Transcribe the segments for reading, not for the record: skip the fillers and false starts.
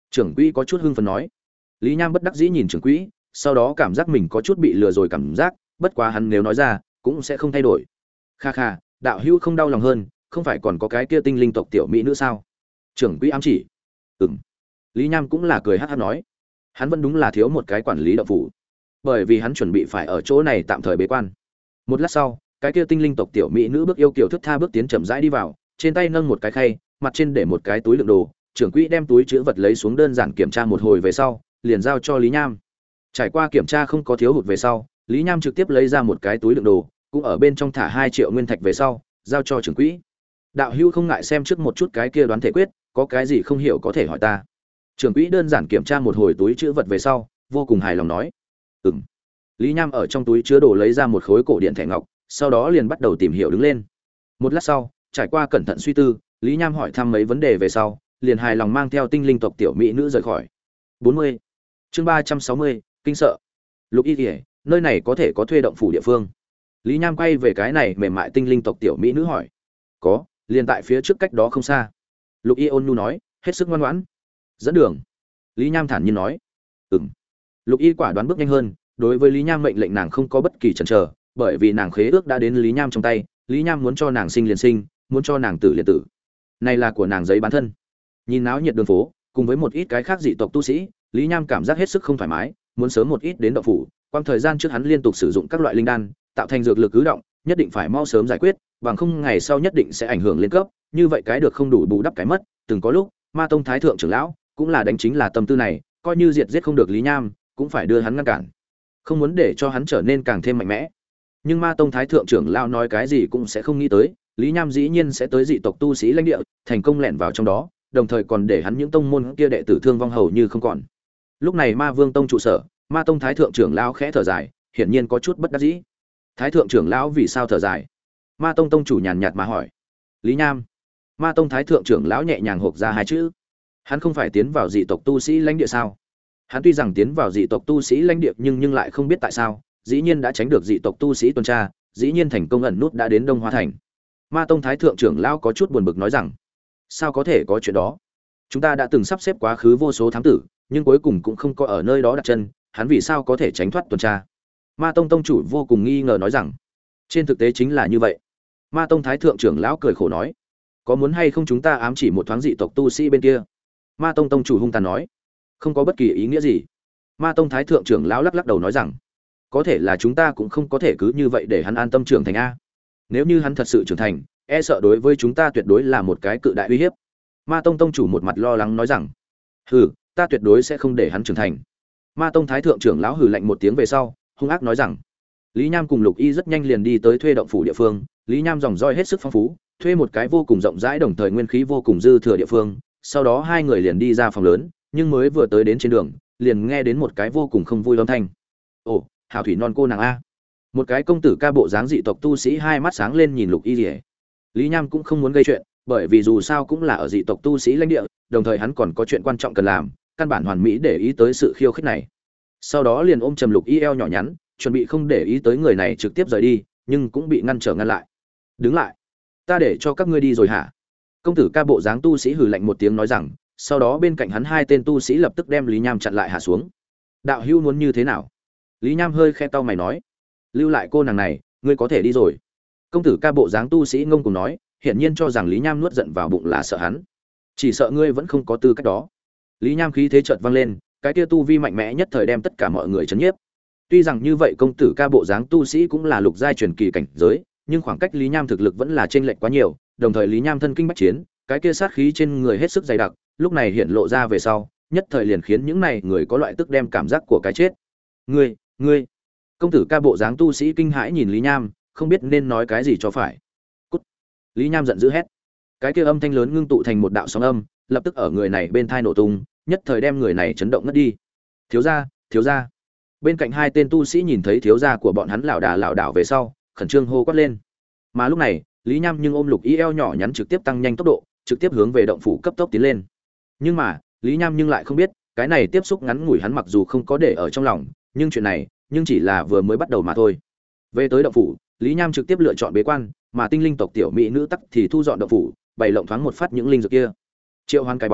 Trưởng quỹ có chút hưng phấn nói. Lý Nham bất đắc dĩ nhìn trưởng quỹ, sau đó cảm giác mình có chút bị lừa rồi cảm giác, bất quá hắn nếu nói ra, cũng sẽ không thay đổi. Kha kha, đạo hữu không đau lòng hơn, không phải còn có cái kia tinh linh tộc tiểu mỹ nữ sao? Trưởng quỹ ám chỉ. Ừm. Lý Nham cũng là cười hắc hắc nói, hắn vẫn đúng là thiếu một cái quản lý động phủ, bởi vì hắn chuẩn bị phải ở chỗ này tạm thời bế quan. Một lát sau, cái kia tinh linh tộc tiểu mỹ nữ bước yêu kiều thức tha bước tiến chậm rãi đi vào, trên tay nâng một cái khay, mặt trên để một cái túi đựng đồ. Trưởng quỹ đem túi chứa vật lấy xuống, đơn giản kiểm tra một hồi về sau, liền giao cho Lý Nham. Trải qua kiểm tra không có thiếu hụt về sau, Lý Nham trực tiếp lấy ra một cái túi đựng đồ, cũng ở bên trong thả 2 triệu nguyên thạch về sau, giao cho trưởng quỹ. Đạo hữu không ngại xem trước một chút cái kia đoán thể quyết, có cái gì không hiểu có thể hỏi ta. Trưởng quỹ đơn giản kiểm tra một hồi túi chứa vật về sau, vô cùng hài lòng nói. Ừm. Lý Nham ở trong túi chứa đồ lấy ra một khối cổ điện thẻ ngọc, sau đó liền bắt đầu tìm hiểu đứng lên. Một lát sau, trải qua cẩn thận suy tư, Lý Nham hỏi thăm mấy vấn đề về sau, liền hài lòng mang theo tinh linh tộc tiểu mỹ nữ rời khỏi. 40. Chương 360, kinh sợ. Lục Y Liễu, nơi này có thể có thuê động phủ địa phương. Lý Nham quay về cái này mềm mại tinh linh tộc tiểu mỹ nữ hỏi. Có, liền tại phía trước cách đó không xa. Lục Y ôn nhu nói, hết sức ngoan ngoãn. Dẫn đường. Lý Nham thản nhiên nói. Ừm. Lục Y quả đoán bước nhanh hơn, đối với Lý Nham mệnh lệnh nàng không có bất kỳ chần chờ, bởi vì nàng khế ước đã đến Lý Nham trong tay, Lý Nham muốn cho nàng sinh liền sinh, muốn cho nàng tử liền tử. Này là của nàng giấy bán thân. Nhìn náo nhiệt đường phố, cùng với một ít cái khác dị tộc tu sĩ, Lý Nham cảm giác hết sức không thoải mái, muốn sớm một ít đến động phủ. Quang thời gian trước hắn liên tục sử dụng các loại linh đan, tạo thành dược lực ứ động, nhất định phải mau sớm giải quyết, bằng không ngày sau nhất định sẽ ảnh hưởng lên cấp, như vậy cái được không đủ bù đắp cái mất. Từng có lúc, Ma tông thái thượng trưởng lão cũng là đánh chính là tâm tư này, coi như diệt giết không được Lý Nham, cũng phải đưa hắn ngăn cản, không muốn để cho hắn trở nên càng thêm mạnh mẽ. Nhưng Ma tông thái thượng trưởng lão nói cái gì cũng sẽ không nghĩ tới, Lý Nham dĩ nhiên sẽ tới dị tộc tu sĩ lãnh địa, thành công lẻn vào trong đó, đồng thời còn để hắn những tông môn kia đệ tử thương vong hầu như không còn. Lúc này Ma Vương tông trụ sở, Ma tông thái thượng trưởng lão khẽ thở dài, hiển nhiên có chút bất đắc dĩ. Thái thượng trưởng lão vì sao thở dài? Ma tông tông chủ nhàn nhạt mà hỏi. Lý Nham. Ma tông thái thượng trưởng lão nhẹ nhàng hộc ra 2 chữ. Hắn không phải tiến vào dị tộc tu sĩ lãnh địa sao? Hắn tuy rằng tiến vào dị tộc tu sĩ lãnh địa nhưng lại không biết tại sao, dĩ nhiên đã tránh được dị tộc tu sĩ tuần tra, dĩ nhiên thành công ẩn nút đã đến Đông Hoa thành. Ma tông thái thượng trưởng lão có chút buồn bực nói rằng, sao có thể có chuyện đó? Chúng ta đã từng sắp xếp quá khứ vô số thám tử, nhưng cuối cùng cũng không có ở nơi đó đặt chân, hắn vì sao có thể tránh thoát tuần tra? Ma tông tông chủ vô cùng nghi ngờ nói rằng, trên thực tế chính là như vậy. Ma tông thái thượng trưởng lão cười khổ nói, có muốn hay không chúng ta ám chỉ một thoáng dị tộc tu sĩ bên kia? Ma tông tông chủ hung tàn nói, không có bất kỳ ý nghĩa gì. Ma tông thái thượng trưởng lão lắc lắc đầu nói rằng, có thể là chúng ta cũng không có thể cứ như vậy để hắn an tâm trưởng thành a. Nếu như hắn thật sự trưởng thành, e sợ đối với chúng ta tuyệt đối là một cái cự đại uy hiếp. Ma tông tông chủ một mặt lo lắng nói rằng, hừ, ta tuyệt đối sẽ không để hắn trưởng thành. Ma tông thái thượng trưởng lão hừ lạnh một tiếng về sau, hung ác nói rằng, Lý Nham cùng Lục Y rất nhanh liền đi tới thuê động phủ địa phương. Lý Nham dòng roi hết sức phong phú, thuê một cái vô cùng rộng rãi đồng thời nguyên khí vô cùng dư thừa địa phương. Sau đó hai người liền đi ra phòng lớn, nhưng mới vừa tới đến trên đường, liền nghe đến một cái vô cùng không vui âm thanh. Ồ, hảo thủy non cô nàng a. Một cái công tử ca bộ dáng dị tộc tu sĩ hai mắt sáng lên nhìn Lục Y Liễu. Lý Nham cũng không muốn gây chuyện, bởi vì dù sao cũng là ở dị tộc tu sĩ lãnh địa, đồng thời hắn còn có chuyện quan trọng cần làm, căn bản hoàn mỹ để ý tới sự khiêu khích này. Sau đó liền ôm trầm Lục Y eo nhỏ nhắn, chuẩn bị không để ý tới người này trực tiếp rời đi, nhưng cũng bị ngăn lại. Đứng lại, ta để cho các ngươi đi rồi hả? Công tử ca bộ dáng tu sĩ hừ lạnh một tiếng nói rằng, sau đó bên cạnh hắn hai tên tu sĩ lập tức đem Lý Nham chặn lại hạ xuống. Đạo hữu muốn như thế nào? Lý Nham hơi khe tao mày nói, lưu lại cô nàng này, ngươi có thể đi rồi. Công tử ca bộ dáng tu sĩ ngông cuồng nói, hiển nhiên cho rằng Lý Nham nuốt giận vào bụng là sợ hắn, chỉ sợ ngươi vẫn không có tư cách đó. Lý Nham khí thế chợt vang lên, cái kia tu vi mạnh mẽ nhất thời đem tất cả mọi người chấn nhiếp. Tuy rằng như vậy công tử ca bộ dáng tu sĩ cũng là lục giai truyền kỳ cảnh giới, nhưng khoảng cách Lý Nham thực lực vẫn là chênh lệch quá nhiều, đồng thời Lý Nham thân kinh bách chiến, cái kia sát khí trên người hết sức dày đặc, lúc này hiện lộ ra về sau, nhất thời liền khiến những này người có loại tức đem cảm giác của cái chết. Ngươi. Công tử ca bộ dáng tu sĩ kinh hãi nhìn Lý Nham, không biết nên nói cái gì cho phải. Cút. Lý Nham giận dữ hét. Cái kia âm thanh lớn ngưng tụ thành một đạo sóng âm, lập tức ở người này bên thai nổ tung, nhất thời đem người này chấn động ngất đi. Thiếu gia. Bên cạnh hai tên tu sĩ nhìn thấy thiếu gia của bọn hắn lảo đảo về sau, khẩn trương hô quát lên. Mà lúc này, Lý Nham nhưng ôm Lục Y eo nhỏ nhắn trực tiếp tăng nhanh tốc độ, trực tiếp hướng về động phủ cấp tốc tiến lên. Nhưng mà, Lý Nham nhưng lại không biết, cái này tiếp xúc ngắn ngủi hắn mặc dù không có để ở trong lòng, nhưng chuyện này, nhưng chỉ là vừa mới bắt đầu mà thôi. Về tới động phủ, Lý Nham trực tiếp lựa chọn bế quan, mà tinh linh tộc tiểu mỹ nữ tắc thì thu dọn động phủ, bày lộng thoáng một phát những linh dược kia. Triệu Hoán cái bóng,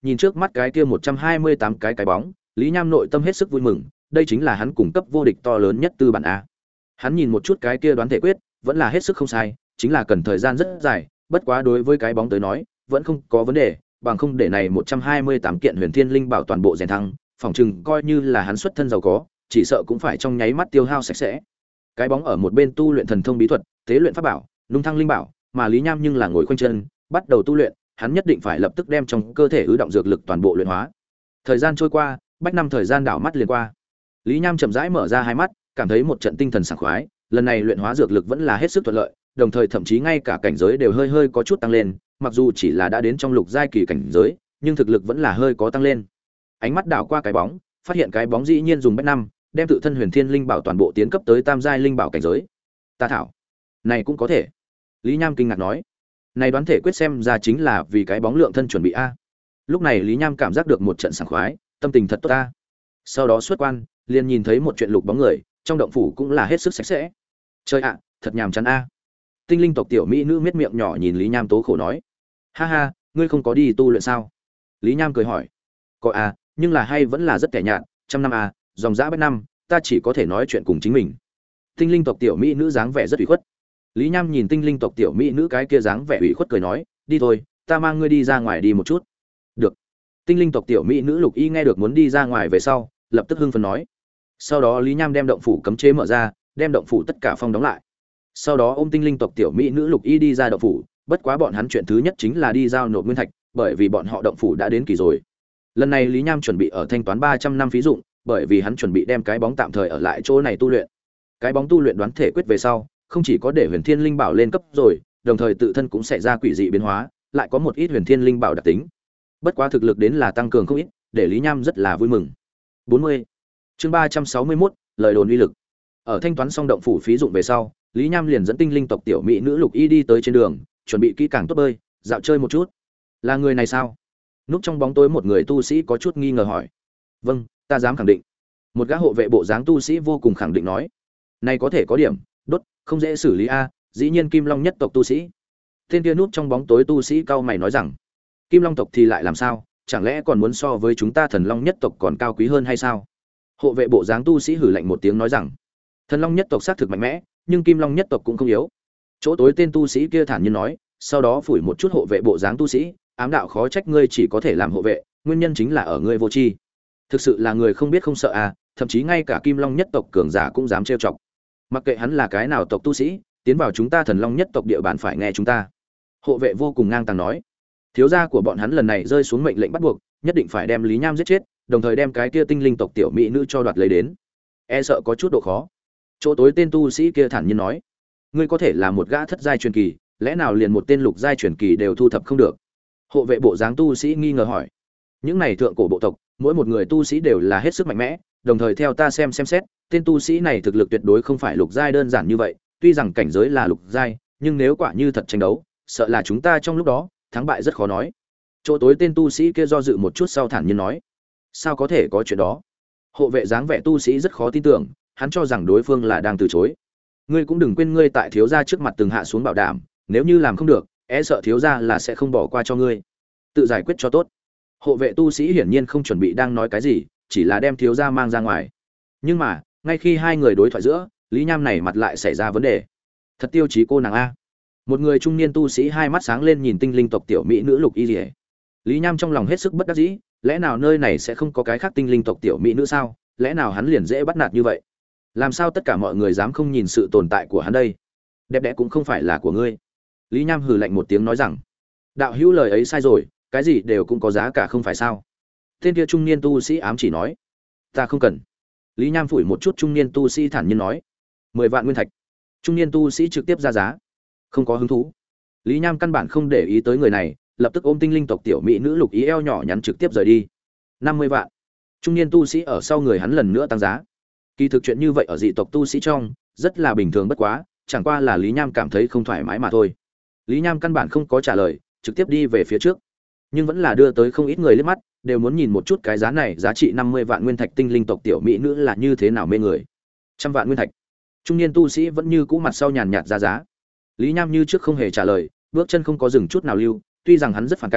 nhìn trước mắt cái kia 128 cái bóng, Lý Nham nội tâm hết sức vui mừng, đây chính là hắn cung cấp vô địch to lớn nhất tư bản a. Hắn nhìn một chút cái kia đoán thể quyết, vẫn là hết sức không sai, chính là cần thời gian rất dài, bất quá đối với cái bóng tới nói, vẫn không có vấn đề, bằng không để này 128 kiện huyền thiên linh bảo toàn bộ rèn thăng, phỏng chừng coi như là hắn xuất thân giàu có, chỉ sợ cũng phải trong nháy mắt tiêu hao sạch sẽ. Cái bóng ở một bên tu luyện thần thông bí thuật, tế luyện pháp bảo, nung thăng linh bảo, mà Lý Nham nhưng là ngồi khoanh chân, bắt đầu tu luyện, hắn nhất định phải lập tức đem trong cơ thể ứ động dược lực toàn bộ luyện hóa. Thời gian trôi qua, bách năm thời gian đảo mắt liền qua. Lý Nham chậm rãi mở ra hai mắt, cảm thấy một trận tinh thần sảng khoái, lần này luyện hóa dược lực vẫn là hết sức thuận lợi, đồng thời thậm chí ngay cả cảnh giới đều hơi hơi có chút tăng lên, mặc dù chỉ là đã đến trong lục giai kỳ cảnh giới, nhưng thực lực vẫn là hơi có tăng lên. Ánh mắt đảo qua cái bóng, phát hiện cái bóng dĩ nhiên dùng bách năm, đem tự thân huyền thiên linh bảo toàn bộ tiến cấp tới tam giai linh bảo cảnh giới. Ta thảo, này cũng có thể. Lý Nham kinh ngạc nói, này đoán thể quyết xem ra chính là vì cái bóng lượng thân chuẩn bị a. Lúc này Lý Nham cảm giác được một trận sảng khoái, tâm tình thật tốt ta. Sau đó xuất quan, liền nhìn thấy một chuyện lục bóng người, trong động phủ cũng là hết sức sạch sẽ. Chơi ạ, thật nhàm chán a. Tinh linh tộc tiểu mỹ nữ miết miệng nhỏ nhìn Lý Nham tố khổ nói, ha ha, ngươi không có đi tu luyện sao? Lý Nham cười hỏi, có a, nhưng là hay vẫn là rất kẻ nhạt, trăm năm a, dòng dã bách năm, ta chỉ có thể nói chuyện cùng chính mình. Tinh linh tộc tiểu mỹ nữ dáng vẻ rất ủy khuất. Lý Nham nhìn tinh linh tộc tiểu mỹ nữ cái kia dáng vẻ ủy khuất cười nói, đi thôi, ta mang ngươi đi ra ngoài đi một chút. Được. Tinh linh tộc tiểu mỹ nữ Lục Y nghe được muốn đi ra ngoài về sau, lập tức hưng phấn nói. Sau đó Lý Nham đem động phủ cấm chế mở ra, đem động phủ tất cả phong đóng lại. Sau đó ôm tinh linh tộc tiểu mỹ nữ Lục Y đi ra động phủ, bất quá bọn hắn chuyện thứ nhất chính là đi giao nộp nguyên thạch, bởi vì bọn họ động phủ đã đến kỳ rồi. Lần này Lý Nham chuẩn bị ở thanh toán 300 năm phí dụng, bởi vì hắn chuẩn bị đem cái bóng tạm thời ở lại chỗ này tu luyện. Cái bóng tu luyện đoán thể quyết về sau, không chỉ có để huyền thiên linh bảo lên cấp rồi, đồng thời tự thân cũng sẽ ra quỷ dị biến hóa, lại có một ít huyền thiên linh bảo đặc tính. Bất quá thực lực đến là tăng cường không ít, để Lý Nham rất là vui mừng. 40. Chương 361, lời đồn uy lực. Ở thanh toán xong động phủ phí dụng về sau, Lý Nham liền dẫn tinh linh tộc tiểu mỹ nữ Lục Y đi tới trên đường, chuẩn bị kỹ càng tốt bơi, dạo chơi một chút. Là người này sao? Núp trong bóng tối một người tu sĩ có chút nghi ngờ hỏi. Vâng, ta dám khẳng định. Một gã hộ vệ bộ dáng tu sĩ vô cùng khẳng định nói. Này có thể có điểm, đốt, không dễ xử lý a, dĩ nhiên Kim Long nhất tộc tu sĩ. Tên kia núp trong bóng tối tu sĩ cao mày nói rằng, Kim Long tộc thì lại làm sao, chẳng lẽ còn muốn so với chúng ta Thần Long nhất tộc còn cao quý hơn hay sao? Hộ vệ bộ dáng tu sĩ hử lạnh một tiếng nói rằng, Thần Long nhất tộc xác thực mạnh mẽ, nhưng Kim Long nhất tộc cũng không yếu. Chỗ tối tên tu sĩ kia thản nhiên nói, sau đó phủi một chút hộ vệ bộ dáng tu sĩ, ám đạo khó trách ngươi chỉ có thể làm hộ vệ, nguyên nhân chính là ở ngươi vô tri. Thực sự là người không biết không sợ à, thậm chí ngay cả Kim Long nhất tộc cường giả cũng dám trêu chọc. Mặc kệ hắn là cái nào tộc tu sĩ, tiến vào chúng ta Thần Long nhất tộc địa bàn phải nghe chúng ta. Hộ vệ vô cùng ngang tàng nói, thiếu gia của bọn hắn lần này rơi xuống mệnh lệnh bắt buộc, nhất định phải đem Lý Nham giết chết, đồng thời đem cái kia tinh linh tộc tiểu mỹ nữ cho đoạt lấy đến. E sợ có chút độ khó. Chỗ tối tên tu sĩ kia thản nhiên nói, ngươi có thể là một gã thất giai truyền kỳ, lẽ nào liền một tên lục giai truyền kỳ đều thu thập không được? Hộ vệ bộ dáng tu sĩ nghi ngờ hỏi. Những này thượng cổ bộ tộc, mỗi một người tu sĩ đều là hết sức mạnh mẽ, đồng thời theo ta xem xét, tên tu sĩ này thực lực tuyệt đối không phải lục giai đơn giản như vậy, tuy rằng cảnh giới là lục giai, nhưng nếu quả như thật tranh đấu, sợ là chúng ta trong lúc đó thắng bại rất khó nói. Chỗ tối tên tu sĩ kia do dự một chút sau thản nhiên nói, sao có thể có chuyện đó? Hộ vệ dáng vẻ tu sĩ rất khó tin tưởng, hắn cho rằng đối phương là đang từ chối. Ngươi cũng đừng quên ngươi tại thiếu gia trước mặt từng hạ xuống bảo đảm, nếu như làm không được, e sợ thiếu gia là sẽ không bỏ qua cho ngươi. Tự giải quyết cho tốt. Hộ vệ tu sĩ hiển nhiên không chuẩn bị đang nói cái gì, chỉ là đem thiếu gia mang ra ngoài. Nhưng mà, ngay khi hai người đối thoại giữa, Lý Nham này mặt lại xảy ra vấn đề. Thật tiêu chí cô nàng a. Một người trung niên tu sĩ hai mắt sáng lên nhìn tinh linh tộc tiểu mỹ nữ Lục Y Liễu. Lý Nham trong lòng hết sức bất đắc dĩ, lẽ nào nơi này sẽ không có cái khác tinh linh tộc tiểu mỹ nữ sao? Lẽ nào hắn liền dễ bắt nạt như vậy? Làm sao tất cả mọi người dám không nhìn sự tồn tại của hắn đây? Đẹp đẽ cũng không phải là của ngươi. Lý Nham hừ lạnh một tiếng nói rằng, đạo hữu lời ấy sai rồi, cái gì đều cũng có giá cả không phải sao? Tên kia trung niên tu sĩ ám chỉ nói, ta không cần. Lý Nham phủi một chút trung niên tu sĩ thản nhiên nói, 10 vạn nguyên thạch. Trung niên tu sĩ trực tiếp ra giá, không có hứng thú. Lý Nham căn bản không để ý tới người này, lập tức ôm tinh linh tộc tiểu mỹ nữ Lục Y eo nhỏ nhắn trực tiếp rời đi. 50 vạn. Trung niên tu sĩ ở sau người hắn lần nữa tăng giá. Kỳ thực chuyện như vậy ở dị tộc tu sĩ trong rất là bình thường bất quá, chẳng qua là Lý Nham cảm thấy không thoải mái mà thôi. Lý Nham căn bản không có trả lời, trực tiếp đi về phía trước. Nhưng vẫn là đưa tới không ít người liếc mắt, đều muốn nhìn một chút cái giá này, giá trị 50 vạn nguyên thạch tinh linh tộc tiểu mỹ nữ là như thế nào mê người. 100 vạn nguyên thạch. Trung niên tu sĩ vẫn như cũ mặt sau nhàn nhạt ra giá. Lý Nham như trước không hề trả lời, bước chân không có dừng chút nào lưu, tuy rằng hắn rất phản cảm,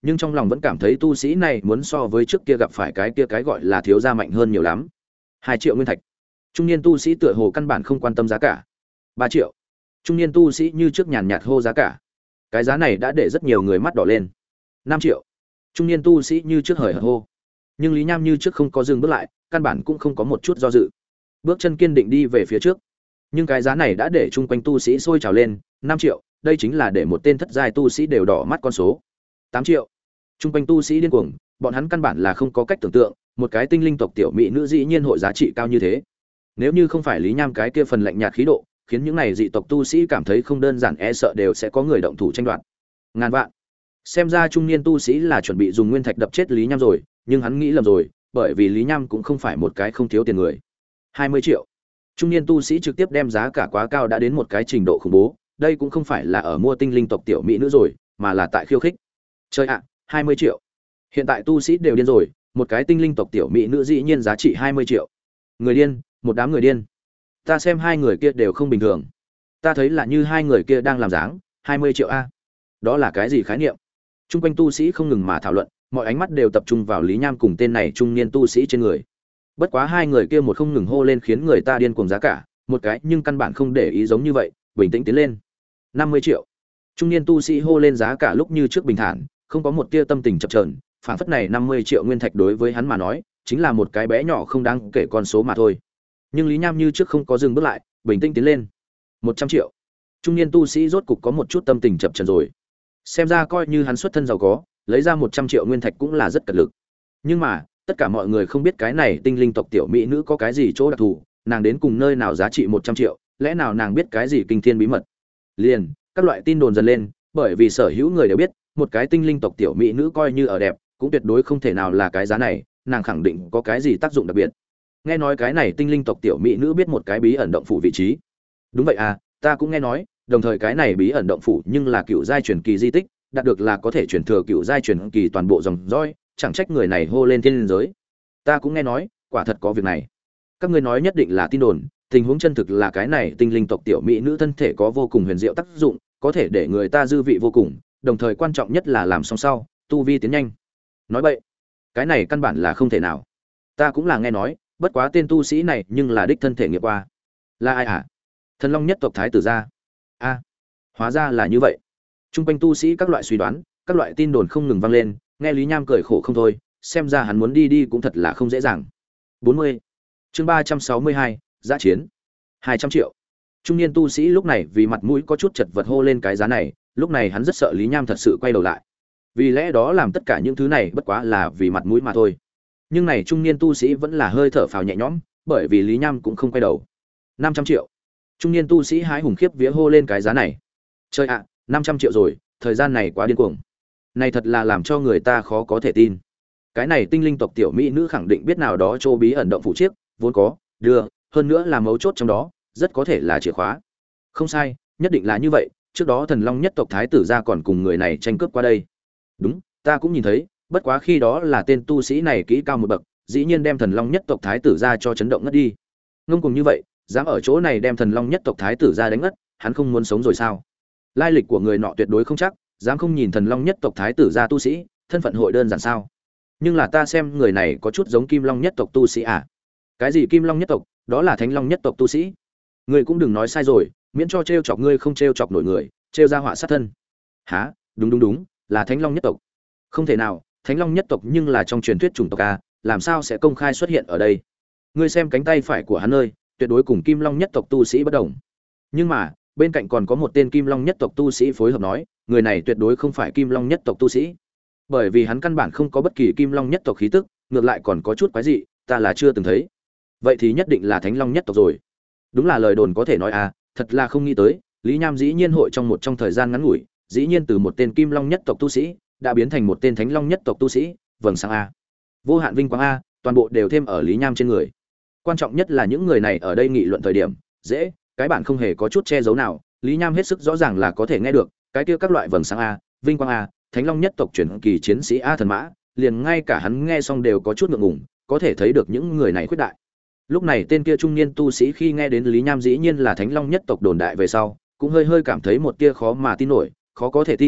nhưng trong lòng vẫn cảm thấy tu sĩ này muốn so với trước kia gặp phải cái kia cái gọi là thiếu gia mạnh hơn nhiều lắm. 2 triệu nguyên thạch. Trung niên tu sĩ tựa hồ căn bản không quan tâm giá cả. 3 triệu. Trung niên tu sĩ như trước nhàn nhạt hô giá cả. Cái giá này đã để rất nhiều người mắt đỏ lên. 5 triệu. Trung niên tu sĩ như trước hời hợt hô. Nhưng Lý Nham như trước không có dừng bước lại, căn bản cũng không có một chút do dự. Bước chân kiên định đi về phía trước. Nhưng cái giá này đã để chung quanh tu sĩ sôi trào lên. 5 triệu, đây chính là để một tên thất giai tu sĩ đều đỏ mắt con số. 8 triệu. Chung quanh tu sĩ điên cuồng, bọn hắn căn bản là không có cách tưởng tượng, một cái tinh linh tộc tiểu mỹ nữ dĩ nhiên hội giá trị cao như thế. Nếu như không phải Lý Nham cái kia phần lạnh nhạt khí độ, khiến những này dị tộc tu sĩ cảm thấy không đơn giản, e sợ đều sẽ có người động thủ tranh đoạt. Ngàn vạn. Xem ra trung niên tu sĩ là chuẩn bị dùng nguyên thạch đập chết Lý Nham rồi, nhưng hắn nghĩ lầm rồi, bởi vì Lý Nham cũng không phải một cái không thiếu tiền người. 20 triệu. Trung niên tu sĩ trực tiếp đem giá cả quá cao đã đến một cái trình độ khủng bố, đây cũng không phải là ở mua tinh linh tộc tiểu mỹ nữ rồi, mà là tại khiêu khích. Chơi ạ, 20 triệu. Hiện tại tu sĩ đều điên rồi, một cái tinh linh tộc tiểu mỹ nữ dĩ nhiên giá trị 20 triệu. Người điên, một đám người điên. Ta xem hai người kia đều không bình thường. Ta thấy là như hai người kia đang làm dáng, 20 triệu a. Đó là cái gì khái niệm? Trung quanh tu sĩ không ngừng mà thảo luận, mọi ánh mắt đều tập trung vào Lý Nham cùng tên này trung niên tu sĩ trên người. Bất quá hai người kia một không ngừng hô lên khiến người ta điên cuồng giá cả, một cái nhưng căn bản không để ý giống như vậy, bình tĩnh tiến lên. 50 triệu. Trung niên tu sĩ hô lên giá cả lúc như trước bình thản, không có một tia tâm tình chập chờn, phản phất này 50 triệu nguyên thạch đối với hắn mà nói, chính là một cái bé nhỏ không đáng kể con số mà thôi. Nhưng Lý Nham như trước không có dừng bước lại, bình tĩnh tiến lên. 100 triệu. Trung niên tu sĩ rốt cục có một chút tâm tình chập chờn rồi. Xem ra coi như hắn xuất thân giàu có, lấy ra 100 triệu nguyên thạch cũng là rất cật lực. Nhưng mà, tất cả mọi người không biết cái này tinh linh tộc tiểu mỹ nữ có cái gì chỗ đặc thù, nàng đến cùng nơi nào giá trị 100 triệu, lẽ nào nàng biết cái gì kinh thiên bí mật. Liền, các loại tin đồn dần lên, bởi vì sở hữu người đều biết, một cái tinh linh tộc tiểu mỹ nữ coi như ở đẹp, cũng tuyệt đối không thể nào là cái giá này, nàng khẳng định có cái gì tác dụng đặc biệt. Nghe nói cái này tinh linh tộc tiểu mỹ nữ biết một cái bí ẩn động phủ vị trí. Đúng vậy à, ta cũng nghe nói, đồng thời cái này bí ẩn động phủ nhưng là cựu giai truyền kỳ di tích, đạt được là có thể truyền thừa cựu giai truyền kỳ toàn bộ dòng dõi, chẳng trách người này hô lên thiên giới. Ta cũng nghe nói, quả thật có việc này. Các ngươi nói nhất định là tin đồn, tình huống chân thực là cái này tinh linh tộc tiểu mỹ nữ thân thể có vô cùng huyền diệu tác dụng, có thể để người ta dư vị vô cùng, đồng thời quan trọng nhất là làm xong sau, tu vi tiến nhanh. Nói vậy, cái này căn bản là không thể nào. Ta cũng là nghe nói, bất quá tên tu sĩ này nhưng là đích thân thể nghiệp qua. Là ai hả? Thần Long nhất tộc thái tử gia. A, hóa ra là như vậy. Trung quanh tu sĩ các loại suy đoán, các loại tin đồn không ngừng vang lên, nghe Lý Nham cười khổ không thôi, xem ra hắn muốn đi đi cũng thật là không dễ dàng. 40. Chương 362, giá chiến. 200 triệu. Trung niên tu sĩ lúc này vì mặt mũi có chút chật vật hô lên cái giá này, lúc này hắn rất sợ Lý Nham thật sự quay đầu lại. Vì lẽ đó làm tất cả những thứ này bất quá là vì mặt mũi mà thôi. Nhưng này trung niên tu sĩ vẫn là hơi thở phào nhẹ nhõm, bởi vì Lý Nham cũng không quay đầu. 500 triệu. Trung niên tu sĩ hái hùng khiếp vía hô lên cái giá này. Trời ạ, 500 triệu rồi, thời gian này quá điên cuồng. Này thật là làm cho người ta khó có thể tin. Cái này tinh linh tộc tiểu mỹ nữ khẳng định biết nào đó chỗ bí ẩn động phủ chiếc, vốn có, đưa, hơn nữa là mấu chốt trong đó, rất có thể là chìa khóa. Không sai, nhất định là như vậy, trước đó Thần Long nhất tộc thái tử gia còn cùng người này tranh cướp qua đây. Đúng, ta cũng nhìn thấy, bất quá khi đó là tên tu sĩ này kỹ cao một bậc, dĩ nhiên đem Thần Long nhất tộc thái tử gia cho chấn động ngất đi. Ngông cuồng như vậy, dám ở chỗ này đem Thần Long nhất tộc thái tử gia đánh ngất, hắn không muốn sống rồi sao? Lai lịch của người nọ tuyệt đối không chắc, dám không nhìn Thần Long nhất tộc thái tử gia tu sĩ, thân phận hội đơn giản sao? Nhưng là ta xem người này có chút giống Kim Long nhất tộc tu sĩ à? Cái gì Kim Long nhất tộc, đó là Thánh Long nhất tộc tu sĩ. Ngươi cũng đừng nói sai rồi, miễn cho trêu chọc ngươi không trêu chọc nổi người, trêu ra họa sát thân. Hả? Đúng, là Thánh Long nhất tộc. Không thể nào, Thánh Long nhất tộc nhưng là trong truyền thuyết chủng tộc a, làm sao sẽ công khai xuất hiện ở đây? Ngươi xem cánh tay phải của hắn ơi, tuyệt đối cùng Kim Long nhất tộc tu sĩ bất đồng. Nhưng mà, bên cạnh còn có một tên Kim Long nhất tộc tu sĩ phối hợp nói, người này tuyệt đối không phải Kim Long nhất tộc tu sĩ, bởi vì hắn căn bản không có bất kỳ Kim Long nhất tộc khí tức, ngược lại còn có chút quái dị, ta là chưa từng thấy. Vậy thì nhất định là Thánh Long nhất tộc rồi. Đúng là lời đồn có thể nói à, thật là không nghĩ tới, Lý Nham dĩ nhiên hội trong thời gian ngắn ngủi, dĩ nhiên từ một tên Kim Long nhất tộc tu sĩ đã biến thành một tên Thánh Long nhất tộc tu sĩ, vầng sáng a, vô hạn vinh quang a, toàn bộ đều thêm ở Lý Nham trên người. Quan trọng nhất là những người này ở đây nghị luận thời điểm, dễ, cái bản không hề có chút che giấu nào, Lý Nham hết sức rõ ràng là có thể nghe được, cái kia các loại vầng sáng a, vinh quang a, Thánh Long nhất tộc truyền kỳ chiến sĩ a thần mã, liền ngay cả hắn nghe xong đều có chút ngượng ngùng, có thể thấy được những người này khuyết đại. Lúc này tên kia trung niên tu sĩ khi nghe đến Lý Nham dĩ nhiên là Thánh Long nhất tộc đồn đại về sau, cũng hơi cảm thấy một tia khó mà tin nổi, khó có thể tin,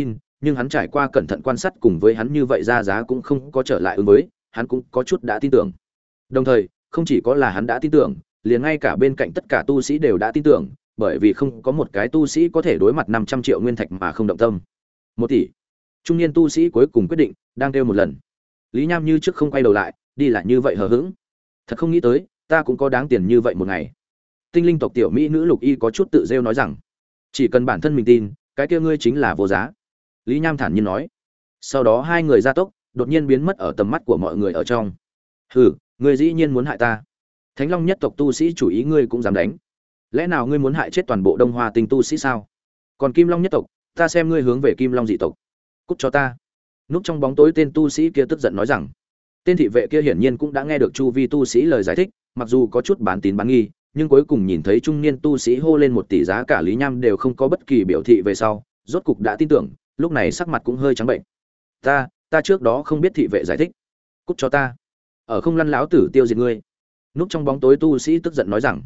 nhưng hắn trải qua cẩn thận quan sát cùng với hắn như vậy ra giá cũng không có trở lại ứng với, hắn cũng có chút đã tin tưởng. Đồng thời, không chỉ có là hắn đã tin tưởng, liền ngay cả bên cạnh tất cả tu sĩ đều đã tin tưởng, bởi vì không có một cái tu sĩ có thể đối mặt 500 triệu nguyên thạch mà không động tâm. 1 tỷ. Trung niên tu sĩ cuối cùng quyết định, đang kêu một lần. Lý Nham như trước không quay đầu lại, đi lại như vậy hờ hững. Thật không nghĩ tới, ta cũng có đáng tiền như vậy một ngày. Tinh linh tộc tiểu mỹ nữ Lục Y có chút tự rêu nói rằng, chỉ cần bản thân mình tin, cái kia ngươi chính là vô giá. Lý Nham thản nhiên nói. Sau đó hai người gia tốc, đột nhiên biến mất ở tầm mắt của mọi người ở trong. Hừ, ngươi dĩ nhiên muốn hại ta. Thánh Long nhất tộc tu sĩ chủ ý ngươi cũng dám đánh. Lẽ nào ngươi muốn hại chết toàn bộ Đông Hoa Tinh tu sĩ sao? Còn Kim Long nhất tộc, ta xem ngươi hướng về Kim Long dị tộc. Cút cho ta. Núp trong bóng tối tên tu sĩ kia tức giận nói rằng. Tên thị vệ kia hiển nhiên cũng đã nghe được chu vi tu sĩ lời giải thích, mặc dù có chút bán tín bán nghi, nhưng cuối cùng nhìn thấy trung niên tu sĩ hô lên 1 tỷ giá cả, Lý Nham đều không có bất kỳ biểu thị về sau, rốt cục đã tin tưởng, lúc này sắc mặt cũng hơi trắng bệnh. Ta trước đó không biết thị vệ giải thích. Cút cho ta. Ở không lăn láo tử tiêu diệt ngươi. Núp trong bóng tối tu sĩ tức giận nói rằng,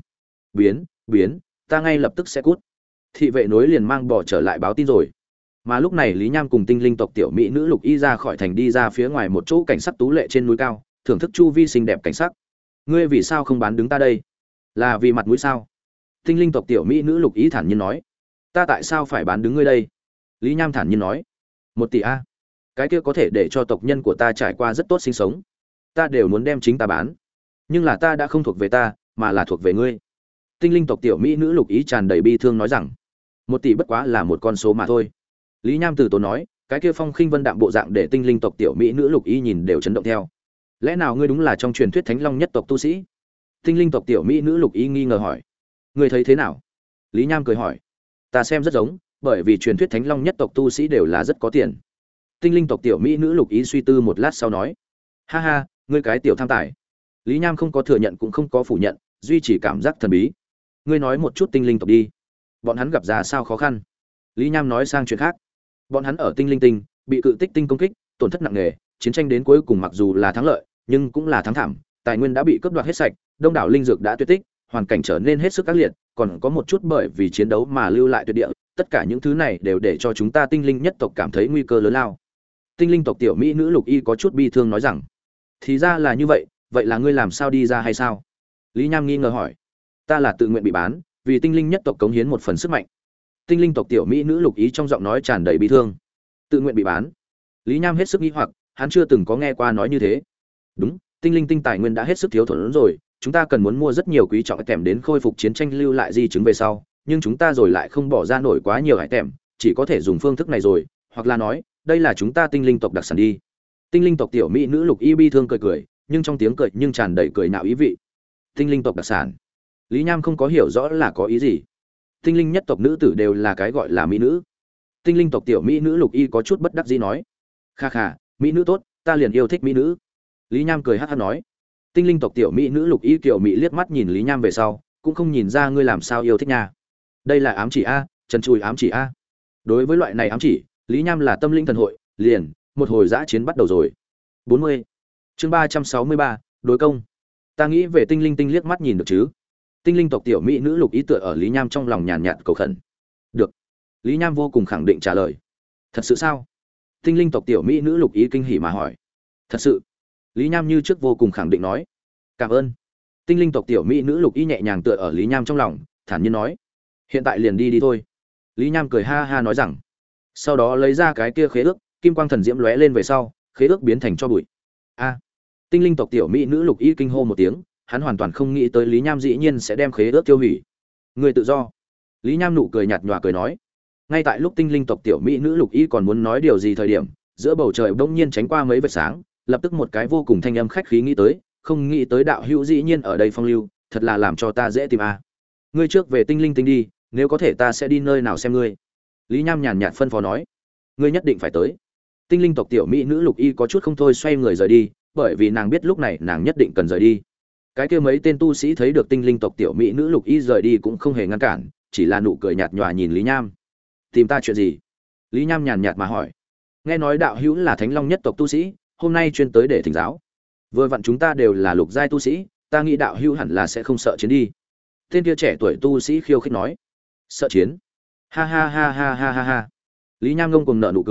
biến, ta ngay lập tức sẽ cút. Thị vệ nối liền mang bỏ trở lại báo tin rồi. Mà lúc này Lý Nham cùng tinh linh tộc tiểu mỹ nữ Lục Y ra khỏi thành, đi ra phía ngoài một chỗ cảnh sắc tú lệ trên núi cao, thưởng thức chu vi xinh đẹp cảnh sắc. Ngươi vì sao không bán đứng ta đây? Là vì mặt mũi sao? Tinh linh tộc tiểu mỹ nữ Lục Y thản nhiên nói. Ta tại sao phải bán đứng ngươi đây? Lý Nham thản nhiên nói. 1 tỷ a, cái kia có thể để cho tộc nhân của ta trải qua rất tốt sinh sống. Ta đều muốn đem chính ta bán. Nhưng là ta đã không thuộc về ta, mà là thuộc về ngươi. Tinh linh tộc tiểu mỹ nữ Lục Y tràn đầy bi thương nói rằng, 1 tỷ bất quá là một con số mà thôi. Lý Nham từ tốn nói, cái kia phong khinh vân đạm bộ dạng để tinh linh tộc tiểu mỹ nữ Lục Y nhìn đều chấn động theo. Lẽ nào ngươi đúng là trong truyền thuyết Thánh Long nhất tộc tu sĩ? Tinh linh tộc tiểu mỹ nữ Lục Y nghi ngờ hỏi. Ngươi thấy thế nào? Lý Nham cười hỏi. Ta xem rất giống, bởi vì truyền thuyết Thánh Long nhất tộc tu sĩ đều là rất có tiền. Tinh linh tộc tiểu mỹ nữ Lục Y suy tư một lát sau nói. Ha ha, ngươi cái tiểu tham tài. Lý Nham không có thừa nhận cũng không có phủ nhận, duy trì cảm giác thần bí. Ngươi nói một chút tinh linh tộc đi. Bọn hắn gặp ra sao khó khăn? Lý Nham nói sang chuyện khác. Bọn hắn ở tinh linh tinh, bị cự tích tinh công kích, tổn thất nặng nề, chiến tranh đến cuối cùng mặc dù là thắng lợi, nhưng cũng là thắng thảm, tài nguyên đã bị cướp đoạt hết sạch, đông đảo linh dược đã tuyệt tích, hoàn cảnh trở nên hết sức ác liệt, còn có một chút bởi vì chiến đấu mà lưu lại tuyệt địa, tất cả những thứ này đều để cho chúng ta tinh linh nhất tộc cảm thấy nguy cơ lớn lao. Tinh linh tộc tiểu mỹ nữ Lục Y có chút bi thương nói rằng, thì ra là như vậy, vậy là ngươi làm sao đi ra hay sao? Lý Nham nghi ngờ hỏi. Ta là tự nguyện bị bán, vì tinh linh nhất tộc cống hiến một phần sức mạnh. Tinh linh tộc tiểu mỹ nữ Lục Y trong giọng nói tràn đầy bi thương. Tự nguyện bị bán? Lý Nham hết sức nghi hoặc, hắn chưa từng có nghe qua nói như thế. Đúng, tinh linh tinh tài nguyên đã hết sức thiếu thốn rồi, chúng ta cần muốn mua rất nhiều quý trọng kèm đến khôi phục chiến tranh lưu lại di chứng về sau, nhưng chúng ta rồi lại không bỏ ra nổi quá nhiều hải tèm, chỉ có thể dùng phương thức này rồi, hoặc là nói, đây là chúng ta tinh linh tộc đặc sản đi. Tinh linh tộc tiểu mỹ nữ Lục Y bi thương cười cười, nhưng trong tiếng cười nhưng tràn đầy cười nhạo ý vị. Tinh linh tộc đặc sản? Lý Nham không có hiểu rõ là có ý gì. Tinh linh nhất tộc nữ tử đều là cái gọi là mỹ nữ. Tinh linh tộc tiểu mỹ nữ Lục Y có chút bất đắc dĩ nói. Kha kha, mỹ nữ tốt, ta liền yêu thích mỹ nữ. Lý Nham cười hắc hắc nói. Tinh linh tộc tiểu mỹ nữ Lục Y kiểu mỹ liếc mắt nhìn Lý Nham về sau, cũng không nhìn ra ngươi làm sao yêu thích nha. Đây là ám chỉ a, trần trùi ám chỉ a. Đối với loại này ám chỉ, Lý Nham là tâm linh thần hội, liền một hồi dã chiến bắt đầu rồi. 40. Chương 363, đối công. Ta nghĩ về tinh linh tinh liếc mắt nhìn được chứ? Tinh linh tộc tiểu mỹ nữ Lục Y tựa ở Lý Nham trong lòng nhàn nhạt cầu khẩn. Được. Lý Nham vô cùng khẳng định trả lời. Thật sự sao? Tinh linh tộc tiểu mỹ nữ Lục Y kinh hỉ mà hỏi. Thật sự. Lý Nham như trước vô cùng khẳng định nói. Cảm ơn. Tinh linh tộc tiểu mỹ nữ Lục Y nhẹ nhàng tựa ở Lý Nham trong lòng, thản nhiên nói. Hiện tại liền đi đi thôi. Lý Nham cười ha ha nói rằng. Sau đó lấy ra cái kia khế ước, kim quang thần diễm lóe lên về sau, khế ước biến thành cho bụi. A. Tinh linh tộc tiểu mỹ nữ Lục Y kinh hô một tiếng, hắn hoàn toàn không nghĩ tới Lý Nham dĩ nhiên sẽ đem khế ước tiêu hủy. Người tự do. Lý Nham nụ cười nhạt nhòa cười nói. Ngay tại lúc tinh linh tộc tiểu mỹ nữ Lục Y còn muốn nói điều gì thời điểm, giữa bầu trời bỗng nhiên tránh qua mấy vệt sáng, lập tức một cái vô cùng thanh âm khách khí nghĩ tới, không nghĩ tới đạo hữu dĩ nhiên ở đây phong lưu, thật là làm cho ta dễ tìm a. Ngươi trước về tinh linh tinh đi, nếu có thể ta sẽ đi nơi nào xem ngươi. Lý Nham nhàn nhạt phân phó nói. Ngươi nhất định phải tới. Tinh linh tộc tiểu mỹ nữ Lục Y có chút không thôi xoay người rời đi, bởi vì nàng biết lúc này nàng nhất định cần rời đi. Cái kia mấy tên tu sĩ thấy được tinh linh tộc tiểu mỹ nữ Lục Y rời đi cũng không hề ngăn cản, chỉ là nụ cười nhạt nhòa nhìn Lý Nham. Tìm ta chuyện gì? Lý Nham nhàn nhạt mà hỏi. Nghe nói đạo hữu là Thánh Long nhất tộc tu sĩ, hôm nay chuyên tới để thỉnh giáo. Vừa vặn chúng ta đều là lục giai tu sĩ, ta nghĩ đạo hữu hẳn là sẽ không sợ chiến đi. Tên kia trẻ tuổi tu sĩ khiêu khích nói. Sợ chiến? Ha ha ha ha ha ha ha. Lý Nham ngông cuồng nở nụ cười,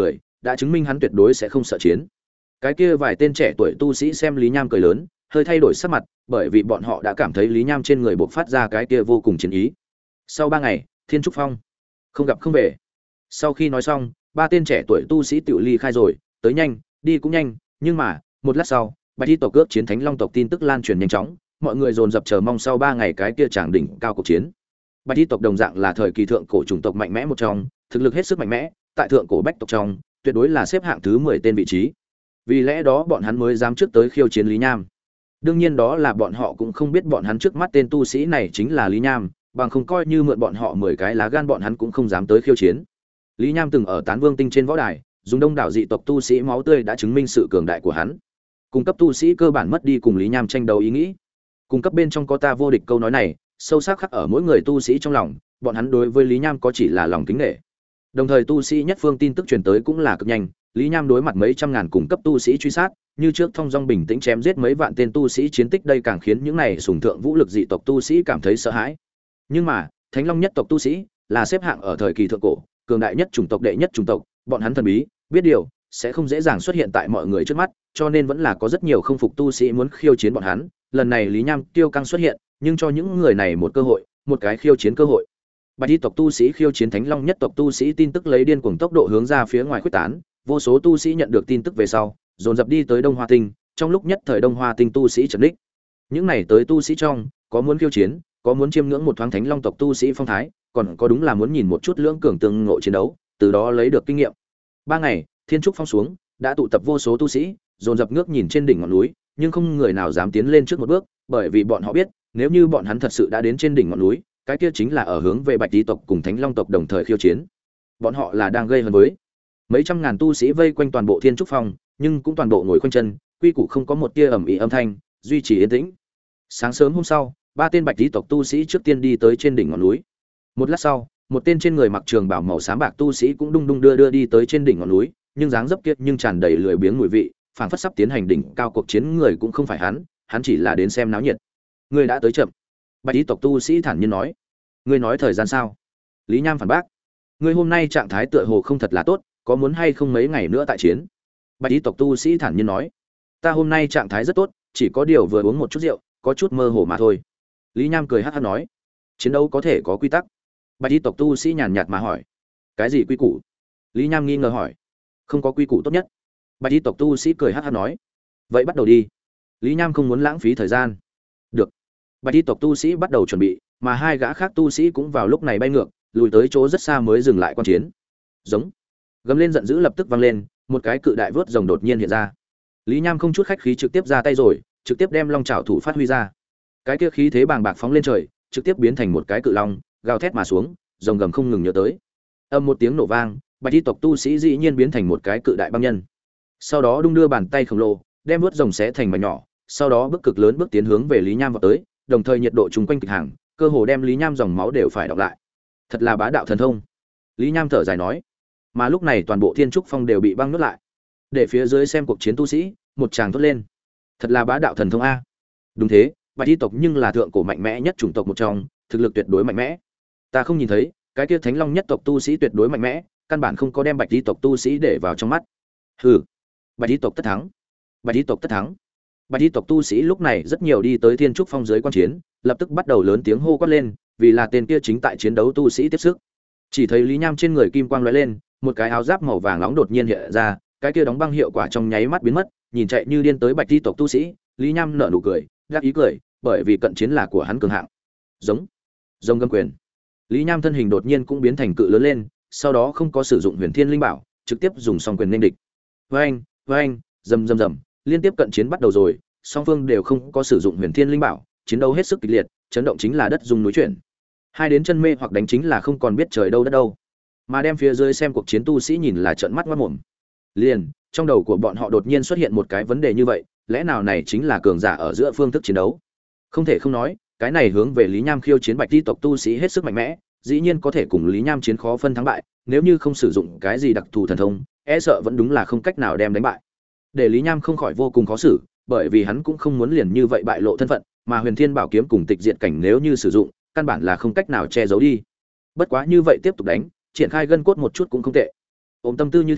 đã chứng minh hắn tuyệt đối sẽ không sợ chiến. Cái kia vài tên trẻ tuổi tu sĩ xem Lý Nham cười lớn, hơi thay đổi sắc mặt, bởi vì bọn họ đã cảm thấy Lý Nham trên người bộc phát ra cái kia vô cùng chiến ý. Sau 3 ngày, Thiên Trúc Phong, không gặp không về. Sau khi nói xong, ba tên trẻ tuổi tu sĩ tự ly khai rồi, tới nhanh, đi cũng nhanh, nhưng mà, một lát sau, Bạch Y tộc cướp chiến Thánh Long tộc tin tức lan truyền nhanh chóng, mọi người dồn dập chờ mong sau 3 ngày cái kia tràng đỉnh cao cuộc chiến. Bạch Y tộc đồng dạng là thời kỳ thượng cổ chủng tộc mạnh mẽ một trong, thực lực hết sức mạnh mẽ, tại thượng cổ Bách tộc trong, tuyệt đối là xếp hạng thứ 10 tên vị trí. Vì lẽ đó bọn hắn mới dám trước tới khiêu chiến Lý Nham. Đương nhiên đó là bọn họ cũng không biết bọn hắn trước mắt tên tu sĩ này chính là Lý Nham, bằng không coi như mượn bọn họ 10 cái lá gan bọn hắn cũng không dám tới khiêu chiến. Lý Nham từng ở Tán Vương Tinh trên võ đài, dùng đông đảo dị tộc tu sĩ máu tươi đã chứng minh sự cường đại của hắn. Cung cấp tu sĩ cơ bản mất đi cùng Lý Nham tranh đấu ý nghĩ. Cung cấp bên trong có ta vô địch câu nói này, sâu sắc khắc ở mỗi người tu sĩ trong lòng, bọn hắn đối với Lý Nham có chỉ là lòng kính nể. Đồng thời tu sĩ nhất phương tin tức truyền tới cũng là cực nhanh, Lý Nham đối mặt mấy trăm ngàn cung cấp tu sĩ truy sát, như trước thông dong bình tĩnh chém giết mấy vạn tên tu sĩ chiến tích, đây càng khiến những này sùng thượng vũ lực dị tộc tu sĩ cảm thấy sợ hãi. Nhưng mà, Thánh Long nhất tộc tu sĩ là xếp hạng ở thời kỳ thượng cổ, cường đại nhất chủng tộc, đệ nhất chủng tộc, bọn hắn thần bí, biết điều, sẽ không dễ dàng xuất hiện tại mọi người trước mắt, cho nên vẫn là có rất nhiều không phục tu sĩ muốn khiêu chiến bọn hắn. Lần này Lý Nham tiêu căng xuất hiện, nhưng cho những người này một cơ hội, một cái khiêu chiến cơ hội. Bạch Y tộc tu sĩ khiêu chiến Thánh Long nhất tộc tu sĩ, tin tức lấy điên cuồng tốc độ hướng ra phía ngoài khuếch tán, vô số tu sĩ nhận được tin tức về sau, dồn dập đi tới Đông Hoa Tinh, trong lúc nhất thời Đông Hoa Tinh tu sĩ chật ních. Những này tới tu sĩ trong, có muốn khiêu chiến, có muốn chiêm ngưỡng một thoáng Thánh Long tộc tu sĩ phong thái, còn có đúng là muốn nhìn một chút lưỡng cường tương ngộ chiến đấu, từ đó lấy được kinh nghiệm. 3 ngày, Thiên Trúc Phong xuống, đã tụ tập vô số tu sĩ, dồn dập ngước nhìn trên đỉnh ngọn núi, nhưng không người nào dám tiến lên trước một bước, bởi vì bọn họ biết, nếu như bọn hắn thật sự đã đến trên đỉnh ngọn núi, cái kia chính là ở hướng về Bạch Y tộc cùng Thánh Long tộc đồng thời khiêu chiến. Bọn họ là đang gây hấn với mấy trăm ngàn tu sĩ vây quanh toàn bộ Thiên Trúc Phong, nhưng cũng toàn bộ ngồi khoanh chân, quy củ không có một tia ầm ĩ âm thanh, duy trì yên tĩnh. Sáng sớm hôm sau, ba tên Bạch Y tộc tu sĩ trước tiên đi tới trên đỉnh ngọn núi. Một lát sau, một tên trên người mặc trường bào màu xám bạc tu sĩ cũng đung đung đưa đi tới trên đỉnh ngọn núi, nhưng dáng dấp kia nhưng tràn đầy lười biếng mùi vị, phảng phất sắp tiến hành đỉnh cao cuộc chiến người cũng không phải hắn chỉ là đến xem náo nhiệt. Ngươi đã tới chậm. Bạch Y tộc tu sĩ thản nhiên nói. Ngươi nói thời gian sao? Lý Nham phản bác. Ngươi hôm nay trạng thái tựa hồ không thật là tốt, có muốn hay không mấy ngày nữa tại chiến? Bạch Y tộc tu sĩ thản nhiên nói. Ta hôm nay trạng thái rất tốt, chỉ có điều vừa uống một chút rượu, có chút mơ hồ mà thôi. Lý Nham cười hắc hắc nói. Chiến đấu có thể có quy tắc. Bạch Y tộc tu sĩ nhàn nhạt mà hỏi. Cái gì quy củ? Lý Nham nghi ngờ hỏi. Không có quy củ tốt nhất. Bạch Y tộc tu sĩ cười hắc hắc nói. Vậy bắt đầu đi. Lý Nham không muốn lãng phí thời gian. Được. Bạch Y tộc tu sĩ bắt đầu chuẩn bị, mà hai gã khác tu sĩ cũng vào lúc này bay ngược, lùi tới chỗ rất xa mới dừng lại quan chiến. Giống. Gầm lên giận dữ lập tức vang lên, một cái cự đại vớt rồng đột nhiên hiện ra. Lý Nham không chút khách khí trực tiếp ra tay rồi, trực tiếp đem long chảo thủ phát huy ra. Cái kia khí thế bàng bạc phóng lên trời, trực tiếp biến thành một cái cự long, gào thét mà xuống, rồng gầm không ngừng nhớ tới. Âm một tiếng nổ vang, Bạch Y tộc tu sĩ dĩ nhiên biến thành một cái cự đại băng nhân. Sau đó đung đưa bàn tay khổng lồ, đem vớt rồng xé thành mảnh nhỏ, sau đó bước cực lớn bước tiến hướng về Lý Nham vào tới, đồng thời nhiệt độ chung quanh cực hàng, cơ hồ đem Lý Nham dòng máu đều phải đọc lại. Thật là bá đạo thần thông. Lý Nham thở dài nói. Mà lúc này toàn bộ Thiên Trúc Phong đều bị băng nuốt lại. Để phía dưới xem cuộc chiến tu sĩ, một tràng thốt lên. Thật là bá đạo thần thông a. Đúng thế, Bạch Y tộc nhưng là thượng cổ mạnh mẽ nhất chủng tộc một trong, thực lực tuyệt đối mạnh mẽ. Ta không nhìn thấy, cái kia Thánh Long nhất tộc tu sĩ tuyệt đối mạnh mẽ, căn bản không có đem Bạch Y tộc tu sĩ để vào trong mắt. Hừ. Bạch Y tộc tất thắng. Bạch Y tộc tất thắng. Bạch Y tộc tu sĩ lúc này rất nhiều đi tới Thiên Trúc Phong dưới quan chiến, lập tức bắt đầu lớn tiếng hô quát lên, vì là tên kia chính tại chiến đấu tu sĩ tiếp sức. Chỉ thấy Lý Nham trên người kim quang lóe lên, một cái áo giáp màu vàng nóng đột nhiên hiện ra, cái kia đóng băng hiệu quả trong nháy mắt biến mất, nhìn chạy như điên tới Bạch Y tộc tu sĩ, Lý Nham nở nụ cười, đắc ý cười, bởi vì cận chiến là của hắn cường hạng. Giống, rồng gầm quyền. Lý Nham thân hình đột nhiên cũng biến thành cự lớn lên, sau đó không có sử dụng Huyền Thiên Linh Bảo, trực tiếp dùng song quyền nên địch. Oeng, oeng, rầm rầm rầm, liên tiếp cận chiến bắt đầu rồi, song phương đều không có sử dụng Huyền Thiên Linh Bảo, chiến đấu hết sức kịch liệt, chấn động chính là đất rung núi chuyển. Hai đến chân mê hoặc đánh chính là không còn biết trời đâu đất đâu. Mà đem phía dưới xem cuộc chiến tu sĩ nhìn là trợn mắt ngoác mồm. Liền, trong đầu của bọn họ đột nhiên xuất hiện một cái vấn đề như vậy, lẽ nào này chính là cường giả ở giữa phương thức chiến đấu? Không thể không nói, cái này hướng về Lý Nham khiêu chiến Bạch Y tộc tu sĩ hết sức mạnh mẽ, dĩ nhiên có thể cùng Lý Nham chiến khó phân thắng bại, nếu như không sử dụng cái gì đặc thù thần thông, e sợ vẫn đúng là không cách nào đem đánh bại. Để Lý Nham không khỏi vô cùng khó xử, bởi vì hắn cũng không muốn liền như vậy bại lộ thân phận, mà Huyền Thiên Bảo kiếm cùng Tịch Diệt cảnh nếu như sử dụng, căn bản là không cách nào che giấu đi. Bất quá như vậy tiếp tục đánh, triển khai gân cốt một chút cũng không tệ. Ôm tâm tư như thế,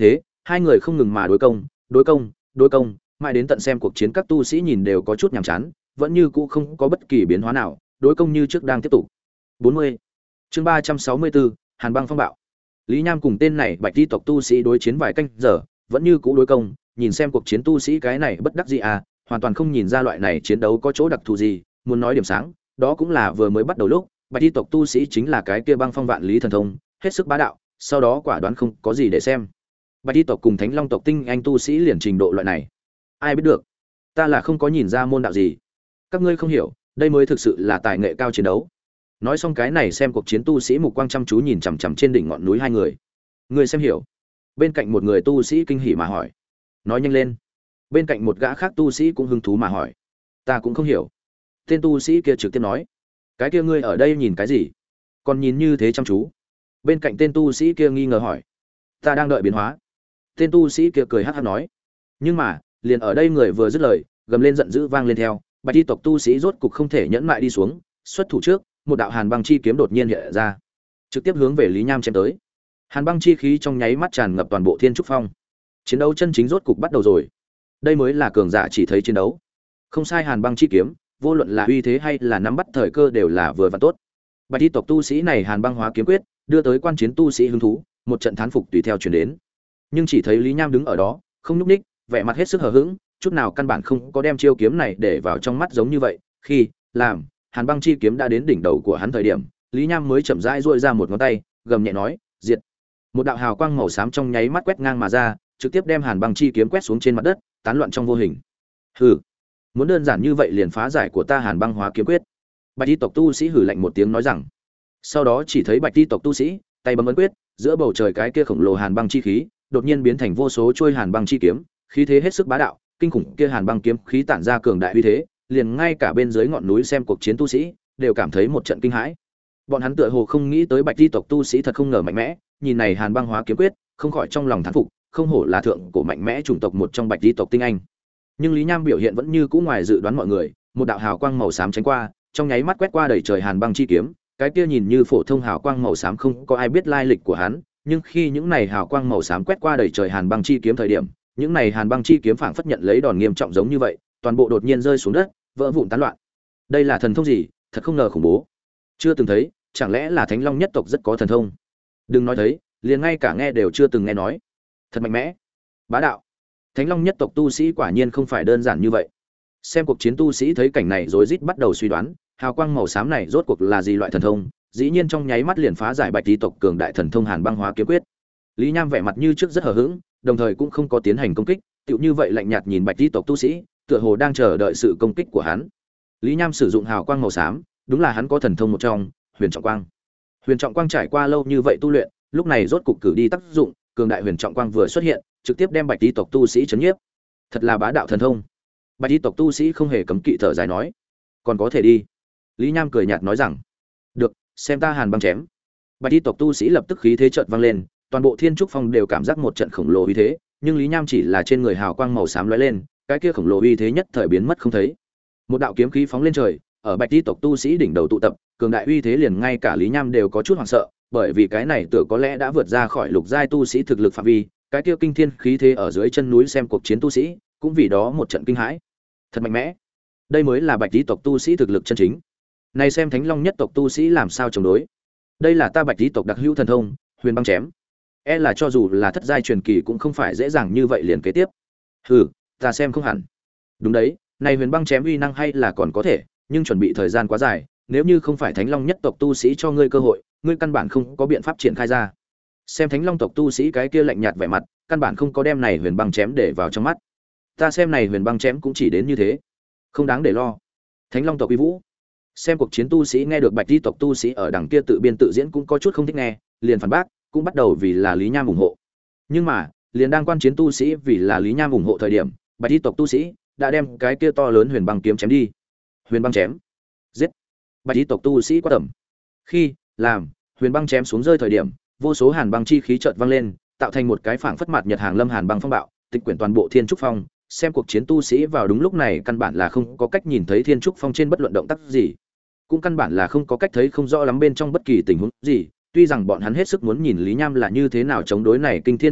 Hai người không ngừng mà đối công, mãi đến tận xem cuộc chiến các tu sĩ nhìn đều có chút nhàm chán, vẫn như cũ không có bất kỳ biến hóa nào, đối công như trước đang tiếp tục. 40. Chương 364, Hàn Băng Phong Bạo. Lý Nham cùng tên này Bạch Ti tộc tu sĩ đối chiến vài canh giờ, vẫn như cũ đối công, nhìn xem cuộc chiến tu sĩ cái này bất đắc dĩ à, hoàn toàn không nhìn ra loại này chiến đấu có chỗ đặc thù gì, muốn nói điểm sáng, đó cũng là vừa mới bắt đầu lúc, Bạch Ti tộc tu sĩ chính là cái kia băng phong vạn lý thần thông, hết sức bá đạo, sau đó quả đoán không có gì để xem. Bạch Ti tộc cùng Thánh Long tộc tinh anh tu sĩ liền trình độ loại này. Ai biết được, ta là không có nhìn ra môn đạo gì. Các ngươi không hiểu, đây mới thực sự là tài nghệ cao chiến đấu. Nói xong cái này xem cuộc chiến tu sĩ mục quang chăm chú nhìn chằm chằm trên đỉnh ngọn núi hai người. Người xem hiểu? Bên cạnh một người tu sĩ kinh hỉ mà hỏi. Nói nhanh lên. Bên cạnh một gã khác tu sĩ cũng hứng thú mà hỏi. Ta cũng không hiểu. Tên tu sĩ kia trực tiếp nói. Cái kia ngươi ở đây nhìn cái gì? Còn nhìn như thế chăm chú. Bên cạnh tên tu sĩ kia nghi ngờ hỏi. Ta đang đợi biến hóa. Tên tu sĩ kia cười hắc hắc nói. Nhưng mà, liền ở đây người vừa dứt lời, gầm lên giận dữ vang lên theo, Bạch Ti tộc tu sĩ rốt cục không thể nhẫn mại đi xuống, xuất thủ trước, một đạo hàn băng chi kiếm đột nhiên hiện ra, trực tiếp hướng về Lý Nham chém tới. Hàn băng chi khí trong nháy mắt tràn ngập toàn bộ Thiên Trúc Phong. Chiến đấu chân chính rốt cục bắt đầu rồi. Đây mới là cường giả chỉ thấy chiến đấu. Không sai, hàn băng chi kiếm, vô luận là uy thế hay là nắm bắt thời cơ đều là vừa và tốt. Bạch Ti tộc tu sĩ này hàn băng hóa kiếm quyết, đưa tới quan chiến tu sĩ hứng thú, một trận thán phục tùy theo truyền đến. Nhưng chỉ thấy Lý Nham đứng ở đó, không nhúc nhích, vẻ mặt hết sức hờ hững, chút nào căn bản không có đem chiêu kiếm này để vào trong mắt giống như vậy. Khi làm hàn băng chi kiếm đã đến đỉnh đầu của hắn thời điểm, Lý Nham mới chậm rãi duỗi ra một ngón tay, gầm nhẹ nói, "Diệt!" Một đạo hào quang màu xám trong nháy mắt quét ngang mà ra, trực tiếp đem hàn băng chi kiếm quét xuống trên mặt đất, tán loạn trong vô hình. Hừ, muốn đơn giản như vậy liền phá giải của ta hàn băng hóa kiếm quyết? Bạch Ti tộc tu sĩ hừ lạnh một tiếng nói rằng. Sau đó chỉ thấy Bạch Ti tộc tu sĩ tay bấm ấn quyết, giữa bầu trời cái kia khổng lồ hàn băng chi khí đột nhiên biến thành vô số chuôi hàn băng chi kiếm, khí thế hết sức bá đạo, kinh khủng kia hàn băng kiếm khí tản ra cường đại uy thế, liền ngay cả bên dưới ngọn núi xem cuộc chiến tu sĩ đều cảm thấy một trận kinh hãi. Bọn hắn tựa hồ không nghĩ tới Bạch Ti tộc tu sĩ thật không ngờ mạnh mẽ, nhìn này hàn băng hóa kiếm quyết, không khỏi trong lòng thán phục, không hổ là thượng cổ mạnh mẽ chủng tộc một trong Bạch Ti tộc tinh anh. Nhưng Lý Nham biểu hiện vẫn như cũ ngoài dự đoán mọi người, một đạo hào quang màu xám tránh qua, trong nháy mắt quét qua đầy trời hàn băng chi kiếm, cái kia nhìn như phổ thông hào quang màu xám không có ai biết lai lịch của hắn, nhưng khi những này hào quang màu xám quét qua đầy trời hàn băng chi kiếm thời điểm, những này hàn băng chi kiếm phảng phất nhận lấy đòn nghiêm trọng giống như vậy, toàn bộ đột nhiên rơi xuống đất, vỡ vụn tán loạn. Đây là thần thông gì, thật không ngờ khủng bố. Chưa từng thấy, chẳng lẽ là Thánh Long nhất tộc rất có thần thông? Đừng nói thấy, liền ngay cả nghe đều chưa từng nghe nói. Thật mạnh mẽ, bá đạo. Thánh Long nhất tộc tu sĩ quả nhiên không phải đơn giản như vậy. Xem cuộc chiến tu sĩ thấy cảnh này rối rít bắt đầu suy đoán, hào quang màu xám này rốt cuộc là gì loại thần thông, dĩ nhiên trong nháy mắt liền phá giải Bạch Ti tộc cường đại thần thông hàn băng hóa kiếm quyết. Lý Nham vẻ mặt như trước rất hờ hững, đồng thời cũng không có tiến hành công kích, tựu như vậy lạnh nhạt nhìn Bạch Ti tộc tu sĩ, tựa hồ đang chờ đợi sự công kích của hắn. Lý Nham sử dụng hào quang màu xám, đúng là hắn có thần thông một trong, Huyền Trọng Quang. Huyền Trọng Quang trải qua lâu như vậy tu luyện, lúc này rốt cục cử đi tác dụng, cường đại Huyền Trọng Quang vừa xuất hiện, trực tiếp đem Bạch Ti tộc tu sĩ chấn nhiếp. Thật là bá đạo thần thông. Bạch Ti tộc tu sĩ không hề cấm kỵ thở dài nói, còn có thể đi. Lý Nham cười nhạt nói rằng, được, xem ta hàn băng chém. Bạch Ti tộc tu sĩ lập tức khí thế chợt vang lên, toàn bộ Thiên Trúc Phong đều cảm giác một trận khổng lồ uy thế, nhưng Lý Nham chỉ là trên người hào quang màu xám lóe lên, cái kia khổng lồ uy thế nhất thời biến mất không thấy. Một đạo kiếm khí phóng lên trời, ở Bạch Ti tộc tu sĩ đỉnh đầu tụ tập, cường đại uy thế liền ngay cả Lý Nham đều có chút hoảng sợ, bởi vì cái này tựa có lẽ đã vượt ra khỏi lục giai tu sĩ thực lực phạm vi, cái kia kinh thiên khí thế ở dưới chân núi xem cuộc chiến tu sĩ, cũng vì đó một trận kinh hãi. Thật mạnh mẽ. Đây mới là Bạch Ti tộc tu sĩ thực lực chân chính. Này xem Thánh Long nhất tộc tu sĩ làm sao chống đối. Đây là ta Bạch Ti tộc đặc hữu thần thông, Huyền Băng chém. E là cho dù là thất giai truyền kỳ cũng không phải dễ dàng như vậy liền kế tiếp. Hừ, ta xem không hẳn. Đúng đấy, này Huyền Băng chém uy năng hay là còn có thể, nhưng chuẩn bị thời gian quá dài, nếu như không phải Thánh Long nhất tộc tu sĩ cho ngươi cơ hội, ngươi căn bản không có biện pháp triển khai ra. Xem Thánh Long tộc tu sĩ cái kia lạnh nhạt vẻ mặt, căn bản không có đem này Huyền Băng chém để vào trong mắt. Ta xem này Huyền Băng chém cũng chỉ đến như thế, không đáng để lo. Thánh Long tộc uy vũ. Xem cuộc chiến tu sĩ nghe được Bạch Ti tộc tu sĩ ở đằng kia tự biên tự diễn cũng có chút không thích nghe, liền phản bác, cũng bắt đầu vì là Lý Nham ủng hộ. Nhưng mà, liền đang quan chiến tu sĩ vì là Lý Nham ủng hộ thời điểm, Bạch Ti tộc tu sĩ đã đem cái kia to lớn Huyền Băng kiếm chém đi. Huyền Băng chém. Giết. Bạch Ti tộc tu sĩ quát tầm. Khi làm Huyền Băng chém xuống rơi thời điểm, vô số hàn băng chi khí chợt vang lên, tạo thành một cái phảng phất mặt nhật hàng lâm hàn băng phong bạo, tịch quyển toàn bộ Thiên Trúc Phong. Xem cuộc chiến tu sĩ vào đúng lúc này căn bản là không có cách nhìn thấy Thiên Trúc Phong trên bất luận động tác gì, cũng căn bản là không có cách thấy không rõ lắm bên trong bất kỳ tình huống gì. Tuy rằng bọn hắn hết sức muốn nhìn Lý Nham là như thế nào chống đối này kinh thiên nhất kích,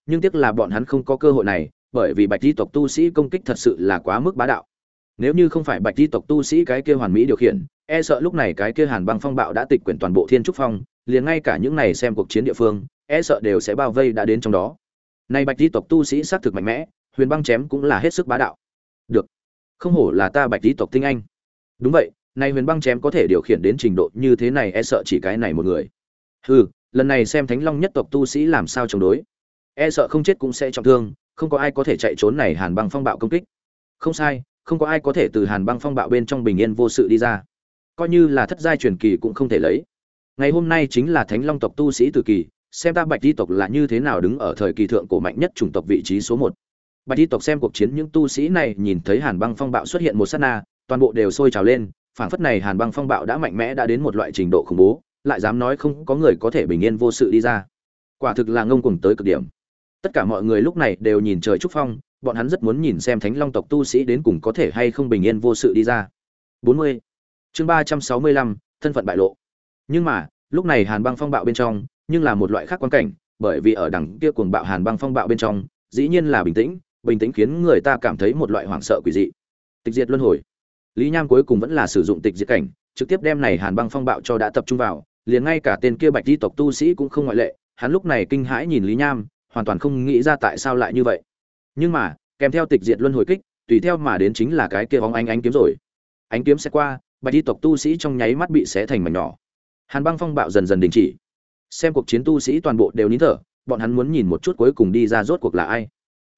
nhưng tiếc là bọn hắn không có cơ hội này, bởi vì bạch di tộc tu sĩ công kích thật sự là quá mức bá đạo. Nếu như không phải bạch di tộc tu sĩ cái kia hoàn mỹ điều khiển, e sợ lúc này cái kia hàn băng phong bạo đã tịch quyển toàn bộ thiên trúc phong, liền ngay cả những này xem cuộc chiến địa phương, e sợ đều sẽ bao vây đã đến trong đó. Nay bạch di tộc tu sĩ xác thực mạnh mẽ, huyền băng chém cũng là hết sức bá đạo. Được, không hổ là ta bạch di tộc tinh anh. Đúng vậy, nay huyền băng chém có thể điều khiển đến trình độ như thế này, e sợ chỉ cái này một người. Hừ, lần này xem thánh long nhất tộc tu sĩ làm sao chống đối, e sợ không chết cũng sẽ trọng thương, không có ai có thể chạy trốn này hàn băng phong bạo công kích. Không sai, không có ai có thể từ hàn băng phong bạo bên trong bình yên vô sự đi ra, coi như là thất giai truyền kỳ cũng không thể lấy. Ngày hôm nay chính là thánh long tộc tu sĩ tử kỳ, xem ta bạch di tộc là như thế nào đứng ở thời kỳ thượng cổ mạnh nhất chủng tộc vị trí số 1. Bạch di tộc xem cuộc chiến những tu sĩ này nhìn thấy hàn băng phong bạo xuất hiện một sát na, toàn bộ đều sôi trào lên, phảng phất này hàn băng phong bạo đã mạnh mẽ đã đến một loại trình độ khủng bố, lại dám nói không có người có thể bình yên vô sự đi ra. Quả thực là ngông cuồng tới cực điểm. Tất cả mọi người lúc này đều nhìn trời trúc phong, bọn hắn rất muốn nhìn xem thánh long tộc tu sĩ đến cùng có thể hay không bình yên vô sự đi ra. 40. Chương 365, thân phận bại lộ. Nhưng mà, lúc này hàn băng phong bạo bên trong, nhưng là một loại khác quan cảnh, bởi vì ở đằng kia cuồng bạo hàn băng phong bạo bên trong, dĩ nhiên là bình tĩnh, bình tĩnh khiến người ta cảm thấy một loại hoảng sợ quỷ dị. Tịch diệt luân hồi. Lý Nham cuối cùng vẫn là sử dụng tịch diệt cảnh, trực tiếp đem này hàn băng phong bạo cho đã tập trung vào, liền ngay cả tên kia bạch di tộc tu sĩ cũng không ngoại lệ, hắn lúc này kinh hãi nhìn Lý Nham, hoàn toàn không nghĩ ra tại sao lại như vậy. Nhưng mà, kèm theo tịch diệt luân hồi kích, tùy theo mà đến chính là cái kia bóng ánh kiếm rồi. Ánh kiếm sẽ qua, bạch di tộc tu sĩ trong nháy mắt bị xé thành mảnh nhỏ. Hàn băng phong bạo dần dần đình chỉ. Xem cuộc chiến tu sĩ toàn bộ đều nín thở, bọn hắn muốn nhìn một chút cuối cùng đi ra rốt cuộc là ai.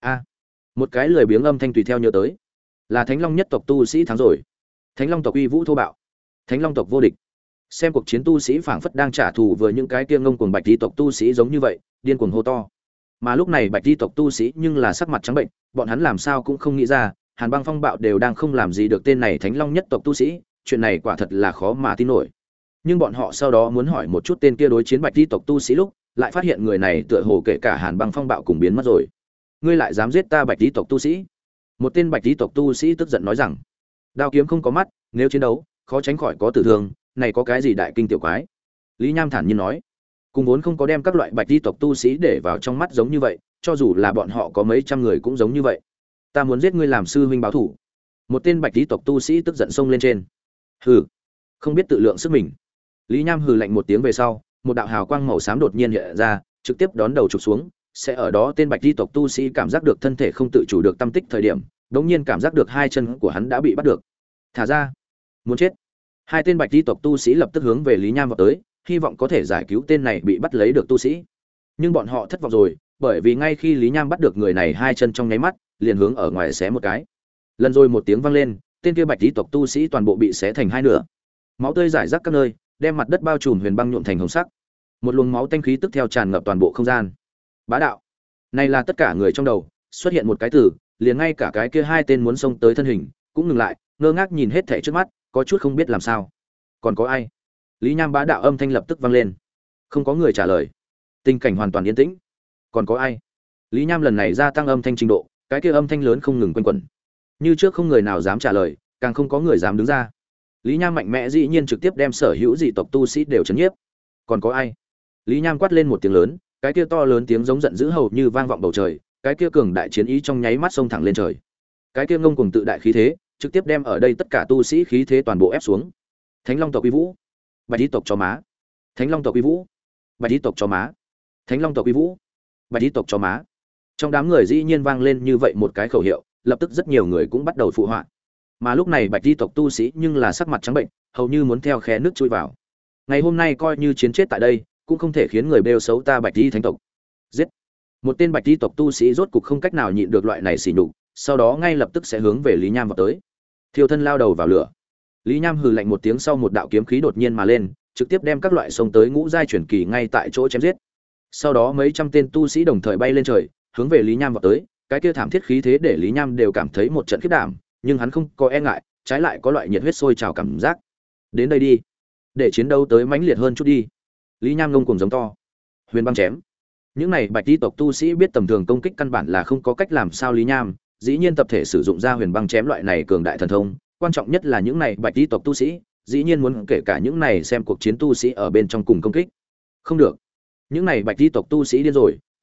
Một cái lười biếng âm thanh tùy theo nhớ tới, là Thánh Long nhất tộc tu sĩ thắng rồi. Thánh Long tộc uy vũ thô bạo, Thánh Long tộc vô địch. Xem cuộc chiến tu sĩ phảng phất đang trả thù với những cái kia ngông cuồng bạch di tộc tu sĩ giống như vậy, điên cuồng hô to. Mà lúc này bạch di tộc tu sĩ nhưng là sắc mặt trắng bệnh, bọn hắn làm sao cũng không nghĩ ra, hàn băng phong bạo đều đang không làm gì được tên này Thánh Long nhất tộc tu sĩ, chuyện này quả thật là khó mà tin nổi. Nhưng bọn họ sau đó muốn hỏi một chút tên kia đối chiến bạch di tộc tu sĩ lúc, lại phát hiện người này tựa hồ kể cả hàn băng phong bạo cùng biến mất rồi. Ngươi lại dám giết ta bạch di tộc tu sĩ? Một tên bạch di tộc tu sĩ tức giận nói rằng, đao kiếm không có mắt, nếu chiến đấu khó tránh khỏi có tử thương, này có cái gì đại kinh tiểu quái. Lý Nham thản nhiên nói, cùng vốn không có đem các loại bạch di tộc tu sĩ để vào trong mắt giống như vậy, cho dù là bọn họ có mấy trăm người cũng giống như vậy. Ta muốn giết ngươi làm sư huynh báo thủ. Một tên bạch di tộc tu sĩ tức giận xông lên trên. Hừ, không biết tự lượng sức mình. Lý Nham hừ lạnh một tiếng về sau, một đạo hào quang màu xám đột nhiên hiện ra, trực tiếp đón đầu chụp xuống, sẽ ở đó tên bạch di tộc tu sĩ cảm giác được thân thể không tự chủ được tâm tích thời điểm, đống nhiên cảm giác được hai chân của hắn đã bị bắt được. Thả ra, muốn chết. Hai tên bạch di tộc tu sĩ lập tức hướng về Lý Nham vào tới, hy vọng có thể giải cứu tên này bị bắt lấy được tu sĩ. Nhưng bọn họ thất vọng rồi, bởi vì ngay khi Lý Nham bắt được người này hai chân trong nháy mắt, liền hướng ở ngoài xé một cái. Lần rồi một tiếng vang lên, tên kia bạch di tộc tu sĩ toàn bộ bị xé thành hai nửa. Máu tươi rải rác các nơi, đem mặt đất bao trùm huyền băng nhuộm thành hồng sắc. Một luồng máu tanh khí tức theo tràn ngập toàn bộ không gian. Bá đạo. Này là tất cả người trong đầu xuất hiện một cái từ, liền ngay cả cái kia hai tên muốn xông tới thân hình cũng ngừng lại, ngơ ngác nhìn hết thảy trước mắt, có chút không biết làm sao. Còn có ai? Lý Nham bá đạo âm thanh lập tức vang lên. Không có người trả lời. Tình cảnh hoàn toàn yên tĩnh. Còn có ai? Lý Nham lần này gia tăng âm thanh trình độ, cái kia âm thanh lớn không ngừng quanh quẩn. Như trước không người nào dám trả lời, càng không có người dám đứng ra. Lý Nham mạnh mẽ dĩ nhiên trực tiếp đem sở hữu dị tộc tu sĩ đều chấn nhiếp. Còn có ai? Lý Nham quát lên một tiếng lớn, cái kia to lớn tiếng giống giận dữ hầu như vang vọng bầu trời, cái kia cường đại chiến ý trong nháy mắt xông thẳng lên trời. Cái kia ngông cuồng tự đại khí thế, trực tiếp đem ở đây tất cả tu sĩ khí thế toàn bộ ép xuống. Thánh Long tộc uy vũ, bạch di tộc cho má. Thánh Long tộc uy vũ, bạch di tộc cho má. Thánh Long tộc uy vũ, bạch di tộc cho má. Trong đám người dĩ nhiên vang lên như vậy một cái khẩu hiệu, lập tức rất nhiều người cũng bắt đầu phụ họa. Mà lúc này bạch di tộc tu sĩ nhưng là sắc mặt trắng bệnh, hầu như muốn theo khe nước chui vào. Ngày hôm nay coi như chiến chết tại đây, cũng không thể khiến người bêu xấu ta bạch di thánh tộc. Giết. Một tên bạch di tộc tu sĩ rốt cục không cách nào nhịn được loại này sỉ nhục, sau đó ngay lập tức sẽ hướng về Lý Nham vào tới. Thiêu thân lao đầu vào lửa. Lý Nham hừ lạnh một tiếng, sau một đạo kiếm khí đột nhiên mà lên, trực tiếp đem các loại sông tới ngũ giai chuyển kỳ ngay tại chỗ chém giết. Sau đó mấy trăm tên tu sĩ đồng thời bay lên trời, hướng về Lý Nham vào tới, cái kia thảm thiết khí thế để Lý Nham đều cảm thấy một trận khiếp đảm, nhưng hắn không có e ngại, trái lại có loại nhiệt huyết sôi trào cảm giác. Đến đây đi, để chiến đấu tới mãnh liệt hơn chút đi. Lý Nham ngông cuồng giống to. Huyền băng chém. Những này bạch di tộc tu sĩ biết tầm thường công kích căn bản là không có cách làm sao Lý Nham, dĩ nhiên tập thể sử dụng ra huyền băng chém loại này cường đại thần thông, quan trọng nhất là những này bạch di tộc tu sĩ, dĩ nhiên muốn kể cả những này xem cuộc chiến tu sĩ ở bên trong cùng công kích. Không được. Những này bạch di tộc tu sĩ điên rồi,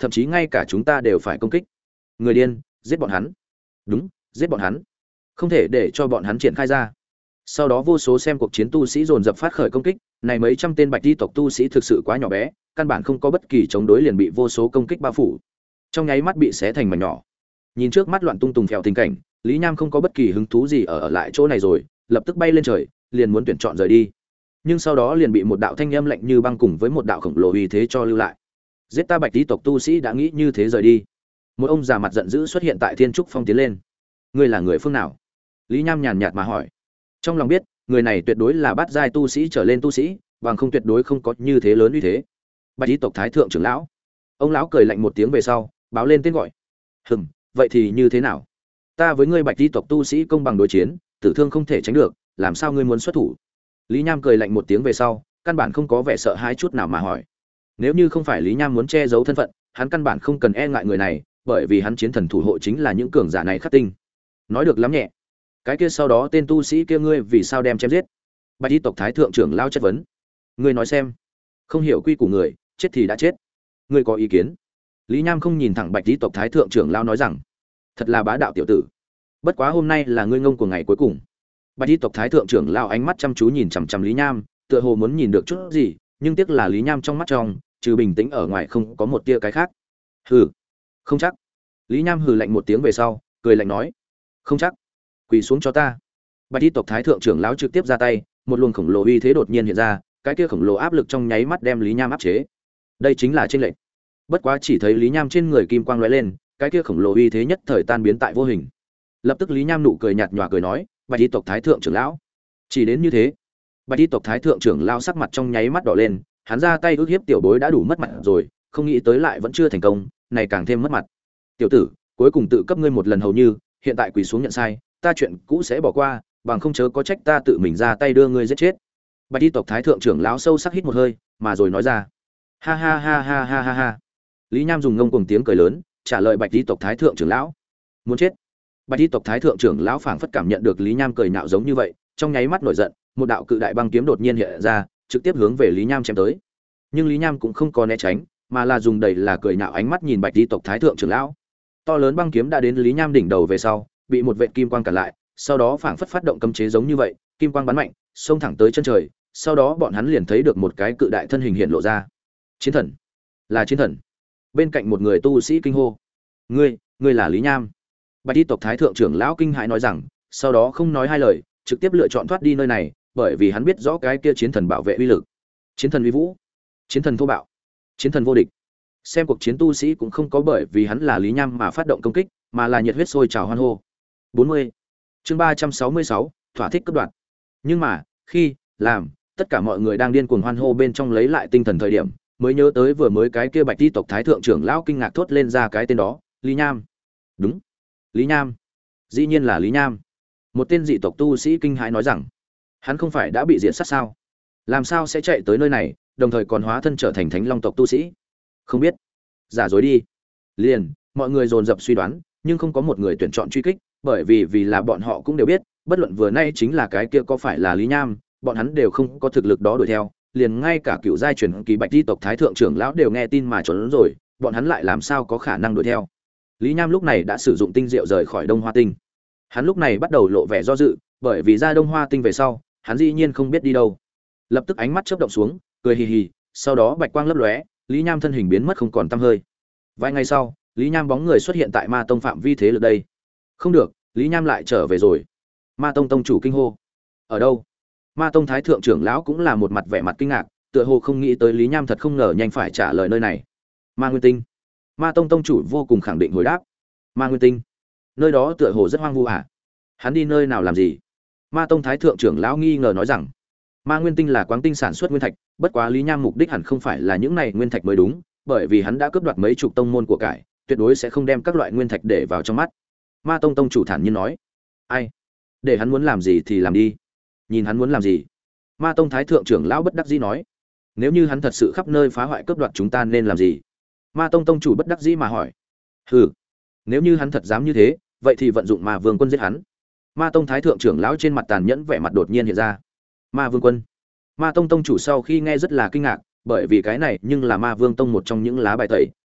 thậm chí ngay cả chúng ta đều phải công kích. Người điên, giết bọn hắn. Đúng, giết bọn hắn. Không thể để cho bọn hắn triển khai ra. Sau đó vô số xem cuộc chiến tu sĩ dồn dập phát khởi công kích, này mấy trăm tên bạch di tộc tu sĩ thực sự quá nhỏ bé, căn bản không có bất kỳ chống đối liền bị vô số công kích bao phủ. Trong nháy mắt bị xé thành mảnh nhỏ. Nhìn trước mắt loạn tung tùng phèo tình cảnh, Lý Nham không có bất kỳ hứng thú gì ở lại chỗ này rồi, lập tức bay lên trời, liền muốn tuyển chọn rời đi. Nhưng sau đó liền bị một đạo thanh âm lạnh như băng cùng với một đạo khổng lồ uy thế cho lưu lại. Giết ta bạch di tộc tu sĩ đã nghĩ như thế rời đi. Một ông già mặt giận dữ xuất hiện tại Thiên Trúc Phong tiến lên. Ngươi là người phương nào? Lý Nham nhàn nhạt mà hỏi. Trong lòng biết, người này tuyệt đối là bát giai tu sĩ trở lên tu sĩ, bằng không tuyệt đối không có như thế lớn uy thế. Bạch di tộc thái thượng trưởng lão. Ông lão cười lạnh một tiếng về sau, báo lên tên gọi. Hừm, vậy thì như thế nào? Ta với ngươi bạch di tộc tu sĩ công bằng đối chiến, tử thương không thể tránh được, làm sao ngươi muốn xuất thủ? Lý Nham cười lạnh một tiếng về sau, căn bản không có vẻ sợ hãi chút nào mà hỏi. Nếu như không phải Lý Nham muốn che giấu thân phận, hắn căn bản không cần e ngại người này, bởi vì hắn chiến thần thủ hộ chính là những cường giả này khắc tinh. Nói được lắm nhẹ. Cái kia sau đó tên tu sĩ kia ngươi vì sao đem chém giết? Bạch di tộc thái thượng trưởng lao chất vấn. Ngươi nói xem. Không hiểu quy của người, chết thì đã chết. Ngươi có ý kiến? Lý Nham không nhìn thẳng Bạch di tộc thái thượng trưởng lao nói rằng, thật là bá đạo tiểu tử. Bất quá hôm nay là ngươi ngông của ngày cuối cùng. Bạch di tộc thái thượng trưởng lao ánh mắt chăm chú nhìn chằm chằm Lý Nham, tựa hồ muốn nhìn được chút gì, nhưng tiếc là Lý Nham trong mắt trong, trừ bình tĩnh ở ngoài không có một tia cái khác. Hừ, không chắc. Lý Nham hừ lạnh một tiếng về sau, cười lạnh nói, không chắc. Quỳ xuống cho ta. Bạch di tộc thái thượng trưởng lão trực tiếp ra tay, một luồng khổng lồ uy thế đột nhiên hiện ra, cái kia khổng lồ áp lực trong nháy mắt đem Lý Nham áp chế. Đây chính là chênh lệch. Bất quá chỉ thấy Lý Nham trên người kim quang lóe lên, cái kia khổng lồ uy thế nhất thời tan biến tại vô hình. Lập tức Lý Nham nụ cười nhạt nhòa cười nói, Bạch di tộc thái thượng trưởng lão. Chỉ đến như thế, Bạch di tộc thái thượng trưởng lão sắc mặt trong nháy mắt đỏ lên, hắn ra tay ức hiếp tiểu bối đã đủ mất mặt rồi, không nghĩ tới lại vẫn chưa thành công, này càng thêm mất mặt. Tiểu tử, cuối cùng tự cấp ngươi một lần hầu như, hiện tại quỳ xuống nhận sai, ta chuyện cũ sẽ bỏ qua, bằng không chớ có trách ta tự mình ra tay đưa ngươi giết chết. Bạch di tộc thái thượng trưởng lão sâu sắc hít một hơi, mà rồi nói ra, ha ha ha ha ha ha ha. Lý Nham dùng ngông cuồng tiếng cười lớn, trả lời Bạch di tộc thái thượng trưởng lão, muốn chết. Bạch di tộc thái thượng trưởng lão phảng phất cảm nhận được Lý Nham cười nhạo giống như vậy, trong nháy mắt nổi giận, một đạo cự đại băng kiếm đột nhiên hiện ra, trực tiếp hướng về Lý Nham chém tới. Nhưng Lý Nham cũng không có né tránh, mà là dùng đầy là cười nhạo ánh mắt nhìn Bạch di tộc thái thượng trưởng lão. To lớn băng kiếm đã đến Lý Nham đỉnh đầu về sau, bị một vệt kim quang cản lại, sau đó phảng phất phát động cấm chế giống như vậy, kim quang bắn mạnh, xông thẳng tới chân trời, sau đó bọn hắn liền thấy được một cái cự đại thân hình hiện lộ ra. Chiến thần, là chiến thần. Bên cạnh một người tu sĩ kinh hô, ngươi là Lý Nham. Bạch di tộc thái thượng trưởng lão kinh hãi nói rằng, sau đó không nói hai lời, trực tiếp lựa chọn thoát đi nơi này, bởi vì hắn biết rõ cái kia chiến thần bảo vệ uy lực. Chiến thần uy vũ, chiến thần thô bạo, chiến thần vô địch. Xem cuộc chiến tu sĩ cũng không có bởi vì hắn là Lý Nham mà phát động công kích, mà là nhiệt huyết sôi trào hoan hô. 40. Chương 366, thỏa thích cấp đoạt. Nhưng mà, khi làm tất cả mọi người đang điên cuồng hoan hô bên trong lấy lại tinh thần thời điểm, mới nhớ tới vừa mới cái kia Bạch di tộc thái thượng trưởng lão kinh ngạc thốt lên ra cái tên đó, Lý Nham. Đúng, Lý Nham. Dĩ nhiên là Lý Nham. Một tên dị tộc tu sĩ kinh hãi nói rằng, hắn không phải đã bị diệt sát sao? Làm sao sẽ chạy tới nơi này, đồng thời còn hóa thân trở thành Thánh Long tộc tu sĩ? Không biết. Giả dối đi. Liền, mọi người dồn dập suy đoán, nhưng không có một người tuyển chọn truy kích, bởi vì là bọn họ cũng đều biết, bất luận vừa nay chính là cái kia có phải là Lý Nham, bọn hắn đều không có thực lực đó đuổi theo, liền ngay cả cựu giai truyền kỳ Bạch di tộc thái thượng trưởng lão đều nghe tin mà trốn rồi, bọn hắn lại làm sao có khả năng đuổi theo. Lý Nham lúc này đã sử dụng tinh diệu rời khỏi Đông Hoa Tinh. Hắn lúc này bắt đầu lộ vẻ do dự, bởi vì ra Đông Hoa Tinh về sau, hắn dĩ nhiên không biết đi đâu. Lập tức ánh mắt chớp động xuống, cười hì hì, sau đó bạch quang lấp lóe, Lý Nham thân hình biến mất không còn tăm hơi. Vài ngày sau, Lý Nham bóng người xuất hiện tại Ma Tông phạm vi thế lực đây. Không được, Lý Nham lại trở về rồi. Ma Tông tông chủ kinh hô. Ở đâu? Ma Tông thái thượng trưởng lão cũng là một mặt vẻ mặt kinh ngạc, tựa hồ không nghĩ tới Lý Nham thật không ngờ nhanh phải trả lời nơi này. Ma Nguyên Tinh. Ma Tông tông chủ vô cùng khẳng định hồi đáp. Ma Nguyên Tinh? Nơi đó tựa hồ rất hoang vu à? Hắn đi nơi nào làm gì? Ma Tông thái thượng trưởng lão nghi ngờ nói rằng, Ma Nguyên Tinh là quáng tinh sản xuất nguyên thạch, bất quá Lý Nham mục đích hẳn không phải là những này nguyên thạch mới đúng, bởi vì hắn đã cướp đoạt mấy chục tông môn của cải, tuyệt đối sẽ không đem các loại nguyên thạch để vào trong mắt. Ma Tông tông chủ thản nhiên nói, ai? Để hắn muốn làm gì thì làm đi. Nhìn hắn muốn làm gì? Ma Tông thái thượng trưởng lão bất đắc dĩ nói, nếu như hắn thật sự khắp nơi phá hoại cướp đoạt chúng ta nên làm gì? Ma Tông tông chủ bất đắc dĩ mà hỏi, hừ, nếu như hắn thật dám như thế, vậy thì vận dụng Ma Vương quân giết hắn. Ma Tông thái thượng trưởng lão trên mặt tàn nhẫn vẻ mặt đột nhiên hiện ra. Ma Vương quân? Ma Tông tông chủ sau khi nghe rất là kinh ngạc, bởi vì cái này nhưng là Ma Vương tông một trong những lá bài tẩy,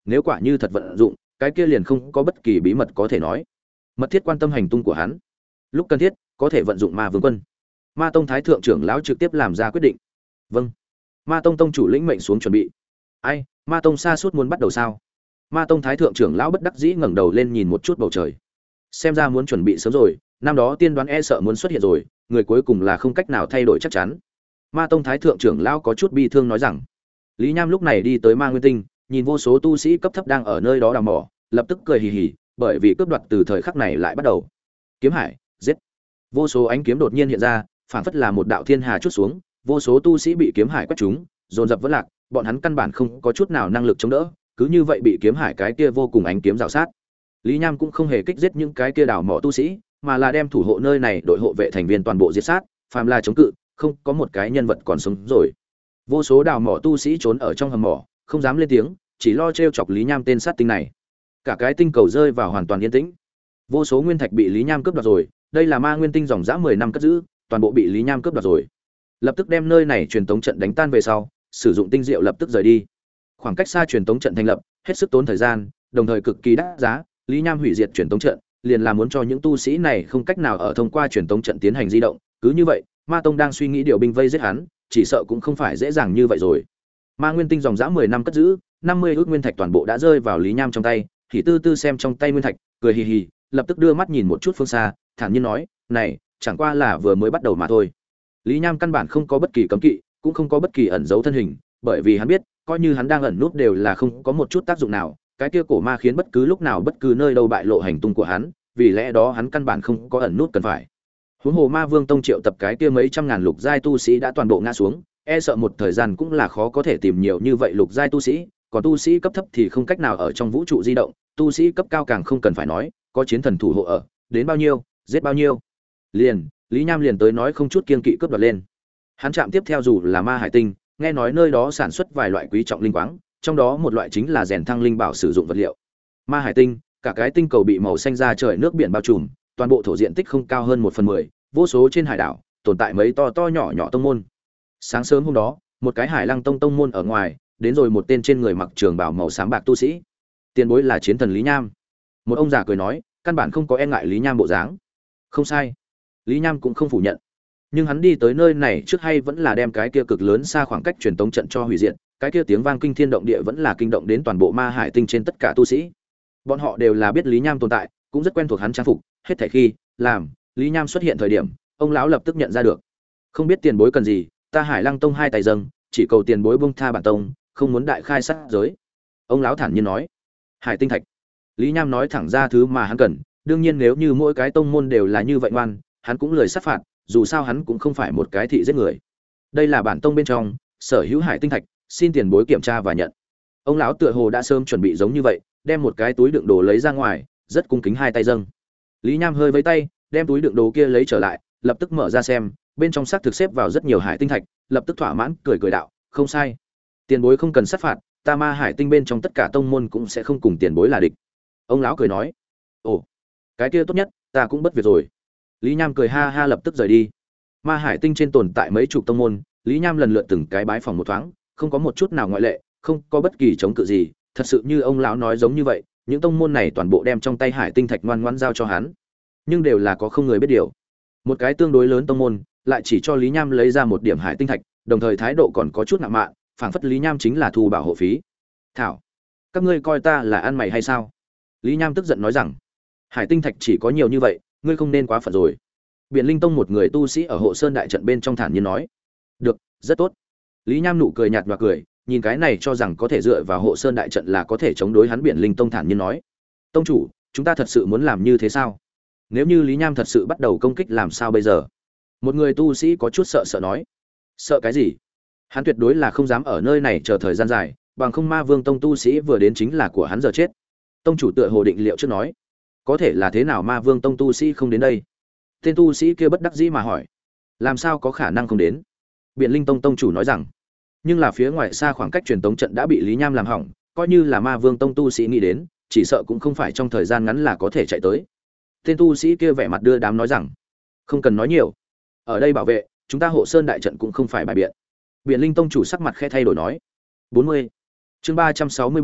nếu quả như thật vận dụng, cái kia liền không có bất kỳ bí mật có thể nói. Mật thiết quan tâm hành tung của hắn, lúc cần thiết có thể vận dụng Ma Vương quân. Ma tông thái thượng trưởng lão trực tiếp làm ra quyết định. Vâng. Ma tông tông chủ lĩnh mệnh xuống chuẩn bị. Ai, Ma tông xa suốt muốn bắt đầu sao? Ma tông thái thượng trưởng lão bất đắc dĩ ngẩng đầu lên nhìn một chút bầu trời. Xem ra muốn chuẩn bị sớm rồi, năm đó tiên đoán e sợ muốn xuất hiện rồi, người cuối cùng là không cách nào thay đổi chắc chắn. Ma tông thái thượng trưởng lão có chút bi thương nói rằng. Lý Nham lúc này đi tới Ma Nguyên Tinh, nhìn vô số tu sĩ cấp thấp đang ở nơi đó đào mỏ, lập tức cười hì hì, bởi vì cướp đoạt từ thời khắc này lại bắt đầu. Kiếm hải, giết. Vô số ánh kiếm đột nhiên hiện ra, phảng phất là một đạo thiên hà chút xuống, vô số tu sĩ bị kiếm hải quét trúng, dồn dập vỡ lạc, bọn hắn căn bản không có chút nào năng lực chống đỡ, cứ như vậy bị kiếm hải cái kia vô cùng ánh kiếm rào sát. Lý Nham cũng không hề kích giết những cái kia đào mỏ tu sĩ, mà là đem thủ hộ nơi này đội hộ vệ thành viên toàn bộ diệt sát, phàm là chống cự, không có một cái nhân vật còn sống rồi. Vô số đào mỏ tu sĩ trốn ở trong hầm mỏ, không dám lên tiếng, chỉ lo trêu chọc Lý Nham tên sát tinh này. Cả cái tinh cầu rơi vào hoàn toàn yên tĩnh. Vô số nguyên thạch bị Lý Nham cướp đoạt rồi, đây là Ma Nguyên Tinh dòng dã 10 năm cất giữ, toàn bộ bị Lý Nham cướp đoạt rồi. Lập tức đem nơi này truyền tống trận đánh tan về sau, sử dụng tinh diệu lập tức rời đi. Khoảng cách xa truyền tống trận thành lập, hết sức tốn thời gian, đồng thời cực kỳ đắt giá, Lý Nham hủy diệt truyền tống trận, liền là muốn cho những tu sĩ này không cách nào ở thông qua truyền tống trận tiến hành di động, cứ như vậy, Ma Tông đang suy nghĩ điều binh vây giết hắn, chỉ sợ cũng không phải dễ dàng như vậy rồi. Ma Nguyên Tinh dòng dã 10 năm cất giữ, 50 ước nguyên thạch toàn bộ đã rơi vào Lý Nham trong tay, thì tư tư xem trong tay nguyên thạch, cười hì hì, lập tức đưa mắt nhìn một chút phương xa, thản nhiên nói, "Này, chẳng qua là vừa mới bắt đầu mà thôi." Lý Nham căn bản không có bất kỳ cấm kỵ, cũng không có bất kỳ ẩn giấu thân hình, bởi vì hắn biết, coi như hắn đang ẩn núp đều là không có một chút tác dụng nào, cái kia cổ ma khiến bất cứ lúc nào bất cứ nơi đâu bại lộ hành tung của hắn, vì lẽ đó hắn căn bản không có ẩn núp cần phải. Huống hồ Ma Vương Tông triệu tập cái kia mấy trăm ngàn lục giai tu sĩ đã toàn bộ ngã xuống, e sợ một thời gian cũng là khó có thể tìm nhiều như vậy lục giai tu sĩ, còn tu sĩ cấp thấp thì không cách nào ở trong vũ trụ di động, tu sĩ cấp cao càng không cần phải nói, có chiến thần thủ hộ ở, đến bao nhiêu, giết bao nhiêu. Liền, Lý Nham liền tới nói không chút kiên kỵ cướp đoạt lên. Hắn chạm tiếp theo dù là Ma Hải Tinh, nghe nói nơi đó sản xuất vài loại quý trọng linh quáng, trong đó một loại chính là rèn thăng linh bảo sử dụng vật liệu. Ma Hải Tinh, cả cái tinh cầu bị màu xanh da trời nước biển bao trùm, toàn bộ thổ diện tích không cao hơn 1/10, vô số trên hải đảo tồn tại mấy to to nhỏ nhỏ tông môn. Sáng sớm hôm đó, một cái Hải Lăng tông môn ở ngoài, đến rồi một tên trên người mặc trường bào màu xám bạc tu sĩ. Tiền bối là chiến thần Lý Nham. Một ông già cười nói, căn bản không có e ngại Lý Nham bộ dáng. Không sai, Lý Nham cũng không phủ nhận. Nhưng hắn đi tới nơi này trước hay vẫn là đem cái kia cực lớn xa khoảng cách truyền tống trận cho hủy diệt, cái kia tiếng vang kinh thiên động địa vẫn là kinh động đến toàn bộ Ma Hải Tinh trên tất cả tu sĩ. Bọn họ đều là biết Lý Nham tồn tại, cũng rất quen thuộc hắn trang phục, hết thảy khi làm Lý Nham xuất hiện thời điểm, ông lão lập tức nhận ra được. Không biết tiền bối cần gì, ta Hải Lăng tông hai tay dâng, chỉ cầu tiền bối buông tha bản tông, không muốn đại khai sát giới. Ông lão thản nhiên nói. Hải tinh thạch. Lý Nham nói thẳng ra thứ mà hắn cần, đương nhiên nếu như mỗi cái tông môn đều là như vậy ngoan, hắn cũng lười sát phạt, dù sao hắn cũng không phải một cái thị giết người. Đây là bản tông bên trong sở hữu hải tinh thạch, xin tiền bối kiểm tra và nhận. Ông lão tựa hồ đã sớm chuẩn bị giống như vậy, đem một cái túi đựng đồ lấy ra ngoài, rất cung kính hai tay dâng. Lý Nham hơi vẫy tay, đem túi đựng đồ kia lấy trở lại, lập tức mở ra xem, bên trong xác thực xếp vào rất nhiều hải tinh thạch, lập tức thỏa mãn cười cười đạo, không sai. Tiền bối không cần sát phạt, ta Ma Hải Tinh bên trong tất cả tông môn cũng sẽ không cùng tiền bối là địch. Ông lão cười nói, ồ, cái kia tốt nhất, ta cũng bất việc rồi. Lý Nham cười ha ha lập tức rời đi. Ma Hải Tinh trên tồn tại mấy chục tông môn, Lý Nham lần lượt từng cái bái phòng một thoáng, không có một chút nào ngoại lệ, không có bất kỳ chống cự gì, thật sự như ông lão nói giống như vậy, những tông môn này toàn bộ đem trong tay hải tinh thạch ngoan ngoãn giao cho hắn. Nhưng đều là có không người biết điều. Một cái tương đối lớn tông môn, lại chỉ cho Lý Nham lấy ra một điểm hải tinh thạch, đồng thời thái độ còn có chút ngạo mạn, phảng phất Lý Nham chính là thu bảo hộ phí. Thảo, các ngươi coi ta là ăn mày hay sao? Lý Nham tức giận nói rằng, hải tinh thạch chỉ có nhiều như vậy, ngươi không nên quá phận rồi. Biển Linh Tông một người tu sĩ ở Hộ Sơn đại trận bên trong thản nhiên nói, được, rất tốt. Lý Nham nụ cười nhạt nhòa cười, nhìn cái này cho rằng có thể dựa vào Hộ Sơn đại trận là có thể chống đối hắn Biển Linh Tông thản nhiên nói, tông chủ, chúng ta thật sự muốn làm như thế sao? Nếu như Lý Nham thật sự bắt đầu công kích làm sao bây giờ? Một người tu sĩ có chút sợ sợ nói, sợ cái gì? Hắn tuyệt đối là không dám ở nơi này chờ thời gian dài, bằng không Ma Vương Tông tu sĩ vừa đến chính là của hắn giờ chết. Tông chủ tựa hồ định liệu trước nói, có thể là thế nào Ma Vương Tông tu sĩ không đến đây? Tên tu sĩ kia bất đắc dĩ mà hỏi, làm sao có khả năng không đến? Biển Linh Tông tông chủ nói rằng, nhưng là phía ngoài xa khoảng cách truyền tống trận đã bị Lý Nham làm hỏng, coi như là Ma Vương Tông tu sĩ nghĩ đến, chỉ sợ cũng không phải trong thời gian ngắn là có thể chạy tới. Tên tu sĩ kia vẻ mặt đưa đám nói rằng, không cần nói nhiều, ở đây bảo vệ, chúng ta Hộ Sơn đại trận cũng không phải bài biện. Biển Linh Tông chủ sắc mặt khẽ thay đổi nói, 40. Chương 367,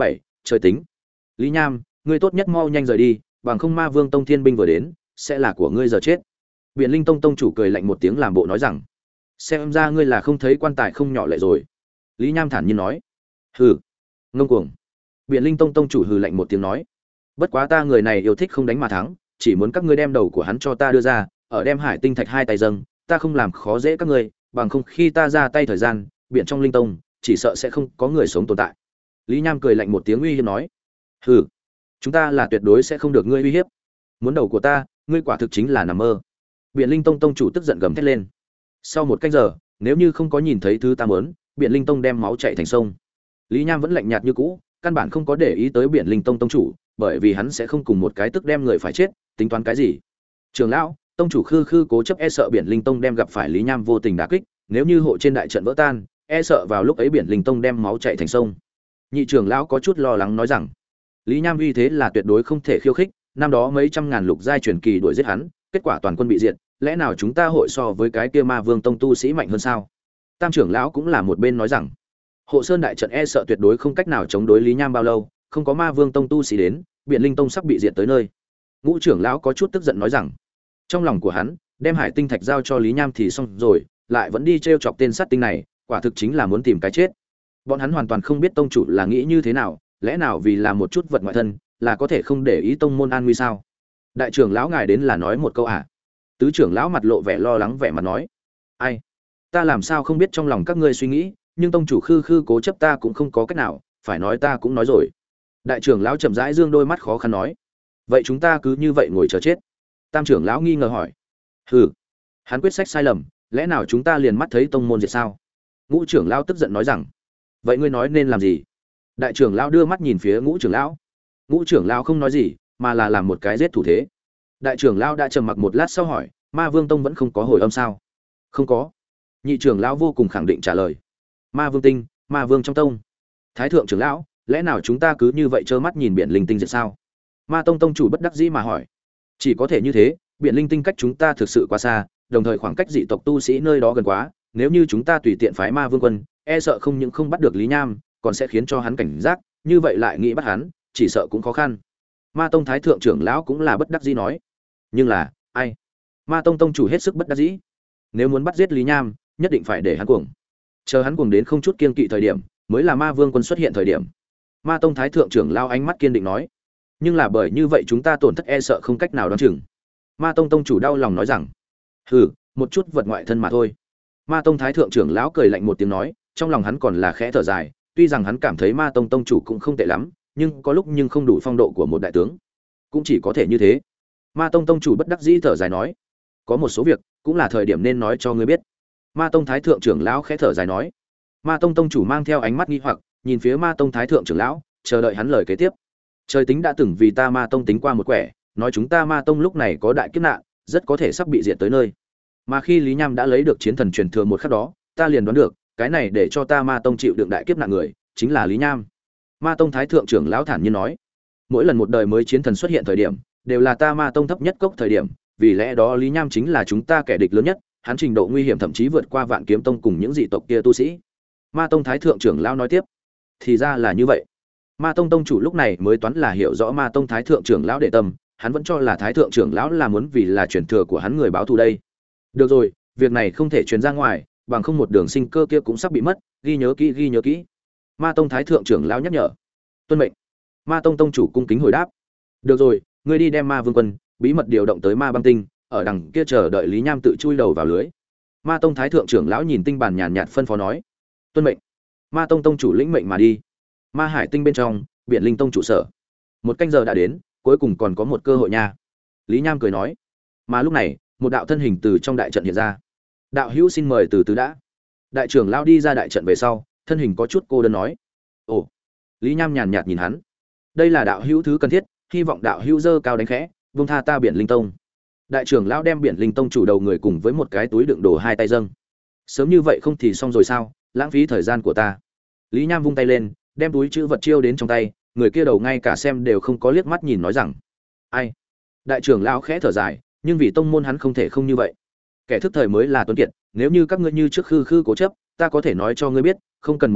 Trời tính, Lý Nham, ngươi tốt nhất mau nhanh rời đi, bằng không Ma Vương Tông thiên binh vừa đến, sẽ là của ngươi giờ chết. Biển Linh Tông tông chủ cười lạnh một tiếng làm bộ nói rằng, xem ra ngươi là không thấy quan tài không nhỏ lệ rồi. Lý Nham thản nhiên nói, hừ, ngông cuồng. Biển Linh Tông tông chủ hừ lạnh một tiếng nói, bất quá ta người này yêu thích không đánh mà thắng, chỉ muốn các ngươi đem đầu của hắn cho ta đưa ra, ở đem Hải Tinh Thạch hai tay dâng, ta không làm khó dễ các ngươi, bằng không khi ta ra tay thời gian, biển trong Linh Tông chỉ sợ sẽ không có người sống tồn tại. Lý Nham cười lạnh một tiếng uy hiếp nói, hừ, chúng ta là tuyệt đối sẽ không được ngươi uy hiếp. Muốn đầu của ta, ngươi quả thực chính là nằm mơ. Biển Linh Tông tông chủ tức giận gầm thét lên. Sau một canh giờ, nếu như không có nhìn thấy thứ ta muốn, Biển Linh Tông đem máu chảy thành sông. Lý Nham vẫn lạnh nhạt như cũ, căn bản không có để ý tới Biển Linh Tông tông chủ, bởi vì hắn sẽ không cùng một cái tức đem người phải chết, tính toán cái gì. Trường lão, tông chủ khư khư cố chấp e sợ Biển Linh Tông đem gặp phải Lý Nham vô tình đả kích, nếu như hộ trên đại trận vỡ tan, e sợ vào lúc ấy Biển Linh Tông đem máu chảy thành sông. Nhị trưởng lão có chút lo lắng nói rằng, Lý Nham uy thế là tuyệt đối không thể khiêu khích, năm đó mấy trăm ngàn lục giai truyền kỳ đuổi giết hắn, kết quả toàn quân bị diệt, lẽ nào chúng ta hội so với cái kia Ma Vương Tông tu sĩ mạnh hơn sao? Tam trưởng lão cũng là một bên nói rằng, Hộ Sơn đại trận e sợ tuyệt đối không cách nào chống đối Lý Nham bao lâu, không có Ma Vương Tông tu sĩ đến, Biển Linh Tông sắp bị diệt tới nơi. Ngũ trưởng lão có chút tức giận nói rằng, trong lòng của hắn, đem Hải Tinh Thạch giao cho Lý Nham thì xong rồi, lại vẫn đi trêu chọc tên sát tinh này, quả thực chính là muốn tìm cái chết. Bọn hắn hoàn toàn không biết tông chủ là nghĩ như thế nào, lẽ nào vì là một chút vật ngoại thân, là có thể không để ý tông môn an nguy sao? Đại trưởng lão ngài đến là nói một câu à? Tứ trưởng lão mặt lộ vẻ lo lắng vẻ mặt nói, ai, ta làm sao không biết trong lòng các ngươi suy nghĩ, nhưng tông chủ khư khư cố chấp ta cũng không có cách nào, phải nói ta cũng nói rồi. Đại trưởng lão chậm rãi dương đôi mắt khó khăn nói, vậy chúng ta cứ như vậy ngồi chờ chết? Tam trưởng lão nghi ngờ hỏi, hừ, hắn quyết sách sai lầm, lẽ nào chúng ta liền mắt thấy tông môn diệt sao? Ngũ trưởng lão tức giận nói rằng, vậy ngươi nói nên làm gì? Đại trưởng lão đưa mắt nhìn phía ngũ trưởng lão. Ngũ trưởng lão không nói gì, mà là làm một cái giết thủ thế. Đại trưởng lão đã trầm mặc một lát sau hỏi, Ma Vương Tông vẫn không có hồi âm sao? Không có. Nhị trưởng lão vô cùng khẳng định trả lời. Ma Vương Tinh, Ma Vương trong tông. Thái thượng trưởng lão, lẽ nào chúng ta cứ như vậy trơ mắt nhìn biển linh tinh diệt sao? Ma Tông tông chủ bất đắc dĩ mà hỏi. Chỉ có thể như thế, biển linh tinh cách chúng ta thực sự quá xa, đồng thời khoảng cách dị tộc tu sĩ nơi đó gần quá, nếu như chúng ta tùy tiện phái Ma Vương quân, e sợ không những không bắt được Lý Nham, còn sẽ khiến cho hắn cảnh giác, như vậy lại nghĩ bắt hắn, chỉ sợ cũng khó khăn. Ma Tông thái thượng trưởng lão cũng là bất đắc dĩ nói. Nhưng là, ai? Ma Tông tông chủ hết sức bất đắc dĩ. Nếu muốn bắt giết Lý Nham, nhất định phải để hắn cuồng. Chờ hắn cuồng đến không chút kiên kỵ thời điểm, mới là Ma Vương quân xuất hiện thời điểm. Ma Tông thái thượng trưởng lão ánh mắt kiên định nói. Nhưng là bởi như vậy chúng ta tổn thất e sợ không cách nào đoán chừng. Ma Tông tông chủ đau lòng nói rằng, hừ, một chút vật ngoại thân mà thôi. Ma Tông thái thượng trưởng lão cười lạnh một tiếng nói, trong lòng hắn còn là khẽ thở dài, tuy rằng hắn cảm thấy Ma Tông tông chủ cũng không tệ lắm, nhưng có lúc nhưng không đủ phong độ của một đại tướng, cũng chỉ có thể như thế. Ma Tông tông chủ bất đắc dĩ thở dài nói, có một số việc cũng là thời điểm nên nói cho ngươi biết. Ma Tông thái thượng trưởng lão khẽ thở dài nói. Ma Tông tông chủ mang theo ánh mắt nghi hoặc nhìn phía Ma Tông thái thượng trưởng lão, chờ đợi hắn lời kế tiếp. Trời tính đã từng vì ta Ma Tông tính qua một quẻ, nói chúng ta Ma Tông lúc này có đại kiếp nạn, rất có thể sắp bị diệt tới nơi. Mà khi Lý Nham đã lấy được chiến thần truyền thừa một khắc đó, ta liền đoán được, cái này để cho ta Ma Tông chịu đựng đại kiếp nạn người, chính là Lý Nham. Ma Tông thái thượng trưởng lão thản nhiên nói, mỗi lần một đời mới chiến thần xuất hiện thời điểm, đều là ta Ma Tông thấp nhất cốc thời điểm, vì lẽ đó Lý Nham chính là chúng ta kẻ địch lớn nhất, hắn trình độ nguy hiểm thậm chí vượt qua Vạn Kiếm Tông cùng những dị tộc kia tu sĩ. Ma Tông thái thượng trưởng lão nói tiếp, thì ra là như vậy. Ma Tông tông chủ lúc này mới toán là hiểu rõ Ma Tông thái thượng trưởng lão để tâm, hắn vẫn cho là thái thượng trưởng lão là muốn vì là truyền thừa của hắn người báo thù đây. Được rồi, việc này không thể truyền ra ngoài, bằng không một đường sinh cơ kia cũng sắp bị mất, ghi nhớ kỹ. Ma Tông thái thượng trưởng lão nhắc nhở. Tuân mệnh. Ma Tông tông chủ cung kính hồi đáp. Được rồi, ngươi đi đem Ma Vương quân bí mật điều động tới Ma Băng Tinh, ở đằng kia chờ đợi Lý Nham tự chui đầu vào lưới. Ma Tông thái thượng trưởng lão nhìn tinh bản nhàn nhạt phân phó nói. Tuân mệnh. Ma Tông tông chủ lĩnh mệnh mà đi. Ma Hải Tinh bên trong, Biển Linh Tông trụ sở. Một canh giờ đã đến, cuối cùng còn có một cơ hội nha. Lý Nham cười nói. Mà lúc này, một đạo thân hình từ trong đại trận hiện ra. Đạo hữu xin mời từ từ đã. Đại trưởng lão đi ra đại trận về sau, thân hình có chút cô đơn nói. Ồ. Lý Nham nhàn nhạt nhìn hắn. Đây là đạo hữu thứ cần thiết, hy vọng đạo hữu dơ cao đánh khẽ, buông tha ta Biển Linh Tông. Đại trưởng lão đem Biển Linh Tông chủ đầu người cùng với một cái túi đựng đồ hai tay dâng. Sớm như vậy không thì xong rồi sao, lãng phí thời gian của ta. Lý Nham vung tay lên, đem túi chữ vật chiêu đến trong tay, người kia đầu ngay cả xem đều không có liếc mắt nhìn nói rằng, ai. Đại trưởng lão khẽ thở dài, nhưng vì tông môn hắn không thể không như vậy. Kẻ thức thời mới là tuấn kiệt, nếu như các ngươi như trước khư khư cố chấp, ta có thể nói cho ngươi biết, không cần một phút,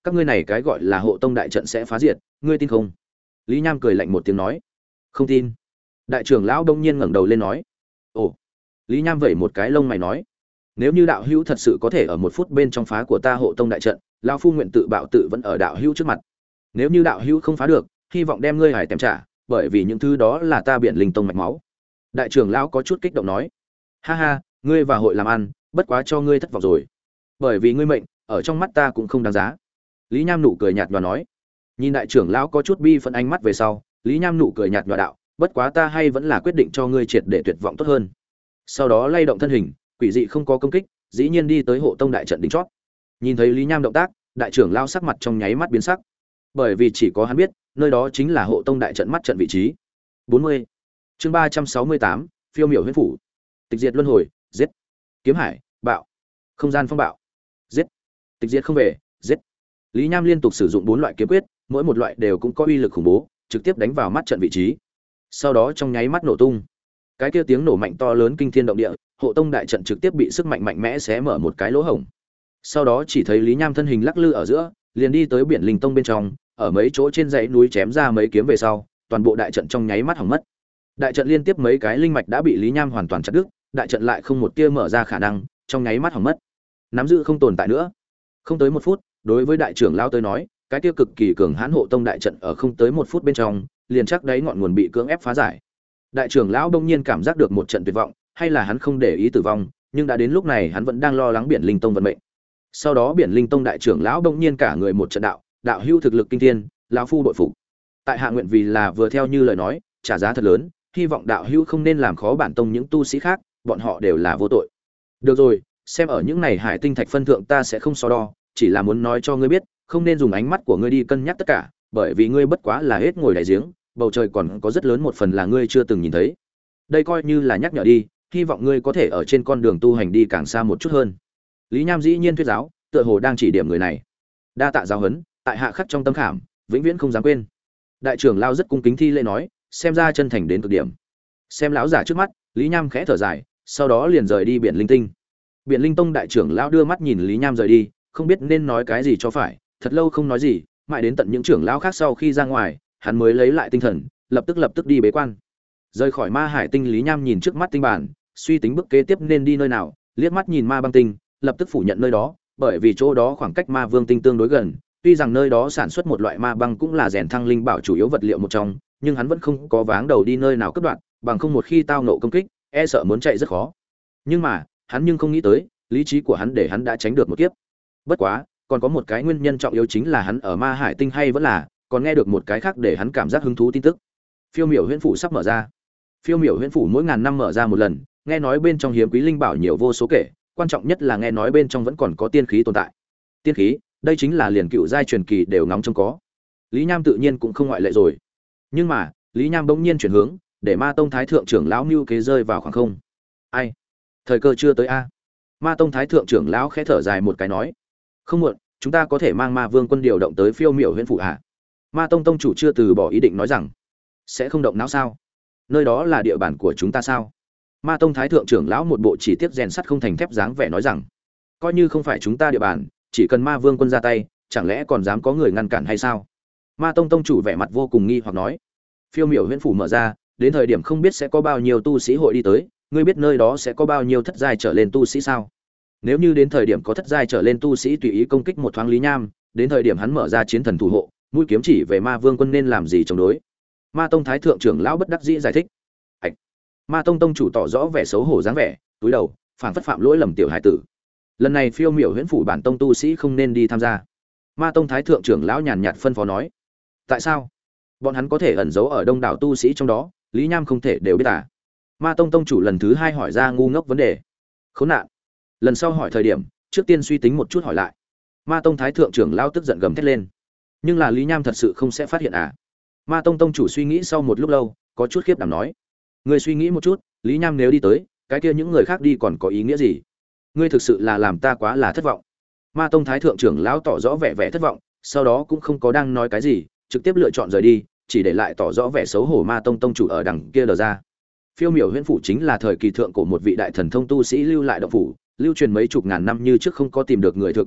các ngươi này cái gọi là hộ tông đại trận sẽ phá diệt, ngươi tin không? Lý Nham cười lạnh một tiếng nói. Không tin. Đại trưởng lão đông nhiên ngẩng đầu lên nói. Ồ. Lý Nham vẩy một cái lông mày nói, nếu như đạo hữu thật sự có thể ở 1 phút bên trong phá của ta hộ tông đại trận, lão phu nguyện tự bạo tự vẫn ở đạo hữu trước mặt. Nếu như đạo hữu không phá được, hy vọng đem ngươi hải tèm trả, bởi vì những thứ đó là ta Biển Linh Tông mạch máu. Đại trưởng lão có chút kích động nói, ha ha, ngươi và hội làm ăn, bất quá cho ngươi thất vọng rồi. Bởi vì ngươi mệnh, ở trong mắt ta cũng không đáng giá. Lý Nham nụ cười nhạt nhòa nói. Nhìn đại trưởng lão có chút bi phẫn ánh mắt về sau, Lý Nham nụ cười nhạt nhòa đạo, bất quá ta hay vẫn là quyết định cho ngươi triệt để tuyệt vọng tốt hơn. Sau đó lay động thân hình, quỷ dị không có công kích, dĩ nhiên đi tới hộ tông đại trận đỉnh chót. Nhìn thấy Lý Nham động tác, đại trưởng lão sắc mặt trong nháy mắt biến sắc, bởi vì chỉ có hắn biết, nơi đó chính là hộ tông đại trận mắt trận vị trí. 40. Chương 368, phiêu miểu huyễn phủ. Tịch diệt luân hồi, giết. Kiếm hải, bạo. Không gian phong bạo, giết. Tịch diệt không về, giết. Lý Nham liên tục sử dụng 4 loại kiếm quyết, mỗi một loại đều cũng có uy lực khủng bố, trực tiếp đánh vào mắt trận vị trí. Sau đó trong nháy mắt nổ tung. Cái kia tiếng nổ mạnh to lớn kinh thiên động địa, hộ tông đại trận trực tiếp bị sức mạnh mạnh mẽ xé mở một cái lỗ hổng. Sau đó chỉ thấy Lý Nham thân hình lắc lư ở giữa, liền đi tới Biển Linh Tông bên trong, ở mấy chỗ trên dãy núi chém ra mấy kiếm về sau, toàn bộ đại trận trong nháy mắt hỏng mất. Đại trận liên tiếp mấy cái linh mạch đã bị Lý Nham hoàn toàn chặt đứt, đại trận lại không một tia mở ra khả năng, trong nháy mắt hỏng mất. Nắm giữ không tồn tại nữa. Không tới 1 phút, đối với đại trưởng lão tới nói, cái kia cực kỳ cường hãn hộ tông đại trận ở không tới 1 phút bên trong, liền chắc đáy ngọn nguồn bị cưỡng ép phá giải. Đại trưởng lão đông nhiên cảm giác được một trận tuyệt vọng, hay là hắn không để ý tử vong, nhưng đã đến lúc này hắn vẫn đang lo lắng Biển Linh Tông vận mệnh. Sau đó Biển Linh Tông đại trưởng lão đông nhiên cả người một trận đạo hưu thực lực kinh thiên, lão phu bội phục. Tại hạ nguyện vì là vừa theo như lời nói, trả giá thật lớn, hy vọng đạo hưu không nên làm khó bản tông những tu sĩ khác, bọn họ đều là vô tội. Được rồi, xem ở những này hải tinh thạch phân thượng ta sẽ không so đo, chỉ là muốn nói cho ngươi biết, không nên dùng ánh mắt của ngươi đi cân nhắc tất cả, bởi vì ngươi bất quá là hết ngồi đại giếng, bầu trời còn có rất lớn một phần là ngươi chưa từng nhìn thấy. Đây coi như là nhắc nhở đi, hy vọng ngươi có thể ở trên con đường tu hành đi càng xa một chút hơn. Lý Nham dĩ nhiên thuyết giáo, tựa hồ đang chỉ điểm người này. Đa tạ giáo huấn, tại hạ khắc trong tâm khảm, vĩnh viễn không dám quên. Đại trưởng lão rất cung kính thi lễ nói, xem ra chân thành đến cực điểm. Xem lão giả trước mắt, Lý Nham khẽ thở dài, sau đó liền rời đi Biển Linh Tinh. Biển Linh Tông đại trưởng lão đưa mắt nhìn Lý Nham rời đi, không biết nên nói cái gì cho phải, thật lâu không nói gì, mãi đến tận những trưởng lão khác sau khi ra ngoài, hắn mới lấy lại tinh thần, lập tức đi bế quan. Rời khỏi Ma Hải Tinh, Lý Nham nhìn trước mắt tinh bản, suy tính bước kế tiếp nên đi nơi nào, liếc mắt nhìn Ma Băng Tinh, lập tức phủ nhận nơi đó, bởi vì chỗ đó khoảng cách Ma Vương Tinh tương đối gần, tuy rằng nơi đó sản xuất một loại ma băng cũng là rèn thăng linh bảo chủ yếu vật liệu một trong, nhưng hắn vẫn không có váng đầu đi nơi nào cấp đoạn, bằng không một khi tao nộ công kích, e sợ muốn chạy rất khó. Nhưng mà, hắn không nghĩ tới, lý trí của hắn để hắn đã tránh được một kiếp. Bất quá, còn có một cái nguyên nhân trọng yếu chính là hắn ở Ma Hải Tinh hay vẫn là còn nghe được một cái khác để hắn cảm giác hứng thú tin tức. Phiêu miểu huyễn phủ sắp mở ra. Phiêu miểu huyễn phủ mỗi ngàn năm mở ra một lần, nghe nói bên trong hiếm quý linh bảo nhiều vô số kể, quan trọng nhất là nghe nói bên trong vẫn còn có tiên khí tồn tại. Tiên khí, đây chính là liền cựu giai truyền kỳ đều ngóng trông có. Lý Nham tự nhiên cũng không ngoại lệ rồi. Nhưng mà, Lý Nham bỗng nhiên chuyển hướng, để Ma Tông Thái thượng trưởng lão mưu kế rơi vào khoảng không. Ai? Thời cơ chưa tới a. Ma Tông Thái thượng trưởng lão khẽ thở dài một cái nói, không muộn, chúng ta có thể mang Ma Vương quân điều động tới Phiêu miểu huyễn phủ à? Ma Tông tông chủ chưa từ bỏ ý định nói rằng, sẽ không động não sao? Nơi đó là địa bàn của chúng ta sao? Ma Tông Thái thượng trưởng lão một bộ chỉ tiếc rèn sắt không thành thép dáng vẻ nói rằng, coi như không phải chúng ta địa bàn, chỉ cần Ma Vương quân ra tay, chẳng lẽ còn dám có người ngăn cản hay sao? Ma Tông tông chủ vẻ mặt vô cùng nghi hoặc nói, Phiêu miểu huyễn phủ mở ra, đến thời điểm không biết sẽ có bao nhiêu tu sĩ hội đi tới, ngươi biết nơi đó sẽ có bao nhiêu thất giai trở lên tu sĩ sao? Nếu như đến thời điểm có thất giai trở lên tu sĩ tùy ý công kích một thoáng Lý Nham, đến thời điểm hắn mở ra chiến thần thủ hộ, mũi kiếm chỉ về Ma Vương quân nên làm gì chống đối? Ma Tông Thái thượng trưởng lão bất đắc dĩ giải thích. Ảch. Ma Tông tông chủ tỏ rõ vẻ xấu hổ dáng vẻ, túi đầu, phảng phất phạm lỗi lầm tiểu hải tử. Lần này Phiêu miểu huyễn phủ bản tông tu sĩ không nên đi tham gia. Ma Tông Thái thượng trưởng lão nhàn nhạt phân phó nói. Tại sao? Bọn hắn có thể ẩn giấu ở đông đảo tu sĩ trong đó, Lý Nham không thể đều biết à? Ma Tông tông chủ lần thứ hai hỏi ra ngu ngốc vấn đề. Khốn nạn. Lần sau hỏi thời điểm, trước tiên suy tính một chút hỏi lại. Ma Tông Thái thượng trưởng lão tức giận gầm thét lên. Nhưng là Lý Nham thật sự không sẽ phát hiện à? Ma Tông tông chủ suy nghĩ sau một lúc lâu, có chút khiếp đảm nói: "Ngươi suy nghĩ một chút, Lý Nham nếu đi tới, cái kia những người khác đi còn có ý nghĩa gì? Ngươi thực sự là làm ta quá là thất vọng." Ma Tông Thái thượng trưởng lão tỏ rõ vẻ vẻ thất vọng, sau đó cũng không có đang nói cái gì, trực tiếp lựa chọn rời đi, chỉ để lại tỏ rõ vẻ xấu hổ Ma Tông tông chủ ở đằng kia đờ ra. Phiêu miểu huyễn phủ chính là thời kỳ thượng của một vị đại thần thông tu sĩ lưu lại động phủ, lưu truyền mấy chục ngàn năm như trước không có tìm được người thừa kế,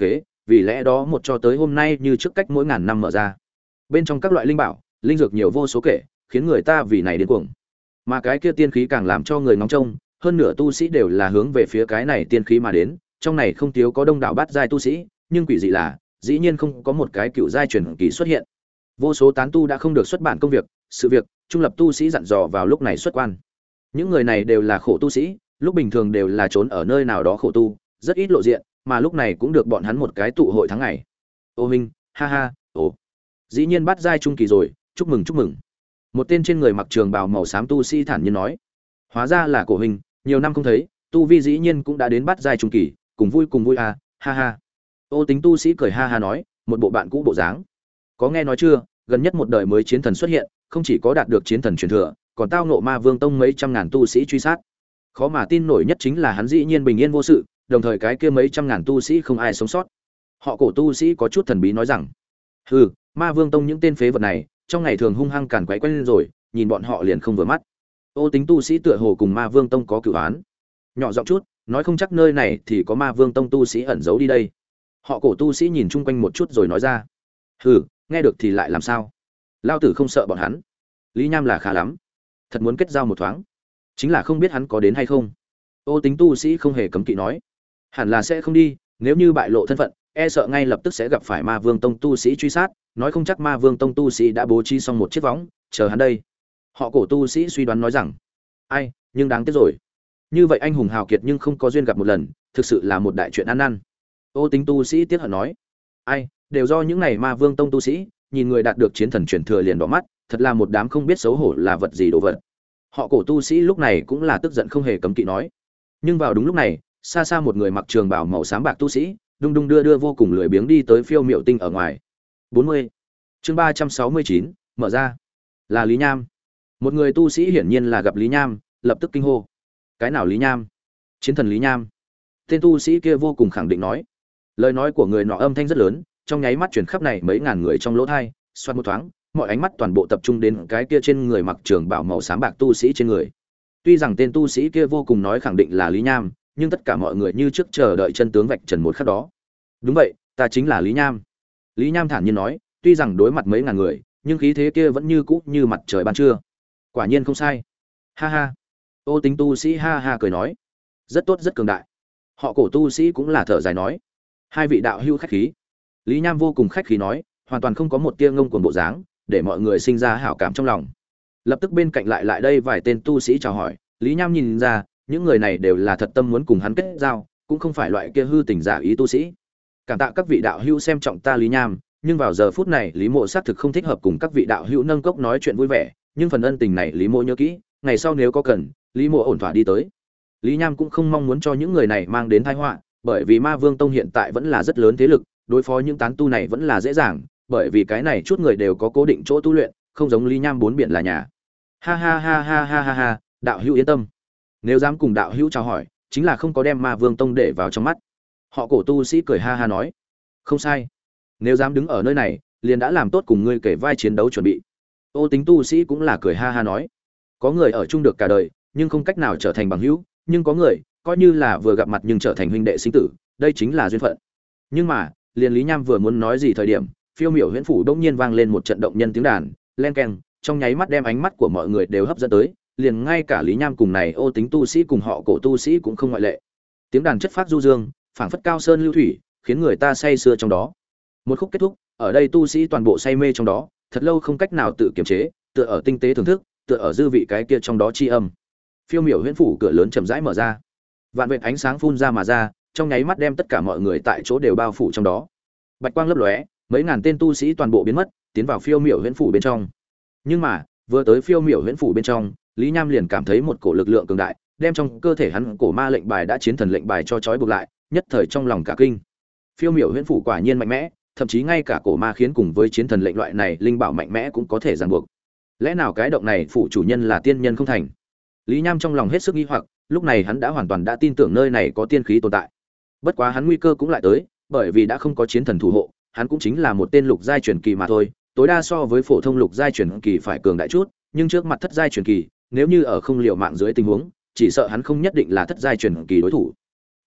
vì lẽ đó một cho tới hôm nay như trước cách mỗi ngàn năm mở ra. Bên trong các loại linh bảo, linh dược nhiều vô số kể, khiến người ta vì này điên cuồng. Mà cái kia tiên khí càng làm cho người ngóng trông, hơn nửa tu sĩ đều là hướng về phía cái này tiên khí mà đến, trong này không thiếu có đông đảo bát giai tu sĩ, nhưng quỷ dị là, dĩ nhiên không có một cái cựu giai truyền kỳ xuất hiện. Vô số tán tu đã không được xuất bản công việc, sự việc, trung lập tu sĩ dặn dò vào lúc này xuất quan. Những người này đều là khổ tu sĩ, lúc bình thường đều là trốn ở nơi nào đó khổ tu, rất ít lộ diện, mà lúc này cũng được bọn hắn một cái tụ hội tháng ngày. Ô huynh, ha ha, ồ, dĩ nhiên bắt giai trung kỳ rồi, chúc mừng chúc mừng. Một tên trên người mặc trường bào màu xám tu sĩ thản nhiên nói, hóa ra là cổ huynh, nhiều năm không thấy, tu vi dĩ nhiên cũng đã đến bắt giai trung kỳ, cùng vui à, ha ha. Ô Tính tu sĩ cười ha ha nói, một bộ bạn cũ bộ dáng. Có nghe nói chưa, gần nhất một đời mới chiến thần xuất hiện, không chỉ có đạt được chiến thần truyền thừa, còn tao ngộ Ma Vương tông mấy trăm ngàn tu sĩ truy sát. Khó mà tin nổi nhất chính là hắn dĩ nhiên bình yên vô sự, đồng thời cái kia mấy trăm ngàn tu sĩ không ai sống sót. Họ cổ tu sĩ có chút thần bí nói rằng, hừ, Ma Vương tông những tên phế vật này, trong ngày thường hung hăng càn quấy quen lên rồi, nhìn bọn họ liền không vừa mắt. Ô Tính tu sĩ tựa hồ cùng Ma Vương tông có cửu án. Nhỏ giọng chút, nói không chắc nơi này thì có Ma Vương tông tu sĩ ẩn giấu đi đây. Họ cổ tu sĩ nhìn chung quanh một chút rồi nói ra, hừ, nghe được thì lại làm sao? Lao tử không sợ bọn hắn. Lý Nham là khá lắm, thật muốn kết giao một thoáng, chính là không biết hắn có đến hay không. Ô Tính tu sĩ không hề cấm kỵ nói, hẳn là sẽ không đi, nếu như bại lộ thân phận, e sợ ngay lập tức sẽ gặp phải Ma Vương tông tu sĩ truy sát, nói không chắc Ma Vương tông tu sĩ đã bố trí xong một chiếc võng, chờ hắn đây. Họ cổ tu sĩ suy đoán nói rằng, ai, nhưng đáng tiếc rồi. Như vậy anh hùng hào kiệt nhưng không có duyên gặp một lần, thực sự là một đại chuyện ăn năn. Ô Tính tu sĩ tiếc hận nói, ai, đều do những này Ma Vương tông tu sĩ, nhìn người đạt được chiến thần truyền thừa liền đỏ mắt, thật là một đám không biết xấu hổ là vật gì đồ vật. Họ cổ tu sĩ lúc này cũng là tức giận không hề cấm kỵ nói. Nhưng vào đúng lúc này, xa xa một người mặc trường bào màu xám bạc tu sĩ, đung đung đưa đưa vô cùng lười biếng đi tới Phiêu Miệu Tinh ở ngoài. 40. Chương 369, mở ra. Là Lý Nham. Một người tu sĩ hiển nhiên là gặp Lý Nham, lập tức kinh hô. Cái nào Lý Nham? Chiến thần Lý Nham. Tên tu sĩ kia vô cùng khẳng định nói. Lời nói của người nọ âm thanh rất lớn, trong nháy mắt truyền khắp này mấy ngàn người trong lỗ tai, xoát một thoáng, mọi ánh mắt toàn bộ tập trung đến cái kia trên người mặc trường bào màu xám bạc tu sĩ trên người. Tuy rằng tên tu sĩ kia vô cùng nói khẳng định là Lý Nham, nhưng tất cả mọi người như trước chờ đợi chân tướng vạch trần một khắc đó. Đúng vậy, ta chính là Lý Nham. Lý Nham thản nhiên nói, tuy rằng đối mặt mấy ngàn người, nhưng khí thế kia vẫn như cũ như mặt trời ban trưa. Quả nhiên không sai. Ha ha. Ô Tính tu sĩ ha ha cười nói, rất tốt rất cường đại. Họ cổ tu sĩ cũng là thở dài nói, hai vị đạo hữu khách khí. Lý Nham vô cùng khách khí nói, hoàn toàn không có một tia ngông cuồng bộ dáng, để mọi người sinh ra hảo cảm trong lòng. Lập tức bên cạnh lại đây vài tên tu sĩ chào hỏi, Lý Nham nhìn ra, những người này đều là thật tâm muốn cùng hắn kết giao, cũng không phải loại kia hư tình giả ý tu sĩ. Cảm tạ các vị đạo hữu xem trọng ta Lý Nham, nhưng vào giờ phút này Lý Mộ xác thực không thích hợp cùng các vị đạo hữu nâng cốc nói chuyện vui vẻ, nhưng phần ân tình này Lý Mộ nhớ kỹ, ngày sau nếu có cần, Lý Mộ ổn thỏa đi tới. Lý Nham cũng không mong muốn cho những người này mang đến tai họa, bởi vì Ma Vương tông hiện tại vẫn là rất lớn thế lực, đối phó những tán tu này vẫn là dễ dàng, bởi vì cái này chút người đều có cố định chỗ tu luyện, không giống Lý Nham bốn biển là nhà. Ha ha ha ha ha ha ha, đạo hữu yên tâm. Nếu dám cùng đạo hữu chào hỏi, chính là không có đem Ma Vương tông để vào trong mắt. Họ cổ tu sĩ cười ha ha nói, không sai. Nếu dám đứng ở nơi này, liền đã làm tốt cùng ngươi kể vai chiến đấu chuẩn bị. Ô Tính tu sĩ cũng là cười ha ha nói, có người ở chung được cả đời, nhưng không cách nào trở thành bằng hữu, nhưng có người coi như là vừa gặp mặt nhưng trở thành huynh đệ sinh tử, đây chính là duyên phận. Nhưng mà, liền Lý Nham vừa muốn nói gì thời điểm, Phiêu Miểu Huyễn phủ đột nhiên vang lên một trận động nhân tiếng đàn, len keng, trong nháy mắt đem ánh mắt của mọi người đều hấp dẫn tới, liền ngay cả Lý Nham cùng này Ô Tính tu sĩ cùng họ cổ tu sĩ cũng không ngoại lệ. Tiếng đàn chất phát du dương, phảng phất cao sơn lưu thủy, khiến người ta say sưa trong đó. Một khúc kết thúc, ở đây tu sĩ toàn bộ say mê trong đó, thật lâu không cách nào tự kiềm chế, tựa ở tinh tế thưởng thức, tựa ở dư vị cái kia trong đó chi âm. Phiêu Miểu Huyễn phủ cửa lớn chậm rãi mở ra, vạn vệt ánh sáng phun ra mà ra, trong nháy mắt đem tất cả mọi người tại chỗ đều bao phủ trong đó. Bạch quang lấp lóe, mấy ngàn tên tu sĩ toàn bộ biến mất, tiến vào Phiêu Miểu Huyễn phủ bên trong. Nhưng mà, vừa tới Phiêu Miểu Huyễn phủ bên trong, Lý Nham liền cảm thấy một cổ lực lượng cường đại, đem trong cơ thể hắn cổ ma lệnh bài đã chiến thần lệnh bài cho trói buộc lại, nhất thời trong lòng cả kinh. Phiêu Miểu Huyễn phủ quả nhiên mạnh mẽ, thậm chí ngay cả cổ ma khiến cùng với chiến thần lệnh loại này linh bảo mạnh mẽ cũng có thể ràng buộc. Lẽ nào cái động này phủ chủ nhân là tiên nhân không thành? Lý Nham trong lòng hết sức nghi hoặc, lúc này hắn đã hoàn toàn đã tin tưởng nơi này có tiên khí tồn tại. Bất quá hắn nguy cơ cũng lại tới, bởi vì đã không có chiến thần thủ hộ, hắn cũng chính là một tên lục giai truyền kỳ mà thôi, tối đa so với phổ thông lục giai truyền kỳ phải cường đại chút, nhưng trước mặt thất giai truyền kỳ, nếu như ở không liều mạng dưới tình huống, chỉ sợ hắn không nhất định là thất giai truyền kỳ đối thủ.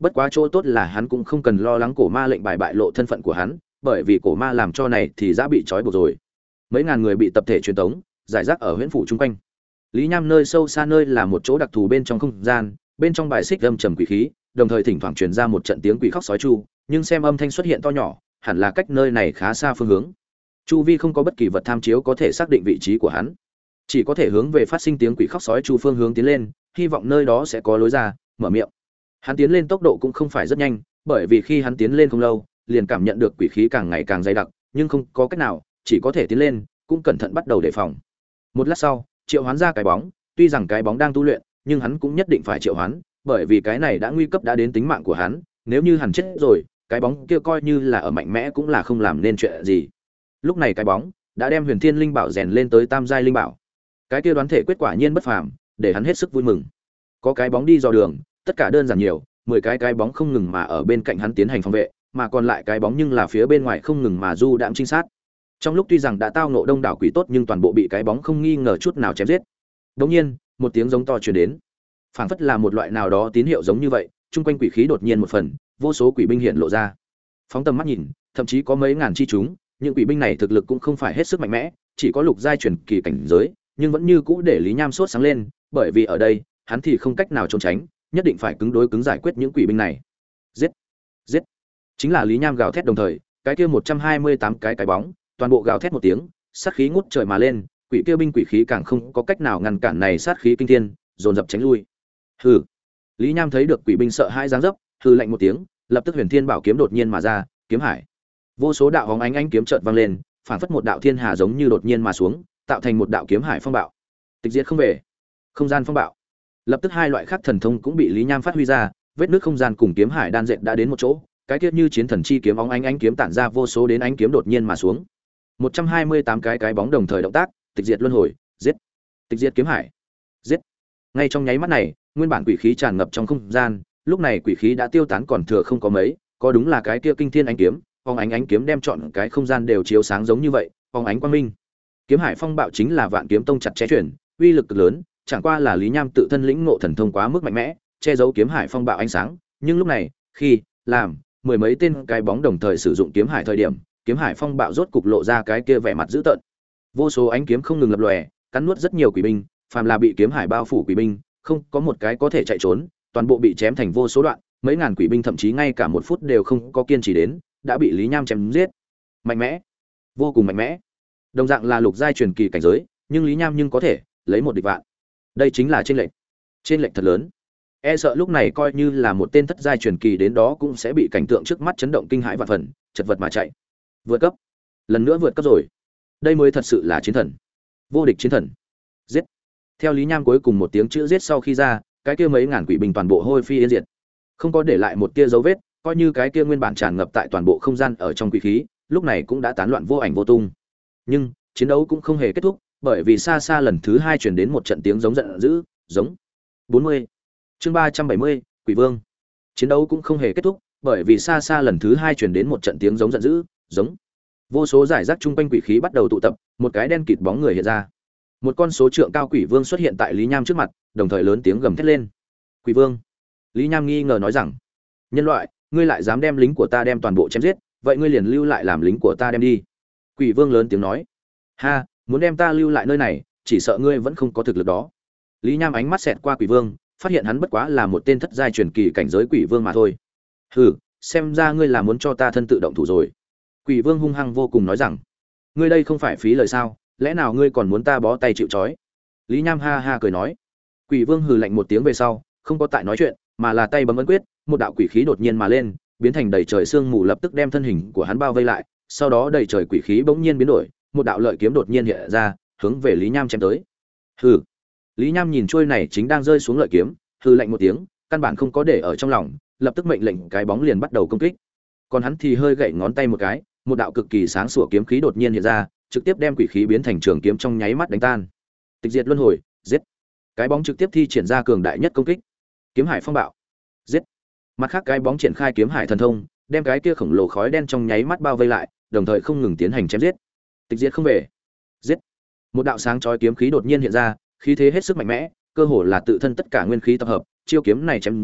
Bất quá chỗ tốt là hắn cũng không cần lo lắng cổ ma lệnh bài bại lộ thân phận của hắn, bởi vì cổ ma làm cho này thì đã bị trói buộc rồi. Mấy ngàn người bị tập thể truyền tống, giải rác ở huyễn phủ chung quanh. Lý Nham nơi sâu xa nơi là một chỗ đặc thù bên trong không gian, bên trong bài xích âm trầm quỷ khí, đồng thời thỉnh thoảng truyền ra một trận tiếng quỷ khóc sói chu, nhưng xem âm thanh xuất hiện to nhỏ, hẳn là cách nơi này khá xa phương hướng. Chu vi không có bất kỳ vật tham chiếu có thể xác định vị trí của hắn, chỉ có thể hướng về phát sinh tiếng quỷ khóc sói chu phương hướng tiến lên, hy vọng nơi đó sẽ có lối ra, mở miệng. Hắn tiến lên tốc độ cũng không phải rất nhanh, bởi vì khi hắn tiến lên không lâu, liền cảm nhận được quỷ khí càng ngày càng dày đặc, nhưng không có cách nào, chỉ có thể tiến lên, cũng cẩn thận bắt đầu đề phòng. Một lát sau, triệu hoán ra cái bóng, tuy rằng cái bóng đang tu luyện, nhưng hắn cũng nhất định phải triệu hoán, bởi vì cái này đã nguy cấp đã đến tính mạng của hắn, nếu như hắn chết rồi, cái bóng kia coi như là ở mạnh mẽ cũng là không làm nên chuyện gì. Lúc này cái bóng đã đem Huyền Thiên Linh Bảo rèn lên tới tam giai linh bảo. Cái kia đoán thể quyết quả nhiên bất phàm, để hắn hết sức vui mừng. Có cái bóng đi dò đường, tất cả đơn giản nhiều, 10 cái bóng không ngừng mà ở bên cạnh hắn tiến hành phòng vệ, mà còn lại cái bóng nhưng là phía bên ngoài không ngừng mà du đãng trinh sát. Trong lúc tuy rằng đã tao ngộ đông đảo quỷ tốt, nhưng toàn bộ bị cái bóng không nghi ngờ chút nào chém giết. Đột nhiên, một tiếng giống to truyền đến, phảng phất là một loại nào đó tín hiệu giống như vậy, chung quanh quỷ khí đột nhiên một phần, vô số quỷ binh hiện lộ ra. Phóng tầm mắt nhìn, thậm chí có mấy ngàn chi chúng, những quỷ binh này thực lực cũng không phải hết sức mạnh mẽ, chỉ có lục giai truyền kỳ cảnh giới, nhưng vẫn như cũ để Lý Nham sốt sáng lên, bởi vì ở đây, hắn thì không cách nào trốn tránh, nhất định phải cứng đối cứng giải quyết những quỷ binh này. Giết, giết. Chính là Lý Nham gào thét đồng thời, cái kia 128 cái bóng, toàn bộ gào thét một tiếng, sát khí ngút trời mà lên, quỷ kia binh quỷ khí càng không có cách nào ngăn cản này sát khí kinh thiên, dồn dập tránh lui. Hừ. Lý Nham thấy được quỷ binh sợ hãi dáng dấp, hừ lạnh một tiếng, lập tức Huyền Thiên Bảo kiếm đột nhiên mà ra, kiếm hải. Vô số đạo hóng ánh kiếm chợt vang lên, phản phất một đạo thiên hà giống như đột nhiên mà xuống, tạo thành một đạo kiếm hải phong bạo. Tịch diệt không về, không gian phong bạo. Lập tức hai loại khác thần thông cũng bị Lý Nham phát huy ra, vết nước không gian cùng kiếm hải đan dệt đã đến một chỗ, cái tiết như chiến thần chi kiếm óng ánh kiếm tản ra vô số đến ánh kiếm đột nhiên mà xuống. 128 cái bóng đồng thời động tác, tịch diệt luân hồi, giết. Tịch diệt kiếm hải, giết. Ngay trong nháy mắt này, nguyên bản quỷ khí tràn ngập trong không gian, lúc này quỷ khí đã tiêu tán còn thừa không có mấy, có đúng là cái kia kinh thiên ánh kiếm, óng ánh kiếm đem trọn cái không gian đều chiếu sáng giống như vậy, óng ánh quang minh. Kiếm hải phong bạo chính là Vạn Kiếm Tông chặt chẽ chuyển, uy lực cực lớn, chẳng qua là Lý Nham tự thân lĩnh ngộ thần thông quá mức mạnh mẽ, che giấu kiếm hải phong bạo ánh sáng, nhưng lúc này, khi làm mười mấy tên cái bóng đồng thời sử dụng kiếm hải thời điểm, kiếm hải phong bạo rốt cục lộ ra cái kia vẻ mặt dữ tợn. Vô số ánh kiếm không ngừng lập lòe, cắn nuốt rất nhiều quỷ binh, phàm là bị kiếm hải bao phủ quỷ binh, không có một cái có thể chạy trốn, toàn bộ bị chém thành vô số đoạn, mấy ngàn quỷ binh thậm chí ngay cả một phút đều không có kiên trì đến, đã bị Lý Nham chém giết. Mạnh mẽ, vô cùng mạnh mẽ. Đồng dạng là lục giai truyền kỳ cảnh giới, nhưng Lý Nham nhưng có thể lấy một địch vạn. Đây chính là trên lệnh thật lớn. E sợ lúc này coi như là một tên thất giai truyền kỳ đến đó cũng sẽ bị cảnh tượng trước mắt chấn động kinh hãi vạn phần, chật vật mà chạy. Vượt cấp, lần nữa vượt cấp rồi. Đây mới thật sự là chiến thần, vô địch chiến thần. Giết. Theo Lý Nham cuối cùng một tiếng chữ giết sau khi ra, cái kia mấy ngàn quỷ binh toàn bộ hôi phi yên diệt, không có để lại một tia dấu vết, coi như cái kia nguyên bản tràn ngập tại toàn bộ không gian ở trong quỷ khí, lúc này cũng đã tán loạn vô ảnh vô tung. Nhưng chiến đấu cũng không hề kết thúc, bởi vì xa xa lần thứ hai truyền đến một trận tiếng giống giận dữ, giống. 40. Chương 370, Quỷ Vương. Chiến đấu cũng không hề kết thúc, bởi vì xa xa lần thứ hai truyền đến một trận tiếng giống giận dữ, giống. Vô số giải rác trung quanh quỷ khí bắt đầu tụ tập, một cái đen kịt bóng người hiện ra. Một con số trượng cao Quỷ Vương xuất hiện tại Lý Nham trước mặt, đồng thời lớn tiếng gầm thét lên. Quỷ Vương. Lý Nham nghi ngờ nói rằng: "Nhân loại, ngươi lại dám đem lính của ta đem toàn bộ chém giết, vậy ngươi liền lưu lại làm lính của ta đem đi." Quỷ Vương lớn tiếng nói. "Ha, muốn đem ta lưu lại nơi này, chỉ sợ ngươi vẫn không có thực lực đó." Lý Nham ánh mắt xẹt qua Quỷ Vương, phát hiện hắn bất quá là một tên thất giai truyền kỳ cảnh giới Quỷ Vương mà thôi. "Hừ, xem ra ngươi là muốn cho ta thân tự động thủ rồi." Quỷ Vương hung hăng vô cùng nói rằng: "Ngươi đây không phải phí lời sao, lẽ nào ngươi còn muốn ta bó tay chịu trói?" Lý Nham ha ha cười nói. Quỷ Vương hừ lạnh một tiếng về sau, không có tại nói chuyện, mà là tay bấm ấn quyết, một đạo quỷ khí đột nhiên mà lên, biến thành đầy trời sương mù lập tức đem thân hình của hắn bao vây lại, sau đó đầy trời quỷ khí bỗng nhiên biến đổi, một đạo lợi kiếm đột nhiên hiện ra, hướng về Lý Nham chém tới. Hừ. Lý Nham nhìn chuôi này chính đang rơi xuống lợi kiếm, hừ lạnh một tiếng, căn bản không có để ở trong lòng, lập tức mệnh lệnh cái bóng liền bắt đầu công kích. Còn hắn thì hơi gậy ngón tay một cái, một đạo cực kỳ sáng sủa kiếm khí đột nhiên hiện ra, trực tiếp đem quỷ khí biến thành trường kiếm trong nháy mắt đánh tan. Tịch diệt luân hồi, giết. Cái bóng trực tiếp thi triển ra cường đại nhất công kích. Kiếm hải phong bạo, giết. Mặt khác cái bóng triển khai kiếm hải thần thông, đem cái kia khổng lồ khói đen trong nháy mắt bao vây lại, đồng thời không ngừng tiến hành chém giết. Tịch diệt không về, giết. Một đạo sáng chói kiếm khí đột nhiên hiện ra, khí thế hết sức mạnh mẽ, cơ hồ là tự thân tất cả nguyên khí tập hợp, chiêu kiếm này chém ra,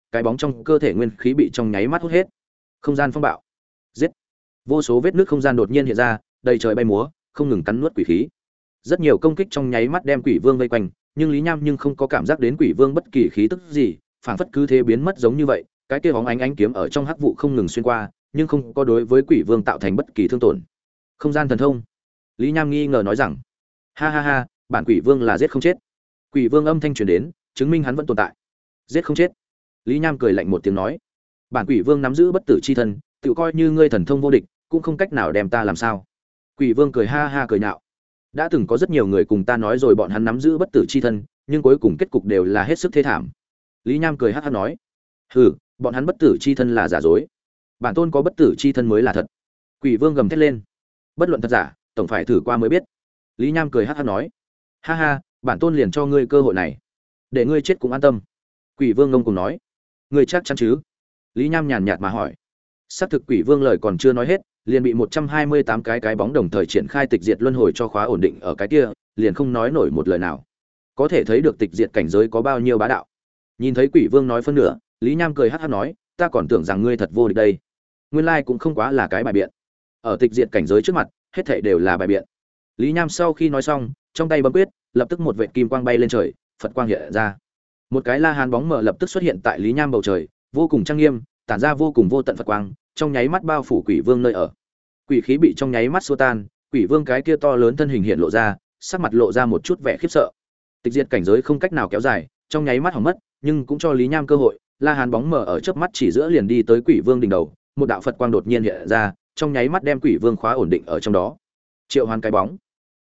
cái bóng trong cơ thể nguyên khí bị trong nháy mắt hút hết. Không gian phong bạo. Giết. Vô số vết nứt không gian đột nhiên hiện ra, đầy trời bay múa, không ngừng cắn nuốt quỷ khí. Rất nhiều công kích trong nháy mắt đem Quỷ Vương vây quanh, nhưng Lý Nham nhưng không có cảm giác đến Quỷ Vương bất kỳ khí tức gì, phảng phất cứ thế biến mất giống như vậy. Cái kia bóng ánh kiếm ở trong hắc vụ không ngừng xuyên qua, nhưng không có đối với Quỷ Vương tạo thành bất kỳ thương tổn. Không gian thần thông. Lý Nham nghi ngờ nói rằng: "Ha ha ha, bản Quỷ Vương là giết không chết." Quỷ Vương âm thanh truyền đến, chứng minh hắn vẫn tồn tại. "Giết không chết." Lý Nham cười lạnh một tiếng nói: "Bản Quỷ Vương nắm giữ bất tử chi thân, tự coi như ngươi thần thông vô địch, cũng không cách nào đem ta làm sao." Quỷ Vương cười ha ha cười nhạo: "Đã từng có rất nhiều người cùng ta nói rồi bọn hắn nắm giữ bất tử chi thân, nhưng cuối cùng kết cục đều là hết sức thê thảm." Lý Nham cười hắc hắc nói: "Hừ, bọn hắn bất tử chi thân là giả dối. Bản tôn có bất tử chi thân mới là thật." Quỷ Vương gầm thét lên: "Bất luận thật giả, tổng phải thử qua mới biết." Lý Nham cười hắc hắc nói: "Ha ha, bản tôn liền cho ngươi cơ hội này, để ngươi chết cũng an tâm." Quỷ Vương ngông cuồng nói: "Ngươi chắc chắn chứ?" Lý Nham nhàn nhạt mà hỏi. Xác thực Quỷ Vương lời còn chưa nói hết, liền bị 128 cái bóng đồng thời triển khai tịch diệt luân hồi cho khóa ổn định ở cái kia, liền không nói nổi một lời nào. Có thể thấy được tịch diệt cảnh giới có bao nhiêu bá đạo. Nhìn thấy Quỷ Vương nói phân nửa, Lý Nham cười hắc hắc nói: "Ta còn tưởng rằng ngươi thật vô địch đây. Nguyên lai cũng không quá là cái bài biện. Ở tịch diệt cảnh giới trước mặt, hết thảy đều là bài biện." Lý Nham sau khi nói xong, trong tay bấm quyết, lập tức một vệt kim quang bay lên trời, Phật quang hiện ra. Một cái La Hán bóng mờ lập tức xuất hiện tại Lý Nham bầu trời, vô cùng trang nghiêm, tản ra vô cùng vô tận Phật quang, trong nháy mắt bao phủ Quỷ Vương nơi ở. Quỷ khí bị trong nháy mắt xua tan, Quỷ Vương cái kia to lớn thân hình hiện lộ ra, sắc mặt lộ ra một chút vẻ khiếp sợ. Tịch diệt cảnh giới không cách nào kéo dài, trong nháy mắt hỏng mất, nhưng cũng cho Lý Nham cơ hội. La Hán bóng mờ ở chớp mắt chỉ giữa liền đi tới Quỷ Vương đỉnh đầu, một đạo Phật quang đột nhiên hiện ra, trong nháy mắt đem Quỷ Vương khóa ổn định ở trong đó. Triệu Hoán cái bóng.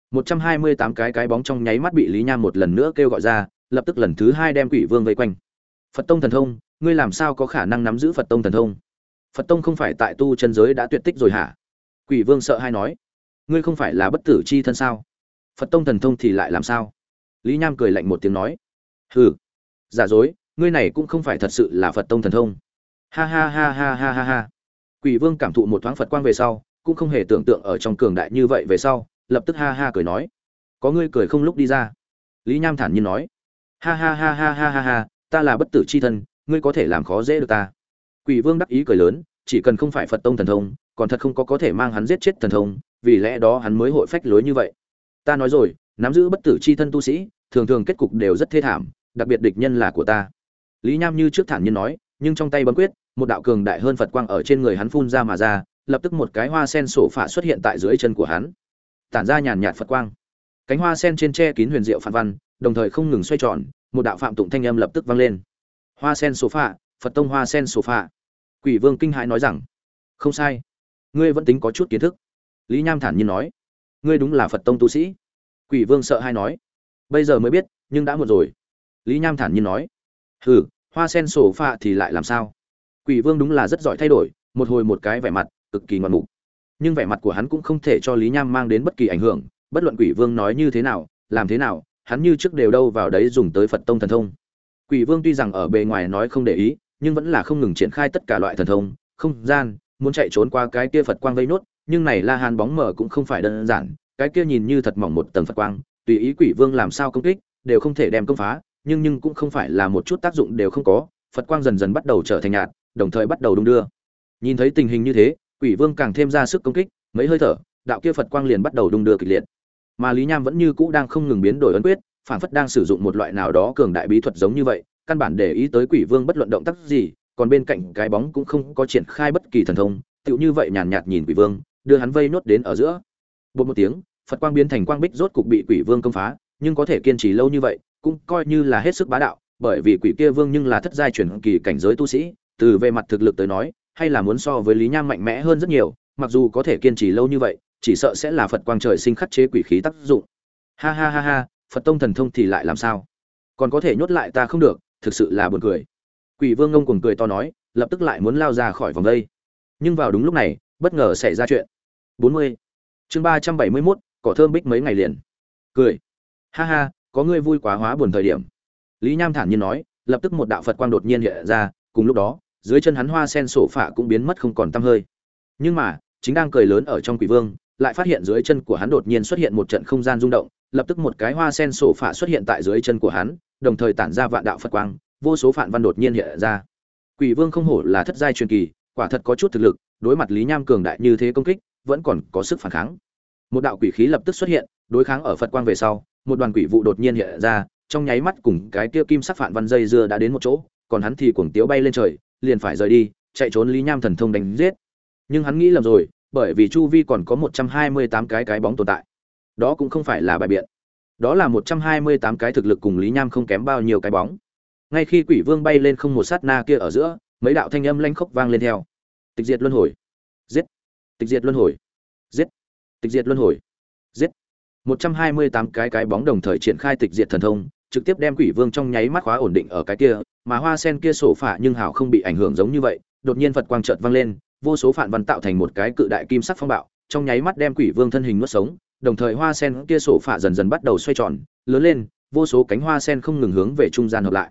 128 cái bóng trong nháy mắt bị Lý Nham một lần nữa kêu gọi ra, lập tức lần thứ hai đem Quỷ Vương vây quanh. Phật tông thần thông, ngươi làm sao có khả năng nắm giữ Phật tông thần thông? Phật tông không phải tại tu chân giới đã tuyệt tích rồi hả? Quỷ Vương sợ hai nói: "Ngươi không phải là bất tử chi thân sao? Phật tông thần thông thì lại làm sao?" Lý Nham cười lạnh một tiếng nói: "Hừ, giả dối, ngươi này cũng không phải thật sự là Phật tông thần thông." Ha ha ha ha ha ha ha. Quỷ Vương cảm thụ một thoáng Phật quang về sau, cũng không hề tưởng tượng ở trong cường đại như vậy về sau, lập tức ha ha cười nói: "Có ngươi cười không lúc đi ra." Lý Nham thản nhiên nói: "Ha ha ha ha ha ha ha, ta là bất tử chi thân, ngươi có thể làm khó dễ được ta." Quỷ Vương đắc ý cười lớn, chỉ cần không phải Phật tông thần thông, còn thật không có thể mang hắn giết chết thần thông, vì lẽ đó hắn mới hội phách lối như vậy. Ta nói rồi, nắm giữ bất tử chi thân tu sĩ, thường thường kết cục đều rất thê thảm, đặc biệt địch nhân là của ta. Lý Nham như trước thản nhiên nói, nhưng trong tay bấm quyết, một đạo cường đại hơn Phật quang ở trên người hắn phun ra mà ra, lập tức một cái hoa sen sổ phạ xuất hiện tại dưới chân của hắn, tản ra nhàn nhạt Phật quang. Cánh hoa sen trên che kín huyền diệu phản văn, đồng thời không ngừng xoay tròn, một đạo phạm tụng thanh âm lập tức vang lên. Hoa sen sổ phạ, Phật tông hoa sen sổ phạ. Quỷ Vương kinh hãi nói rằng: "Không sai, ngươi vẫn tính có chút kiến thức." Lý Nham thản nhiên nói: "Ngươi đúng là Phật tông tu sĩ." Quỷ Vương sợ hai nói: "Bây giờ mới biết, nhưng đã muộn rồi." Lý Nham thản nhiên nói: "Hừ, hoa sen sổ phạ thì lại làm sao?" Quỷ Vương đúng là rất giỏi thay đổi, một hồi một cái vẻ mặt cực kỳ ngoạn mục. Nhưng vẻ mặt của hắn cũng không thể cho Lý Nham mang đến bất kỳ ảnh hưởng, bất luận Quỷ Vương nói như thế nào, làm thế nào, hắn như trước đều đâu vào đấy dùng tới Phật tông thần thông. Quỷ Vương tuy rằng ở bề ngoài nói không để ý, nhưng vẫn là không ngừng triển khai tất cả loại thần thông, không gian, muốn chạy trốn qua cái kia Phật quang vây nốt, nhưng này La Hán bóng mờ cũng không phải đơn giản, cái kia nhìn như thật mỏng một tầng Phật quang, tùy ý Quỷ Vương làm sao công kích, đều không thể đem công phá, nhưng cũng không phải là một chút tác dụng đều không có, Phật quang dần dần bắt đầu trở thành nhạt, đồng thời bắt đầu đung đưa. Nhìn thấy tình hình như thế, Quỷ Vương càng thêm ra sức công kích, mấy hơi thở, đạo kia Phật quang liền bắt đầu đung đưa kịch liệt. Mà Lý Nham vẫn như cũ đang không ngừng biến đổi ấn quyết, phản phất đang sử dụng một loại nào đó cường đại bí thuật giống như vậy, căn bản để ý tới Quỷ Vương bất luận động tác gì, còn bên cạnh cái bóng cũng không có triển khai bất kỳ thần thông, tựu như vậy nhàn nhạt nhìn Quỷ Vương, đưa hắn vây nốt đến ở giữa. Bột một tiếng, Phật quang biến thành quang bích rốt cục bị Quỷ Vương công phá, nhưng có thể kiên trì lâu như vậy, cũng coi như là hết sức bá đạo, bởi vì Quỷ kia Vương nhưng là thất giai chuyển kỳ cảnh giới tu sĩ, từ về mặt thực lực tới nói, hay là muốn so với Lý Nham mạnh mẽ hơn rất nhiều, mặc dù có thể kiên trì lâu như vậy, chỉ sợ sẽ là Phật quang trời sinh khắc chế quỷ khí tác dụng. Ha ha ha ha, Phật tông thần thông thì lại làm sao? Còn có thể nhốt lại ta không được, thực sự là buồn cười. Quỷ Vương ngông cuồng cười to nói, lập tức lại muốn lao ra khỏi vòng vây. Nhưng vào đúng lúc này, bất ngờ xảy ra chuyện. 40. Chương 371, cỏ thơm bích mấy ngày liền. Cười. Ha ha, có ngươi vui quá hóa buồn thời điểm. Lý Nham thản nhiên nói, lập tức một đạo Phật quang đột nhiên hiện ra, cùng lúc đó, dưới chân hắn hoa sen sổ phạ cũng biến mất không còn tăm hơi. Nhưng mà, chính đang cười lớn ở trong Quỷ Vương, lại phát hiện dưới chân của hắn đột nhiên xuất hiện một trận không gian rung động, lập tức một cái hoa sen sổ phạ xuất hiện tại dưới chân của hắn, đồng thời tản ra vạn đạo Phật quang, vô số phản văn đột nhiên hiện ra. Quỷ Vương không hổ là thất giai truyền kỳ, quả thật có chút thực lực, đối mặt Lý Nham cường đại như thế công kích, vẫn còn có sức phản kháng. Một đạo quỷ khí lập tức xuất hiện, đối kháng ở Phật quang về sau, một đoàn quỷ vụ đột nhiên hiện ra, trong nháy mắt cùng cái kia kim sắc phản văn dây dưa đã đến một chỗ, còn hắn thì cuồng tiếu bay lên trời, liền phải rời đi, chạy trốn Lý Nham thần thông đánh giết. Nhưng hắn nghĩ lầm rồi, bởi vì chu vi còn có 128 cái bóng tồn tại. Đó cũng không phải là bài biện. Đó là 128 cái thực lực cùng Lý Nham không kém bao nhiêu cái bóng. Ngay khi Quỷ Vương bay lên không một sát na kia ở giữa, mấy đạo thanh âm lanh khốc vang lên theo. Tịch diệt luân hồi, giết. Tịch diệt luân hồi, giết. Tịch diệt luân hồi, giết. 128 cái bóng đồng thời triển khai tịch diệt thần thông, trực tiếp đem Quỷ Vương trong nháy mắt khóa ổn định ở cái kia, mà hoa sen kia sổ phả nhưng hảo không bị ảnh hưởng giống như vậy, đột nhiên Phật quang chợt vang lên, vô số phản văn tạo thành một cái cự đại kim sắc phong bạo, trong nháy mắt đem Quỷ Vương thân hình nuốt sống, đồng thời hoa sen kia sổ phả dần dần bắt đầu xoay tròn, lớn lên, vô số cánh hoa sen không ngừng hướng về trung gian hợp lại.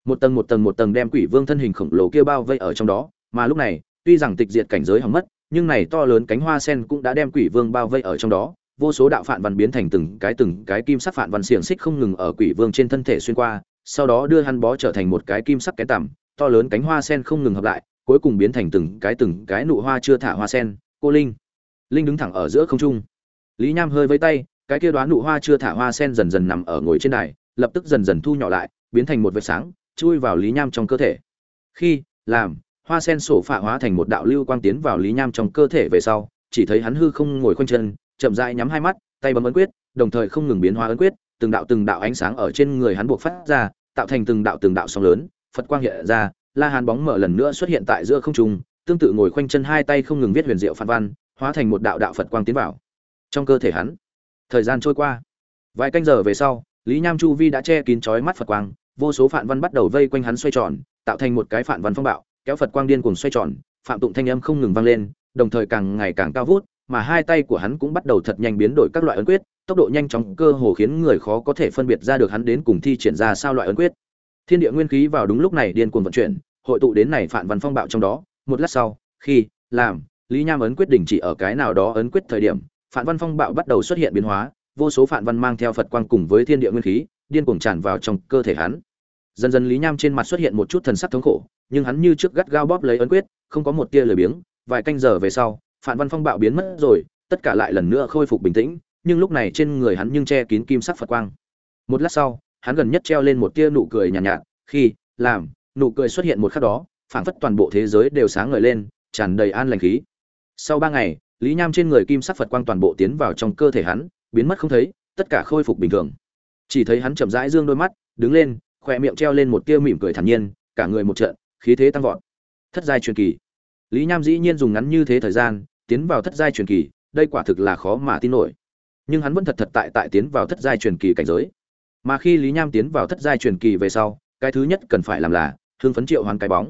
Một tầng đem Quỷ Vương thân hình khổng lồ kia bao vây ở trong đó, mà lúc này, tuy rằng tịch diệt cảnh giới hỏng mất, nhưng này to lớn cánh hoa sen cũng đã đem Quỷ Vương bao vây ở trong đó, vô số đạo phản văn biến thành từng cái kim sắc phản văn xiềng xích không ngừng ở Quỷ Vương trên thân thể xuyên qua, sau đó đưa hắn bó trở thành một cái kim sắc cái tằm, to lớn cánh hoa sen không ngừng hợp lại, cuối cùng biến thành từng cái nụ hoa chưa thả hoa sen. Cô Linh đứng thẳng ở giữa không trung. Lý Nham hơi vẫy tay, cái kia đóa nụ hoa chưa thả hoa sen dần dần nằm ở ngồi trên đài, lập tức dần dần thu nhỏ lại, biến thành một vệt sáng, chui vào Lý Nham trong cơ thể. Khi làm hoa sen sổ phạ hóa thành một đạo lưu quang tiến vào Lý Nham trong cơ thể về sau, chỉ thấy hắn hư không ngồi khoanh chân, chậm rãi nhắm hai mắt, tay bấm ấn quyết, đồng thời không ngừng biến hóa ấn quyết, từng đạo ánh sáng ở trên người hắn buộc phát ra, tạo thành từng đạo sóng lớn, Phật quang hiện ra, La Hán bóng mở lần nữa xuất hiện tại giữa không trung, tương tự ngồi khoanh chân hai tay không ngừng viết huyền diệu phản văn, hóa thành một đạo Phật quang tiến vào trong cơ thể hắn. Thời gian trôi qua, vài canh giờ về sau, Lý Nham chu vi đã che kín chói mắt Phật quang, vô số phản văn bắt đầu vây quanh hắn xoay tròn, tạo thành một cái phản văn phong bạo, kéo Phật quang điên cuồng xoay tròn, phạm tụng thanh âm không ngừng vang lên, đồng thời càng ngày càng cao vút, mà hai tay của hắn cũng bắt đầu thật nhanh biến đổi các loại ấn quyết, tốc độ nhanh chóng cơ hồ khiến người khó có thể phân biệt ra được hắn đến cùng thi triển ra sao loại ấn quyết. Thiên địa nguyên khí vào đúng lúc này điên cuồng vận chuyển, hội tụ đến này phản văn phong bạo trong đó. Một lát sau, khi làm Lý Nham ấn quyết đỉnh chỉ ở cái nào đó ấn quyết thời điểm, phản văn phong bạo bắt đầu xuất hiện biến hóa, vô số phản văn mang theo Phật quang cùng với thiên địa nguyên khí, điên cuồng tràn vào trong cơ thể hắn. Dần dần Lý Nham trên mặt xuất hiện một chút thần sắc thống khổ, nhưng hắn như trước gắt gao bóp lấy ấn quyết, không có một tia lười biếng. Vài canh giờ về sau, phản văn phong bạo biến mất rồi, tất cả lại lần nữa khôi phục bình tĩnh, nhưng lúc này trên người hắn nhưng che kín kim sắc Phật quang. Một lát sau, hắn gần nhất treo lên một tia nụ cười nhàn nhạt, khi làm nụ cười xuất hiện một khắc đó, phảng phất toàn bộ thế giới đều sáng ngời lên, tràn đầy an lành khí. Sau 3 ngày, Lý Nham trên người kim sắc Phật quang toàn bộ tiến vào trong cơ thể hắn, biến mất không thấy, tất cả khôi phục bình thường. Chỉ thấy hắn chậm rãi dương đôi mắt, đứng lên, khóe miệng treo lên một tia mỉm cười thản nhiên, cả người một trận, khí thế tăng vọt. Thất giai truyền kỳ. Lý Nham dĩ nhiên dùng ngắn như thế thời gian tiến vào thất giai truyền kỳ, đây quả thực là khó mà tin nổi. Nhưng hắn vẫn thật tại tiến vào thất giai truyền kỳ cảnh giới. Mà khi Lý Nham tiến vào thất giai truyền kỳ về sau, cái thứ nhất cần phải làm là hưng phấn triệu hoán cái bóng.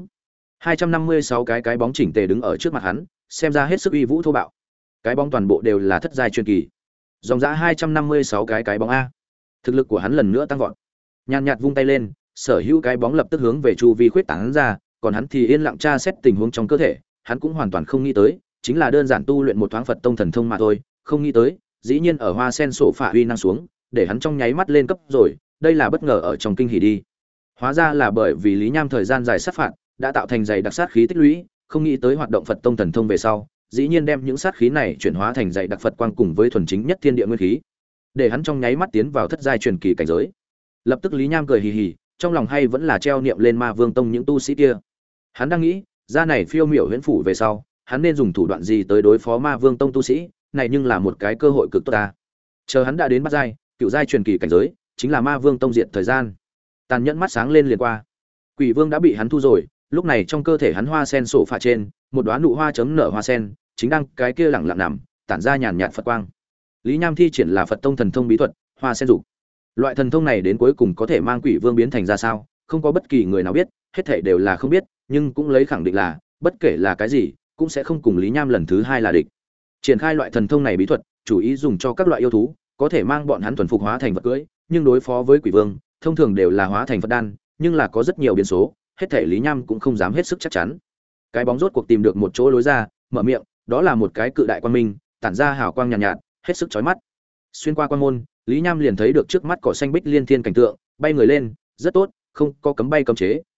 256 cái bóng chỉnh tề đứng ở trước mặt hắn, xem ra hết sức uy vũ thô bạo. Cái bóng toàn bộ đều là thất giai truyền kỳ. Dòng dã 256 cái bóng a. Thực lực của hắn lần nữa tăng vọt. Nhàn nhạt vung tay lên, sở hữu cái bóng lập tức hướng về chu vi khuyết tán ra, còn hắn thì yên lặng tra xét tình huống trong cơ thể, hắn cũng hoàn toàn không nghĩ tới, chính là đơn giản tu luyện một thoáng Phật tông thần thông mà thôi, không nghĩ tới, dĩ nhiên ở hoa sen sổ phạ uy năng xuống, để hắn trong nháy mắt lên cấp rồi, đây là bất ngờ ở trong kinh hỉ đi. Hóa ra là bởi vì Lý Nham thời gian dài sát phạt, đã tạo thành dày đặc sát khí tích lũy, không nghĩ tới hoạt động Phật tông thần thông về sau, dĩ nhiên đem những sát khí này chuyển hóa thành dày đặc Phật quang cùng với thuần chính nhất thiên địa nguyên khí, để hắn trong nháy mắt tiến vào thất giai truyền kỳ cảnh giới. Lập tức Lý Nham cười hì hì, trong lòng hay vẫn là treo niệm lên Ma Vương tông những tu sĩ kia. Hắn đang nghĩ, ra này phiêu miểu huyễn phủ về sau, hắn nên dùng thủ đoạn gì tới đối phó Ma Vương tông tu sĩ, này nhưng là một cái cơ hội cực tốt ta. Chờ hắn đã đến bát giai, cựu giai truyền kỳ cảnh giới, chính là Ma Vương tông diện thời gian. Tàn nhẫn mắt sáng lên liền qua. Quỷ Vương đã bị hắn thu rồi, lúc này trong cơ thể hắn hoa sen sổ phạ trên, một đóa nụ hoa chấm nở hoa sen, chính đang cái kia lẳng lặng nằm, tản ra nhàn nhạt Phật quang. Lý Nham thi triển là Phật tông thần thông bí thuật, hoa sen dục. Loại thần thông này đến cuối cùng có thể mang Quỷ Vương biến thành ra sao, không có bất kỳ người nào biết, hết thảy đều là không biết, nhưng cũng lấy khẳng định là, bất kể là cái gì, cũng sẽ không cùng Lý Nham lần thứ hai là địch. Triển khai loại thần thông này bí thuật, chủ ý dùng cho các loại yêu thú, có thể mang bọn hắn thuần phục hóa thành vật cưỡi, nhưng đối phó với Quỷ Vương, thông thường đều là hóa thành Phật đan, nhưng là có rất nhiều biến số, hết thảy Lý Nham cũng không dám hết sức chắc chắn. Cái bóng rốt cuộc tìm được một chỗ lối ra, mở miệng, đó là một cái cự đại quang minh, tản ra hào quang nhàn nhạt, hết sức chói mắt. Xuyên qua quan môn, Lý Nham liền thấy được trước mắt cỏ xanh bích liên thiên cảnh tượng, bay người lên, rất tốt, không có cấm bay cấm chế,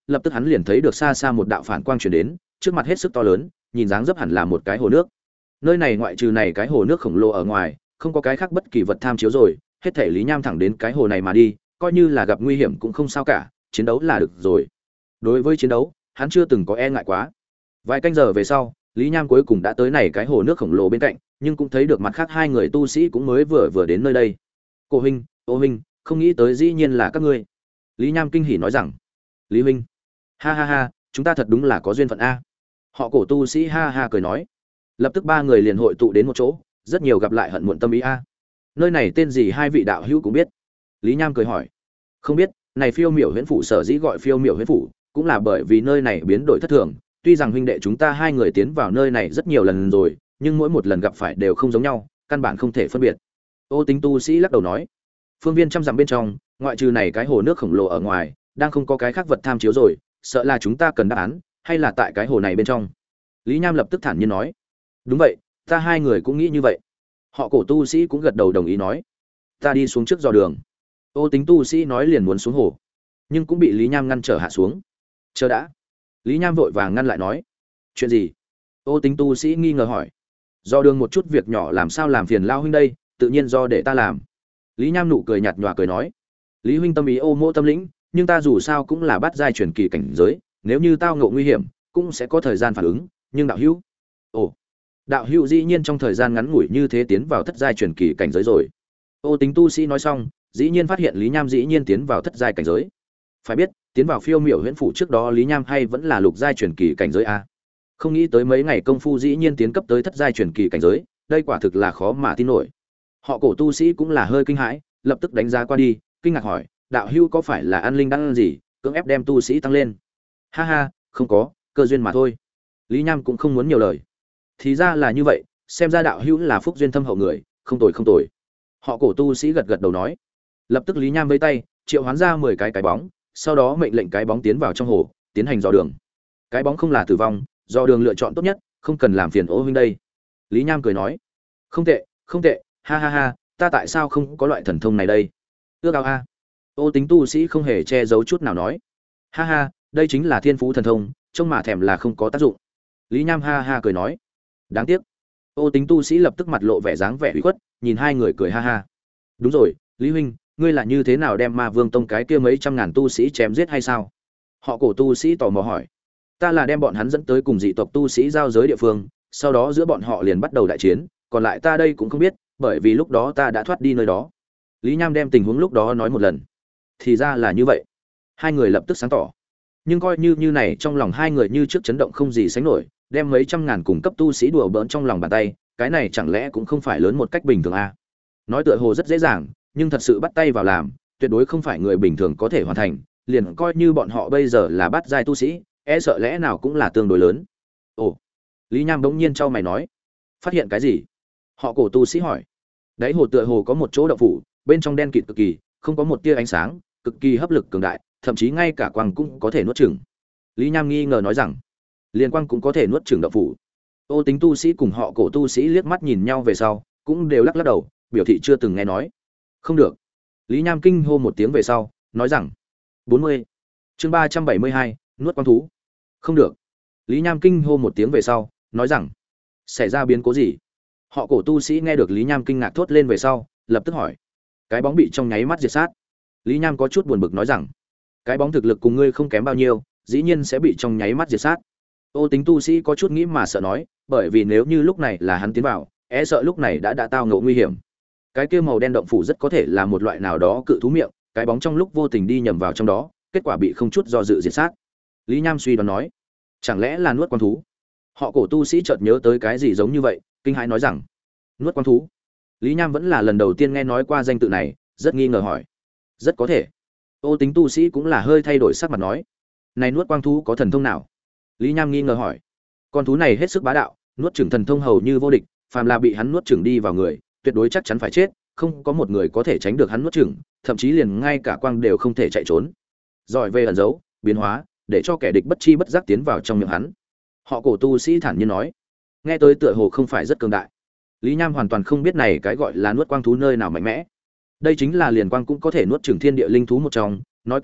lập tức hắn liền thấy được xa xa một đạo phản quang truyền đến, trước mặt hết sức to lớn, nhìn dáng dấp hẳn là một cái hồ nước. Nơi này ngoại trừ này cái hồ nước khổng lồ ở ngoài, không có cái khác bất kỳ vật tham chiếu rồi, hết thể Lý Nham thẳng đến cái hồ này mà đi, coi như là gặp nguy hiểm cũng không sao cả, chiến đấu là được rồi. Đối với chiến đấu, hắn chưa từng có e ngại quá. Vài canh giờ về sau, Lý Nham cuối cùng đã tới này cái hồ nước khổng lồ bên cạnh, nhưng cũng thấy được mặt khác hai người tu sĩ cũng mới vừa đến nơi đây. Cô huynh, ô huynh, không nghĩ tới dĩ nhiên là các ngươi. Lý Nham kinh hỉ nói rằng, Lý huynh, ha ha ha, chúng ta thật đúng là có duyên phận a. Họ cổ tu sĩ ha ha cười nói. Lập tức ba người liền hội tụ đến một chỗ, rất nhiều gặp lại hận muộn tâm ý a. Nơi này tên gì hai vị đạo hữu cũng biết. Lý Nham cười hỏi. Không biết, này Phiêu Miểu Huyễn phủ sở dĩ gọi Phiêu Miểu Huyễn phủ, cũng là bởi vì nơi này biến đổi thất thường, tuy rằng huynh đệ chúng ta hai người tiến vào nơi này rất nhiều lần rồi, nhưng mỗi một lần gặp phải đều không giống nhau, căn bản không thể phân biệt. Ô Tính tu sĩ lắc đầu nói, phương viên trăm dặm bên trong, ngoại trừ này cái hồ nước khổng lồ ở ngoài, đang không có cái khác vật tham chiếu rồi, sợ là chúng ta cần đáp án, hay là tại cái hồ này bên trong. Lý Nham lập tức thản nhiên nói, đúng vậy, ta hai người cũng nghĩ như vậy. Họ cổ tu sĩ cũng gật đầu đồng ý nói, ta đi xuống trước dò đường. Ô Tính tu sĩ nói liền muốn xuống hồ, nhưng cũng bị Lý Nham ngăn trở hạ xuống. Chờ đã. Lý Nham vội vàng ngăn lại nói, chuyện gì? Ô Tính tu sĩ nghi ngờ hỏi, do đường một chút việc nhỏ làm sao làm phiền lao huynh đây, tự nhiên do để ta làm. Lý Nham nụ cười nhạt nhòa cười nói, Lý huynh tâm ý ô mỗ tâm lĩnh, nhưng ta dù sao cũng là bát giai truyền kỳ cảnh giới, nếu như tao ngộ nguy hiểm, cũng sẽ có thời gian phản ứng, nhưng đạo hữu, ồ, đạo hữu dĩ nhiên trong thời gian ngắn ngủi như thế tiến vào thất giai truyền kỳ cảnh giới rồi. Ô Tính tu sĩ nói xong, dĩ nhiên phát hiện Lý Nham dĩ nhiên tiến vào thất giai cảnh giới. Phải biết, tiến vào Phiêu Miểu Huyễn phủ trước đó Lý Nham hay vẫn là lục giai truyền kỳ cảnh giới a. Không nghĩ tới mấy ngày công phu dĩ nhiên tiến cấp tới thất giai truyền kỳ cảnh giới, đây quả thực là khó mà tin nổi. Họ cổ tu sĩ cũng là hơi kinh hãi, lập tức đánh giá qua đi, kinh ngạc hỏi, đạo hữu có phải là ăn linh đan gì, cưỡng ép đem tu sĩ tăng lên? Ha ha, không có, cơ duyên mà thôi. Lý Nham cũng không muốn nhiều lời. Thì ra là như vậy, xem ra đạo hữu là phúc duyên thâm hậu người, không tồi không tồi. Họ cổ tu sĩ gật gật đầu nói. Lập tức Lý Nham vẫy tay, triệu hoán ra 10 cái bóng, sau đó mệnh lệnh cái bóng tiến vào trong hồ, tiến hành dò đường. Cái bóng không là tử vong, do đường lựa chọn tốt nhất, không cần làm phiền ô huynh đây. Lý Nham cười nói, không tệ, không tệ, ha ha ha, ta tại sao không có loại thần thông này đây? Ước ao a. Ô Tính tu sĩ không hề che giấu chút nào nói, ha ha, đây chính là thiên phú thần thông, trông mà thèm là không có tác dụng. Lý Nham ha ha cười nói, đáng tiếc. Ô Tính tu sĩ lập tức mặt lộ vẻ dáng vẻ ủy khuất, nhìn hai người cười ha ha. Đúng rồi, Lý huynh, ngươi là như thế nào đem Ma Vương tông cái kia mấy trăm ngàn tu sĩ chém giết hay sao? Họ cổ tu sĩ tò mò hỏi. Ta là đem bọn hắn dẫn tới cùng dị tộc tu sĩ giao giới địa phương, sau đó giữa bọn họ liền bắt đầu đại chiến, còn lại ta đây cũng không biết, bởi vì lúc đó ta đã thoát đi nơi đó. Lý Nham đem tình huống lúc đó nói một lần. Thì ra là như vậy. Hai người lập tức sáng tỏ. Nhưng coi như này trong lòng hai người như trước chấn động không gì sánh nổi, đem mấy trăm ngàn cùng cấp tu sĩ đùa bỡn trong lòng bàn tay, cái này chẳng lẽ cũng không phải lớn một cách bình thường à? Nói tựa hồ rất dễ dàng, nhưng thật sự bắt tay vào làm, tuyệt đối không phải người bình thường có thể hoàn thành, liền coi như bọn họ bây giờ là bát giai tu sĩ, e sợ lẽ nào cũng là tương đối lớn. Ồ, Lý Nham bỗng nhiên trao mày nói, phát hiện cái gì? Họ cổ tu sĩ hỏi. Đáy hồ tựa hồ có một chỗ động phủ, bên trong đen kịt cực kỳ, không có một tia ánh sáng, cực kỳ hấp lực cường đại, thậm chí ngay cả quang cũng có thể nuốt chửng. Lý Nham nghi ngờ nói rằng, liên quang cũng có thể nuốt chửng động phủ. Ô Tính tu sĩ cùng họ cổ tu sĩ liếc mắt nhìn nhau về sau, cũng đều lắc lắc đầu, biểu thị chưa từng nghe nói. Không được. Lý Nham kinh hô một tiếng về sau, nói rằng, 40. Chương 372, nuốt quang thú. Không được. Lý Nham kinh hô một tiếng về sau, nói rằng, xảy ra biến cố gì? Họ cổ tu sĩ nghe được Lý Nham kinh ngạc thốt lên về sau, lập tức hỏi. Cái bóng bị trong nháy mắt diệt sát. Lý Nham có chút buồn bực nói rằng, cái bóng thực lực cùng ngươi không kém bao nhiêu, dĩ nhiên sẽ bị trong nháy mắt diệt sát. Ô Tính tu sĩ có chút nghĩ mà sợ nói, bởi vì nếu như lúc này là hắn tiến vào, e sợ lúc này đã tao ngộ nguy hiểm. Cái kia màu đen động phủ rất có thể là một loại nào đó cự thú miệng, cái bóng trong lúc vô tình đi nhầm vào trong đó, kết quả bị không chút do dự diệt sát. Lý Nham suy đoán nói, chẳng lẽ là nuốt quang thú? Họ cổ tu sĩ chợt nhớ tới cái gì giống như vậy, kinh hãi nói rằng, nuốt quang thú. Lý Nham vẫn là lần đầu tiên nghe nói qua danh tự này, rất nghi ngờ hỏi, rất có thể. Ô Tính tu sĩ cũng là hơi thay đổi sắc mặt nói, này nuốt quang thú có thần thông nào? Lý Nham nghi ngờ hỏi, con thú này hết sức bá đạo, nuốt chửng thần thông hầu như vô địch, phàm là bị hắn nuốt chửng đi vào người, tuyệt đối chắc chắn phải chết, không có một người có thể tránh được hắn nuốt chửng, thậm chí liền ngay cả quang đều không thể chạy trốn. Giỏi về ẩn giấu, biến hóa, để cho kẻ địch bất chi bất giác tiến vào trong miệng hắn. Họ cổ tu sĩ thản nhiên nói, nghe tới tựa hồ không phải rất cường đại. Lý Nham hoàn toàn không biết này cái gọi là nuốt quang thú nơi nào mạnh mẽ. Đây chính là liền quang cũng có thể nuốt chửng thiên địa linh thú một trong, nói cách khác,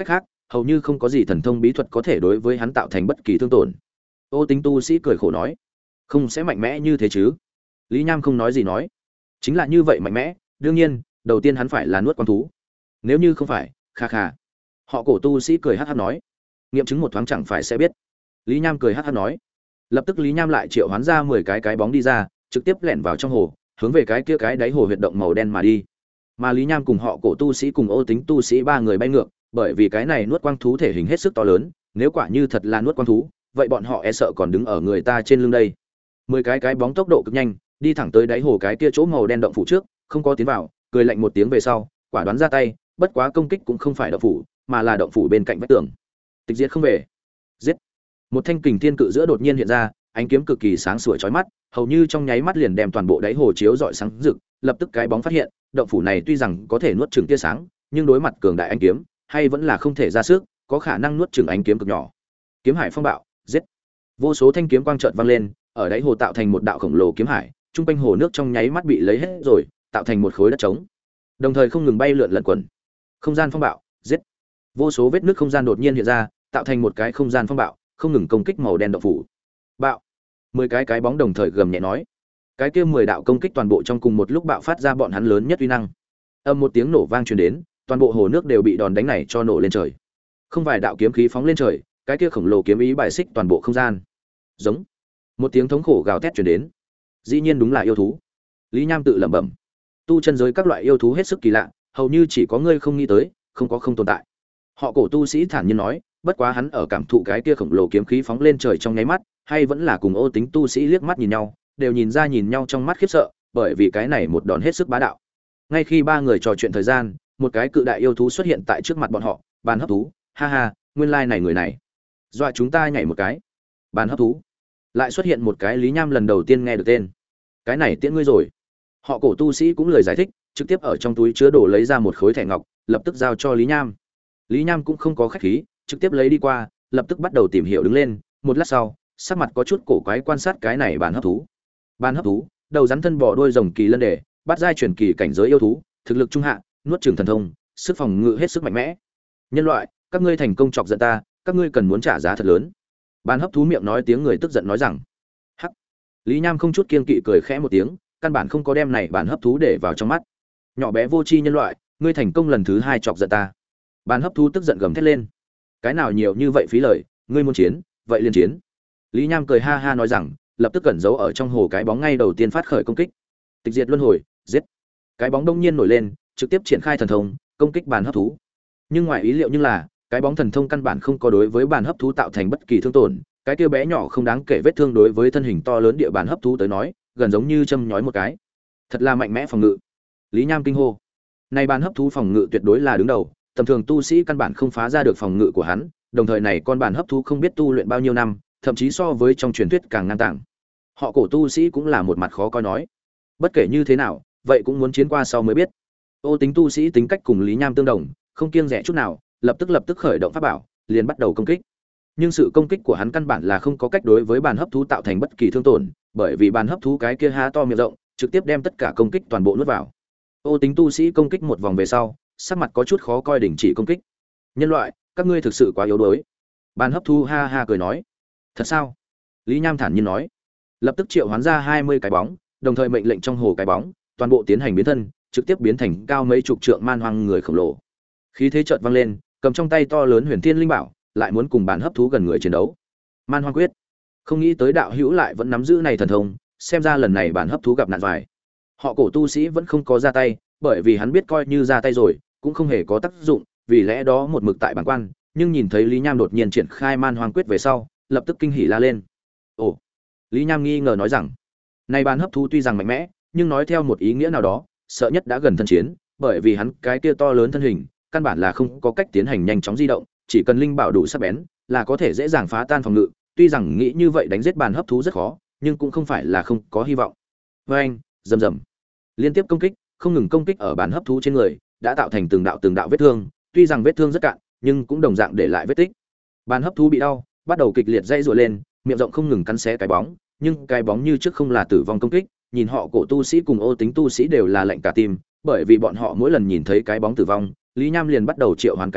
hầu như không có gì thần thông bí thuật có thể đối với hắn tạo thành bất kỳ thương tổn. Ô Tính tu sĩ cười khổ nói, không sẽ mạnh mẽ như thế chứ? Lý Nham không nói gì nói, chính là như vậy mạnh mẽ, đương nhiên, đầu tiên hắn phải là nuốt quang thú. Nếu như không phải, kha kha. Họ Cổ tu sĩ cười hắc hắc nói, nghiệm chứng một thoáng chẳng phải sẽ biết. Lý Nham cười hắc hắc nói. Lập tức Lý Nham lại triệu hoán ra 10 cái bóng đi ra, trực tiếp lẻn vào trong hồ, hướng về cái kia cái đáy hồ huyệt động màu đen mà đi. Mà Lý Nham cùng Họ Cổ tu sĩ cùng Ô Tính tu sĩ ba người bay ngược, bởi vì cái này nuốt quang thú thể hình hết sức to lớn, nếu quả như thật là nuốt quang thú, vậy bọn họ e sợ còn đứng ở người ta trên lưng đây. 10 cái bóng tốc độ cực nhanh, đi thẳng tới đáy hồ cái kia chỗ màu đen động phủ trước, không có tiến vào, cười lạnh một tiếng về sau, quả đoán ra tay, bất quá công kích cũng không phải động phủ, mà là động phủ bên cạnh vách tường. Tịch diệt không về. Giết. Một thanh kình thiên cự giữa đột nhiên hiện ra, ánh kiếm cực kỳ sáng sủa chói mắt, hầu như trong nháy mắt liền đem toàn bộ đáy hồ chiếu rọi sáng rực, lập tức cái bóng phát hiện, động phủ này tuy rằng có thể nuốt chửng tia sáng, nhưng đối mặt cường đại ánh kiếm, hay vẫn là không thể ra sức, có khả năng nuốt chửng ánh kiếm cực nhỏ. Kiếm hải phong bạo, giết. Vô số thanh kiếm quang chợt vang lên, ở đáy hồ tạo thành một đạo khổng lồ kiếm hải, trung quanh hồ nước trong nháy mắt bị lấy hết rồi, tạo thành một khối đất trống. Đồng thời không ngừng bay lượn lẩn quẩn. Không gian phong bạo, giết. Vô số vết nước không gian đột nhiên hiện ra, tạo thành một cái không gian phong bạo, không ngừng công kích màu đen động phủ. Bạo. 10 cái bóng đồng thời gầm nhẹ nói. Cái kia 10 đạo công kích toàn bộ trong cùng một lúc bạo phát ra bọn hắn lớn nhất uy năng. Âm một tiếng nổ vang truyền đến, toàn bộ hồ nước đều bị đòn đánh này cho nổ lên trời. Không vài đạo kiếm khí phóng lên trời, cái kia khổng lồ kiếm ý bài xích toàn bộ không gian. Giống. Một tiếng thống khổ gào thét truyền đến. Dĩ nhiên đúng là yêu thú. Lý Nham tự lẩm bẩm. Tu chân giới các loại yêu thú hết sức kỳ lạ, hầu như chỉ có ngươi không nghĩ tới, không có không tồn tại. Họ Cổ tu sĩ thản nhiên nói, bất quá hắn ở cảm thụ cái kia khổng lồ kiếm khí phóng lên trời trong nháy mắt, hay vẫn là cùng Ô Tính tu sĩ liếc mắt nhìn nhau, đều nhìn nhau trong mắt khiếp sợ, bởi vì cái này một đòn hết sức bá đạo. Ngay khi ba người trò chuyện thời gian, một cái cự đại yêu thú xuất hiện tại trước mặt bọn họ, Bàn Hấp thú, ha ha, nguyên lai này người này, dọa chúng ta nhảy một cái. Bàn Hấp thú. Lại xuất hiện một cái Lý Nham lần đầu tiên nghe được tên. Cái này tiễn ngươi rồi. Họ Cổ tu sĩ cũng lời giải thích, trực tiếp ở trong túi chứa đồ lấy ra một khối thẻ ngọc, lập tức giao cho Lý Nham. Lý Nham cũng không có khách khí, trực tiếp lấy đi qua, lập tức bắt đầu tìm hiểu đứng lên, một lát sau, sắc mặt có chút cổ quái quan sát cái này Bàn Hấp thú. Bàn Hấp thú, đầu rắn thân bò đuôi rồng kỳ lân đề, bắt giai truyền kỳ cảnh giới yêu thú, thực lực trung hạ, nuốt chửng thần thông, sức phòng ngự hết sức mạnh mẽ. Nhân loại, các ngươi thành công chọc giận ta, các ngươi cần muốn trả giá thật lớn. Bàn Hấp thú miệng nói tiếng người tức giận nói rằng. Hắc. Lý Nham không chút kiên kỵ cười khẽ một tiếng, căn bản không có đem này Bàn Hấp thú để vào trong mắt. Nhỏ bé vô tri nhân loại, ngươi thành công lần thứ 2 chọc giận ta. Bàn Hấp thú tức giận gầm thét lên. Cái nào nhiều như vậy phí lời, ngươi muốn chiến, vậy liền chiến. Lý Nham cười ha ha nói rằng, lập tức cẩn giấu ở trong hồ cái bóng ngay đầu tiên phát khởi công kích. Tịch diệt luân hồi, giết. Cái bóng đông nhiên nổi lên, trực tiếp triển khai thần thông, công kích Bàn Hấp thú. Nhưng ngoài ý liệu nhưng là, cái bóng thần thông căn bản không có đối với Bàn Hấp thú tạo thành bất kỳ thương tổn, cái kia bé nhỏ không đáng kể vết thương đối với thân hình to lớn địa Bàn Hấp thú tới nói, gần giống như châm nhói một cái. Thật là mạnh mẽ phòng ngự. Lý Nham kinh hô. Này Bàn Hấp thú phòng ngự tuyệt đối là đứng đầu, tầm thường tu sĩ căn bản không phá ra được phòng ngự của hắn, đồng thời này con Bàn Hấp thú không biết tu luyện bao nhiêu năm, thậm chí so với trong truyền thuyết càng ngang tàng. Họ Cổ tu sĩ cũng là một mặt khó coi nói. Bất kể như thế nào, vậy cũng muốn chiến qua sau mới biết. Ô Tính tu sĩ tính cách cùng Lý Nham tương đồng, không kiêng dè chút nào, lập tức khởi động pháp bảo, liền bắt đầu công kích. Nhưng sự công kích của hắn căn bản là không có cách đối với Bàn Hấp thú tạo thành bất kỳ thương tổn, bởi vì Bàn Hấp thú cái kia há to miệng rộng, trực tiếp đem tất cả công kích toàn bộ nuốt vào. Ô Tính tu sĩ công kích một vòng về sau, sắc mặt có chút khó coi đình chỉ công kích. Nhân loại, các ngươi thực sự quá yếu đuối. Bàn Hấp thú ha ha cười nói. Thật sao? Lý Nham thản nhiên nói. Lập tức triệu hoán ra 20 cái bóng, đồng thời mệnh lệnh trong hồ cái bóng, toàn bộ tiến hành biến thân, trực tiếp biến thành cao mấy chục trượng man hoang người khổng lồ. Khí thế chợt vang lên, cầm trong tay to lớn Huyền Thiên Linh Bảo, lại muốn cùng Bàn Hấp thú gần người chiến đấu. Man Hoang Quyết. Không nghĩ tới đạo hữu lại vẫn nắm giữ này thần thông, xem ra lần này Bàn Hấp thú gặp nạn vài. Họ Cổ tu sĩ vẫn không có ra tay, bởi vì hắn biết coi như ra tay rồi, cũng không hề có tác dụng, vì lẽ đó một mực tại bản quan, nhưng nhìn thấy Lý Nham đột nhiên triển khai Man Hoang Quyết về sau, lập tức kinh hỉ la lên. Ồ. Lý Nham nghi ngờ nói rằng, này Bàn Hấp thú tuy rằng mạnh mẽ, nhưng nói theo một ý nghĩa nào đó, sợ nhất đã gần thân chiến, bởi vì hắn cái kia to lớn thân hình, căn bản là không có cách tiến hành nhanh chóng di động, chỉ cần linh bảo đủ sắc bén, là có thể dễ dàng phá tan phòng ngự, tuy rằng nghĩ như vậy đánh giết Bàn Hấp thú rất khó, nhưng cũng không phải là không có hy vọng. Oeng, rầm rầm. Liên tiếp công kích, không ngừng công kích ở Bàn Hấp thú trên người, đã tạo thành từng đạo vết thương, tuy rằng vết thương rất cạn, nhưng cũng đồng dạng để lại vết tích. Bàn Hấp thú bị đau, bắt đầu kịch liệt dãy giụa lên, miệng rộng không ngừng cắn xé cái bóng, nhưng cái bóng như trước không là tử vong công kích, nhìn họ Cổ tu sĩ cùng Ô Tính tu sĩ đều là lạnh cả tim, bởi vì bọn họ mỗi lần nhìn thấy cái bóng tử vong, Lý Nham liền bắt đầu triệu hoán cái bóng,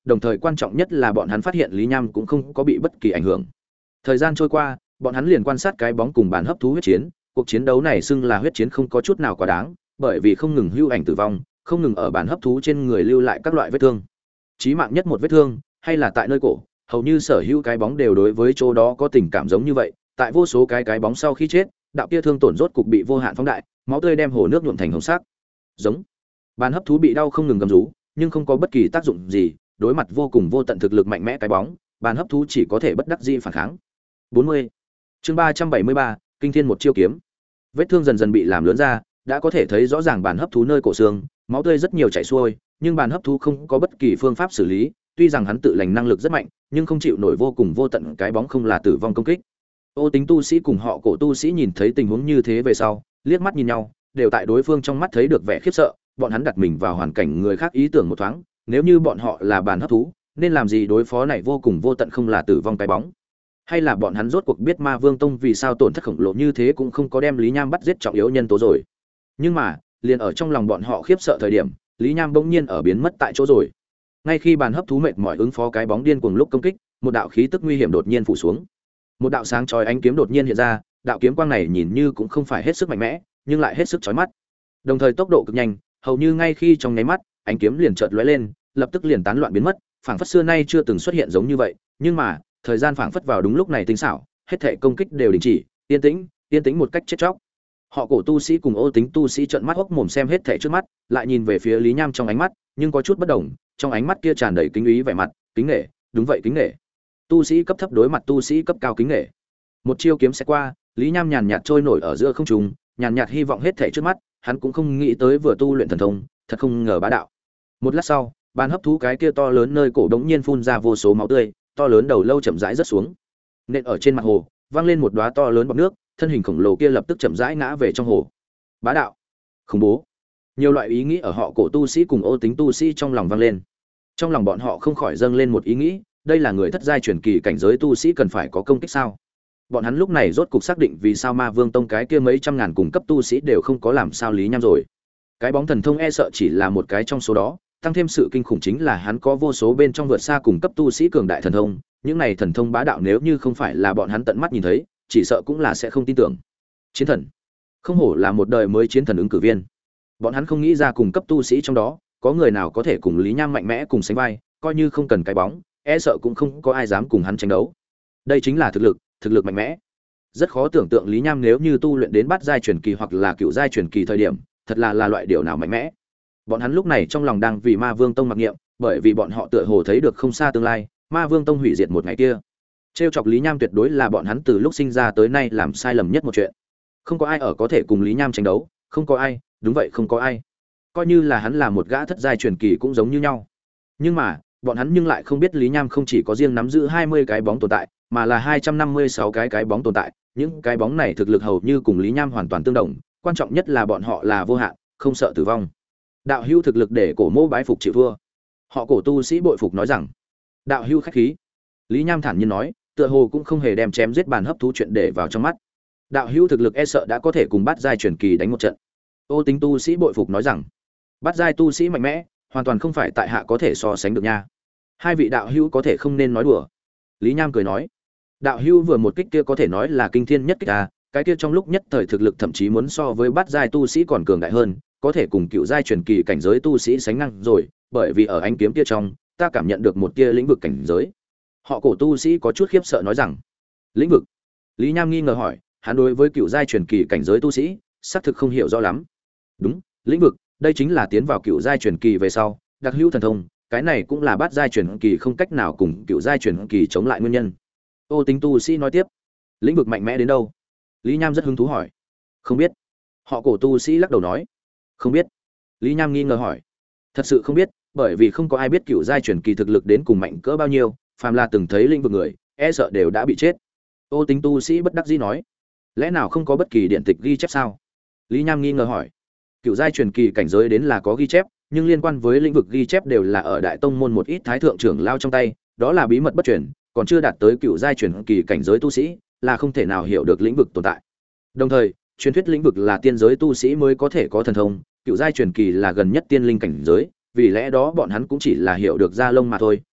đồng thời quan trọng nhất là bọn hắn phát hiện Lý Nham cũng không có bị bất kỳ ảnh hưởng. Thời gian trôi qua, bọn hắn liền quan sát cái bóng cùng bàn hấp thú huyết chiến, cuộc chiến đấu này xưng là huyết chiến không có chút nào quá đáng, bởi vì không ngừng hưu ảnh tử vong, không ngừng ở bàn hấp thú trên người lưu lại các loại vết thương. Chí mạng nhất một vết thương, hay là tại nơi cổ, hầu như sở hữu cái bóng đều đối với chỗ đó có tình cảm giống như vậy, tại vô số cái bóng sau khi chết, đạo kia thương tổn rốt cục bị vô hạn phóng đại, máu tươi đem hồ nước nhuộm thành hồng sắc. Giống. Bàn hấp thú bị đau không ngừng gầm rú, nhưng không có bất kỳ tác dụng gì, đối mặt vô cùng vô tận thực lực mạnh mẽ cái bóng, bàn hấp thú chỉ có thể bất đắc dĩ phản kháng. 40. Chương 373, kinh thiên một chiêu kiếm. Vết thương dần dần bị làm lớn ra, đã có thể thấy rõ ràng bàn hấp thú nơi cổ xương, máu tươi rất nhiều chảy xuôi, nhưng bàn hấp thú không có bất kỳ phương pháp xử lý, tuy rằng hắn tự lành năng lực rất mạnh, nhưng không chịu nổi vô cùng vô tận cái bóng không là tử vong công kích. Ô Tính tu sĩ cùng họ Cổ tu sĩ nhìn thấy tình huống như thế về sau, liếc mắt nhìn nhau, đều tại đối phương trong mắt thấy được vẻ khiếp sợ, bọn hắn đặt mình vào hoàn cảnh người khác ý tưởng một thoáng, nếu như bọn họ là bàn hấp thú, nên làm gì đối phó này vô cùng vô tận không là tử vong cái bóng? Hay là bọn hắn rốt cuộc biết Ma Vương Tông vì sao tổn thất khổng lồ như thế cũng không có đem Lý Nham bắt giết trọng yếu nhân tố rồi. Nhưng mà, liền ở trong lòng bọn họ khiếp sợ thời điểm, Lý Nham bỗng nhiên ở biến mất tại chỗ rồi. Ngay khi bàn hấp thú mệt mỏi ứng phó cái bóng điên cuồng lúc công kích, một đạo khí tức nguy hiểm đột nhiên phủ xuống. Một đạo sáng chói ánh kiếm đột nhiên hiện ra, đạo kiếm quang này nhìn như cũng không phải hết sức mạnh mẽ, nhưng lại hết sức chói mắt. Đồng thời tốc độ cực nhanh, hầu như ngay khi trong nháy mắt, ánh kiếm liền chợt lóe lên, lập tức liền tán loạn biến mất, phảng phất xưa nay chưa từng xuất hiện giống như vậy, nhưng mà, thời gian phảng phất vào đúng lúc này tinh xảo, hết thảy công kích đều đình chỉ, yên tĩnh một cách chết chóc. Họ Cổ tu sĩ cùng Ô Tính tu sĩ trợn mắt hốc mồm xem hết thảy trước mắt, lại nhìn về phía Lý Nham trong ánh mắt, nhưng có chút bất đồng, trong ánh mắt kia tràn đầy kính ý vẻ mặt, kính nể, đúng vậy kính nể. Tu sĩ cấp thấp đối mặt tu sĩ cấp cao kính nể. Một chiêu kiếm sẽ qua, Lý Nham nhàn nhạt trôi nổi ở giữa không trung, nhàn nhạt hy vọng hết thảy trước mắt, hắn cũng không nghĩ tới vừa tu luyện thần thông, thật không ngờ bá đạo. Một lát sau, bàn hấp thú cái kia to lớn nơi cổ đống nhiên phun ra vô số máu tươi, to lớn đầu lâu chậm rãi rớt xuống. Nện ở trên mặt hồ, vang lên một đóa to lớn bọt nước, thân hình khổng lồ kia lập tức chậm rãi ngã về trong hồ. Bá đạo, khủng bố. Nhiều loại ý nghĩ ở họ Cổ tu sĩ cùng Ô Tính tu sĩ trong lòng vang lên. Trong lòng bọn họ không khỏi dâng lên một ý nghĩ, đây là người thất giai truyền kỳ cảnh giới tu sĩ cần phải có công kích sao? Bọn hắn lúc này rốt cục xác định vì sao Ma Vương Tông cái kia mấy trăm ngàn cùng cấp tu sĩ đều không có làm sao Lý Nham rồi. Cái bóng thần thông e sợ chỉ là một cái trong số đó, tăng thêm sự kinh khủng chính là hắn có vô số bên trong vượt xa cùng cấp tu sĩ cường đại thần thông, những này thần thông bá đạo nếu như không phải là bọn hắn tận mắt nhìn thấy, chỉ sợ cũng là sẽ không tin tưởng. Chiến thần, không hổ là một đời mới chiến thần ứng cử viên. Bọn hắn không nghĩ ra cùng cấp tu sĩ trong đó, có người nào có thể cùng Lý Nham mạnh mẽ cùng sánh vai, coi như không cần cái bóng, e sợ cũng không có ai dám cùng hắn tranh đấu. Đây chính là thực lực mạnh mẽ. Rất khó tưởng tượng Lý Nham nếu như tu luyện đến bát giai truyền kỳ hoặc là cựu giai truyền kỳ thời điểm, thật là loại điều nào mạnh mẽ. Bọn hắn lúc này trong lòng đang vì Ma Vương Tông mặc niệm, bởi vì bọn họ tựa hồ thấy được không xa tương lai, Ma Vương Tông hủy diệt một ngày kia. Trêu chọc Lý Nham tuyệt đối là bọn hắn từ lúc sinh ra tới nay làm sai lầm nhất một chuyện. Không có ai ở có thể cùng Lý Nham tranh đấu, không có ai, đúng vậy không có ai. Coi như là hắn là một gã thất giai truyền kỳ cũng giống như nhau. Nhưng mà, bọn hắn nhưng lại không biết Lý Nham không chỉ có riêng nắm giữ 20 cái bóng tồn tại, mà là 256 cái bóng tồn tại, những cái bóng này thực lực hầu như cùng Lý Nham hoàn toàn tương đồng, quan trọng nhất là bọn họ là vô hạn, không sợ tử vong. Đạo hữu thực lực để Cổ Mô bái phục chịu thua. Họ Cổ tu sĩ bội phục nói rằng, đạo hữu khách khí. Lý Nham thản nhiên nói, tựa hồ cũng không hề đem chém giết bàn hấp thú chuyện để vào trong mắt. Đạo hữu thực lực e sợ đã có thể cùng bát giai truyền kỳ đánh một trận. Ô Tính tu sĩ bội phục nói rằng, bát giai tu sĩ mạnh mẽ, hoàn toàn không phải tại hạ có thể so sánh được nha. Hai vị đạo hữu có thể không nên nói đùa. Lý Nham cười nói, đạo hữu vừa một kích kia có thể nói là kinh thiên nhất kích à, cái kia trong lúc nhất thời thực lực thậm chí muốn so với bát giai tu sĩ còn cường đại hơn, có thể cùng cựu giai truyền kỳ cảnh giới tu sĩ sánh ngang rồi, bởi vì ở ánh kiếm kia trong, ta cảm nhận được một tia lĩnh vực cảnh giới. Họ Cổ tu sĩ có chút khiếp sợ nói rằng, lĩnh vực? Lý Nham nghi ngờ hỏi, hắn đối với cựu giai truyền kỳ cảnh giới tu sĩ, xác thực không hiểu rõ lắm. Đúng, lĩnh vực, đây chính là tiến vào cựu giai truyền kỳ về sau, đặc hữu thần thông, cái này cũng là bát giai truyền kỳ không cách nào cùng cựu giai truyền kỳ chống lại nguyên nhân. Ô Tính tu sĩ nói tiếp, lĩnh vực mạnh mẽ đến đâu? Lý Nham rất hứng thú hỏi. Không biết. Họ Cổ tu sĩ lắc đầu nói, không biết. Lý Nham nghi ngờ hỏi, thật sự không biết, bởi vì không có ai biết cựu giai truyền kỳ thực lực đến cùng mạnh cỡ bao nhiêu, phàm là từng thấy lĩnh vực người, e sợ đều đã bị chết. Ô Tính tu sĩ bất đắc dĩ nói, lẽ nào không có bất kỳ điện tịch ghi chép sao? Lý Nham nghi ngờ hỏi, cựu giai truyền kỳ cảnh giới đến là có ghi chép, nhưng liên quan với lĩnh vực ghi chép đều là ở đại tông môn một ít thái thượng trưởng lao trong tay, đó là bí mật bất truyền, còn chưa đạt tới cựu giai truyền kỳ cảnh giới tu sĩ, là không thể nào hiểu được lĩnh vực tồn tại. Đồng thời, truyền thuyết lĩnh vực là tiên giới tu sĩ mới có thể có thần thông, cựu giai truyền kỳ là gần nhất tiên linh cảnh giới, vì lẽ đó bọn hắn cũng chỉ là hiểu được da lông mà thôi,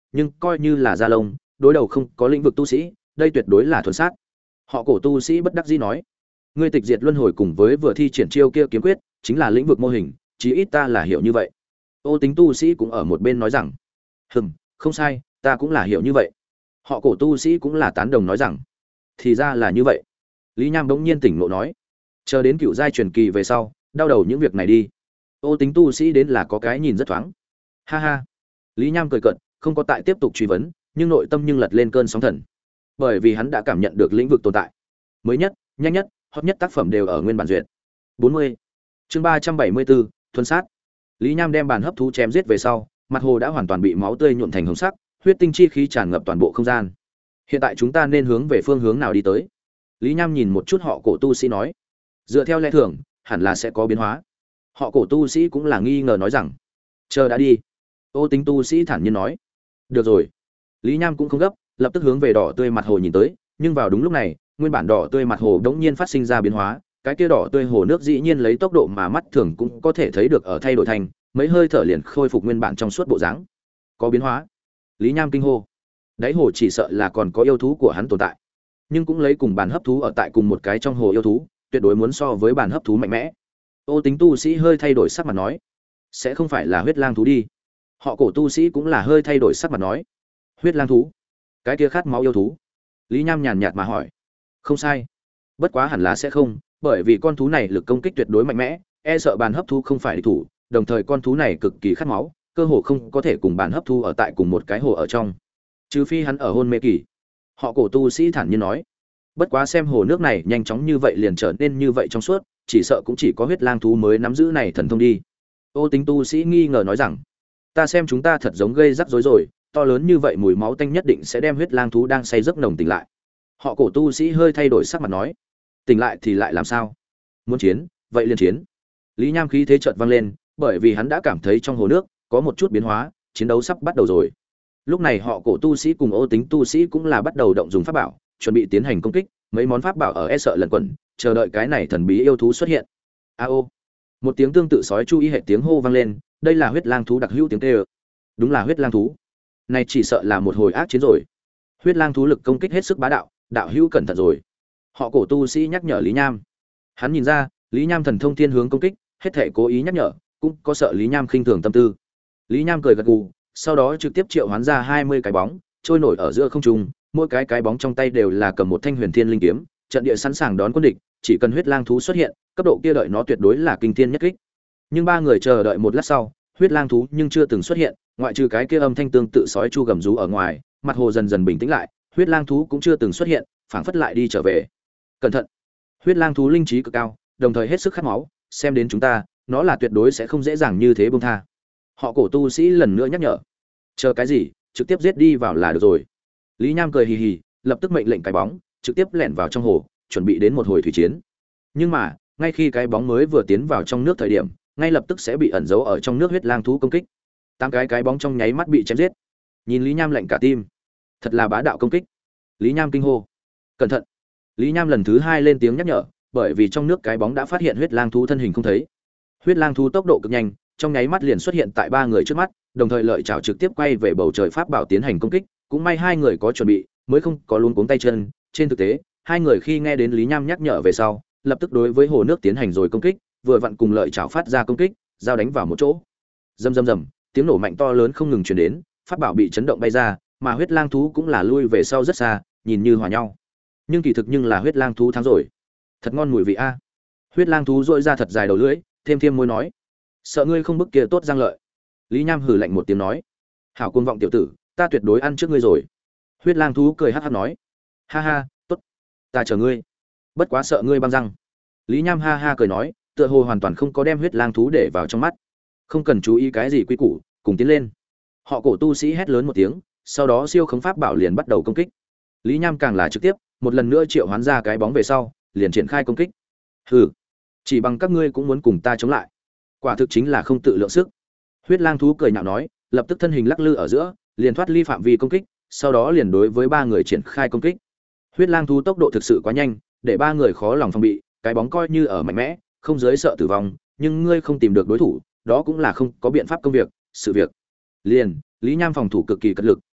nhưng coi như là da lông, đối đầu không có lĩnh vực tu sĩ, đây tuyệt đối là thuần sát. Họ cổ tu sĩ bất đắc dĩ nói, ngươi tịch diệt luân hồi cùng với vừa thi triển chiêu kia kiếm quyết, chính là lĩnh vực mô hình, chí ít ta là hiểu như vậy. Ô Tính tu sĩ cũng ở một bên nói rằng, không sai, ta cũng là hiểu như vậy. Họ cổ tu sĩ cũng là tán đồng nói rằng, thì ra là như vậy. Lý Nham bỗng nhiên tỉnh ngộ nói, chờ đến cựu giai truyền kỳ về sau, đau đầu những việc này đi. Ô Tính tu sĩ đến là có cái nhìn rất thoáng. Ha ha. Lý Nham cười cợt, không có tại tiếp tục truy vấn, nhưng nội tâm nhưng lật lên cơn sóng thần. Bởi vì hắn đã cảm nhận được lĩnh vực tồn tại. Mới nhất, nhanh nhất, hot nhất tác phẩm đều ở nguyên bản duyệt. 40. Chương 374, thuần sát. Lý Nham đem bàn hấp thú chém giết về sau, mặt hồ đã hoàn toàn bị máu tươi nhuộm thành hồng sắc, huyết tinh chi khí tràn ngập toàn bộ không gian. Hiện tại chúng ta nên hướng về phương hướng nào đi tới? Lý Nham nhìn một chút họ cổ tu sĩ nói, dựa theo lẽ thường, hẳn là sẽ có biến hóa. Họ cổ tu sĩ cũng là nghi ngờ nói rằng, chờ đã đi. Ô Tính tu sĩ thản nhiên nói, được rồi. Lý Nham cũng không gấp, lập tức hướng về đỏ tươi mặt hồ nhìn tới, nhưng vào đúng lúc này, nguyên bản đỏ tươi mặt hồ đống nhiên phát sinh ra biến hóa, cái kia đỏ tươi hồ nước dĩ nhiên lấy tốc độ mà mắt thường cũng có thể thấy được ở thay đổi thành, mấy hơi thở liền khôi phục nguyên bản trong suốt bộ dáng. Có biến hóa. Lý Nham kinh hô. Đáy hồ chỉ sợ là còn có yêu thú của hắn tồn tại, nhưng cũng lấy cùng bản hấp thú ở tại cùng một cái trong hồ yêu thú, tuyệt đối muốn so với bản hấp thú mạnh mẽ. Ô Tính tu sĩ hơi thay đổi sắc mặt nói, sẽ không phải là huyết lang thú đi. Họ cổ tu sĩ cũng là hơi thay đổi sắc mặt nói, huyết lang thú, cái kia khát máu yêu thú. Lý Nham nhàn nhạt mà hỏi, không sai, bất quá hẳn là sẽ không, bởi vì con thú này lực công kích tuyệt đối mạnh mẽ, e sợ bản hấp thú không phải địch thủ, đồng thời con thú này cực kỳ khát máu, cơ hồ không có thể cùng bản hấp thú ở tại cùng một cái hồ ở trong, trừ phi hắn ở hôn mê kỳ. Họ cổ tu sĩ thản nhiên nói, bất quá xem hồ nước này nhanh chóng như vậy liền trở nên như vậy trong suốt, chỉ sợ cũng chỉ có huyết lang thú mới nắm giữ này thần thông đi. Ô Tính tu sĩ nghi ngờ nói rằng, ta xem chúng ta thật giống gây rắc rối rồi, to lớn như vậy mùi máu tanh nhất định sẽ đem huyết lang thú đang say giấc nồng tỉnh lại. Họ cổ tu sĩ hơi thay đổi sắc mặt nói, tỉnh lại thì lại làm sao? Muốn chiến, vậy liền chiến. Lý Nham khí thế chợt vang lên, bởi vì hắn đã cảm thấy trong hồ nước có một chút biến hóa, chiến đấu sắp bắt đầu rồi. Lúc này họ cổ tu sĩ cùng Ô Tính tu sĩ cũng là bắt đầu động dùng pháp bảo, chuẩn bị tiến hành công kích, mấy món pháp bảo ở e sợ lẩn quẩn, chờ đợi cái này thần bí yêu thú xuất hiện. A ô. Một tiếng tương tự sói chu y hệ tiếng hô vang lên, đây là huyết lang thú đặc hữu tiếng kêu. Đúng là huyết lang thú. Này chỉ sợ là một hồi ác chiến rồi. Huyết lang thú lực công kích hết sức bá đạo, đạo hữu cẩn thận rồi. Họ cổ tu sĩ nhắc nhở Lý Nham. Hắn nhìn ra, Lý Nham thần thông thiên hướng công kích, hết thể cố ý nhắc nhở, cũng có sợ Lý Nham khinh thường tâm tư. Lý Nham cười gật gù, sau đó trực tiếp triệu hoán ra 20 cái bóng, trôi nổi ở giữa không trung, mỗi cái bóng trong tay đều là cầm một thanh huyền thiên linh kiếm, trận địa sẵn sàng đón quân địch, chỉ cần huyết lang thú xuất hiện, cấp độ kia đợi nó tuyệt đối là kinh thiên nhất kích. Nhưng ba người chờ đợi một lát sau, huyết lang thú nhưng chưa từng xuất hiện, ngoại trừ cái kia âm thanh tương tự sói chu gầm rú ở ngoài, mặt hồ dần dần bình tĩnh lại, huyết lang thú cũng chưa từng xuất hiện, phảng phất lại đi trở về. Cẩn thận. Huyết lang thú linh trí cực cao, đồng thời hết sức khát máu, xem đến chúng ta, nó là tuyệt đối sẽ không dễ dàng như thế buông tha. Họ cổ tu sĩ lần nữa nhắc nhở. Chờ cái gì, trực tiếp giết đi vào là được rồi. Lý Nham cười hì hì, lập tức mệnh lệnh cái bóng, trực tiếp lẻn vào trong hồ, chuẩn bị đến một hồi thủy chiến. Nhưng mà, ngay khi cái bóng mới vừa tiến vào trong nước thời điểm, ngay lập tức sẽ bị ẩn giấu ở trong nước huyết lang thú công kích. 8 cái bóng trong nháy mắt bị chém giết. Nhìn Lý Nham lạnh cả tim. Thật là bá đạo công kích. Lý Nham kinh hô. Cẩn thận. Lý Nham lần thứ 2 lên tiếng nhắc nhở, bởi vì trong nước cái bóng đã phát hiện huyết lang thú thân hình không thấy. Huyết lang thú tốc độ cực nhanh, trong nháy mắt liền xuất hiện tại ba người trước mắt, đồng thời lợi chảo trực tiếp quay về bầu trời pháp bảo tiến hành công kích, cũng may hai người có chuẩn bị, mới không có luống cuống tay chân. Trên thực tế, hai người khi nghe đến Lý Nham nhắc nhở về sau, lập tức đối với hồ nước tiến hành rồi công kích, vừa vặn cùng lợi chảo phát ra công kích, giao đánh vào một chỗ. Rầm rầm rầm, tiếng nổ mạnh to lớn không ngừng truyền đến, pháp bảo bị chấn động bay ra, mà huyết lang thú cũng là lui về sau rất xa, nhìn như hòa nhau. Nhưng kỳ thực nhưng là huyết lang thú thắng rồi. Thật ngon mùi vị a. Huyết lang thú rỗi ra thật dài đầu lưỡi, thêm môi nói, sợ ngươi không bức kia tốt giang lợi. Lý Nham hừ lạnh một tiếng nói, hảo cuồng vọng tiểu tử, ta tuyệt đối ăn trước ngươi rồi. Huyết lang thú cười hắc hắc nói, ha ha, tốt, ta chờ ngươi, bất quá sợ ngươi băng răng. Lý Nham ha ha cười nói, tựa hồ hoàn toàn không có đem huyết lang thú để vào trong mắt. Không cần chú ý cái gì quy củ, cùng tiến lên. Họ cổ tu sĩ hét lớn một tiếng, sau đó siêu khống pháp bảo liền bắt đầu công kích. Lý Nham càng là trực tiếp, một lần nữa triệu hoán ra cái bóng về sau, liền triển khai công kích. Hừ, chỉ bằng các ngươi cũng muốn cùng ta chống lại, quả thực chính là không tự lượng sức. Huyết lang thú cười nhạo nói, lập tức thân hình lắc lư ở giữa, liền thoát ly phạm vi công kích, sau đó liền đối với ba người triển khai công kích. Huyết lang thú tốc độ thực sự quá nhanh, để ba người khó lòng phòng bị, cái bóng coi như ở mạnh mẽ, không giới sợ tử vong, nhưng ngươi không tìm được đối thủ, đó cũng là không có biện pháp công việc, sự việc. Liền, Lý Nham phòng thủ cực kỳ cật lực,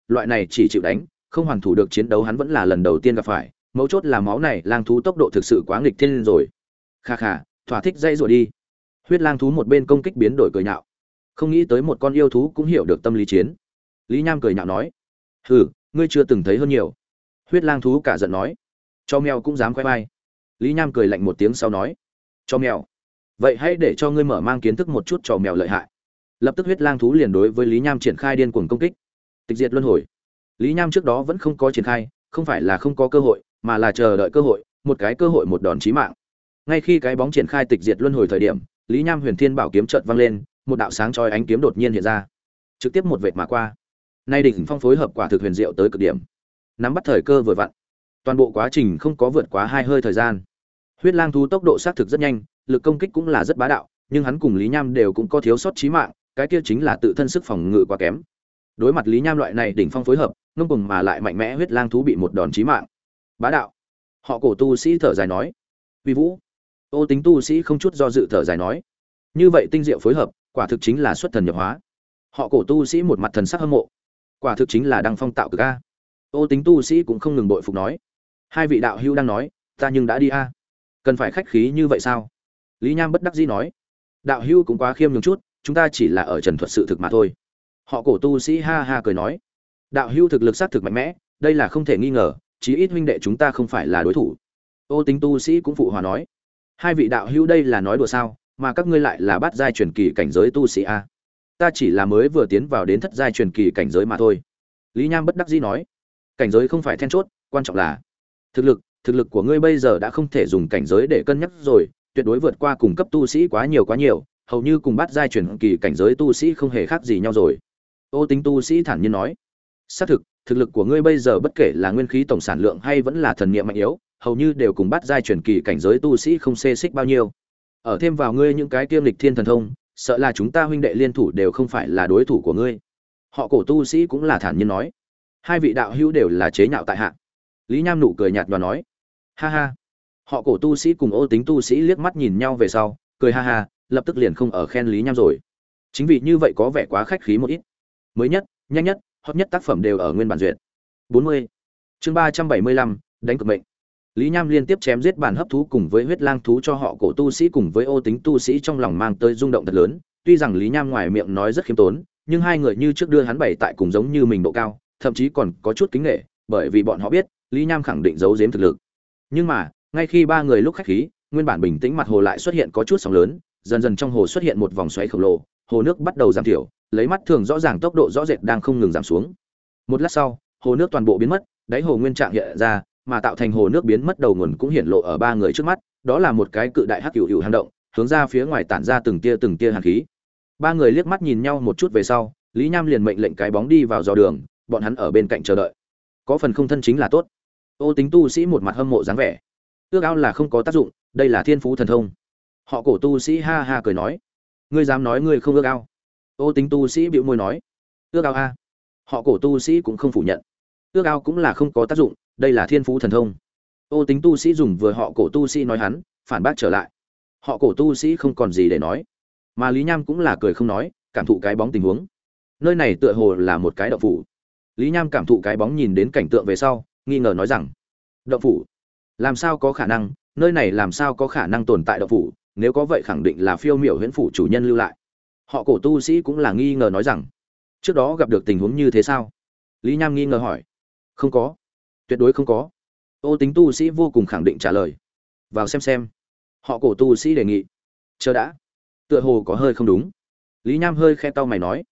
loại này chỉ chịu đánh không hoàn thủ được chiến đấu hắn vẫn là lần đầu tiên gặp phải, mấu chốt là máu này lang thú tốc độ thực sự quá nghịch thiên rồi. Kha kha, thỏa thích dây rồi đi. Huyết lang thú một bên công kích biến đổi cười nhạo, không nghĩ tới một con yêu thú cũng hiểu được tâm lý chiến. Lý Nham cười nhạo nói, hừ, ngươi chưa từng thấy hơn nhiều. Huyết lang thú cả giận nói, cho mèo cũng dám khoe vai. Lý Nham cười lạnh một tiếng sau nói, cho mèo, vậy hãy để cho ngươi mở mang kiến thức một chút trò mèo lợi hại. Lập tức huyết lang thú liền đối với Lý Nham triển khai điên cuồng công kích. Tịch diệt luân hồi. Lý Nham trước đó vẫn không có triển khai, không phải là không có cơ hội, mà là chờ đợi cơ hội, một cái cơ hội một đòn chí mạng. Ngay khi cái bóng triển khai tịch diệt luân hồi thời điểm, Lý Nham Huyền Thiên Bảo kiếm chợt vang lên, một đạo sáng chói ánh kiếm đột nhiên hiện ra, trực tiếp một vệt mà qua. Nay đỉnh phong phối hợp quả thực huyền diệu tới cực điểm. Nắm bắt thời cơ vừa vặn. Toàn bộ quá trình không có vượt quá 2 hơi thời gian. Huyết lang thú tốc độ xác thực rất nhanh, lực công kích cũng là rất bá đạo, nhưng hắn cùng Lý Nham đều cũng có thiếu sót chí mạng, cái kia chính là tự thân sức phòng ngự quá kém. Đối mặt Lý Nham loại này đỉnh phong phối hợp, ngông cuồng mà lại mạnh mẽ huyết lang thú bị một đòn chí mạng. Bá đạo. Họ cổ tu sĩ thở dài nói. Vi Vũ. Ô Tính tu sĩ không chút do dự thở dài nói. Như vậy tinh diệu phối hợp, quả thực chính là xuất thần nhập hóa. Họ cổ tu sĩ một mặt thần sắc hâm mộ. Quả thực chính là đăng phong tạo cực a. Ô Tính tu sĩ cũng không ngừng bội phục nói. Hai vị đạo hữu đang nói, ta nhưng đã đi a. Cần phải khách khí như vậy sao? Lý Nham bất đắc dĩ nói. Đạo hữu cũng quá khiêm nhường chút, chúng ta chỉ là ở trần thuật sự thực mà thôi. Họ cổ tu sĩ ha ha cười nói. Đạo hữu thực lực xác thực mạnh mẽ, đây là không thể nghi ngờ, chí ít huynh đệ chúng ta không phải là đối thủ. Ô Tính tu sĩ cũng phụ hòa nói. Hai vị đạo hữu đây là nói đùa sao, mà các ngươi lại là bát giai truyền kỳ cảnh giới tu sĩ a. Ta chỉ là mới vừa tiến vào đến thất giai truyền kỳ cảnh giới mà thôi. Lý Nham bất đắc dĩ nói. Cảnh giới không phải then chốt, quan trọng là thực lực của ngươi bây giờ đã không thể dùng cảnh giới để cân nhắc rồi, tuyệt đối vượt qua cùng cấp tu sĩ quá nhiều, hầu như cùng bát giai truyền kỳ cảnh giới tu sĩ không hề khác gì nhau rồi. Ô Tính tu sĩ thản nhiên nói. Xác thực lực của ngươi bây giờ bất kể là nguyên khí tổng sản lượng hay vẫn là thần niệm mạnh yếu, hầu như đều cùng bát giai truyền kỳ cảnh giới tu sĩ không xê xích bao nhiêu. Ở thêm vào ngươi những cái kiêm lịch thiên thần thông, sợ là chúng ta huynh đệ liên thủ đều không phải là đối thủ của ngươi. Họ cổ tu sĩ cũng là thản nhiên nói. Hai vị đạo hữu đều là chế nhạo tại hạ. Lý Nham nụ cười nhạt nhòa nói. Ha ha. Họ cổ tu sĩ cùng Ô Tính tu sĩ liếc mắt nhìn nhau về sau, cười ha ha, lập tức liền không ở khen Lý Nham rồi. Chính vì như vậy có vẻ quá khách khí một ít. Mới nhất, nhanh nhất, hot nhất tác phẩm đều ở nguyên bản duyệt. 40. Chương 375, đánh cực mệnh. Lý Nham liên tiếp chém giết bản hấp thú cùng với huyết lang thú cho họ cổ tu sĩ cùng với Ô Tính tu sĩ trong lòng mang tới rung động thật lớn, tuy rằng Lý Nham ngoài miệng nói rất khiêm tốn, nhưng hai người như trước đưa hắn bày tại cùng giống như mình độ cao, thậm chí còn có chút kính nể, bởi vì bọn họ biết, Lý Nham khẳng định giấu giếm thực lực. Nhưng mà, ngay khi ba người lúc khách khí, nguyên bản bình tĩnh mặt hồ lại xuất hiện có chút sóng lớn, dần dần trong hồ xuất hiện một vòng xoáy khổng lồ, hồ nước bắt đầu giảm thiểu, lấy mắt thường rõ ràng tốc độ rõ rệt đang không ngừng giảm xuống. Một lát sau, hồ nước toàn bộ biến mất, đáy hồ nguyên trạng hiện ra, mà tạo thành hồ nước biến mất đầu nguồn cũng hiển lộ ở ba người trước mắt, đó là một cái cự đại hắc hữu hang động, hướng ra phía ngoài tản ra từng tia hàn khí. Ba người liếc mắt nhìn nhau một chút về sau, Lý Nham liền mệnh lệnh cái bóng đi vào dò đường, bọn hắn ở bên cạnh chờ đợi. Có phần không thân chính là tốt. Ô Tính tu sĩ một mặt hâm mộ dáng vẻ. Ước ao là không có tác dụng, đây là thiên phú thần thông. Họ cổ tu sĩ ha ha cười nói. Ngươi dám nói ngươi không ước ao? Ô Tính tu sĩ bĩu môi nói. Ước ao a? Họ cổ tu sĩ cũng không phủ nhận. Ước ao cũng là không có tác dụng, đây là thiên phú thần thông. Ô Tính tu sĩ dùng vừa họ cổ tu sĩ nói hắn, phản bác trở lại. Họ cổ tu sĩ không còn gì để nói, mà Lý Nham cũng là cười không nói, cảm thụ cái bóng tình huống. Nơi này tựa hồ là một cái động phủ. Lý Nham cảm thụ cái bóng nhìn đến cảnh tượng về sau, nghi ngờ nói rằng: động phủ? Làm sao có khả năng, nơi này làm sao có khả năng tồn tại động phủ, nếu có vậy khẳng định là phiêu miểu huyễn phủ chủ nhân lưu lại. Họ cổ tu sĩ cũng là nghi ngờ nói rằng: trước đó gặp được tình huống như thế sao? Lý Nham nghi ngờ hỏi. Không có, tuyệt đối không có. Ô Tính tu sĩ vô cùng khẳng định trả lời. Vào xem. Họ cổ tu sĩ đề nghị. Chờ đã, tựa hồ có hơi không đúng. Lý Nham hơi khe tao mày nói.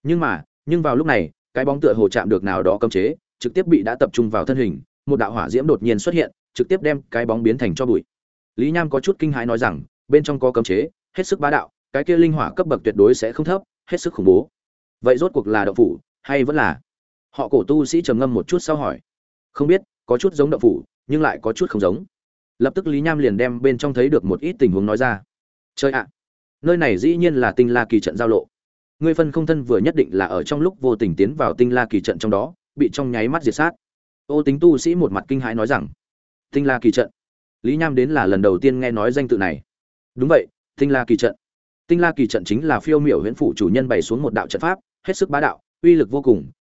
Nhưng vào lúc này, cái bóng tựa hồ chạm được nào đó cấm chế, trực tiếp bị đã tập trung vào thân hình, một đạo hỏa diễm đột nhiên xuất hiện, trực tiếp đem cái bóng biến thành tro bụi. Lý Nham có chút kinh hãi nói rằng, bên trong có cấm chế, hết sức bá đạo, cái kia linh hỏa cấp bậc tuyệt đối sẽ không thấp, hết sức khủng bố. Vậy rốt cuộc là động phủ hay vẫn là? Họ cổ tu sĩ trầm ngâm một chút sau hỏi. Không biết, có chút giống động phủ, nhưng lại có chút không giống. Lập tức Lý Nham liền đem bên trong thấy được một ít tình huống nói ra. Chơi ạ, nơi này dĩ nhiên là Tinh La Kỳ trận giao lộ. Ngươi phân không thân vừa nhất định là ở trong lúc vô tình tiến vào Tinh La Kỳ trận trong đó, bị trong nháy mắt diệt sát. Ô Tính tu sĩ một mặt kinh hãi nói rằng, Tinh La Kỳ trận. Lý Nham đến là lần đầu tiên nghe nói danh tự này. Đúng vậy, Tinh La Kỳ trận. Tinh La Kỳ trận chính là phiêu miểu huyễn phủ chủ nhân bày xuống một đạo trận pháp, hết sức bá đạo, uy lực vô cùng,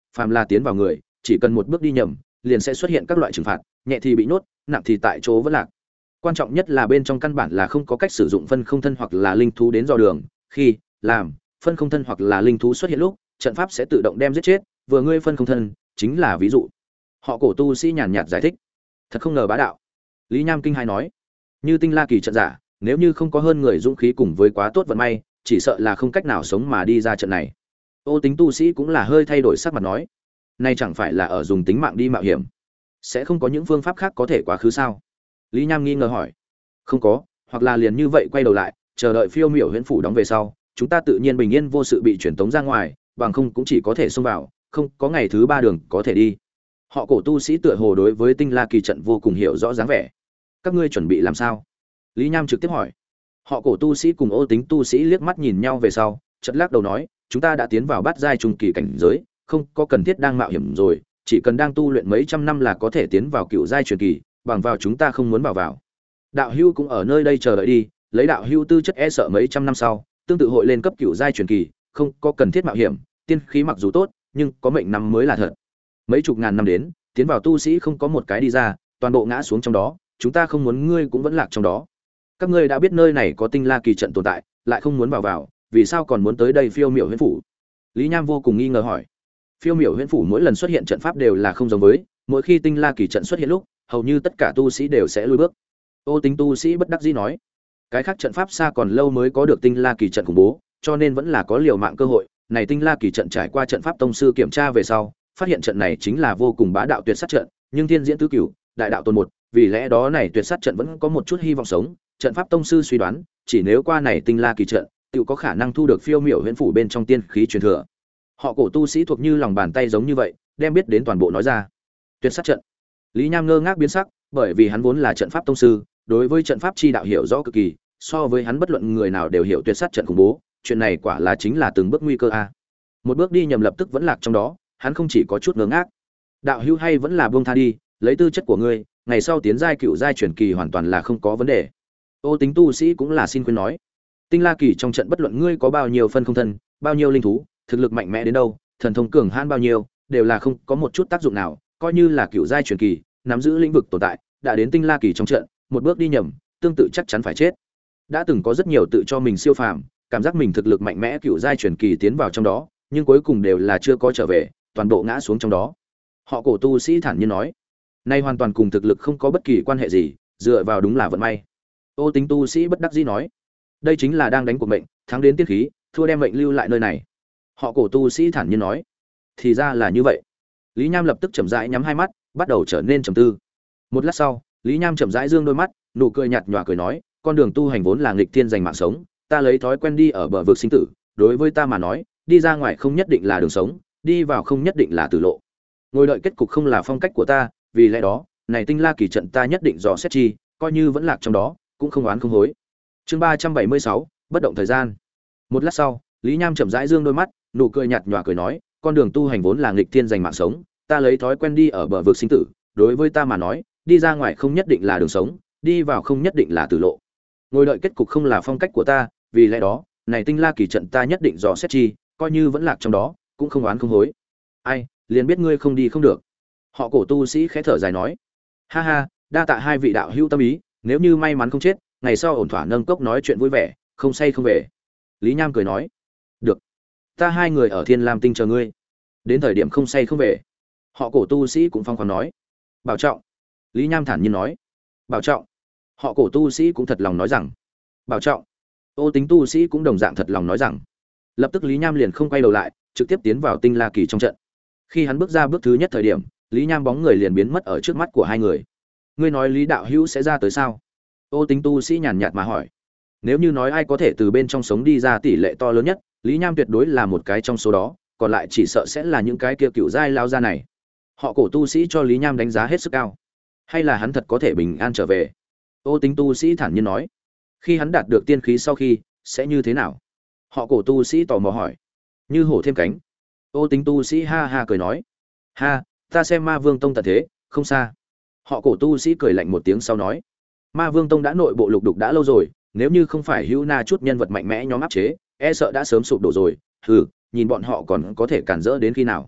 Phàm là tiến vào người, chỉ cần một bước đi nhầm, liền sẽ xuất hiện các loại trừng phạt, nhẹ thì bị nhốt, nặng thì tại chỗ vẫn lạc. Quan trọng nhất là bên trong căn bản là không có cách sử dụng phân không thân hoặc là linh thú đến dò đường, khi làm phân không thân hoặc là linh thú xuất hiện lúc, trận pháp sẽ tự động đem giết chết, vừa ngươi phân không thân chính là ví dụ. Họ cổ tu sĩ nhàn nhạt giải thích. Thật không ngờ bá đạo. Lý Nham kinh hai nói, như Tinh La Kỳ trận giả, nếu như không có hơn người dũng khí cùng với quá tốt vận may, chỉ sợ là không cách nào sống mà đi ra trận này. Ô Tính tu sĩ cũng là hơi thay đổi sắc mặt nói, nay chẳng phải là ở dùng tính mạng đi mạo hiểm, sẽ không có những phương pháp khác có thể quá khứ sao? Lý Nham nghi ngờ hỏi. Không có, hoặc là liền như vậy quay đầu lại, chờ đợi Phiêu Miểu Huyễn Phủ đóng về sau, chúng ta tự nhiên bình yên vô sự bị chuyển tống ra ngoài, bằng không cũng chỉ có thể xông vào, không có ngày thứ ba đường có thể đi. Họ cổ tu sĩ tựa hồ đối với Tinh La Kỳ trận vô cùng hiểu rõ dáng vẻ. Các ngươi chuẩn bị làm sao? Lý Nham trực tiếp hỏi. Họ cổ tu sĩ cùng Ô Tính tu sĩ liếc mắt nhìn nhau về sau, chợt lắc đầu nói, chúng ta đã tiến vào bát giai trung kỳ cảnh giới, không có cần thiết đang mạo hiểm rồi, chỉ cần đang tu luyện mấy trăm năm là có thể tiến vào cựu giai truyền kỳ, bằng vào chúng ta không muốn vào. Đạo hưu cũng ở nơi đây chờ đợi đi, lấy đạo hưu tư chất e sợ mấy trăm năm sau, tương tự hội lên cấp cựu giai truyền kỳ, không có cần thiết mạo hiểm, tiên khí mặc dù tốt, nhưng có mệnh năm mới là thật. Mấy chục ngàn năm đến, tiến vào tu sĩ không có một cái đi ra, toàn bộ ngã xuống trong đó, chúng ta không muốn ngươi cũng vẫn lạc trong đó. Các ngươi đã biết nơi này có Tinh La Kỳ trận tồn tại, lại không muốn vào, vì sao còn muốn tới đây Phiêu Miểu Huyễn Phủ? Lý Nham vô cùng nghi ngờ hỏi. Phiêu Miểu Huyễn Phủ mỗi lần xuất hiện trận pháp đều là không giống với, mỗi khi Tinh La Kỳ trận xuất hiện lúc, hầu như tất cả tu sĩ đều sẽ lùi bước. Ô Tính tu sĩ bất đắc dĩ nói, cái khác trận pháp xa còn lâu mới có được Tinh La Kỳ trận khủng bố, cho nên vẫn là có liều mạng cơ hội. Này Tinh La Kỳ trận trải qua trận pháp tông sư kiểm tra về sau, phát hiện trận này chính là vô cùng bá đạo tuyệt sát trận, nhưng thiên diễn tứ cửu, đại đạo tôn một, vì lẽ đó này tuyệt sát trận vẫn có một chút hy vọng sống. Trận pháp tông sư suy đoán, chỉ nếu qua này Tinh La Kỳ trận, tự có khả năng thu được Phiêu Miểu Huyễn Phủ bên trong tiên khí truyền thừa. Họ cổ tu sĩ thuộc như lòng bàn tay giống như vậy, đem biết đến toàn bộ nói ra. Tuyệt sát trận. Lý Nham ngơ ngác biến sắc, bởi vì hắn vốn là trận pháp tông sư, đối với trận pháp chi đạo hiểu rõ cực kỳ, so với hắn bất luận người nào đều hiểu tuyệt sát trận khủng bố, chuyện này quả là chính là từng bước nguy cơ a. Một bước đi nhầm lập tức vẫn lạc trong đó, hắn không chỉ có chút ngơ ngác. Đạo hữu hay vẫn là buông tha đi, lấy tư chất của ngươi, ngày sau tiến giai cựu giai truyền kỳ hoàn toàn là không có vấn đề. Ô Tính tu sĩ cũng là xin khuyên nói, Tinh La Kỳ trong trận bất luận ngươi có bao nhiêu phân không thân, bao nhiêu linh thú, thực lực mạnh mẽ đến đâu, thần thông cường hãn bao nhiêu, đều là không có một chút tác dụng nào, coi như là cựu giai truyền kỳ, nắm giữ lĩnh vực tồn tại, đã đến Tinh La Kỳ trong trận, một bước đi nhầm, tương tự chắc chắn phải chết. Đã từng có rất nhiều tự cho mình siêu phàm, cảm giác mình thực lực mạnh mẽ cựu giai truyền kỳ tiến vào trong đó, nhưng cuối cùng đều là chưa có trở về, toàn bộ ngã xuống trong đó. Họ cổ tu sĩ thản nhiên nói, nay hoàn toàn cùng thực lực không có bất kỳ quan hệ gì, dựa vào đúng là vận may. Ô Tính tu sĩ bất đắc dĩ nói, đây chính là đang đánh cuộc mệnh, thắng đến tiên khí, thua đem mệnh lưu lại nơi này. Họ cổ tu sĩ thản nhiên nói, thì ra là như vậy. Lý Nham lập tức chậm rãi nhắm hai mắt, bắt đầu trở nên trầm tư. Một lát sau, Lý Nham chậm rãi dương đôi mắt, nụ cười nhạt nhòa cười nói, con đường tu hành vốn là nghịch thiên giành mạng sống, ta lấy thói quen đi ở bờ vực sinh tử, đối với ta mà nói, đi ra ngoài không nhất định là đường sống, đi vào không nhất định là tử lộ. Ngồi đợi kết cục không là phong cách của ta, vì lẽ đó, này Tinh La Kỳ trận ta nhất định dò xét chi, coi như vẫn lạc trong đó, cũng không oán không hối. Chương 376, bất động thời gian. Một lát sau, Lý Nham chậm rãi dương đôi mắt, nụ cười nhạt nhòa cười nói, con đường tu hành vốn là nghịch thiên giành mạng sống, ta lấy thói quen đi ở bờ vực sinh tử, đối với ta mà nói, đi ra ngoài không nhất định là đường sống, đi vào không nhất định là tử lộ. Ngồi đợi kết cục không là phong cách của ta, vì lẽ đó, này Tinh La Kỳ trận ta nhất định dò xét chi, coi như vẫn lạc trong đó, cũng không oán không hối. Ai, liền biết ngươi không đi không được. Họ cổ tu sĩ khẽ thở dài nói, ha ha, đa tạ hai vị đạo hữu tâm ý, nếu như may mắn không chết, ngày sau ổn thỏa nâng cốc nói chuyện vui vẻ, không say không về. Lý Nham cười nói, được, ta hai người ở Thiên Lam Tinh chờ ngươi, đến thời điểm không say không về. Họ cổ tu sĩ cũng phong khoáng nói, bảo trọng. Lý Nham thản nhiên nói, bảo trọng. Họ cổ tu sĩ cũng thật lòng nói rằng, bảo trọng. Ô Tính tu sĩ cũng đồng dạng thật lòng nói rằng. Lập tức Lý Nham liền không quay đầu lại, trực tiếp tiến vào Tinh La Kỳ trong trận. Khi hắn bước ra bước thứ nhất thời điểm, Lý Nham bóng người liền biến mất ở trước mắt của hai người. Ngươi nói Lý đạo hữu sẽ ra tới sao? Ô Tính tu sĩ nhàn nhạt mà hỏi. Nếu như nói ai có thể từ bên trong sống đi ra tỷ lệ to lớn nhất, Lý Nham tuyệt đối là một cái trong số đó, còn lại chỉ sợ sẽ là những cái kia cựu giai lao ra này. Họ cổ tu sĩ cho Lý Nham đánh giá hết sức cao. Hay là hắn thật có thể bình an trở về? Ô Tính tu sĩ thản nhiên nói. Khi hắn đạt được tiên khí sau khi, sẽ như thế nào? Họ cổ tu sĩ tò mò hỏi. Như hổ thêm cánh. Ô Tính tu sĩ ha ha cười nói. Ha, ta xem Ma Vương Tông tận thế, không xa. Họ cổ tu sĩ cười lạnh một tiếng sau nói. Ma Vương Tông đã nội bộ lục đục đã lâu rồi, nếu như không phải hữu na chút nhân vật mạnh mẽ nhóm áp chế, e sợ đã sớm sụp đổ rồi. Hừ, nhìn bọn họ còn có thể cản rỡ đến khi nào?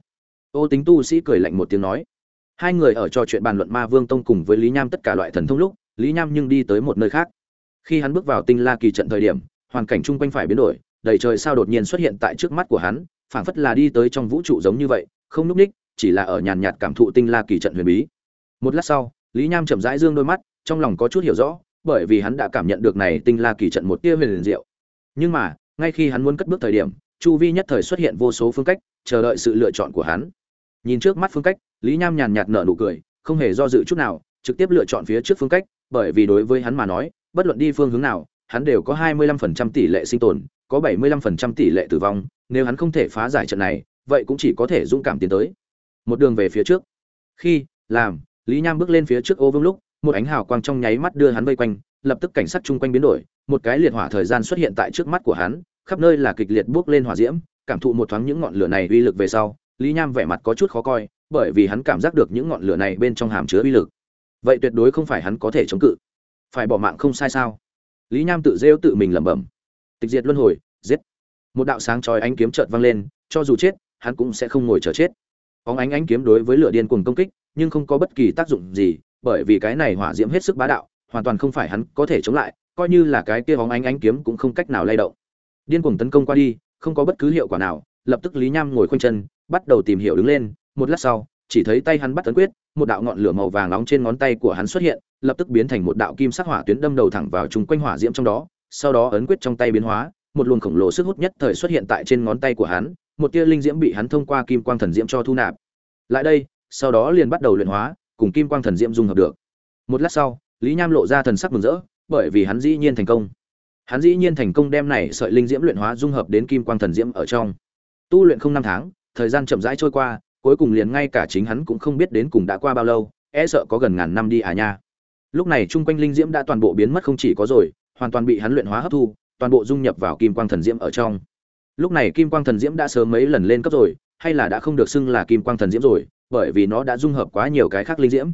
Ô Tính tu sĩ cười lạnh một tiếng nói. Hai người ở trò chuyện bàn luận Ma Vương Tông cùng với Lý Nham tất cả loại thần thông lúc, Lý Nham nhưng đi tới một nơi khác. Khi hắn bước vào Tinh La Kỳ trận thời điểm, hoàn cảnh chung quanh phải biến đổi, đầy trời sao đột nhiên xuất hiện tại trước mắt của hắn, phảng phất là đi tới trong vũ trụ giống như vậy, không lúc ních, chỉ là ở nhàn nhạt cảm thụ Tinh La Kỳ trận huyền bí. Một lát sau, Lý Nham chậm rãi dương đôi mắt, trong lòng có chút hiểu rõ, bởi vì hắn đã cảm nhận được này Tinh La Kỳ trận một tia huyền diệu. Nhưng mà, ngay khi hắn muốn cất bước thời điểm, chu vi nhất thời xuất hiện vô số phương cách, chờ đợi sự lựa chọn của hắn. Nhìn trước mắt phương cách, Lý Nham nhàn nhạt nở nụ cười, không hề do dự chút nào, trực tiếp lựa chọn phía trước phương cách, bởi vì đối với hắn mà nói, bất luận đi phương hướng nào, hắn đều có 25% tỷ lệ sinh tồn, có 75% tỷ lệ tử vong, nếu hắn không thể phá giải trận này, vậy cũng chỉ có thể dũng cảm tiến tới. Một đường về phía trước. Khi làm Lý Nham bước lên phía trước ô vương lúc, một ánh hào quang trong nháy mắt đưa hắn vây quanh, lập tức cảnh sắc chung quanh biến đổi, một cái liệt hỏa thời gian xuất hiện tại trước mắt của hắn, khắp nơi là kịch liệt bốc lên hỏa diễm, cảm thụ một thoáng những ngọn lửa này uy lực về sau, Lý Nham vẻ mặt có chút khó coi, bởi vì hắn cảm giác được những ngọn lửa này bên trong hàm chứa uy lực. Vậy tuyệt đối không phải hắn có thể chống cự. Phải bỏ mạng không sai sao? Lý Nham tự rêu tự mình lẩm bẩm. Tịch diệt luân hồi, giết. Một đạo sáng chói ánh kiếm chợt vang lên, cho dù chết, hắn cũng sẽ không ngồi chờ chết. Bóng ánh kiếm đối với lửa điên cuồng công kích, nhưng không có bất kỳ tác dụng gì, bởi vì cái này hỏa diễm hết sức bá đạo, hoàn toàn không phải hắn có thể chống lại, coi như là cái kia bóng ánh kiếm cũng không cách nào lay động. Điên cuồng tấn công qua đi, không có bất cứ hiệu quả nào, lập tức Lý Nham ngồi khoanh chân, bắt đầu tìm hiểu đứng lên, một lát sau, chỉ thấy tay hắn bắt ấn quyết, một đạo ngọn lửa màu vàng nóng trên ngón tay của hắn xuất hiện, lập tức biến thành một đạo kim sắc hỏa tuyến đâm đầu thẳng vào trùng quanh hỏa diễm trong đó, sau đó ấn quyết trong tay biến hóa, một luồng khổng lồ sức hút nhất thời xuất hiện tại trên ngón tay của hắn, một tia linh diễm bị hắn thông qua kim quang thần diễm cho thu nạp. Lại đây, sau đó liền bắt đầu luyện hóa, cùng kim quang thần diễm dung hợp được. Một lát sau, Lý Nham lộ ra thần sắc mừng rỡ, bởi vì hắn dĩ nhiên thành công. Hắn dĩ nhiên thành công đem này sợi linh diễm luyện hóa dung hợp đến kim quang thần diễm ở trong. Tu luyện không năm tháng, thời gian chậm rãi trôi qua, cuối cùng liền ngay cả chính hắn cũng không biết đến cùng đã qua bao lâu, e sợ có gần ngàn năm đi à nha. Lúc này trung quanh linh diễm đã toàn bộ biến mất không chỉ có rồi, hoàn toàn bị hắn luyện hóa hấp thu, toàn bộ dung nhập vào kim quang thần diễm ở trong. Lúc này kim quang thần diễm đã sớm mấy lần lên cấp rồi, hay là đã không được xưng là kim quang thần diễm rồi, bởi vì nó đã dung hợp quá nhiều cái khác linh diễm.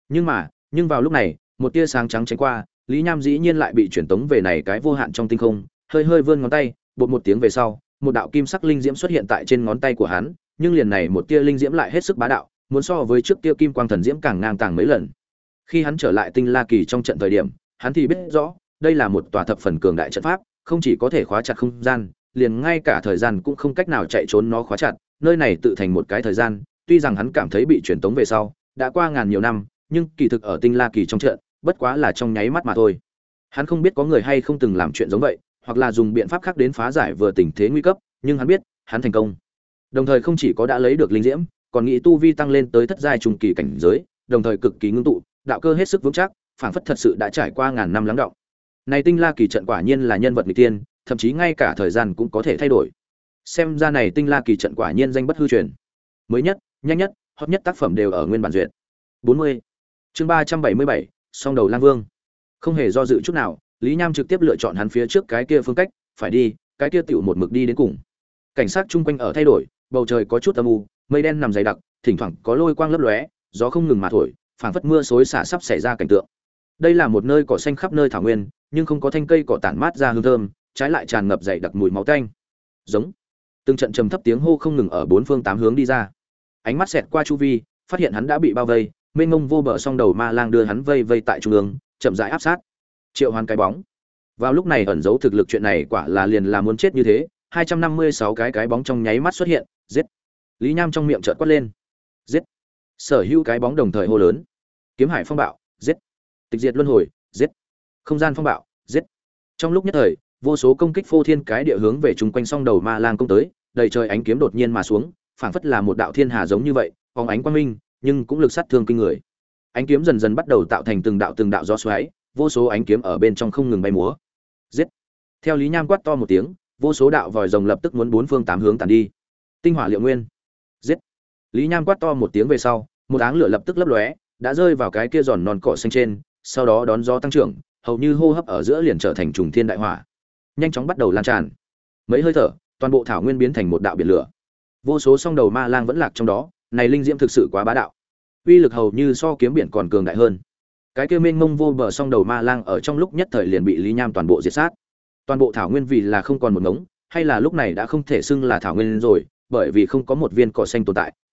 Nhưng vào lúc này, một tia sáng trắng tránh qua, Lý Nham dĩ nhiên lại bị chuyển tống về này cái vô hạn trong tinh không, hơi hơi vươn ngón tay, bột một tiếng về sau, một đạo kim sắc linh diễm xuất hiện tại trên ngón tay của hắn, nhưng liền này một tia linh diễm lại hết sức bá đạo, muốn so với trước tia kim quang thần diễm càng ngang tàng mấy lần. Khi hắn trở lại Tinh La Kỳ trong trận thời điểm, hắn thì biết rõ, đây là một tòa thập phần cường đại trận pháp, không chỉ có thể khóa chặt không gian, liền ngay cả thời gian cũng không cách nào chạy trốn nó khóa chặt, nơi này tự thành một cái thời gian, tuy rằng hắn cảm thấy bị truyền tống về sau, đã qua ngàn nhiều năm, nhưng kỳ thực ở Tinh La Kỳ trong trận, bất quá là trong nháy mắt mà thôi. Hắn không biết có người hay không từng làm chuyện giống vậy, hoặc là dùng biện pháp khác đến phá giải vừa tình thế nguy cấp, nhưng hắn biết, hắn thành công. Đồng thời không chỉ có đã lấy được linh diễm, còn nghĩ tu vi tăng lên tới thất giai trung kỳ cảnh giới, đồng thời cực kỳ ngưng tụ, đạo cơ hết sức vững chắc, phảng phất thật sự đã trải qua ngàn năm lắng đọng. Này Tinh La Kỳ trận quả nhiên là nhân vật nghịch tiên, thậm chí ngay cả thời gian cũng có thể thay đổi. Xem ra này Tinh La Kỳ trận quả nhiên danh bất hư truyền. Mới nhất, nhanh nhất, hot nhất tác phẩm đều ở nguyên bản duyệt. 40. Chương 377, Song đầu Lang Vương. Không hề do dự chút nào, Lý Nham trực tiếp lựa chọn hắn phía trước cái kia phương cách, phải đi, cái kia tiểu một mực đi đến cùng. Cảnh sát chung quanh ở thay đổi, bầu trời có chút âm u, mây đen nằm dày đặc, thỉnh thoảng có lôi quang lấp lóe, gió không ngừng mà thổi, phảng phất mưa xối xả sắp xảy ra cảnh tượng. Đây là một nơi cỏ xanh khắp nơi thảo nguyên, nhưng không có thanh cây cỏ tản mát ra hương thơm, trái lại tràn ngập dày đặc mùi máu tanh. Giống. Từng trận trầm thấp tiếng hô không ngừng ở bốn phương tám hướng đi ra. Ánh mắt xẹt qua chu vi, phát hiện hắn đã bị bao vây, mênh mông vô bờ song đầu ma lang đưa hắn vây vây tại trung ương, chậm rãi áp sát. Triệu Hoán cái bóng. Vào lúc này ẩn giấu thực lực chuyện này quả là liền là muốn chết như thế, 256 cái bóng trong nháy mắt xuất hiện, giết. Lý Nham trong miệng chợt quát lên. Giết. Sở hữu cái bóng đồng thời hô lớn. Kiếm Hải Phong Bạo, giết. Tịch Diệt Luân Hồi, giết. Không Gian Phong Bạo, giết. Trong lúc nhất thời, vô số công kích phô thiên cái địa hướng về chung quanh song đầu ma lang công tới, đầy trời ánh kiếm đột nhiên mà xuống, phảng phất là một đạo thiên hà giống như vậy, phóng ánh quang minh, nhưng cũng lực sát thương kinh người. Ánh kiếm dần dần bắt đầu tạo thành từng đạo gió xoáy, vô số ánh kiếm ở bên trong không ngừng bay múa. Giết! Theo Lý Nham quát to một tiếng, vô số đạo vòi rồng lập tức muốn bốn phương tám hướng tản đi. Tinh hỏa liệu nguyên! Giết! Lý Nham quát to một tiếng về sau, một áng lửa lập tức lấp lóe, đã rơi vào cái kia giòn non cỏ xanh trên, sau đó đón gió tăng trưởng, hầu như hô hấp ở giữa liền trở thành trùng thiên đại hỏa, nhanh chóng bắt đầu lan tràn. Mấy hơi thở, toàn bộ thảo nguyên biến thành một đạo biển lửa. Vô số song đầu ma lang vẫn lạc trong đó, này linh diễm thực sự quá bá đạo, uy lực hầu như so kiếm biển còn cường đại hơn. Cái kia mênh mông vô bờ song đầu ma lang ở trong lúc nhất thời liền bị Lý Nham toàn bộ diệt sát. Toàn bộ thảo nguyên vì là không còn một ngống, hay là lúc này đã không thể xưng là thảo nguyên rồi, bởi vì không có một viên cỏ xanh tồn tại,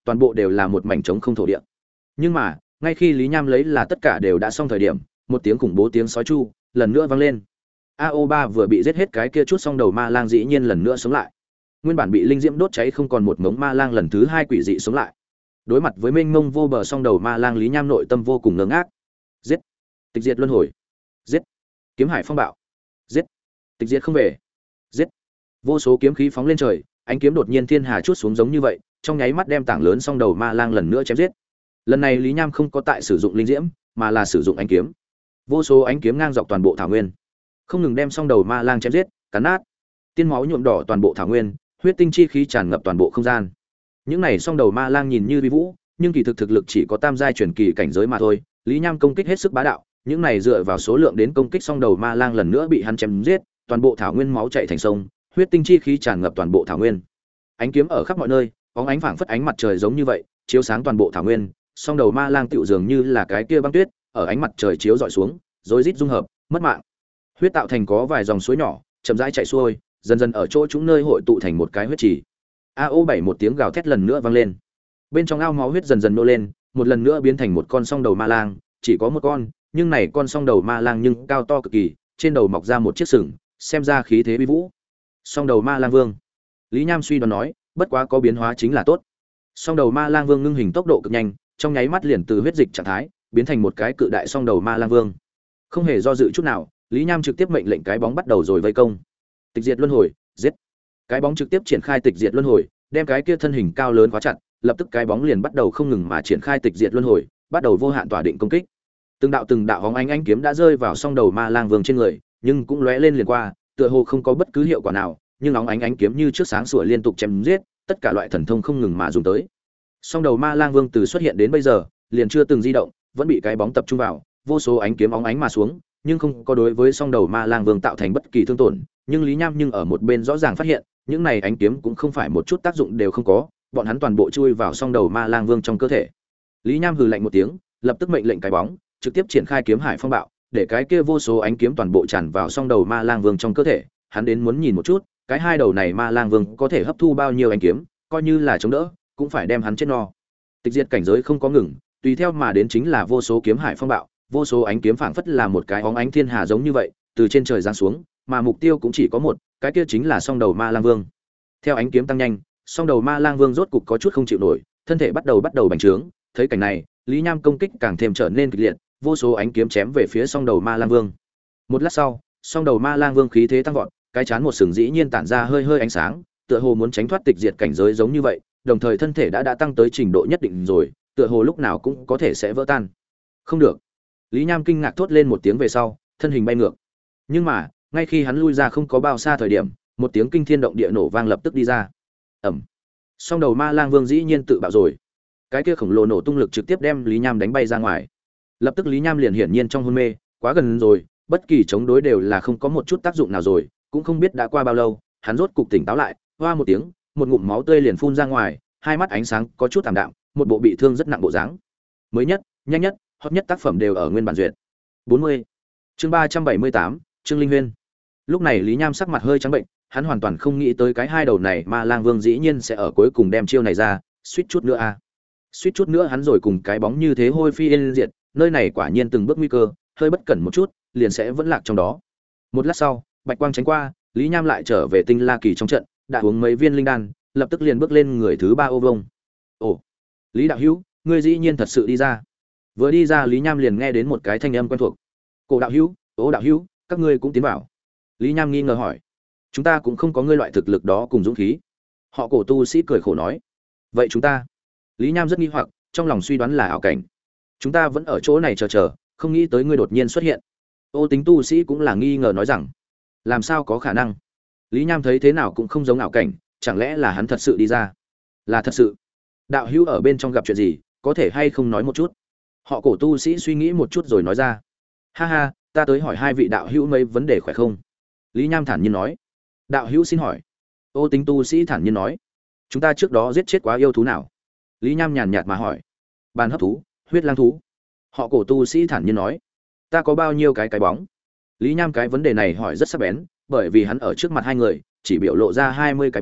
toàn bộ đều là một mảnh trống không thổ địa. Nhưng mà ngay khi Lý Nham lấy là tất cả đều đã xong thời điểm, một tiếng khủng bố tiếng sói chu lần nữa vang lên. AO3 vừa bị giết hết cái kia chút xong đầu ma lang dĩ nhiên lần nữa sống lại. Nguyên bản bị linh diễm đốt cháy không còn một mống ma lang lần thứ hai quỷ dị sống lại. Đối mặt với mênh mông vô bờ song đầu ma lang, Lý Nham nội tâm vô cùng ngơ ngác. Giết! Tịch diệt luân hồi! Giết! Kiếm hải phong bạo! Giết! Tịch diệt không về! Giết! Vô số kiếm khí phóng lên trời, ánh kiếm đột nhiên thiên hà chuốt xuống giống như vậy, trong nháy mắt đem tảng lớn song đầu ma lang lần nữa chém giết. Lần này Lý Nham không có tại sử dụng linh diễm, mà là sử dụng ánh kiếm. Vô số ánh kiếm ngang dọc toàn bộ thảo nguyên, không ngừng đem song đầu ma lang chém giết, cắn nát. Tiên máu nhuộm đỏ toàn bộ thảo nguyên, huyết tinh chi khí tràn ngập toàn bộ không gian. Những này song đầu ma lang nhìn như vi vũ, nhưng kỳ thực lực chỉ có tam giai truyền kỳ cảnh giới mà thôi. Lý Nham công kích hết sức bá đạo, những này dựa vào số lượng đến công kích song đầu ma lang lần nữa bị hắn chém giết, toàn bộ thảo nguyên máu chảy thành sông, huyết tinh chi khí tràn ngập toàn bộ thảo nguyên. Ánh kiếm ở khắp mọi nơi, bóng ánh phảng phất ánh mặt trời giống như vậy, chiếu sáng toàn bộ thảo nguyên. Song đầu ma lang tựu dường như là cái kia băng tuyết, ở ánh mặt trời chiếu rọi xuống, rối rít dung hợp, mất mạng. Huyết tạo thành có vài dòng suối nhỏ, chậm rãi chảy xuôi, dần dần ở chỗ chúng nơi hội tụ thành một cái huyết trì. AO7 một tiếng gào thét lần nữa vang lên. Bên trong ao máu huyết dần dần nô lên, một lần nữa biến thành một con song đầu ma lang, chỉ có một con, nhưng này con song đầu ma lang nhưng cao to cực kỳ, trên đầu mọc ra một chiếc sừng, xem ra khí thế uy vũ. Song đầu ma lang vương. Lý Nham suy đoán nói, bất quá có biến hóa chính là tốt. Song đầu ma lang vương ngưng hình tốc độ cực nhanh, trong nháy mắt liền từ huyết dịch trạng thái biến thành một cái cự đại song đầu ma lang vương. Không hề do dự chút nào, Lý Nham trực tiếp mệnh lệnh cái bóng bắt đầu rồi vây công. Tịch diệt luân hồi, giết. Cái bóng trực tiếp triển khai tịch diệt luân hồi, đem cái kia thân hình cao lớn khóa chặt, lập tức cái bóng liền bắt đầu không ngừng mà triển khai tịch diệt luân hồi, bắt đầu vô hạn tỏa định công kích. Từng đạo hóng ánh kiếm đã rơi vào song đầu ma lang vương trên người, nhưng cũng lóe lên liền qua, tựa hồ không có bất cứ hiệu quả nào, nhưng óng ánh kiếm như trước sáng sủa liên tục chém giết, tất cả loại thần thông không ngừng mà dùng tới. Song đầu ma lang vương từ xuất hiện đến bây giờ, liền chưa từng di động, vẫn bị cái bóng tập trung vào, vô số ánh kiếm óng ánh mà xuống, nhưng không có đối với song đầu ma lang vương tạo thành bất kỳ thương tổn. Nhưng Lý Nham nhưng ở một bên rõ ràng phát hiện, những này ánh kiếm cũng không phải một chút tác dụng đều không có, bọn hắn toàn bộ chui vào song đầu ma lang vương trong cơ thể. Lý Nham hừ lạnh một tiếng, lập tức mệnh lệnh cái bóng trực tiếp triển khai kiếm hải phong bạo, để cái kia vô số ánh kiếm toàn bộ tràn vào song đầu ma lang vương trong cơ thể. Hắn đến muốn nhìn một chút, cái hai đầu này ma lang vương có thể hấp thu bao nhiêu ánh kiếm, coi như là chống đỡ, cũng phải đem hắn chết no. Tịch diệt cảnh giới không có ngừng, tùy theo mà đến chính là vô số kiếm hải phong bạo, vô số ánh kiếm phảng phất là một cái óng ánh thiên hà giống như vậy, từ trên trời giáng xuống, mà mục tiêu cũng chỉ có một, cái kia chính là song đầu ma lang vương. Theo ánh kiếm tăng nhanh, song đầu ma lang vương rốt cục có chút không chịu nổi, thân thể bắt đầu bành trướng. Thấy cảnh này, Lý Nham công kích càng thêm trở nên kịch liệt, vô số ánh kiếm chém về phía song đầu ma lang vương. Một lát sau, song đầu ma lang vương khí thế tăng vọt, cái chán một sừng dĩ nhiên tản ra hơi ánh sáng, tựa hồ muốn tránh thoát tịch diệt cảnh giới giống như vậy, đồng thời thân thể đã tăng tới trình độ nhất định rồi, tựa hồ lúc nào cũng có thể sẽ vỡ tan. Không được. Lý Nham kinh ngạc thốt lên một tiếng về sau, thân hình bay ngược. Nhưng mà, ngay khi hắn lui ra không có bao xa thời điểm, một tiếng kinh thiên động địa nổ vang lập tức đi ra. Ầm. Song đầu ma lang vương dĩ nhiên tự bạo rồi. Cái kia khổng lồ nổ tung lực trực tiếp đem Lý Nham đánh bay ra ngoài. Lập tức Lý Nham liền hiển nhiên trong hôn mê, quá gần rồi, bất kỳ chống đối đều là không có một chút tác dụng nào rồi, cũng không biết đã qua bao lâu, hắn rốt cục tỉnh táo lại, hoa một tiếng, một ngụm máu tươi liền phun ra ngoài, hai mắt ánh sáng có chút tạm đạm, một bộ bị thương rất nặng bộ dáng. Mới nhất, nhanh nhất, hot nhất tác phẩm đều ở nguyên bản duyệt. 40. Chương 378, Trương Linh Huyên. Lúc này Lý Nham sắc mặt hơi trắng bệnh, hắn hoàn toàn không nghĩ tới cái hai đầu này ma lang vương dĩ nhiên sẽ ở cuối cùng đem chiêu này ra, suýt chút nữa a. Suýt chút nữa hắn rồi cùng cái bóng như thế hôi phi yên diệt, nơi này quả nhiên từng bước nguy cơ, hơi bất cẩn một chút, liền sẽ vẫn lạc trong đó. Một lát sau, bạch quang tránh qua, Lý Nham lại trở về Tinh La Kỳ trong trận, đã uống mấy viên linh đan, lập tức liền bước lên người thứ ba ô vông. Ồ, Lý đạo hữu, ngươi dĩ nhiên thật sự đi ra. Vừa đi ra Lý Nham liền nghe đến một cái thanh âm quen thuộc. Cổ đạo hữu, Ô đạo hữu, các ngươi cũng tiến vào. Lý Nham nghi ngờ hỏi. Chúng ta cũng không có ngươi loại thực lực đó cùng dũng khí. Họ Cổ tu sĩ cười khổ nói. Vậy chúng ta? Lý Nham rất nghi hoặc, trong lòng suy đoán là ảo cảnh. Chúng ta vẫn ở chỗ này chờ, không nghĩ tới ngươi đột nhiên xuất hiện. Ô tính tu sĩ cũng là nghi ngờ nói rằng, làm sao có khả năng? Lý Nham thấy thế nào cũng không giống ảo cảnh, chẳng lẽ là hắn thật sự đi ra? Là thật sự. Đạo hữu ở bên trong gặp chuyện gì, có thể hay không nói một chút? Họ Cổ tu sĩ suy nghĩ một chút rồi nói ra. Ha ha, ta tới hỏi hai vị đạo hữu mấy vấn đề khỏe không? Lý Nham thản nhiên nói. Đạo hữu xin hỏi. Ô tính tu sĩ thản nhiên nói. Chúng ta trước đó giết chết quá yêu thú nào? Lý Nham nhàn nhạt mà hỏi. Bàn hấp thú, huyết lang thú. Họ Cổ tu sĩ thản nhiên nói. Ta có bao nhiêu cái bóng? Lý Nham cái vấn đề này hỏi rất sắc bén, bởi vì hắn ở trước mặt hai người chỉ biểu lộ ra 20 cái bóng,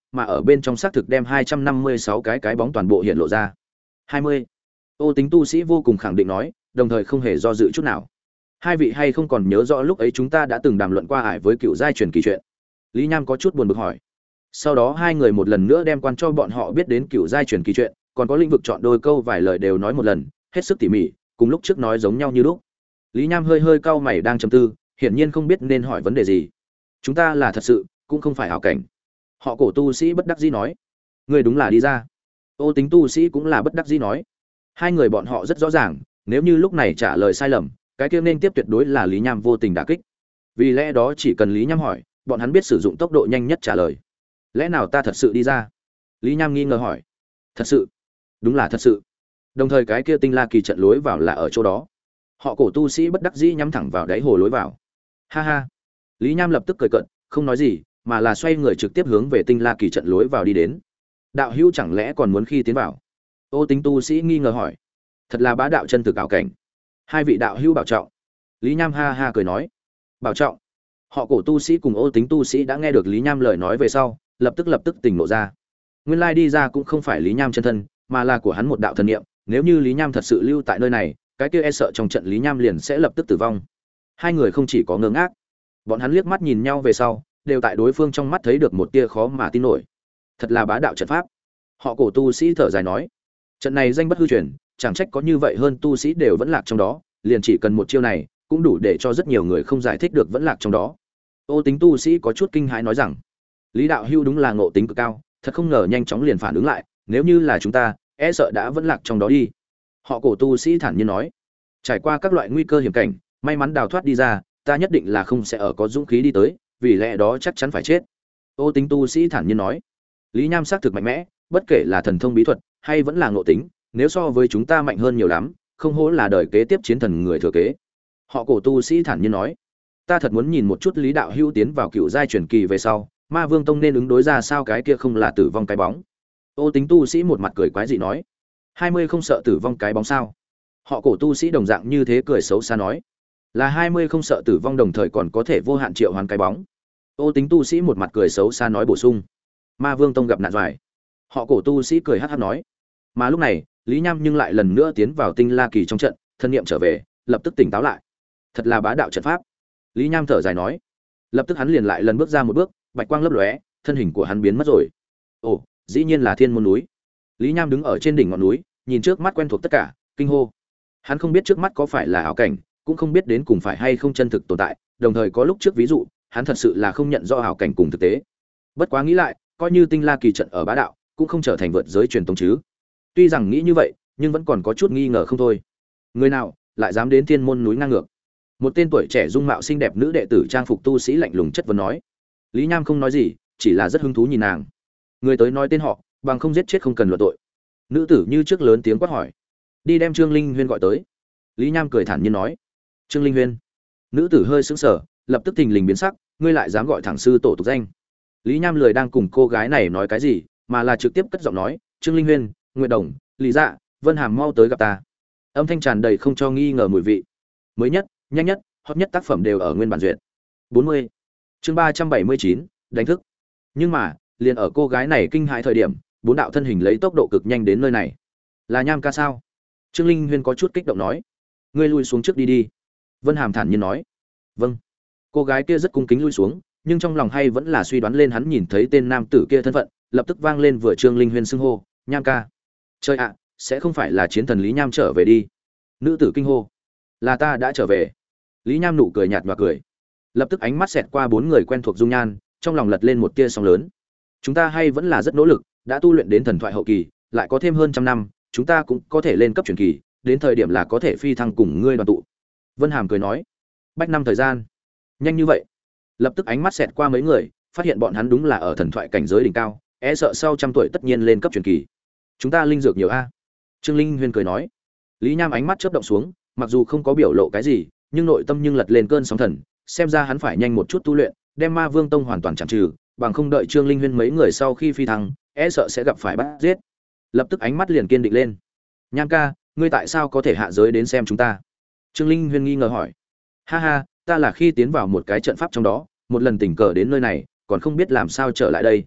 mà ở bên trong xác thực đem 256 cái bóng toàn bộ hiện lộ ra. 20. Ô Tính tu sĩ vô cùng khẳng định nói, đồng thời không hề do dự chút nào. Hai vị hay không còn nhớ rõ lúc ấy chúng ta đã từng đàm luận qua ải với cựu giai truyền kỳ chuyện? Lý Nham có chút buồn bực hỏi. Sau đó hai người một lần nữa đem quan cho bọn họ biết đến cựu giai truyền kỳ chuyện, còn có lĩnh vực chọn đôi câu vài lời đều nói một lần, hết sức tỉ mỉ, cùng lúc trước nói giống nhau như lúc. Lý Nham hơi hơi cau mày đang trầm tư, hiển nhiên không biết nên hỏi vấn đề gì. Chúng ta là thật sự, cũng không phải ảo cảnh. Họ Cổ tu sĩ bất đắc dĩ nói. Người đúng là đi ra. Ô Tính tu sĩ cũng là bất đắc dĩ nói. Hai người bọn họ rất rõ ràng, nếu như lúc này trả lời sai lầm, cái kia nên tiếp tuyệt đối là Lý Nham vô tình đả kích. Vì lẽ đó chỉ cần Lý Nham hỏi, bọn hắn biết sử dụng tốc độ nhanh nhất trả lời. Lẽ nào ta thật sự đi ra? Lý Nham nghi ngờ hỏi. Thật sự? Đúng là thật sự. Đồng thời cái kia Tinh La Kỳ trận lối vào là ở chỗ đó. Họ Cổ tu sĩ bất đắc dĩ nhắm thẳng vào đáy hồ lối vào. Ha ha. Lý Nham lập tức cười cợt, không nói gì, mà là xoay người trực tiếp hướng về Tinh La Kỳ trận lối vào đi đến. Đạo hữu chẳng lẽ còn muốn khi tiến vào? Ô Tính tu sĩ nghi ngờ hỏi. Thật là bá đạo chân thực ảo cảnh. Hai vị đạo hữu bảo trọng. Lý Nham ha ha cười nói. Bảo trọng. Họ Cổ tu sĩ cùng Ô Tính tu sĩ đã nghe được Lý Nham lời nói về sau, lập tức tỉnh ngộ ra. Nguyên lai đi ra cũng không phải Lý Nham chân thân, mà là của hắn một đạo thần niệm, nếu như Lý Nham thật sự lưu tại nơi này, cái kia e sợ trong trận Lý Nham liền sẽ lập tức tử vong. Hai người không chỉ có ngơ ngác, bọn hắn liếc mắt nhìn nhau về sau, đều tại đối phương trong mắt thấy được một tia khó mà tin nổi. Thật là bá đạo trận pháp. Họ Cổ tu sĩ thở dài nói, trận này danh bất hư truyền, chẳng trách có như vậy hơn tu sĩ đều vẫn lạc trong đó, liền chỉ cần một chiêu này, cũng đủ để cho rất nhiều người không giải thích được vẫn lạc trong đó. Ô Tính tu sĩ có chút kinh hãi nói rằng, Lý đạo hưu đúng là ngộ tính cực cao, thật không ngờ nhanh chóng liền phản ứng lại, nếu như là chúng ta, e sợ đã vẫn lạc trong đó đi. Họ Cổ tu sĩ thản nhiên nói, trải qua các loại nguy cơ hiểm cảnh, may mắn đào thoát đi ra, ta nhất định là không sẽ ở có dũng khí đi tới, vì lẽ đó chắc chắn phải chết. Ô Tính tu sĩ thản nhiên nói, Lý Nham xác thực mạnh mẽ, bất kể là thần thông bí thuật hay vẫn là ngộ tính, nếu so với chúng ta mạnh hơn nhiều lắm, không hổ là đời kế tiếp chiến thần người thừa kế. Họ Cổ tu sĩ thản nhiên nói, ta thật muốn nhìn một chút Lý đạo hữu tiến vào cựu giai truyền kỳ về sau, Ma Vương Tông nên ứng đối ra sao, cái kia không là tử vong cái bóng. Ô Tính tu sĩ một mặt cười quái dị nói, 20 không sợ tử vong cái bóng sao? Họ Cổ tu sĩ đồng dạng như thế cười xấu xa nói, là 20 không sợ tử vong đồng thời còn có thể vô hạn triệu hoán cái bóng. Ô Tính tu sĩ một mặt cười xấu xa nói bổ sung, Ma Vương Tông gặp nạn doài. Họ Cổ tu sĩ cười hắc hắc nói, mà lúc này Lý Nham nhưng lại lần nữa tiến vào Tinh La Kỳ trong trận, thân niệm trở về, lập tức tỉnh táo lại. Thật là bá đạo trận pháp. Lý Nham thở dài nói, lập tức hắn liền lại lần bước ra một bước, bạch quang lấp lóe, thân hình của hắn biến mất rồi. Ồ, dĩ nhiên là Thiên Môn núi. Lý Nham đứng ở trên đỉnh ngọn núi, nhìn trước mắt quen thuộc tất cả, kinh hô. Hắn không biết trước mắt có phải là ảo cảnh, cũng không biết đến cùng phải hay không chân thực tồn tại, đồng thời có lúc trước ví dụ, hắn thật sự là không nhận rõ ảo cảnh cùng thực tế. Bất quá nghĩ lại, coi như Tinh La Kỳ trận ở bá đạo, cũng không trở thành vượt giới truyền tông chứ. Tuy rằng nghĩ như vậy, nhưng vẫn còn có chút nghi ngờ không thôi. Người nào lại dám đến Thiên Môn núi ngang ngược? Một tên tuổi trẻ dung mạo xinh đẹp nữ đệ tử trang phục tu sĩ lạnh lùng chất vấn nói. Lý Nham không nói gì, chỉ là rất hứng thú nhìn nàng. Người tới nói tên họ, bằng không giết chết không cần luận tội. Nữ tử như trước lớn tiếng quát hỏi. Đi đem Trương Linh Huyên gọi tới. Lý Nham cười thản nhiên nói. Trương Linh Huyên. Nữ tử hơi sững sờ, lập tức thình lình biến sắc, ngươi lại dám gọi thẳng sư tổ tục danh. Lý Nham lười đang cùng cô gái này nói cái gì, mà là trực tiếp cất giọng nói, Trương Linh Huyên, Nguyệt Đồng, Lý Dạ, Vân Hàm mau tới gặp ta. Âm thanh tràn đầy không cho nghi ngờ mùi vị. Mới nhất, nhanh nhất, hot nhất tác phẩm đều ở nguyên bản duyệt. 40. Chương 379, đánh thức. Nhưng mà, liền ở cô gái này kinh hãi thời điểm, bốn đạo thân hình lấy tốc độ cực nhanh đến nơi này. Là Nham ca sao? Trương Linh Huyên có chút kích động nói. Ngươi lui xuống trước đi đi. Vân Hàm thản nhiên nói. Vâng. Cô gái kia rất cung kính lui xuống, nhưng trong lòng hay vẫn là suy đoán lên hắn nhìn thấy tên nam tử kia thân phận, lập tức vang lên vừa Trương Linh Huyên xưng hô, Nham ca. Trời ạ, sẽ không phải là chiến thần Lý Nham trở về đi. Nữ tử kinh hô. Là ta đã trở về. Lý Nham nụ cười nhạt và cười. Lập tức ánh mắt xẹt qua bốn người quen thuộc dung nhan, trong lòng lật lên một tia sóng lớn. Chúng ta hay vẫn là rất nỗ lực, đã tu luyện đến thần thoại hậu kỳ, lại có thêm hơn trăm năm, chúng ta cũng có thể lên cấp truyền kỳ, đến thời điểm là có thể phi thăng cùng ngươi đoàn tụ. Vân Hàm cười nói, bách năm thời gian, nhanh như vậy. Lập tức ánh mắt xẹt qua mấy người, phát hiện bọn hắn đúng là ở thần thoại cảnh giới đỉnh cao, e sợ sau trăm tuổi tất nhiên lên cấp truyền kỳ. Chúng ta linh dược nhiều a. Trương Linh Huyên cười nói. Lý Nham ánh mắt chớp động xuống, mặc dù không có biểu lộ cái gì, nhưng nội tâm nhưng lật lên cơn sóng thần, xem ra hắn phải nhanh một chút tu luyện, đem Ma Vương Tông hoàn toàn chặn trừ, bằng không đợi Trương Linh Huyên mấy người sau khi phi thăng, e sợ sẽ gặp phải bắt giết. Lập tức ánh mắt liền kiên định lên. Nham ca, ngươi tại sao có thể hạ giới đến xem chúng ta? Trương Linh Huyên nghi ngờ hỏi. Ha ha, ta là khi tiến vào một cái trận pháp trong đó, một lần tình cờ đến nơi này, còn không biết làm sao trở lại đây.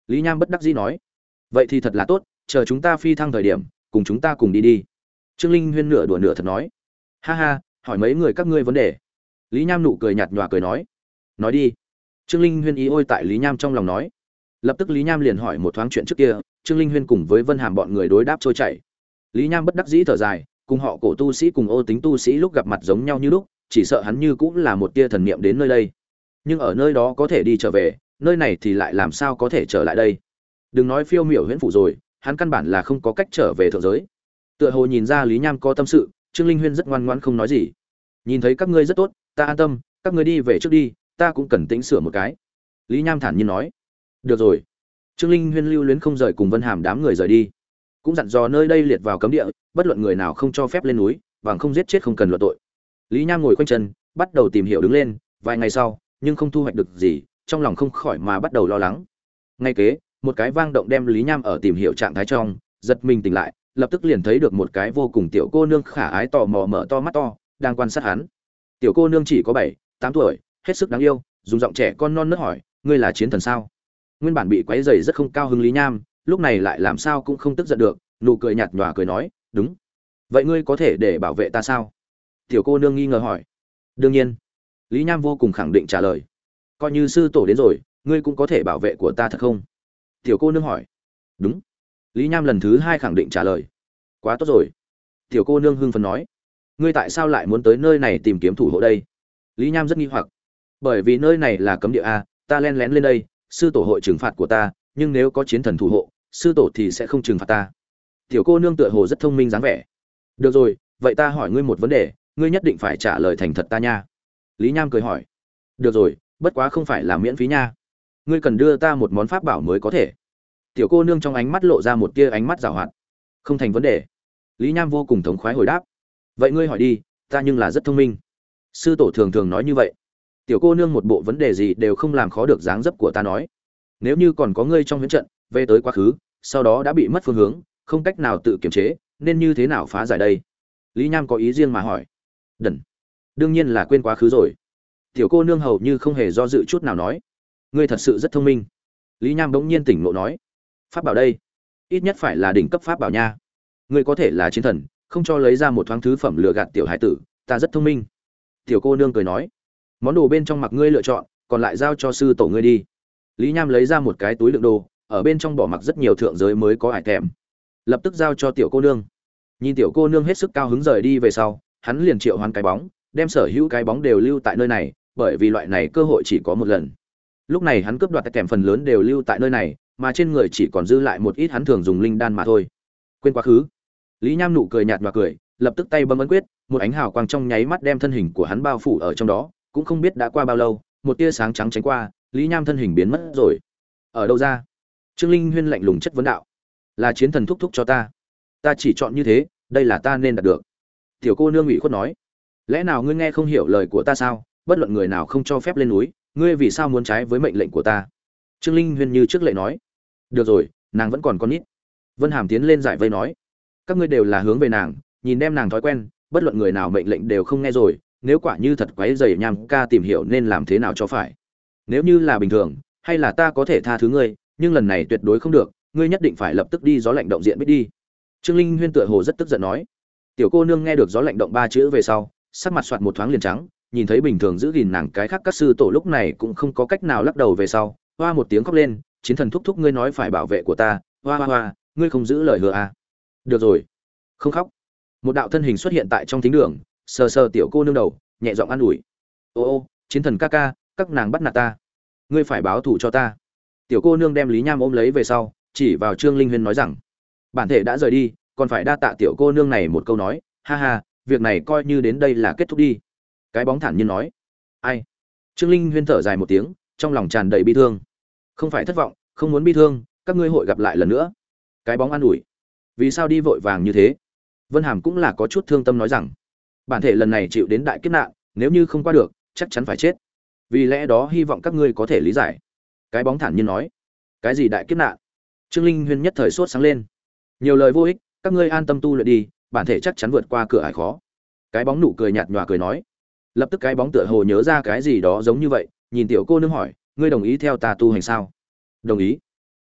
Lý Nham bất đắc dĩ nói. Vậy thì thật là tốt, chờ chúng ta phi thăng thời điểm, cùng chúng ta cùng đi đi. Trương Linh Huyên nửa đùa nửa thật nói. Ha ha, hỏi mấy người các ngươi vấn đề. Lý Nham nụ cười nhạt nhòa cười nói. Nói đi. Trương Linh Huyên ý ôi tại Lý Nham trong lòng nói. Lập tức Lý Nham liền hỏi một thoáng chuyện trước kia, Trương Linh Huyên cùng với Vân Hàm bọn người đối đáp trôi chảy. Lý Nham bất đắc dĩ thở dài, cùng họ cổ tu sĩ cùng Ô Tính tu sĩ lúc gặp mặt giống nhau như lúc, chỉ sợ hắn như cũng là một tia thần niệm đến nơi đây. Nhưng ở nơi đó có thể đi trở về, nơi này thì lại làm sao có thể trở lại đây? Đừng nói phiêu miểu huyễn phủ rồi, hắn căn bản là không có cách trở về thượng giới. Tựa hồ nhìn ra Lý Nham có tâm sự, Trương Linh Huyên rất ngoan ngoãn không nói gì. Nhìn thấy các ngươi rất tốt, ta an tâm, các ngươi đi về trước đi, ta cũng cần tĩnh sửa một cái. Lý Nham thản nhiên nói. Được rồi. Trương Linh Huyên lưu luyến không rời cùng Vân Hàm đám người rời đi. Cũng dặn dò nơi đây liệt vào cấm địa, bất luận người nào không cho phép lên núi, bằng không giết chết không cần luận tội. Lý Nham ngồi quanh chân, bắt đầu tìm hiểu đứng lên, vài ngày sau, nhưng không thu hoạch được gì, trong lòng không khỏi mà bắt đầu lo lắng. Ngay kế, một cái vang động đem Lý Nham ở tìm hiểu trạng thái trong, giật mình tỉnh lại, lập tức liền thấy được một cái vô cùng tiểu cô nương khả ái tò mò mở to mắt to, đang quan sát hắn. Tiểu cô nương chỉ có 7, 8 tuổi, hết sức đáng yêu, dùng giọng trẻ con non nớt hỏi, ngươi là chiến thần sao? Nguyên bản bị quấy rầy rất không cao hứng Lý Nham, lúc này lại làm sao cũng không tức giận được, nụ cười nhạt nhòa cười nói, đúng. Vậy ngươi có thể để bảo vệ ta sao? Tiểu cô nương nghi ngờ hỏi. Đương nhiên. Lý Nham vô cùng khẳng định trả lời. Coi như sư tổ đến rồi, ngươi cũng có thể bảo vệ của ta thật không? Tiểu cô nương hỏi. Đúng. Lý Nham lần thứ 2 khẳng định trả lời. Quá tốt rồi. Tiểu cô nương hưng phấn nói. Ngươi tại sao lại muốn tới nơi này tìm kiếm thủ hộ đây? Lý Nham rất nghi hoặc. Bởi vì nơi này là cấm địa a, ta len lén lên đây, sư tổ hội trừng phạt của ta, nhưng nếu có chiến thần thủ hộ, sư tổ thì sẽ không trừng phạt ta. Tiểu cô nương tựa hồ rất thông minh dáng vẻ. Được rồi, vậy ta hỏi ngươi một vấn đề, ngươi nhất định phải trả lời thành thật ta nha. Lý Nham cười hỏi. Được rồi, bất quá không phải là miễn phí nha. Ngươi cần đưa ta một món pháp bảo mới có thể. Tiểu cô nương trong ánh mắt lộ ra một tia ánh mắt giảo hoạt. Không thành vấn đề. Lý Nham vô cùng thống khoái hồi đáp. Vậy ngươi hỏi đi, ta nhưng là rất thông minh. Sư tổ thường thường nói như vậy. Tiểu cô nương một bộ vấn đề gì đều không làm khó được dáng dấp của ta nói. Nếu như còn có ngươi trong huyễn trận, về tới quá khứ, sau đó đã bị mất phương hướng, không cách nào tự kiểm chế, nên như thế nào phá giải đây? Lý Nham có ý riêng mà hỏi. Đần. Đương nhiên là quên quá khứ rồi. Tiểu cô nương hầu như không hề do dự chút nào nói. Ngươi thật sự rất thông minh. Lý Nham bỗng nhiên tỉnh ngộ nói. Pháp bảo đây, ít nhất phải là đỉnh cấp pháp bảo nha. Ngươi có thể là chiến thần, không cho lấy ra một thoáng thứ phẩm lừa gạt tiểu hải tử, ta rất thông minh. Tiểu cô nương cười nói. Món đồ bên trong mặc ngươi lựa chọn, còn lại giao cho sư tổ ngươi đi. Lý Nham lấy ra một cái túi đựng đồ, ở bên trong bỏ mặc rất nhiều thượng giới mới có ải thèm, lập tức giao cho tiểu cô nương. Nhìn tiểu cô nương hết sức cao hứng rời đi về sau, hắn liền triệu hoán cái bóng, đem sở hữu cái bóng đều lưu tại nơi này, bởi vì loại này cơ hội chỉ có một lần. Lúc này hắn cướp đoạt ải thèm phần lớn đều lưu tại nơi này, mà trên người chỉ còn dư lại một ít hắn thường dùng linh đan mà thôi. Quên quá khứ. Lý Nham nụ cười nhạt nhòa cười, lập tức tay bấm ấn quyết, một ánh hào quang trong nháy mắt đem thân hình của hắn bao phủ ở trong đó, cũng không biết đã qua bao lâu, một tia sáng trắng tránh qua, Lý Nham thân hình biến mất rồi. Ở đâu ra? Trương Linh Huyên lạnh lùng chất vấn đạo. Là chiến thần thúc thúc cho ta. Ta chỉ chọn như thế, đây là ta nên đạt được. Tiểu cô nương ủy khuất nói. Lẽ nào ngươi nghe không hiểu lời của ta sao? Bất luận người nào không cho phép lên núi, ngươi vì sao muốn trái với mệnh lệnh của ta? Trương Linh Huyên như trước lệ nói. Được rồi, nàng vẫn còn con nít. Vân Hàm tiến lên giải vây nói. Các ngươi đều là hướng về nàng, nhìn đem nàng thói quen, bất luận người nào mệnh lệnh đều không nghe rồi, nếu quả như thật quấy rầy Nham ca tìm hiểu nên làm thế nào cho phải. Nếu như là bình thường, hay là ta có thể tha thứ ngươi, nhưng lần này tuyệt đối không được, ngươi nhất định phải lập tức đi gió lạnh động diện biết đi. Trương Linh Huyên tựa hồ rất tức giận nói. Tiểu cô nương nghe được gió lạnh động 3 chữ về sau, sắc mặt soạt một thoáng liền trắng, nhìn thấy bình thường giữ gìn nàng cái khác các sư tổ lúc này cũng không có cách nào lắc đầu về sau, hoa một tiếng khóc lên, chiến thần thúc thúc ngươi nói phải bảo vệ của ta, hoa hoa hoa, ngươi không giữ lời hứa à? Được rồi, không khóc. Một đạo thân hình xuất hiện tại trong thính đường, sờ sờ tiểu cô nương đầu, nhẹ giọng an ủi. Ô ô, chiến thần ca ca, các nàng bắt nạt ta, ngươi phải báo thù cho ta. Tiểu cô nương đem Lý Nham ôm lấy về sau, chỉ vào Trương Linh Huyên nói rằng, bản thể đã rời đi, còn phải đa tạ tiểu cô nương này một câu nói, ha ha, việc này coi như đến đây là kết thúc đi. Cái bóng thản nhiên nói. Ai? Trương Linh Huyên thở dài một tiếng, trong lòng tràn đầy bi thương. Không phải thất vọng, không muốn bi thương, các ngươi hội gặp lại lần nữa. Cái bóng an ủi. Vì sao đi vội vàng như thế? Vân Hàm cũng là có chút thương tâm nói rằng, bản thể lần này chịu đến đại kiếp nạn, nếu như không qua được, chắc chắn phải chết. Vì lẽ đó hy vọng các ngươi có thể lý giải. Cái bóng thản nhiên nói. Cái gì đại kiếp nạn? Trương Linh Huyên nhất thời sốt sáng lên. Nhiều lời vô ích, các ngươi an tâm tu luyện đi, bản thể chắc chắn vượt qua cửa ải khó. Cái bóng nụ cười nhạt nhòa cười nói. Lập tức cái bóng tựa hồ nhớ ra cái gì đó giống như vậy, nhìn tiểu cô nương hỏi, ngươi đồng ý theo ta tu hành sao? Đồng ý.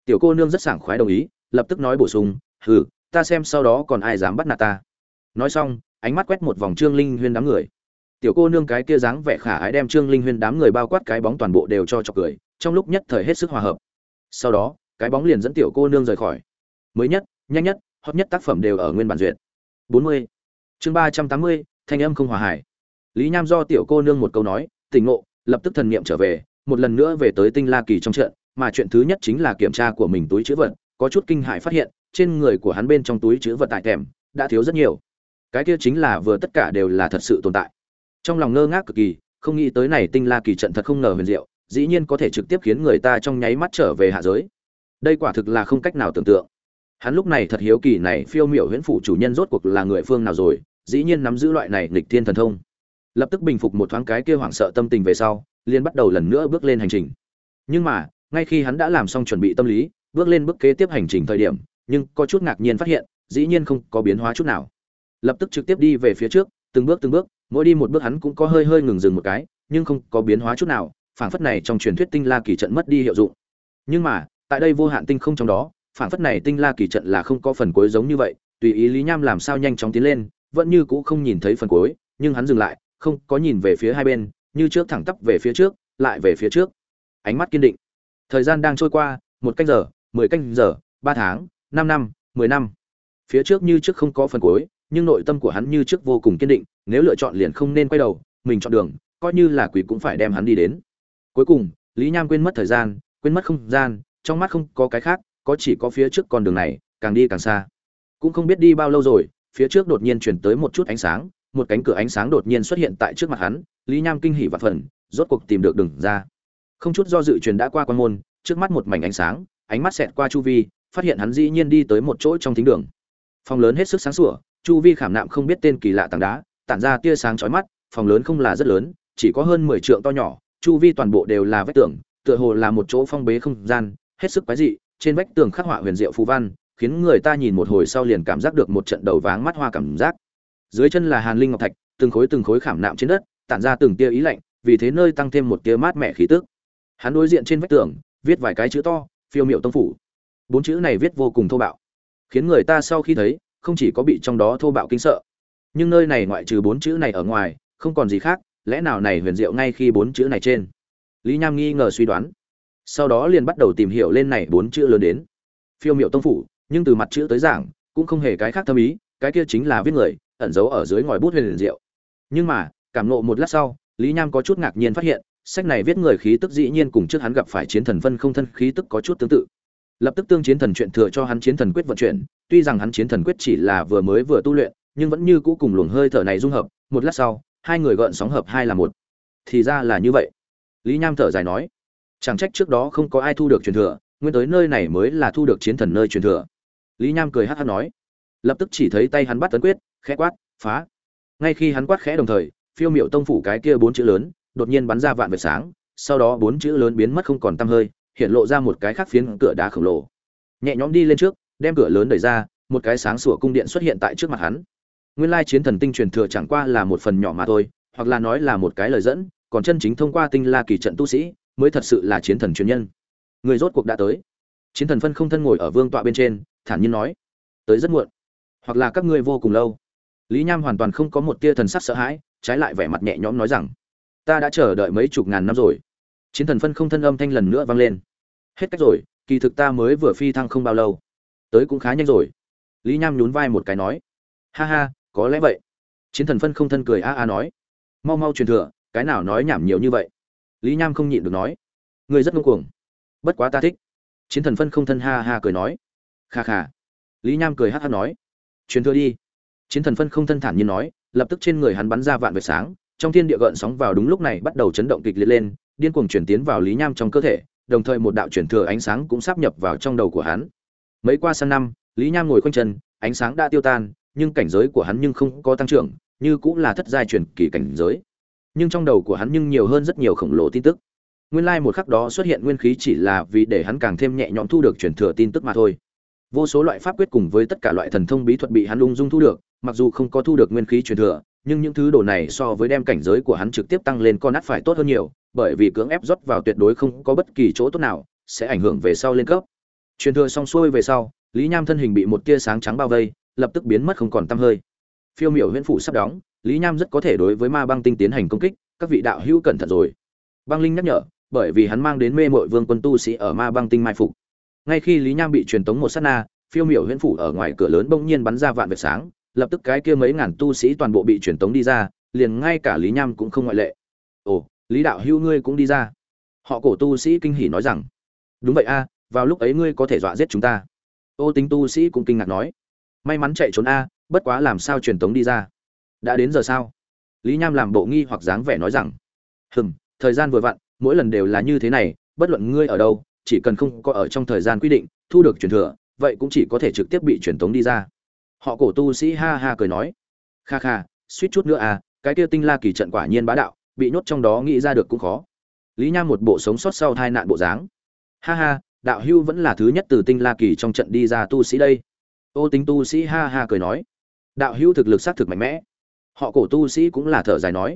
Tiểu cô nương rất sảng khoái đồng ý, lập tức nói bổ sung, "Hừ, ta xem sau đó còn ai dám bắt nạt ta." Nói xong, ánh mắt quét một vòng Trương Linh Huyên đám người. Tiểu cô nương cái kia dáng vẻ khả ái đem Trương Linh Huyên đám người bao quát cái bóng toàn bộ đều cho chọc cười, trong lúc nhất thời hết sức hòa hợp. Sau đó, cái bóng liền dẫn tiểu cô nương rời khỏi. Mới nhất, nhanh nhất, hot nhất tác phẩm đều ở nguyên bản duyệt. 40. Chương 380, thanh âm không hòa hải. Lý Nham do tiểu cô nương một câu nói, tỉnh ngộ, lập tức thần niệm trở về, một lần nữa về tới Tinh La Kỳ trong trận, mà chuyện thứ nhất chính là kiểm tra của mình túi trữ vật, có chút kinh hãi phát hiện, trên người của hắn bên trong túi trữ vật tại thèm đã thiếu rất nhiều. Cái kia chính là vừa tất cả đều là thật sự tồn tại. Trong lòng ngơ ngác cực kỳ, không nghĩ tới này Tinh La Kỳ trận thật không ngờ huyền diệu, dĩ nhiên có thể trực tiếp khiến người ta trong nháy mắt trở về hạ giới. Đây quả thực là không cách nào tưởng tượng. Hắn lúc này thật hiếu kỳ này phiêu miểu huyễn phủ chủ nhân rốt cuộc là người phương nào rồi, dĩ nhiên nắm giữ loại này nghịch thiên thần thông. Lập tức bình phục một thoáng cái kia hoảng sợ tâm tình về sau, liền bắt đầu lần nữa bước lên hành trình. Nhưng mà, ngay khi hắn đã làm xong chuẩn bị tâm lý, bước lên bước kế tiếp hành trình thời điểm, nhưng có chút ngạc nhiên phát hiện, dĩ nhiên không có biến hóa chút nào. Lập tức trực tiếp đi về phía trước, từng bước, mỗi đi một bước hắn cũng có hơi hơi ngừng dừng một cái, nhưng không có biến hóa chút nào, phảng phất này trong truyền thuyết Tinh La Kỳ trận mất đi hiệu dụng. Nhưng mà, tại đây vô hạn tinh không trong đó, phảng phất này Tinh La Kỳ trận là không có phần cuối giống như vậy, tùy ý Lý Nham làm sao nhanh chóng tiến lên, vẫn như cũ không nhìn thấy phần cuối, nhưng hắn dừng lại, không có nhìn về phía hai bên, như trước thẳng tắp về phía trước, lại về phía trước. Ánh mắt kiên định. Thời gian đang trôi qua, 1 canh giờ, 10 canh giờ, 3 tháng, 5 năm, 10 năm. Phía trước như trước không có phần cuối, nhưng nội tâm của hắn như trước vô cùng kiên định, nếu lựa chọn liền không nên quay đầu, mình chọn đường, coi như là quỷ cũng phải đem hắn đi đến. Cuối cùng, Lý Nham quên mất thời gian, quên mất không gian, trong mắt không có cái khác, có chỉ có phía trước con đường này, càng đi càng xa. Cũng không biết đi bao lâu rồi, phía trước đột nhiên chuyển tới một chút ánh sáng, một cánh cửa ánh sáng đột nhiên xuất hiện tại trước mặt hắn, Lý Nham kinh hỉ vạn phần, rốt cuộc tìm được đường ra. Không chút do dự truyền đã qua quan môn, trước mắt một mảnh ánh sáng, ánh mắt xẹt qua chu vi, phát hiện hắn dĩ nhiên đi tới một chỗ trong thính đường. Phòng lớn hết sức sáng sủa, chu vi khảm nạm không biết tên kỳ lạ tảng đá, tản ra tia sáng chói mắt, phòng lớn không là rất lớn, chỉ có hơn 10 trượng to nhỏ, chu vi toàn bộ đều là vách tường, tựa hồ là một chỗ phong bế không gian, hết sức quái dị, trên vách tường khắc họa huyền diệu phù văn, khiến người ta nhìn một hồi sau liền cảm giác được một trận đầu váng mắt hoa cảm giác. Dưới chân là hàn linh ngọc thạch, từng khối khảm nạm trên đất, tản ra từng tia ý lạnh, vì thế nơi tăng thêm một tia mát mẻ khí tức. Hắn đối diện trên vách tường, viết vài cái chữ to, phiêu miệu tông phủ. 4 chữ này viết vô cùng thô bạo, khiến người ta sau khi thấy, không chỉ có bị trong đó thô bạo kinh sợ, nhưng nơi này ngoại trừ 4 chữ này ở ngoài, không còn gì khác, lẽ nào này huyền diệu ngay khi 4 chữ này trên. Lý Nham nghi ngờ suy đoán, sau đó liền bắt đầu tìm hiểu lên này 4 chữ lớn đến. Phiêu miệu tông phủ, nhưng từ mặt chữ tới giảng, cũng không hề cái khác thâm ý, cái kia chính là viết người, ẩn giấu ở dưới ngòi bút huyền diệu. Nhưng mà, cảm ngộ một lát sau, Lý Nham có chút ngạc nhiên phát hiện, sách này viết người khí tức dĩ nhiên cùng trước hắn gặp phải chiến thần phân không thân khí tức có chút tương tự. Lập tức tương chiến thần chuyện thừa cho hắn chiến thần quyết vận chuyển, tuy rằng hắn chiến thần quyết chỉ là vừa tu luyện, nhưng vẫn như cũ cùng luồng hơi thở này dung hợp, một lát sau, hai người gợn sóng hợp hai là một. Thì ra là như vậy. Lý Nham thở dài nói, chẳng trách trước đó không có ai thu được truyền thừa, nguyên tới nơi này mới là thu được chiến thần nơi truyền thừa. Lý Nham cười hắc hắc nói, lập tức chỉ thấy tay hắn bắt tấn quyết, khẽ quát, phá. Ngay khi hắn quát khẽ đồng thời, phiêu miệu tông phủ cái kia 4 chữ lớn đột nhiên bắn ra vạn vệt sáng, sau đó 4 chữ lớn biến mất không còn tăm hơi, hiện lộ ra một cái khác phiến cửa đá khổng lồ. Nhẹ nhõm đi lên trước, đem cửa lớn đẩy ra, một cái sáng sủa cung điện xuất hiện tại trước mặt hắn. Nguyên lai chiến thần tinh truyền thừa chẳng qua là một phần nhỏ mà thôi, hoặc là nói là một cái lời dẫn, còn chân chính thông qua Tinh La Kỳ trận tu sĩ mới thật sự là chiến thần truyền nhân. Người rốt cuộc đã tới. Chiến thần phân không thân ngồi ở vương tọa bên trên, thản nhiên nói, tới rất muộn, hoặc là các ngươi vô cùng lâu. Lý Nham hoàn toàn không có một tia thần sắc sợ hãi, trái lại vẻ mặt nhẹ nhõm nói rằng, ta đã chờ đợi mấy chục ngàn năm rồi. Chiến thần phân không thân âm thanh lần nữa vang lên, hết cách rồi, kỳ thực ta mới vừa phi thăng không bao lâu, tới cũng khá nhanh rồi. Lý Nham nhún vai một cái nói, ha ha, có lẽ vậy. Chiến thần phân không thân cười a a nói, mau mau truyền thừa, cái nào nói nhảm nhiều như vậy. Lý Nham không nhịn được nói, ngươi rất ngông cuồng, bất quá ta thích. Chiến thần phân không thân ha ha cười nói, kha kha. Lý Nham cười hắc hắc nói, truyền thừa đi. Chiến thần phân không thân thản nhiên nói, lập tức trên người hắn bắn ra vạn vệt sáng, trong thiên địa gợn sóng vào đúng lúc này bắt đầu chấn động kịch liệt lên, điên cuồng chuyển tiến vào Lý Nham trong cơ thể, đồng thời một đạo chuyển thừa ánh sáng cũng sáp nhập vào trong đầu của hắn. Mấy qua sang năm, Lý Nham ngồi khoanh chân, ánh sáng đã tiêu tan, nhưng cảnh giới của hắn nhưng không có tăng trưởng, như cũng là thất giai truyền kỳ cảnh giới. Nhưng trong đầu của hắn nhưng nhiều hơn rất nhiều khổng lồ tin tức. Nguyên lai một khắc đó xuất hiện nguyên khí chỉ là vì để hắn càng thêm nhẹ nhõm thu được truyền thừa tin tức mà thôi. Vô số loại pháp quyết cùng với tất cả loại thần thông bí thuật bị hắn ung dung thu được, mặc dù không có thu được nguyên khí truyền thừa, nhưng những thứ đồ này so với đem cảnh giới của hắn trực tiếp tăng lên con ắt phải tốt hơn nhiều, bởi vì cưỡng ép rót vào tuyệt đối không có bất kỳ chỗ tốt nào, sẽ ảnh hưởng về sau lên cấp. Truyền thừa xong xuôi về sau, Lý Nham thân hình bị một tia sáng trắng bao vây, lập tức biến mất không còn tăm hơi. Phiêu miểu huyễn phủ sắp đóng, Lý Nham rất có thể đối với ma băng tinh tiến hành công kích, các vị đạo hữu cẩn thận rồi. Băng Linh nhắc nhở, bởi vì hắn mang đến mê mội vương quân tu sĩ ở ma băng tinh mai phục. Ngay khi Lý Nham bị truyền tống một sát na, phiêu miểu huyễn phủ ở ngoài cửa lớn bỗng nhiên bắn ra vạn vệt sáng, lập tức cái kia mấy ngàn tu sĩ toàn bộ bị truyền tống đi ra, liền ngay cả Lý Nham cũng không ngoại lệ. Ồ, Lý đạo hữu ngươi cũng đi ra. Họ cổ tu sĩ kinh hỉ nói rằng, đúng vậy a, vào lúc ấy ngươi có thể dọa giết chúng ta. Ô Tính tu sĩ cũng kinh ngạc nói, may mắn chạy trốn a, bất quá làm sao truyền tống đi ra. Đã đến giờ sao? Lý Nham làm bộ nghi hoặc dáng vẻ nói rằng, thời gian vừa vặn, mỗi lần đều là như thế này, bất luận ngươi ở đâu, chỉ cần không có ở trong thời gian quy định thu được truyền thừa, vậy cũng chỉ có thể trực tiếp bị truyền tống đi ra. Họ cổ tu sĩ ha ha cười nói, kha kha, suýt chút nữa à, cái kia tinh la kỳ trận quả nhiên bá đạo, bị nhốt trong đó nghĩ ra được cũng khó. Lý Nham một bộ sống sót sau tai nạn bộ dáng, ha ha, đạo hưu vẫn là thứ nhất từ tinh la kỳ trong trận đi ra tu sĩ đây. Ô Tính tu sĩ ha ha cười nói, đạo hưu thực lực xác thực mạnh mẽ. Họ cổ tu sĩ cũng là thở dài nói,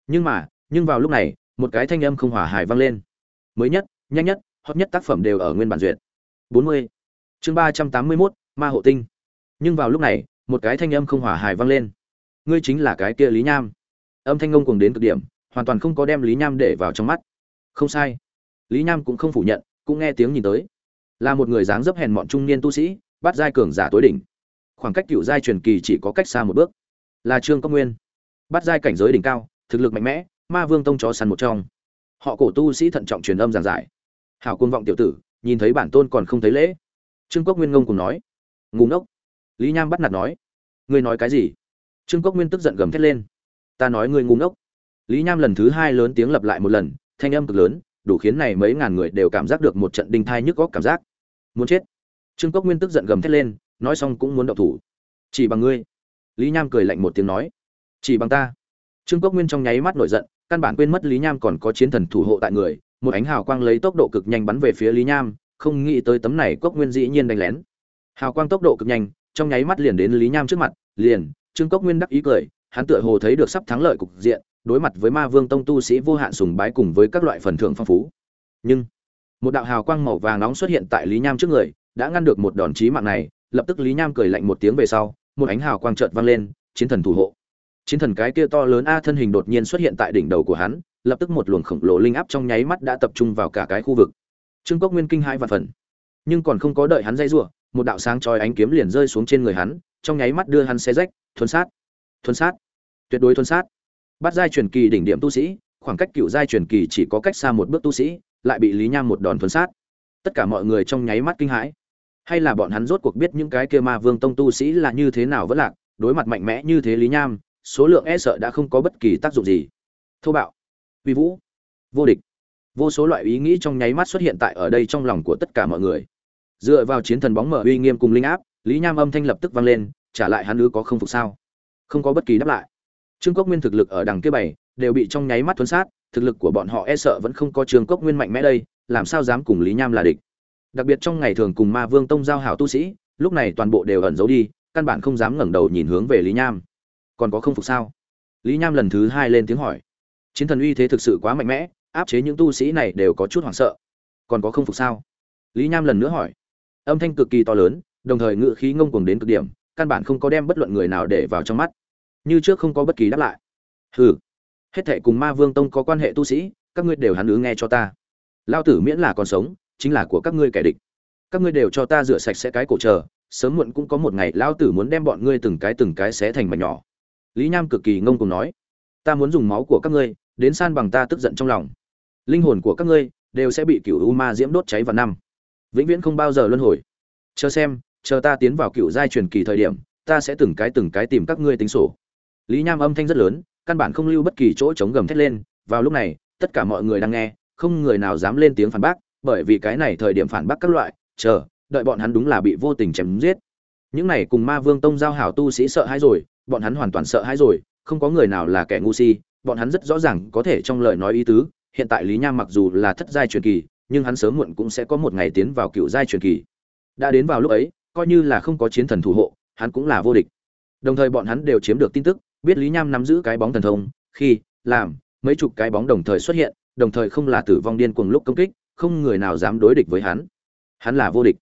nhưng vào lúc này một cái thanh âm không hòa hài vang lên, mới nhất, nhanh nhất, hot nhất tác phẩm đều ở nguyên bản duyệt. 40. Chương 381, Ma hộ tinh. Nhưng vào lúc này, một cái thanh âm không hòa hài vang lên. Ngươi chính là cái kia Lý Nham. Âm thanh ngông cuồng đến cực điểm, hoàn toàn không có đem Lý Nham để vào trong mắt. Không sai. Lý Nham cũng không phủ nhận, cũng nghe tiếng nhìn tới. Là một người dáng dấp hèn mọn trung niên tu sĩ, bát giai cường giả tối đỉnh. Khoảng cách cựu giai truyền kỳ chỉ có cách xa một bước. Là Trương Cốc Nguyên. Bát giai cảnh giới đỉnh cao, thực lực mạnh mẽ, Ma Vương tông chó săn một trong. Họ cổ tu sĩ thận trọng truyền âm giảng giải. Hảo cuồng vọng tiểu tử, nhìn thấy bản tôn còn không thấy lễ. Trương Cốc Nguyên ngông cùng nói, ngu ngốc. Lý Nham bắt nạt nói, ngươi nói cái gì? Trương Cốc Nguyên tức giận gầm thét lên, ta nói ngươi ngu ngốc. Lý Nham lần thứ hai lớn tiếng lặp lại một lần, thanh âm cực lớn, đủ khiến này mấy ngàn người đều cảm giác được một trận đinh thai nhức góc cảm giác. Muốn chết. Trương Cốc Nguyên tức giận gầm thét lên, nói xong cũng muốn động thủ. Chỉ bằng ngươi. Lý Nham cười lạnh một tiếng nói, chỉ bằng ta. Trương Cốc Nguyên trong nháy mắt nổi giận, căn bản quên mất Lý Nham còn có chiến thần thủ hộ tại người, một ánh hào quang lấy tốc độ cực nhanh bắn về phía Lý Nham, không nghĩ tới tấm này Cốc Nguyên dĩ nhiên đánh lén. Hào quang tốc độ cực nhanh, trong nháy mắt liền đến Lý Nham trước mặt, liền, Trương Cốc Nguyên đắc ý cười, hắn tựa hồ thấy được sắp thắng lợi cục diện, đối mặt với Ma Vương tông tu sĩ vô hạn sùng bái cùng với các loại phần thưởng phong phú. Nhưng, một đạo hào quang màu vàng nóng xuất hiện tại Lý Nham trước người, đã ngăn được một đòn chí mạng này, lập tức Lý Nham cười lạnh một tiếng về sau, một ánh hào quang chợt vang lên, chiến thần thủ hộ. Chiến thần cái kia to lớn a thân hình đột nhiên xuất hiện tại đỉnh đầu của hắn, lập tức một luồng khổng lồ linh áp trong nháy mắt đã tập trung vào cả cái khu vực. Trương Cốc Nguyên kinh hãi vạn phần, nhưng còn không có đợi hắn dây rủa, một đạo sáng chói ánh kiếm liền rơi xuống trên người hắn, trong nháy mắt đưa hắn xé rách, thuần sát, tuyệt đối thuần sát. Bát giai truyền kỳ đỉnh điểm tu sĩ, khoảng cách cựu giai truyền kỳ chỉ có cách xa một bước tu sĩ, lại bị Lý Nham một đòn thuần sát. Tất cả mọi người trong nháy mắt kinh hãi. Hay là bọn hắn rốt cuộc biết những cái kia Ma Vương tông tu sĩ là như thế nào vẫn lạc, đối mặt mạnh mẽ như thế Lý Nham, số lượng e sợ đã không có bất kỳ tác dụng gì. Thô bạo, uy vũ, vô địch, vô số loại ý nghĩ trong nháy mắt xuất hiện tại ở đây trong lòng của tất cả mọi người. Dựa vào chiến thần bóng mở uy nghiêm cùng linh áp, Lý Nham âm thanh lập tức vang lên, trả lại hắn ư có không phục sao? Không có bất kỳ đáp lại. Trương Cốc Nguyên thực lực ở đằng kia bảy đều bị trong nháy mắt thuần sát, thực lực của bọn họ e sợ vẫn không có Trương Cốc Nguyên mạnh mẽ đây, làm sao dám cùng Lý Nham là địch. Đặc biệt trong ngày thường cùng Ma Vương tông giao hảo tu sĩ, lúc này toàn bộ đều ẩn giấu đi, căn bản không dám ngẩng đầu nhìn hướng về Lý Nham. Còn có không phục sao? Lý Nham lần thứ hai lên tiếng hỏi. Chiến thần uy thế thực sự quá mạnh mẽ, áp chế những tu sĩ này đều có chút hoảng sợ. Còn có không phục sao? Lý Nham lần nữa hỏi. Âm thanh cực kỳ to lớn, đồng thời ngữ khí ngông cuồng đến cực điểm, căn bản không có đem bất luận người nào để vào trong mắt. Như trước không có bất kỳ đáp lại. Hừ, hết thảy cùng Ma Vương tông có quan hệ tu sĩ, các ngươi đều hắn ứng nghe cho ta. Lão tử miễn là còn sống, chính là của các ngươi kẻ địch. Các ngươi đều cho ta rửa sạch sẽ cái cổ chờ, sớm muộn cũng có một ngày lão tử muốn đem bọn ngươi từng cái xé thành mảnh nhỏ. Lý Nham cực kỳ ngông cuồng nói, ta muốn dùng máu của các ngươi đến san bằng ta tức giận trong lòng. Linh hồn của các ngươi đều sẽ bị cửu u ma diễm đốt cháy vào năm, vĩnh viễn không bao giờ luân hồi. Chờ xem, chờ ta tiến vào cựu giai truyền kỳ thời điểm, ta sẽ từng cái tìm các ngươi tính sổ. Lý Nham âm thanh rất lớn, căn bản không lưu bất kỳ chỗ chống gầm thét lên. Vào lúc này, tất cả mọi người đang nghe, không người nào dám lên tiếng phản bác, bởi vì cái này thời điểm phản bác các loại, đợi bọn hắn đúng là bị vô tình chém giết. Những này cùng Ma Vương tông giao hảo tu sĩ sợ hãi rồi, bọn hắn hoàn toàn sợ hãi rồi, không có người nào là kẻ ngu si, bọn hắn rất rõ ràng có thể trong lời nói ý tứ, hiện tại Lý Nham mặc dù là thất giai truyền kỳ, nhưng hắn sớm muộn cũng sẽ có một ngày tiến vào cựu giai truyền kỳ. Đã đến vào lúc ấy, coi như là không có chiến thần thủ hộ, hắn cũng là vô địch. Đồng thời bọn hắn đều chiếm được tin tức, biết Lý Nham nắm giữ cái bóng thần thông, khi làm mấy chục cái bóng đồng thời xuất hiện, đồng thời không là tử vong điên cuồng lúc công kích, không người nào dám đối địch với hắn. Hắn là vô địch.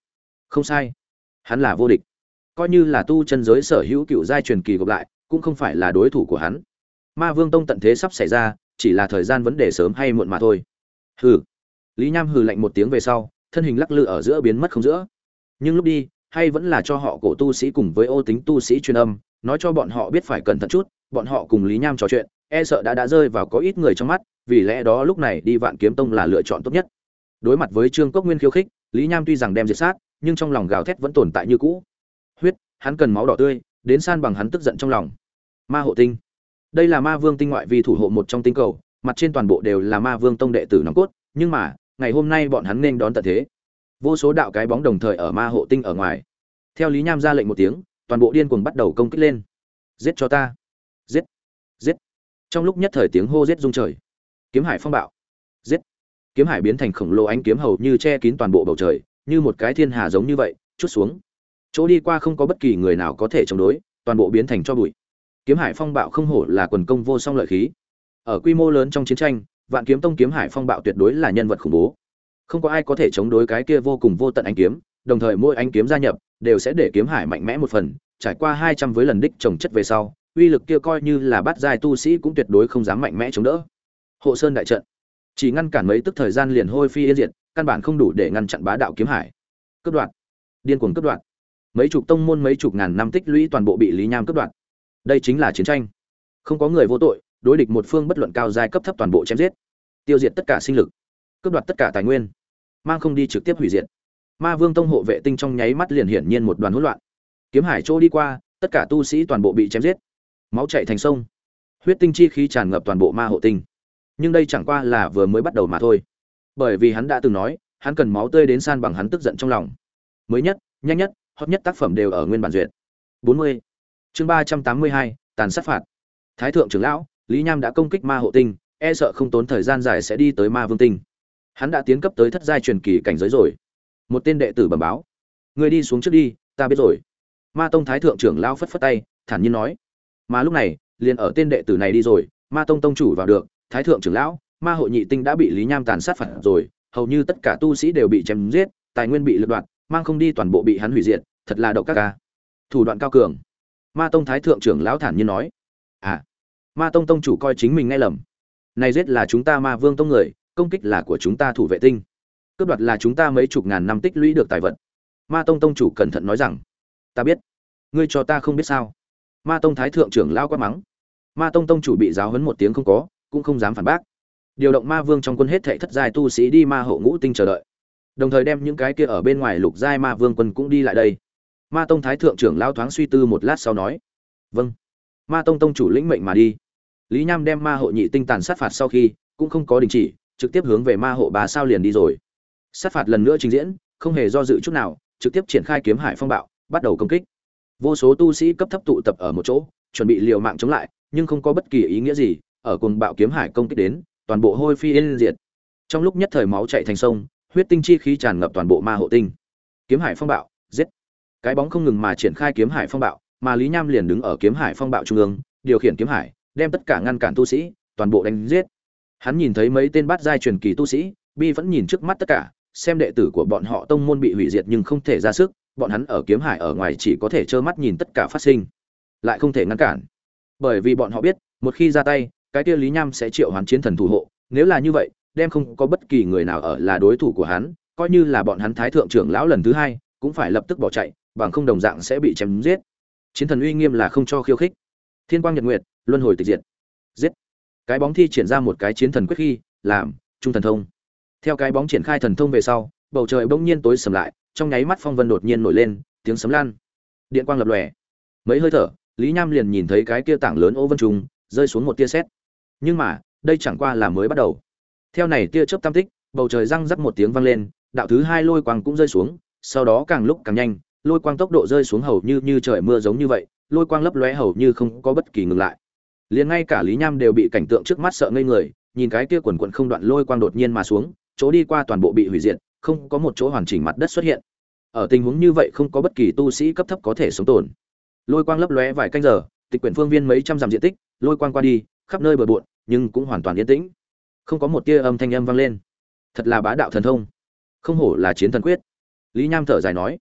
Không sai, hắn là vô địch. Coi như là tu chân giới sở hữu cựu giai truyền kỳ gộp lại, cũng không phải là đối thủ của hắn. Ma Vương Tông tận thế sắp xảy ra, chỉ là thời gian vấn đề sớm hay muộn mà thôi. Hừ. Lý Nham hừ lạnh một tiếng về sau, thân hình lắc lư ở giữa biến mất không giữa. Nhưng lúc đi, hay vẫn là cho họ cổ tu sĩ cùng với ô tính tu sĩ truyền âm, nói cho bọn họ biết phải cẩn thận chút, bọn họ cùng Lý Nham trò chuyện, e sợ đã rơi vào có ít người trong mắt, vì lẽ đó lúc này đi Vạn Kiếm Tông là lựa chọn tốt nhất. Đối mặt với Trương Cốc Nguyên khiêu khích, Lý Nham tuy rằng đem diệt sát, nhưng trong lòng gào thét vẫn tồn tại như cũ. Huyết, hắn cần máu đỏ tươi, đến san bằng hắn tức giận trong lòng. Ma hộ tinh. Đây là Ma Vương tinh ngoại vi thủ hộ một trong tinh cầu, mặt trên toàn bộ đều là Ma Vương Tông đệ tử nòng cốt, nhưng mà, ngày hôm nay bọn hắn nên đón tận thế. Vô số đạo cái bóng đồng thời ở Ma hộ tinh ở ngoài. Theo Lý Nham ra lệnh một tiếng, toàn bộ điên cuồng bắt đầu công kích lên. Giết cho ta! Giết! Giết! Trong lúc nhất thời tiếng hô giết rung trời. Kiếm hải phong bạo. Giết! Kiếm hải biến thành khổng lồ ánh kiếm hầu như che kín toàn bộ bầu trời, như một cái thiên hà giống như vậy, chút xuống. Chỗ đi qua không có bất kỳ người nào có thể chống đối, toàn bộ biến thành tro bụi. Kiếm hải phong bạo không hổ là quần công vô song lợi khí. Ở quy mô lớn trong chiến tranh, Vạn Kiếm Tông kiếm hải phong bạo tuyệt đối là nhân vật khủng bố. Không có ai có thể chống đối cái kia vô cùng vô tận ánh kiếm, đồng thời mỗi ánh kiếm gia nhập đều sẽ để kiếm hải mạnh mẽ một phần, trải qua 200 với lần đích trồng chất về sau, uy lực kia coi như là bát giai tu sĩ cũng tuyệt đối không dám mạnh mẽ chống đỡ. Hộ Sơn đại trận, chỉ ngăn cản mấy tức thời gian liền hôi phi yên diệt, căn bản không đủ để ngăn chặn bá đạo kiếm hải. Cướp đoạt, điên cuồng cướp đoạt. Mấy chục tông môn mấy chục ngàn năm tích lũy toàn bộ bị Lý Nham cướp đoạt. Đây chính là chiến tranh. Không có người vô tội, đối địch một phương bất luận cao giai cấp thấp toàn bộ chém giết, tiêu diệt tất cả sinh lực, cướp đoạt tất cả tài nguyên, mang không đi trực tiếp hủy diệt. Ma Vương Tông hộ vệ tinh trong nháy mắt liền hiển nhiên một đoàn hỗn loạn. Kiếm hải trô đi qua, tất cả tu sĩ toàn bộ bị chém giết, máu chảy thành sông, huyết tinh chi khí tràn ngập toàn bộ ma hộ tinh. Nhưng đây chẳng qua là vừa mới bắt đầu mà thôi, bởi vì hắn đã từng nói, hắn cần máu tươi đến san bằng hắn tức giận trong lòng. Mới nhất, nhanh nhất, hot nhất tác phẩm đều ở nguyên bản duyệt. 40. Chương 382, tàn sát phạt. Thái thượng trưởng lão, Lý Nham đã công kích ma hộ tinh, e sợ không tốn thời gian dài sẽ đi tới ma vương tinh. Hắn đã tiến cấp tới thất giai truyền kỳ cảnh giới rồi. Một tên đệ tử bẩm báo: "Ngươi đi xuống trước đi, ta biết rồi." Ma tông thái thượng trưởng lão phất phất tay, thản nhiên nói. Mà lúc này, liền ở tên đệ tử này đi rồi, ma tông tông chủ vào được, thái thượng trưởng lão, ma hộ nhị tinh đã bị Lý Nham tàn sát phạt rồi, hầu như tất cả tu sĩ đều bị chém giết, tài nguyên bị lật đoạt, mang không đi toàn bộ bị hắn hủy diệt, thật là độc các ca. Thủ đoạn cao cường. Ma tông thái thượng trưởng lão thản nhiên nói. À, ma tông tông chủ coi chính mình nghe lầm. Này giết là chúng ta ma vương tông người, công kích là của chúng ta thủ vệ tinh, cướp đoạt là chúng ta mấy chục ngàn năm tích lũy được tài vật. Ma tông tông chủ cẩn thận nói rằng. Ta biết. Ngươi cho ta không biết sao? Ma tông thái thượng trưởng lão quát mắng. Ma tông tông chủ bị giáo huấn một tiếng không có, cũng không dám phản bác. Điều động ma vương trong quân hết thảy thất giai tu sĩ đi ma hộ ngũ tinh chờ đợi, đồng thời đem những cái kia ở bên ngoài lục giai ma vương quân cũng đi lại đây. Ma tông thái thượng trưởng lão thoáng suy tư một lát sau nói: "Vâng." Ma tông tông chủ lĩnh mệnh mà đi. Lý Nham đem ma hộ nhị tinh tàn sát phạt sau khi, cũng không có đình chỉ, trực tiếp hướng về ma hộ 3 sao liền đi rồi. Sát phạt lần nữa trình diễn, không hề do dự chút nào, trực tiếp triển khai kiếm hải phong bạo, bắt đầu công kích. Vô số tu sĩ cấp thấp tụ tập ở một chỗ, chuẩn bị liều mạng chống lại, nhưng không có bất kỳ ý nghĩa gì, ở cuồng bạo kiếm hải công kích đến, toàn bộ hôi phi yên diệt. Trong lúc nhất thời máu chảy thành sông, huyết tinh chi khí tràn ngập toàn bộ ma hộ tinh. Kiếm hải phong bạo, giết. Cái bóng không ngừng mà triển khai kiếm hải phong bạo, mà Lý Nham liền đứng ở kiếm hải phong bạo trung ương, điều khiển kiếm hải, đem tất cả ngăn cản tu sĩ, toàn bộ đánh giết. Hắn nhìn thấy mấy tên bát giai truyền kỳ tu sĩ, bi vẫn nhìn trước mắt tất cả, xem đệ tử của bọn họ tông môn bị hủy diệt nhưng không thể ra sức, bọn hắn ở kiếm hải ở ngoài chỉ có thể trơ mắt nhìn tất cả phát sinh, lại không thể ngăn cản. Bởi vì bọn họ biết, một khi ra tay, cái kia Lý Nham sẽ triệu hoán chiến thần thủ hộ, nếu là như vậy, đem không có bất kỳ người nào ở là đối thủ của hắn, coi như là bọn hắn thái thượng trưởng lão lần thứ hai, cũng phải lập tức bỏ chạy, bằng không đồng dạng sẽ bị chém giết. Chiến thần uy nghiêm là không cho khiêu khích. Thiên quang nhật nguyệt, luân hồi tịch diệt. Giết. Cái bóng thi triển ra một cái chiến thần quyết khi, làm trung thần thông. Theo cái bóng triển khai thần thông về sau, bầu trời bỗng nhiên tối sầm lại, trong nháy mắt phong vân đột nhiên nổi lên, tiếng sấm lan, điện quang lập lòe. Mấy hơi thở, Lý Nham liền nhìn thấy cái kia tảng lớn ô vân trùng rơi xuống một tia sét. Nhưng mà, đây chẳng qua là mới bắt đầu. Theo này tia chớp tam tích, bầu trời răng rắc một tiếng vang lên, đạo thứ hai lôi quang cũng rơi xuống, sau đó càng lúc càng nhanh, lôi quang tốc độ rơi xuống hầu như trời mưa giống như vậy, lôi quang lấp lóe hầu như không có bất kỳ ngừng lại. Liền ngay cả Lý Nham đều bị cảnh tượng trước mắt sợ ngây người, nhìn cái kia quần quần không đoạn lôi quang đột nhiên mà xuống, chỗ đi qua toàn bộ bị hủy diệt, không có một chỗ hoàn chỉnh mặt đất xuất hiện. Ở tình huống như vậy không có bất kỳ tu sĩ cấp thấp có thể sống tồn. Lôi quang lấp lóe vài canh giờ, tịch quyển phương viên mấy trăm dặm diện tích, lôi quang qua đi, khắp nơi bờ bộn, nhưng cũng hoàn toàn yên tĩnh. Không có một tia âm thanh âm vang lên. Thật là bá đạo thần thông, không hổ là chiến thần quyết. Lý Nham thở dài nói.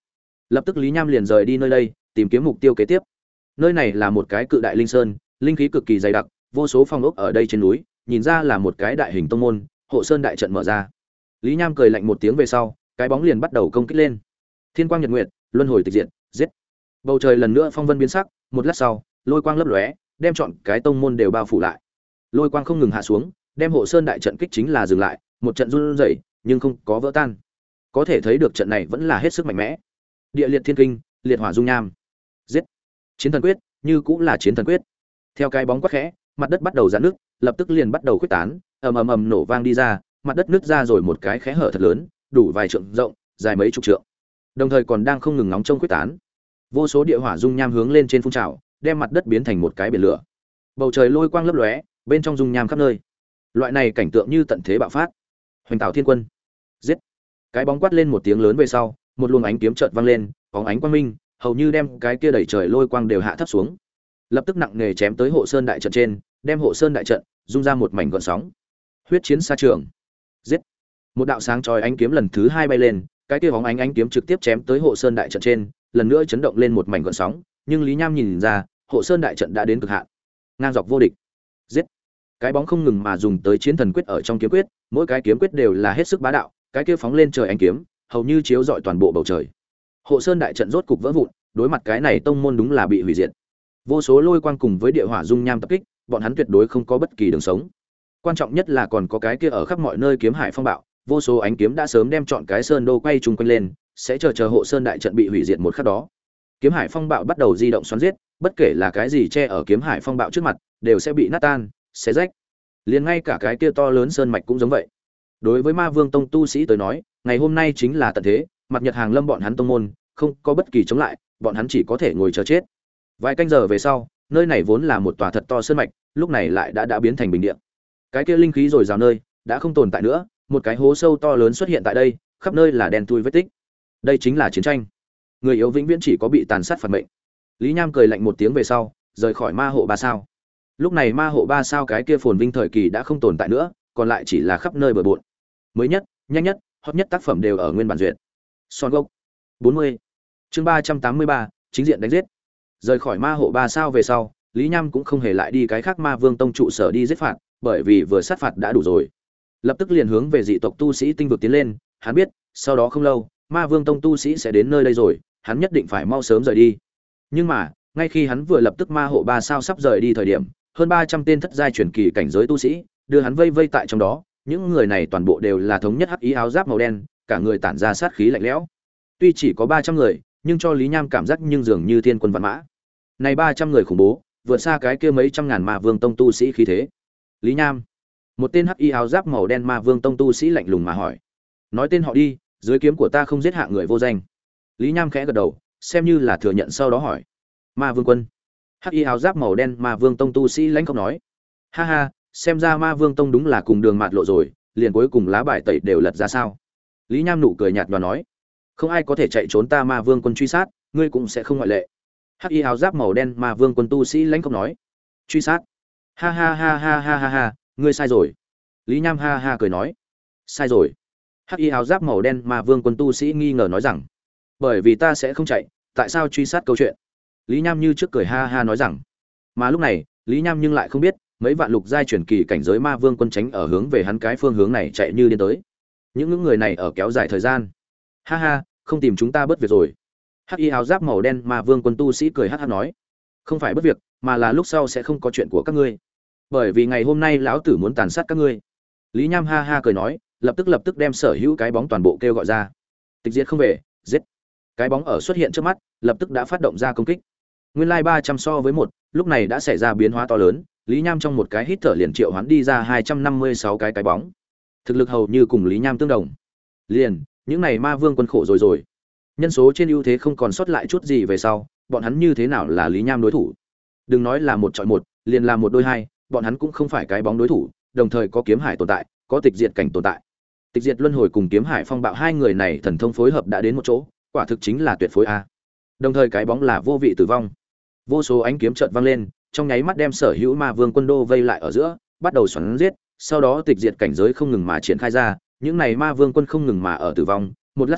Lập tức Lý Nham liền rời đi nơi đây, tìm kiếm mục tiêu kế tiếp. Nơi này là một cái cự đại linh sơn, linh khí cực kỳ dày đặc, vô số phong ốc ở đây trên núi, nhìn ra là một cái đại hình tông môn, hộ sơn đại trận mở ra. Lý Nham cười lạnh một tiếng về sau, cái bóng liền bắt đầu công kích lên. Thiên quang nhật nguyệt, luân hồi tịch diệt, giết. Bầu trời lần nữa phong vân biến sắc, một lát sau, lôi quang lấp lóe, đem trọn cái tông môn đều bao phủ lại. Lôi quang không ngừng hạ xuống, đem hộ sơn đại trận kích chính là dừng lại, một trận run rẩy, nhưng không có vỡ tan. Có thể thấy được trận này vẫn là hết sức mạnh mẽ. Địa liệt thiên kinh, liệt hỏa dung nham. Giết. Chiến thần quyết, như cũng là chiến thần quyết. Theo cái bóng quát khẽ, mặt đất bắt đầu giãn nước, lập tức liền bắt đầu khuếch tán, ầm ầm ầm nổ vang đi ra, mặt đất nứt ra rồi một cái kẽ hở thật lớn, đủ vài trượng rộng, dài mấy chục trượng. Đồng thời còn đang không ngừng nóng trong khuếch tán. Vô số địa hỏa dung nham hướng lên trên phun trào, đem mặt đất biến thành một cái biển lửa. Bầu trời lôi quang lấp lóe, bên trong dung nham khắp nơi. Loại này cảnh tượng như tận thế bạo phát. Hoành Tạo Thiên Quân. Giết. Cái bóng quát lên một tiếng lớn về sau, một luồng ánh kiếm chợt vang lên, bóng ánh quang minh, hầu như đem cái kia đẩy trời lôi quang đều hạ thấp xuống. Lập tức nặng nề chém tới hộ sơn đại trận trên, đem hộ sơn đại trận rung ra một mảnh gợn sóng. Huyết chiến xa trường. Giết. Một đạo sáng chói ánh kiếm lần thứ hai bay lên, cái kia bóng ánh kiếm trực tiếp chém tới hộ sơn đại trận trên, lần nữa chấn động lên một mảnh gợn sóng, nhưng Lý Nham nhìn ra, hộ sơn đại trận đã đến cực hạn, ngang dọc vô địch. Giết. Cái bóng không ngừng mà dùng tới chiến thần quyết ở trong kiếm quyết, mỗi cái kiếm quyết đều là hết sức bá đạo, cái kia phóng lên trời ánh kiếm, hầu như chiếu rọi toàn bộ bầu trời. Hộ sơn đại trận rốt cục vỡ vụn, đối mặt cái này tông môn đúng là bị hủy diệt. Vô số lôi quang cùng với địa hỏa dung nham tập kích, bọn hắn tuyệt đối không có bất kỳ đường sống. Quan trọng nhất là còn có cái kia ở khắp mọi nơi kiếm hải phong bạo, vô số ánh kiếm đã sớm đem trọn cái sơn đô quay trùng quanh lên, sẽ chờ hộ sơn đại trận bị hủy diệt một khắc đó. Kiếm hải phong bạo bắt đầu di động xoắn giết, bất kể là cái gì che ở kiếm hải phong bạo trước mặt, đều sẽ bị nát tan, xé rách. Liền ngay cả cái kia to lớn sơn mạch cũng giống vậy. Đối với Ma Vương tông tu sĩ tới nói, ngày hôm nay chính là tận thế, mặt nhật hàng lâm bọn hắn tông môn, không có bất kỳ chống lại, bọn hắn chỉ có thể ngồi chờ chết. Vài canh giờ về sau, nơi này vốn là một tòa thật to sơn mạch, lúc này lại đã biến thành bình địa. Cái kia linh khí rồi rào nơi đã không tồn tại nữa, một cái hố sâu to lớn xuất hiện tại đây, khắp nơi là đen thui vết tích. Đây chính là chiến tranh. Người yếu vĩnh viễn chỉ có bị tàn sát phạt mệnh. Lý Nham cười lạnh một tiếng về sau, rời khỏi ma hộ 3 sao. Lúc này ma hộ 3 sao cái kia phồn vinh thời kỳ đã không tồn tại nữa, còn lại chỉ là khắp nơi bừa bộn. Mới nhất, nhanh nhất, hot nhất tác phẩm đều ở nguyên bản duyệt. Son gốc 40. Chương 383, chính diện đánh giết. Rời khỏi ma hộ 3 sao về sau, Lý Nham cũng không hề lại đi cái khác Ma Vương tông trụ sở đi giết phạt, bởi vì vừa sát phạt đã đủ rồi. Lập tức liền hướng về dị tộc tu sĩ tinh vực tiến lên, hắn biết, sau đó không lâu, Ma Vương tông tu sĩ sẽ đến nơi đây rồi, hắn nhất định phải mau sớm rời đi. Nhưng mà, ngay khi hắn vừa lập tức ma hộ 3 sao sắp rời đi thời điểm, hơn 300 tên thất giai truyền kỳ cảnh giới tu sĩ, đưa hắn vây vây tại trong đó, những người này toàn bộ đều là thống nhất hắc ý áo giáp màu đen, cả người tản ra sát khí lạnh lẽo. Tuy chỉ có 300 người, nhưng cho Lý Nham cảm giác nhưng dường như thiên quân vạn mã. Này 300 người khủng bố, vượt xa cái kia mấy trăm ngàn Ma Vương tông tu sĩ khí thế. Lý Nham, một tên hắc y áo giáp màu đen Ma Vương tông tu sĩ lạnh lùng mà hỏi, nói tên họ đi, dưới kiếm của ta không giết hạ người vô danh. Lý Nham khẽ gật đầu, xem như là thừa nhận, sau đó hỏi, Ma Vương quân. Hắc y áo giáp màu đen Ma Vương tông tu sĩ lãnh không nói, ha ha, xem ra Ma Vương tông đúng là cùng đường mạt lộ rồi, liền cuối cùng lá bài tẩy đều lật ra sao. Lý Nham nụ cười nhạt và nói, không ai có thể chạy trốn ta Ma Vương quân truy sát, ngươi cũng sẽ không ngoại lệ. Hắc y áo giáp màu đen Ma Vương quân tu sĩ lãnh không nói, truy sát, ha ha ha ha ha ha ha, ngươi sai rồi. Lý Nham ha ha cười nói, sai rồi. Hắc y áo giáp màu đen Ma Vương quân tu sĩ nghi ngờ nói rằng, bởi vì ta sẽ không chạy, tại sao truy sát câu chuyện. Lý Nham như trước cười ha ha nói rằng, mà lúc này Lý Nham nhưng lại không biết, mấy vạn lục giai chuyển kỳ cảnh giới Ma Vương quân tránh ở hướng về hắn cái phương hướng này chạy như điên tới. Những người này ở kéo dài thời gian, ha ha, không tìm chúng ta bất việc rồi. Hắc y áo giáp màu đen Ma Vương quân tu sĩ cười hắc hắc nói, không phải bất việc, mà là lúc sau sẽ không có chuyện của các ngươi, bởi vì ngày hôm nay lão tử muốn tàn sát các ngươi. Lý Nham ha ha cười nói, lập tức đem sở hữu cái bóng toàn bộ kêu gọi ra. Tịch diệt không về, giết. Cái bóng ở xuất hiện trước mắt, lập tức đã phát động ra công kích. Nguyên lai 300 so với 1, lúc này đã xảy ra biến hóa to lớn, Lý Nham trong một cái hít thở liền triệu hoán đi ra 256 cái bóng. Thực lực hầu như cùng Lý Nham tương đồng. Liền, những này Ma Vương quân khổ rồi. Nhân số trên ưu thế không còn sót lại chút gì về sau, bọn hắn như thế nào là Lý Nham đối thủ? Đừng nói là một chọi một, liền là một đôi hai, bọn hắn cũng không phải cái bóng đối thủ, đồng thời có kiếm hải tồn tại, có tịch diệt cảnh tồn tại. Tịch diệt luân hồi cùng kiếm hải phong bạo hai người này thần thông phối hợp đã đến một chỗ, quả thực chính là tuyệt phối a. Đồng thời cái bóng là vô vị tử vong. Vô số ánh kiếm chợt vang lên, trong nháy mắt đem sở hữu Ma Vương quân đô vây lại ở giữa, bắt đầu xoắn giết, sau đó tịch diệt cảnh giới không ngừng mà triển khai ra, những này Ma Vương quân không ngừng mà ở tử vong, một lát sau,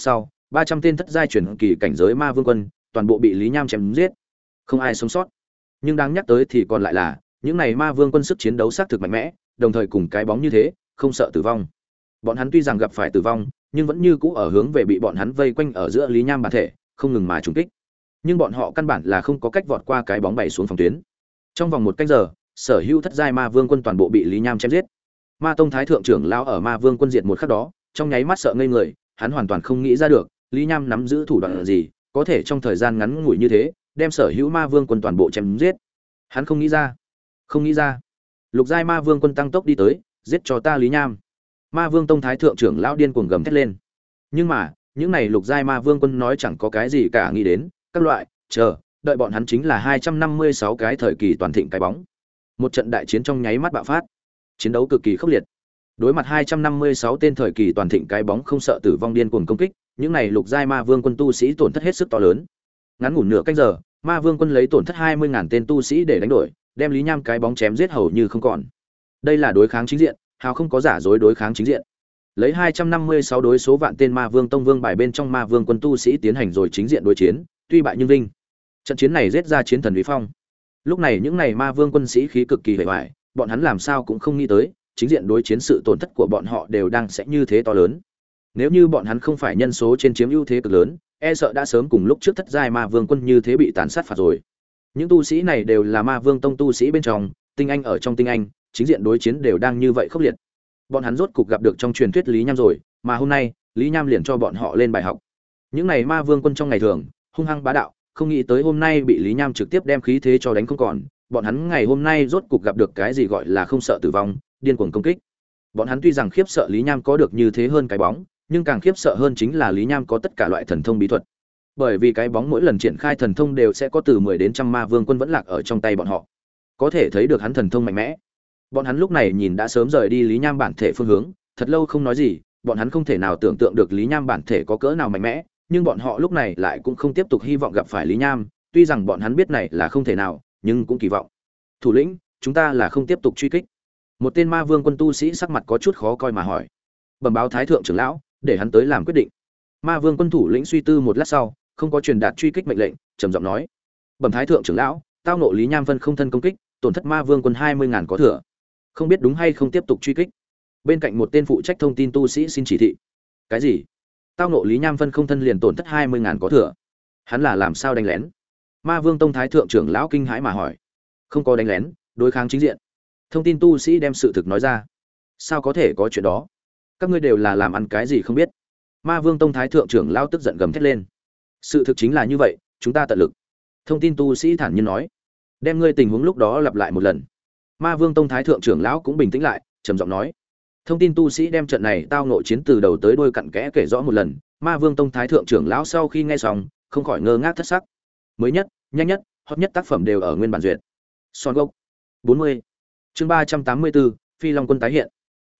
300 tên thất giai truyền kỳ cảnh giới ma vương quân toàn bộ bị Lý Nham chém giết, không ai sống sót. Nhưng đáng nhắc tới thì còn lại là những này ma vương quân sức chiến đấu xác thực mạnh mẽ, đồng thời cùng cái bóng như thế, không sợ tử vong. Bọn hắn tuy rằng gặp phải tử vong, nhưng vẫn như cũ ở hướng về bị bọn hắn vây quanh ở giữa Lý Nham bản thể, không ngừng mà trùng kích. Nhưng bọn họ căn bản là không có cách vọt qua cái bóng bày xuống phòng tuyến. Trong vòng 1 canh giờ, sở hữu thất giai ma vương quân toàn bộ bị Lý Nham chém giết. Ma tông thái thượng trưởng lão ở ma vương quân diệt một khắc đó, trong nháy mắt sợ ngây người, hắn hoàn toàn không nghĩ ra được, Lý Nham nắm giữ thủ đoạn gì, có thể trong thời gian ngắn ngủi như thế, đem sở hữu ma vương quân toàn bộ chém giết. Hắn không nghĩ ra. Không nghĩ ra. Lục giai ma vương quân tăng tốc đi tới, giết cho ta Lý Nham. Ma vương tông thái thượng trưởng lão điên cuồng gầm thét lên. Nhưng mà, những này lục giai ma vương quân nói chẳng có cái gì cả nghĩ đến, các loại, chờ, đợi bọn hắn chính là 256 cái thời kỳ toàn thịnh cái bóng. Một trận đại chiến trong nháy mắt bạo phát. Chiến đấu cực kỳ khốc liệt. Đối mặt 256 tên thời kỳ toàn thịnh cái bóng không sợ tử vong điên cuồng công kích, những này lục giai ma vương quân tu sĩ tổn thất hết sức to lớn. Ngắn ngủn nửa canh giờ, ma vương quân lấy tổn thất 20.000 tên tu sĩ để đánh đổi, đem Lý Nham cái bóng chém giết hầu như không còn. Đây là đối kháng chính diện, hào không có giả dối đối kháng chính diện. Lấy 256 đối số vạn tên ma vương tông vương bài bên trong ma vương quân tu sĩ tiến hành rồi chính diện đối chiến, tuy bại nhưng vinh. Trận chiến này giết ra chiến thần uy phong. Lúc này những này ma vương quân sĩ khí cực kỳ hề hoài, bọn hắn làm sao cũng không nghĩ tới, chính diện đối chiến sự tổn thất của bọn họ đều đang sẽ như thế to lớn. Nếu như bọn hắn không phải nhân số trên chiếm ưu thế cực lớn, e sợ đã sớm cùng lúc trước thất giai ma vương quân như thế bị tàn sát phạt rồi. Những tu sĩ này đều là ma vương tông tu sĩ bên trong, tinh anh ở trong tinh anh, chính diện đối chiến đều đang như vậy khốc liệt. Bọn hắn rốt cục gặp được trong truyền thuyết Lý Nham rồi, mà hôm nay, Lý Nham liền cho bọn họ lên bài học. Những này ma vương quân trong ngày thường, hung hăng bá đạo, không nghĩ tới hôm nay bị Lý Nham trực tiếp đem khí thế cho đánh không còn, bọn hắn ngày hôm nay rốt cục gặp được cái gì gọi là không sợ tử vong, điên cuồng công kích. Bọn hắn tuy rằng khiếp sợ Lý Nham có được như thế hơn cái bóng, nhưng càng khiếp sợ hơn chính là Lý Nham có tất cả loại thần thông bí thuật. Bởi vì cái bóng mỗi lần triển khai thần thông đều sẽ có từ 10 đến trăm ma vương quân vẫn lạc ở trong tay bọn họ. Có thể thấy được hắn thần thông mạnh mẽ. Bọn hắn lúc này nhìn đã sớm rời đi Lý Nham bản thể phương hướng, thật lâu không nói gì, bọn hắn không thể nào tưởng tượng được Lý Nham bản thể có cỡ nào mạnh mẽ, nhưng bọn họ lúc này lại cũng không tiếp tục hy vọng gặp phải Lý Nham, tuy rằng bọn hắn biết này là không thể nào, nhưng cũng kỳ vọng. Thủ lĩnh, chúng ta là không tiếp tục truy kích. Một tên ma vương quân tu sĩ sắc mặt có chút khó coi mà hỏi. Bẩm báo thái thượng trưởng lão, để hắn tới làm quyết định. Ma vương quân thủ lĩnh suy tư một lát sau, không có truyền đạt truy kích mệnh lệnh, trầm giọng nói: "Bẩm thái thượng trưởng lão, tao nộ Lý Nham phân không thân công kích, tổn thất ma vương quân 20.000 có thừa. Không biết đúng hay không tiếp tục truy kích?" Bên cạnh một tên phụ trách thông tin tu sĩ xin chỉ thị. Cái gì? Tao nộ Lý Nham phân không thân liền tổn thất 20.000 có thừa? Hắn là làm sao đánh lén? Ma vương tông thái thượng trưởng lão kinh hãi mà hỏi. Không có đánh lén, đối kháng chính diện. Thông tin tu sĩ đem sự thực nói ra. Sao có thể có chuyện đó? Các ngươi đều là làm ăn cái gì không biết? Ma vương tông thái thượng trưởng lão tức giận gầm thét lên. Sự thực chính là như vậy, chúng ta tận lực. Thông tin tu sĩ thản nhiên nói. Đem ngươi tình huống lúc đó lặp lại một lần. Ma vương tông thái thượng trưởng lão cũng bình tĩnh lại, trầm giọng nói. Thông tin tu sĩ đem trận này tao nội chiến từ đầu tới đuôi cặn kẽ kể rõ một lần. Ma vương tông thái thượng trưởng lão sau khi nghe xong, không khỏi ngơ ngác thất sắc. Mới nhất, nhanh nhất, hot nhất tác phẩm đều ở nguyên bản duyệt. Son gốc 40. Chương 384, Phi Long quân tái hiện.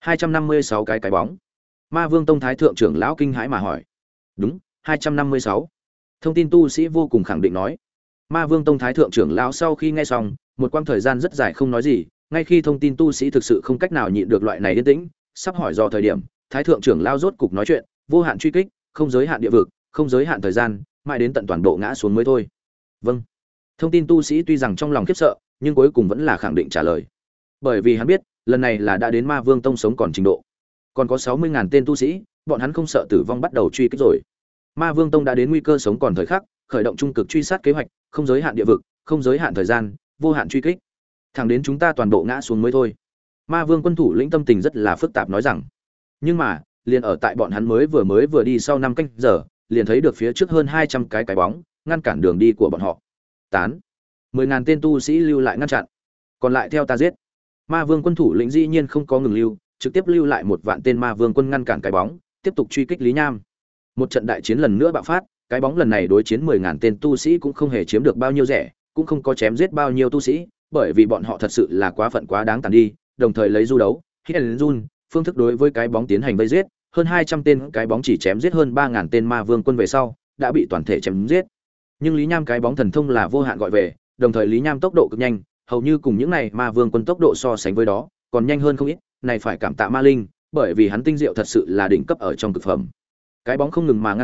256 cái bóng. Ma vương tông thái thượng trưởng lão kinh hãi mà hỏi. Đúng, 256. Thông tin tu sĩ vô cùng khẳng định nói. Ma vương tông thái thượng trưởng lão sau khi nghe xong, một quãng thời gian rất dài không nói gì, ngay khi thông tin tu sĩ thực sự không cách nào nhịn được loại này yên tĩnh, sắp hỏi do thời điểm, thái thượng trưởng lão rốt cục nói chuyện, vô hạn truy kích, không giới hạn địa vực, không giới hạn thời gian, mãi đến tận toàn bộ ngã xuống mới thôi. Vâng. Thông tin tu sĩ tuy rằng trong lòng khiếp sợ, nhưng cuối cùng vẫn là khẳng định trả lời. Bởi vì hắn biết, lần này là đã đến Ma Vương tông sống còn trình độ. Còn có 60.000 tên tu sĩ, bọn hắn không sợ tử vong bắt đầu truy kích rồi. Ma Vương tông đã đến nguy cơ sống còn thời khắc, khởi động trung cực truy sát kế hoạch, không giới hạn địa vực, không giới hạn thời gian, vô hạn truy kích. Thẳng đến chúng ta toàn bộ ngã xuống mới thôi. Ma Vương quân thủ lĩnh tâm tình rất là phức tạp nói rằng. Nhưng mà, liền ở tại bọn hắn mới vừa đi sau 5 canh giờ, liền thấy được phía trước hơn 200 cái bóng, ngăn cản đường đi của bọn họ. Tán. 10.000 tên tu sĩ lưu lại ngăn chặn. Còn lại theo ta giết. Ma Vương quân thủ lĩnh dĩ nhiên không có ngừng lưu, trực tiếp lưu lại 1 vạn tên Ma Vương quân ngăn cản cái bóng, tiếp tục truy kích Lý Nham. Một trận đại chiến lần nữa bạo phát, cái bóng lần này đối chiến 10.000 tên tu sĩ cũng không hề chiếm được bao nhiêu rẻ, cũng không có chém giết bao nhiêu tu sĩ, bởi vì bọn họ thật sự là quá phận quá đáng tàn đi, đồng thời lấy du đấu, hidden run, phương thức đối với cái bóng tiến hành vây giết, hơn 200 tên cái bóng chỉ chém giết hơn 3.000 tên Ma Vương quân về sau, đã bị toàn thể chém giết. Nhưng Lý Nham cái bóng thần thông là vô hạn gọi về, đồng thời Lý Nham tốc độ cực nhanh, hầu như cùng những này Ma Vương quân tốc độ so sánh với đó, còn nhanh hơn không ít, này phải cảm tạ Ma Linh, bởi vì hắn tinh diệu thật sự là đỉnh cấp ở trong cực phẩm. Cái bóng không ngừng mà ngăn chặn,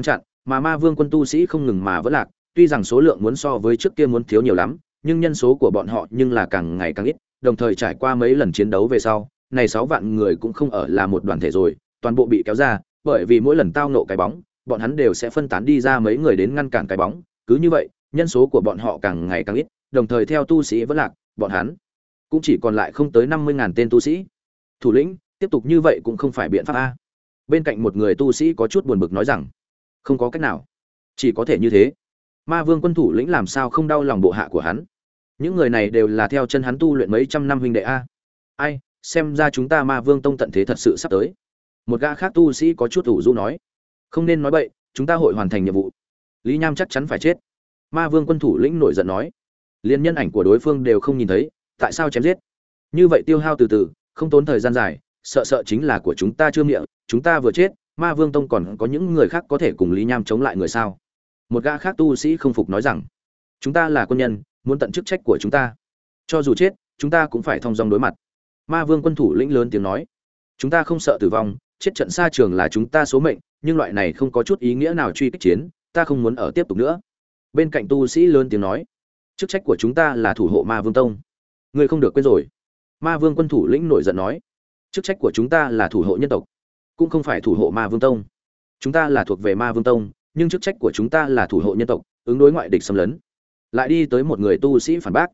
mà ma vương quân tu sĩ không ngừng mà vỡ lạc, tuy rằng số lượng muốn so với trước kia muốn thiếu nhiều lắm, nhưng nhân số của bọn họ nhưng là càng ngày càng ít, đồng thời trải qua mấy lần chiến đấu về sau, này 6 vạn người cũng không ở là một đoàn thể rồi, toàn bộ bị kéo ra, bởi vì mỗi lần tao nộ cái bóng, bọn hắn đều sẽ phân tán đi ra mấy người đến ngăn cản cái bóng, cứ như vậy, nhân số của bọn họ càng ngày càng ít, đồng thời theo tu sĩ vỡ lạc, bọn hắn cũng chỉ còn lại không tới 50.000 tên tu sĩ. Thủ lĩnh, tiếp tục như vậy cũng không phải biện pháp a. Bên cạnh một người tu sĩ có chút buồn bực nói rằng, không có cách nào, chỉ có thể như thế. Ma vương quân thủ lĩnh làm sao không đau lòng bộ hạ của hắn? Những người này đều là theo chân hắn tu luyện mấy trăm năm huynh đệ a. Ai, xem ra chúng ta Ma vương tông tận thế thật sự sắp tới. Một gã khác tu sĩ có chút ủ rũ nói, không nên nói bậy, chúng ta hội hoàn thành nhiệm vụ. Lý Nham chắc chắn phải chết. Ma vương quân thủ lĩnh nổi giận nói, liên nhân ảnh của đối phương đều không nhìn thấy, tại sao chém giết? Như vậy tiêu hao từ từ, không tốn thời gian dài, sợ chính là của chúng ta chưa miệng, chúng ta vừa chết, Ma vương tông còn có những người khác có thể cùng Lý Nham chống lại người sao? Một gã khác tu sĩ không phục nói rằng, chúng ta là quân nhân, muốn tận chức trách của chúng ta, cho dù chết chúng ta cũng phải thong dong đối mặt. Ma vương quân thủ lĩnh lớn tiếng nói, chúng ta không sợ tử vong, chết trận xa trường là chúng ta số mệnh, nhưng loại này không có chút ý nghĩa nào truy kích chiến, ta không muốn ở tiếp tục nữa. Bên cạnh tu sĩ lớn tiếng nói, chức trách của chúng ta là thủ hộ Ma vương tông, ngươi không được quên rồi. Ma vương quân thủ lĩnh nổi giận nói, chức trách của chúng ta là thủ hộ nhân tộc, cũng không phải thủ hộ Ma vương tông. Chúng ta là thuộc về Ma vương tông, nhưng chức trách của chúng ta là thủ hộ nhân tộc, ứng đối ngoại địch xâm lấn. Lại đi tới một người tu sĩ phản bác,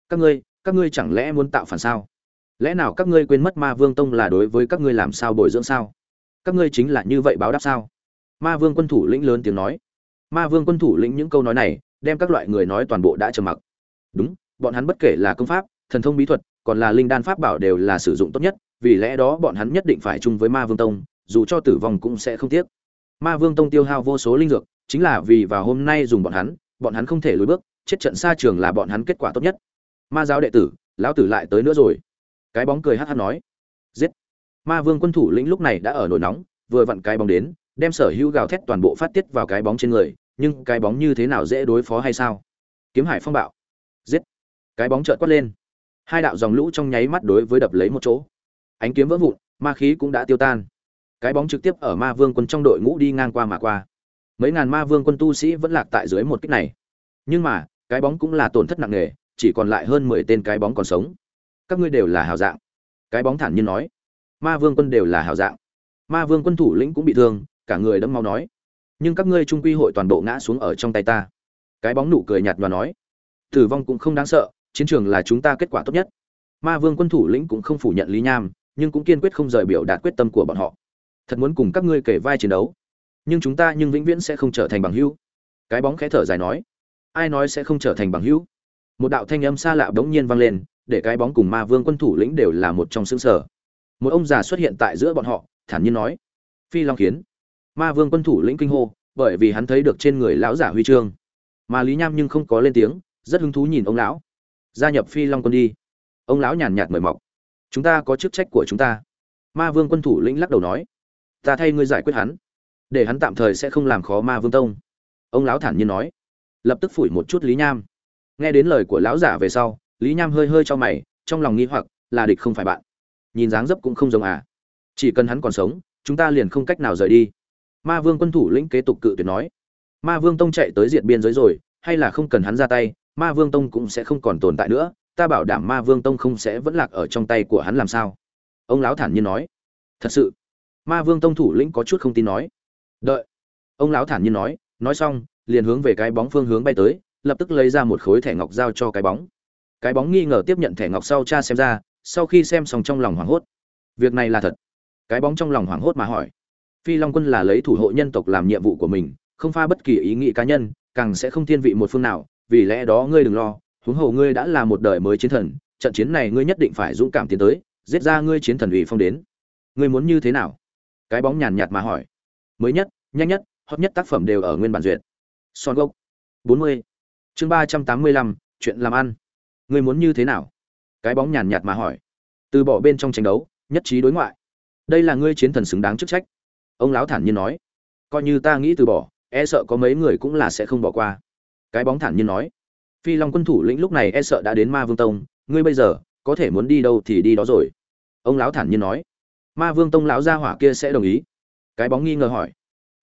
các ngươi chẳng lẽ muốn tạo phản sao? Lẽ nào các ngươi quên mất Ma vương tông là đối với các ngươi làm sao bồi dưỡng sao? Các ngươi chính là như vậy báo đáp sao? Ma vương quân thủ lĩnh lớn tiếng nói. Ma vương quân thủ lĩnh những câu nói này đem các loại người nói toàn bộ đã trầm mặc. Đúng, bọn hắn bất kể là công pháp, thần thông bí thuật, còn là linh đan pháp bảo đều là sử dụng tốt nhất, vì lẽ đó bọn hắn nhất định phải chung với Ma vương tông, dù cho tử vong cũng sẽ không tiếc. Ma vương tông tiêu hao vô số linh dược, chính là vì vào hôm nay dùng bọn hắn không thể lùi bước, chết trận xa trường là bọn hắn kết quả tốt nhất. Ma giáo đệ tử, lão tử lại tới nữa rồi. Cái bóng cười hắc hắc nói, giết. Ma vương quân thủ lĩnh lúc này đã ở nổi nóng, vừa vặn cái bóng đến, đem sở hữu gào thét toàn bộ phát tiết vào cái bóng trên người, nhưng cái bóng như thế nào dễ đối phó hay sao? Kiếm hải phong bạo, giết. Cái bóng chợt quát lên, hai đạo dòng lũ trong nháy mắt đối với đập lấy một chỗ, ánh kiếm vỡ vụn, ma khí cũng đã tiêu tan. Cái bóng trực tiếp ở Ma vương quân trong đội ngũ đi ngang qua mà qua. Mấy ngàn Ma vương quân tu sĩ vẫn lạc tại dưới một kích này, nhưng mà cái bóng cũng là tổn thất nặng nề, chỉ còn lại hơn 10 tên cái bóng còn sống. Các ngươi đều là hào dạng. Cái bóng thản nhiên nói, Ma vương quân đều là hào dạng. Ma vương quân thủ lĩnh cũng bị thương, cả người đẫm máu nói, nhưng các ngươi trung quy hội toàn bộ ngã xuống ở trong tay ta. Cái bóng nụ cười nhạt và nói, tử vong cũng không đáng sợ, chiến trường là chúng ta kết quả tốt nhất. Ma vương quân thủ lĩnh cũng không phủ nhận Lý Nham, nhưng cũng kiên quyết không rời biểu đạt quyết tâm của bọn họ. Thật muốn cùng các ngươi kể vai chiến đấu, nhưng chúng ta vĩnh viễn sẽ không trở thành bằng hữu. Cái bóng khẽ thở dài nói, ai nói sẽ không trở thành bằng hữu? Một đạo thanh âm xa lạ bỗng nhiên vang lên, để cái bóng cùng Ma vương quân thủ lĩnh đều là một trong xương sở. Một ông già xuất hiện tại giữa bọn họ, thản nhiên nói, Phi Long Khiến. Ma vương quân thủ lĩnh kinh hô, bởi vì hắn thấy được trên người lão giả huy chương. Mà Lý Nham nhưng không có lên tiếng, rất hứng thú nhìn ông lão. Gia nhập Phi Long quân đi. Ông lão nhàn nhạt mời mọc. Chúng ta có chức trách của chúng ta. Ma vương quân thủ lĩnh lắc đầu nói, ta thay ngươi giải quyết hắn, để hắn tạm thời sẽ không làm khó Ma vương tông. Ông lão thản nhiên nói, lập tức phủi một chút Lý Nham. Nghe đến lời của lão giả về sau, Lý Nham hơi hơi cho mày, trong lòng nghi hoặc, là địch không phải bạn. Nhìn dáng dấp cũng không giống à. Chỉ cần hắn còn sống, chúng ta liền không cách nào rời đi. Ma vương quân thủ lĩnh kế tục cự tuyệt nói, Ma vương tông chạy tới diệt biên giới rồi, hay là không cần hắn ra tay, Ma vương tông cũng sẽ không còn tồn tại nữa, ta bảo đảm Ma vương tông không sẽ vẫn lạc ở trong tay của hắn làm sao? Ông lão thản nhiên nói, thật sự? Ma vương tông thủ lĩnh có chút không tin nói, đợi. Ông lão thản nhiên nói xong liền hướng về cái bóng phương hướng bay tới, lập tức lấy ra một khối thẻ ngọc giao cho cái bóng. Cái bóng nghi ngờ tiếp nhận thẻ ngọc sau tra xem ra, sau khi xem xong trong lòng hoảng hốt, việc này là thật. Cái bóng trong lòng hoảng hốt mà hỏi, Phi Long quân là lấy thủ hộ nhân tộc làm nhiệm vụ của mình, không pha bất kỳ ý nghĩ cá nhân, càng sẽ không thiên vị một phương nào, vì lẽ đó ngươi đừng lo, huống hồ ngươi đã là một đời mới chiến thần, trận chiến này ngươi nhất định phải dũng cảm tiến tới, giết ra ngươi chiến thần ủy phong đến. Ngươi muốn như thế nào? Cái bóng nhàn nhạt mà hỏi. Mới nhất, nhanh nhất, hot nhất tác phẩm đều ở nguyên bản duyệt. Son gốc 40. Chương 385, chuyện làm ăn. Ngươi muốn như thế nào? Cái bóng nhàn nhạt mà hỏi. Từ bỏ bên trong tranh đấu, nhất trí đối ngoại. Đây là ngươi chiến thần xứng đáng chức trách. Ông lão thản nhiên nói. Coi như ta nghĩ từ bỏ, e sợ có mấy người cũng là sẽ không bỏ qua. Cái bóng thản nhiên nói. Phi Long quân thủ lĩnh lúc này e sợ đã đến Ma vương tông, ngươi bây giờ có thể muốn đi đâu thì đi đó rồi. Ông lão thản nhiên nói. Ma vương tông lão gia hỏa kia sẽ đồng ý? Cái bóng nghi ngờ hỏi.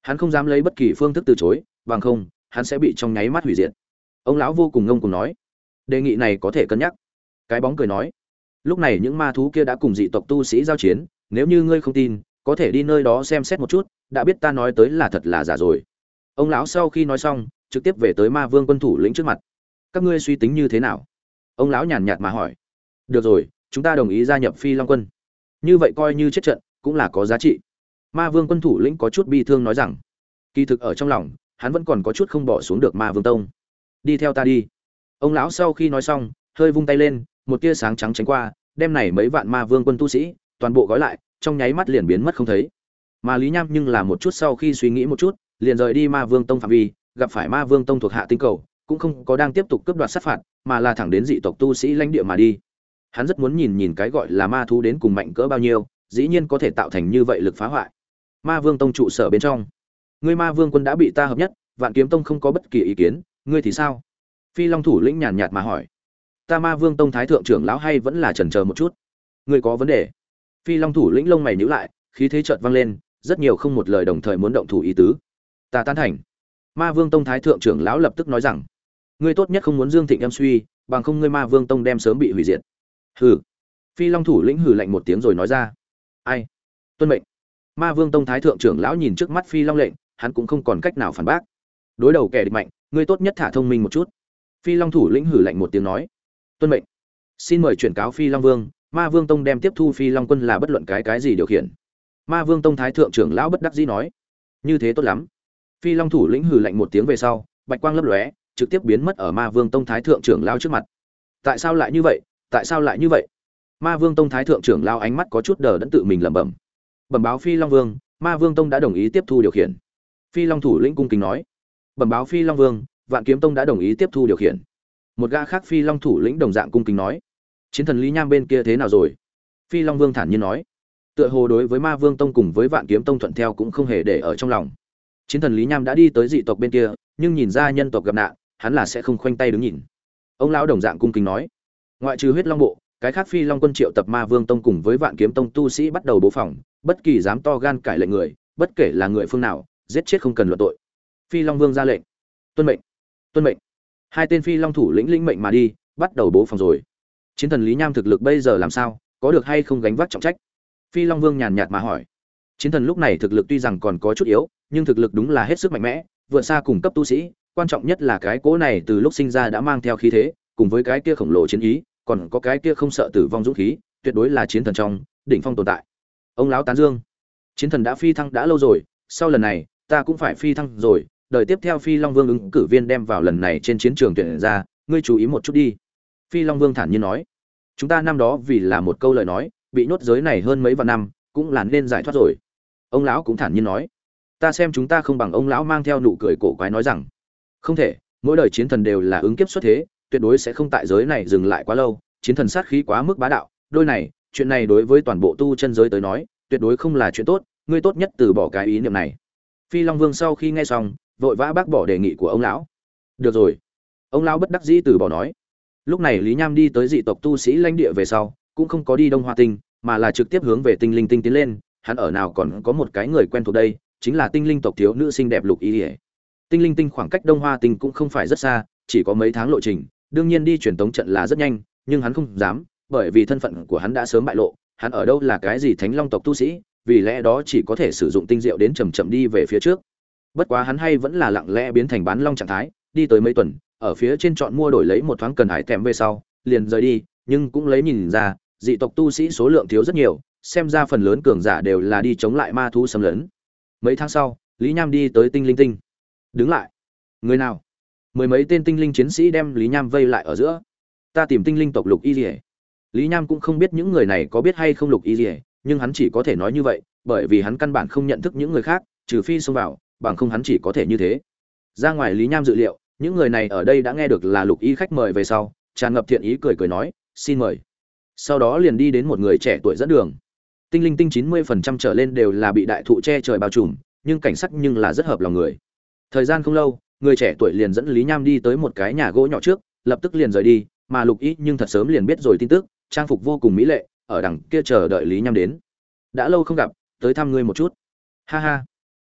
Hắn không dám lấy bất kỳ phương thức từ chối, bằng không hắn sẽ bị trong nháy mắt hủy diệt. Ông lão vô cùng ngông cuồng nói, đề nghị này có thể cân nhắc. Cái bóng cười nói, lúc này những ma thú kia đã cùng dị tộc tu sĩ giao chiến, nếu như ngươi không tin có thể đi nơi đó xem xét một chút, đã biết ta nói tới là thật là giả rồi. Ông lão sau khi nói xong trực tiếp về tới ma vương quân thủ lĩnh trước mặt. Các ngươi suy tính như thế nào? Ông lão nhàn nhạt mà hỏi. Được rồi, chúng ta đồng ý gia nhập Phi Long quân, như vậy coi như chết trận cũng là có giá trị. Ma vương quân thủ lĩnh có chút bi thương nói rằng, kỳ thực ở trong lòng hắn vẫn còn có chút không bỏ xuống được ma vương tông. Đi theo ta đi. Ông lão sau khi nói xong hơi vung tay lên, một tia sáng trắng tránh qua, đem này mấy vạn ma vương quân tu sĩ toàn bộ gói lại, trong nháy mắt liền biến mất không thấy. Mà Lý Nham nhưng là một chút sau khi suy nghĩ một chút, liền rời đi ma vương tông phạm vi, gặp phải ma vương tông thuộc hạ tinh cầu, cũng không có đang tiếp tục cướp đoạt sát phạt, mà là thẳng đến dị tộc tu sĩ lãnh địa mà đi. Hắn rất muốn nhìn nhìn cái gọi là ma thú đến cùng mạnh cỡ bao nhiêu, dĩ nhiên có thể tạo thành như vậy lực phá hoại. Ma vương tông trụ sở bên trong, ngươi ma vương quân đã bị ta hợp nhất, Vạn Kiếm tông không có bất kỳ ý kiến, ngươi thì sao? Phi Long thủ lĩnh nhàn nhạt mà hỏi. Ta ma vương tông thái thượng trưởng lão hay vẫn là chần chờ một chút. Ngươi có vấn đề? Phi Long thủ lĩnh lông mày nhíu lại, khí thế chợt vang lên, rất nhiều không một lời đồng thời muốn động thủ ý tứ. Ta tán thành. Ma vương tông thái thượng trưởng lão lập tức nói rằng, ngươi tốt nhất không muốn Dương Thịnh em suy, bằng không ngươi ma vương tông đem sớm bị hủy diệt. Hừ. Phi Long thủ lĩnh hừ lạnh một tiếng rồi nói ra. Ai? Tuân mệnh. Ma vương tông thái thượng trưởng lão nhìn trước mắt Phi Long lệnh, hắn cũng không còn cách nào phản bác. Đối đầu kẻ địch mạnh, ngươi tốt nhất thả thông minh một chút. Phi Long thủ lĩnh hừ lạnh một tiếng nói. Tuân mệnh. Xin mời chuyển cáo Phi Long vương, Ma vương tông đem tiếp thu Phi Long quân là bất luận cái gì điều khiển. Ma vương tông thái thượng trưởng lão bất đắc dĩ nói. Như thế tốt lắm. Phi Long thủ lĩnh hừ lạnh một tiếng về sau, bạch quang lấp lóe, trực tiếp biến mất ở Ma vương tông thái thượng trưởng lão trước mặt. Tại sao lại như vậy? Tại sao lại như vậy? Ma vương tông thái thượng trưởng lão ánh mắt có chút đờ đẫn tự mình lẩm bẩm. Bẩm báo Phi Long vương, Ma vương tông đã đồng ý tiếp thu điều khiển. Phi Long thủ lĩnh cung kính nói. Bẩm báo Phi Long vương, Vạn Kiếm tông đã đồng ý tiếp thu điều khiển. Một gã khác Phi Long thủ lĩnh đồng dạng cung kính nói. Chiến thần Lý Nham bên kia thế nào rồi? Phi Long vương thản nhiên nói. Tựa hồ đối với Ma vương tông cùng với Vạn Kiếm tông thuận theo cũng không hề để ở trong lòng. Chiến thần Lý Nham đã đi tới dị tộc bên kia, nhưng nhìn ra nhân tộc gặp nạn, hắn là sẽ không khoanh tay đứng nhìn. Ông lão đồng dạng cung kính nói. Ngoại trừ huyết long bộ, cái khác Phi Long quân triệu tập Ma vương tông cùng với Vạn Kiếm tông tu sĩ bắt đầu bố phòng, bất kỳ dám to gan cãi lệnh người, bất kể là người phương nào, giết chết không cần luận tội. Phi Long vương ra lệnh. Tuân mệnh. Tuân mệnh. Hai tên Phi Long thủ lĩnh lĩnh mệnh mà đi, bắt đầu bố phòng rồi. Chiến thần Lý Nham thực lực bây giờ làm sao, có được hay không gánh vác trọng trách? Phi Long vương nhàn nhạt mà hỏi. Chiến thần lúc này thực lực tuy rằng còn có chút yếu, nhưng thực lực đúng là hết sức mạnh mẽ, vượt xa cùng cấp tu sĩ, quan trọng nhất là cái cỗ này từ lúc sinh ra đã mang theo khí thế, cùng với cái kia khổng lồ chiến ý, còn có cái kia không sợ tử vong dũng khí, tuyệt đối là chiến thần trong đỉnh phong tồn tại. Ông lão tán dương. Chiến thần đã phi thăng đã lâu rồi, sau lần này, ta cũng phải phi thăng rồi, đời tiếp theo Phi Long Vương ứng cử viên đem vào lần này trên chiến trường tuyển ra, ngươi chú ý một chút đi. Phi Long Vương thản nhiên nói. Chúng ta năm đó vì là một câu lời nói, bị nhốt giới này hơn mấy vạn năm, cũng là nên giải thoát rồi. Ông lão cũng thản nhiên nói. Ta xem chúng ta không bằng. Ông lão mang theo nụ cười cổ quái nói rằng, không thể, mỗi đời chiến thần đều là ứng kiếp xuất thế, tuyệt đối sẽ không tại giới này dừng lại quá lâu, chiến thần sát khí quá mức bá đạo, đôi này, chuyện này đối với toàn bộ tu chân giới tới nói, tuyệt đối không là chuyện tốt, ngươi tốt nhất từ bỏ cái ý niệm này. Phi Long Vương sau khi nghe xong, vội vã bác bỏ đề nghị của ông lão. Được rồi. Ông lão bất đắc dĩ từ bỏ nói. Lúc này Lý Nham đi tới dị tộc tu sĩ lãnh địa về sau, cũng không có đi Đông Hoa Tinh, mà là trực tiếp hướng về Tinh Linh Tinh tiến lên, hắn ở nào còn có một cái người quen thuộc đây, chính là Tinh Linh tộc thiếu nữ xinh đẹp Lục Y Liễu. Tinh Linh Tinh khoảng cách Đông Hoa Tinh cũng không phải rất xa, chỉ có mấy tháng lộ trình, đương nhiên đi truyền tống trận là rất nhanh, nhưng hắn không dám, bởi vì thân phận của hắn đã sớm bại lộ, hắn ở đâu là cái gì Thánh Long tộc tu sĩ, vì lẽ đó chỉ có thể sử dụng tinh diệu đến chậm chậm đi về phía trước. Bất quá hắn hay vẫn là lặng lẽ biến thành bán long trạng thái, đi tới mấy tuần, ở phía trên chọn mua đổi lấy một thoáng cần hải tèm về sau, liền rời đi, nhưng cũng lấy nhìn ra, dị tộc tu sĩ số lượng thiếu rất nhiều, xem ra phần lớn cường giả đều là đi chống lại ma thú xâm lấn. Mấy tháng sau, Lý Nham đi tới Tinh Linh Tinh. Đứng lại. Người nào? Mười mấy tên tinh linh chiến sĩ đem Lý Nham vây lại ở giữa. Ta tìm Tinh Linh tộc Lục Y Liễu. Lý Nham cũng không biết những người này có biết hay không Lục Y Liễu, nhưng hắn chỉ có thể nói như vậy, bởi vì hắn căn bản không nhận thức những người khác, trừ phi xông vào, bằng không hắn chỉ có thể như thế. Ra ngoài Lý Nham dự liệu, những người này ở đây đã nghe được là Lục Y khách mời về sau, tràn ngập thiện ý cười cười nói, "Xin mời." Sau đó liền đi đến một người trẻ tuổi dẫn đường. Tinh Linh Tinh 90% trở lên đều là bị đại thụ che trời bao trùm, nhưng cảnh sắc nhưng là rất hợp lòng người. Thời gian không lâu, người trẻ tuổi liền dẫn Lý Nham đi tới một cái nhà gỗ nhỏ trước, lập tức liền rời đi, mà Lục Y nhưng thật sớm liền biết rồi tin tức, trang phục vô cùng mỹ lệ, ở đằng kia chờ đợi Lý Nham đến. "Đã lâu không gặp, tới thăm ngươi một chút." "Ha ha."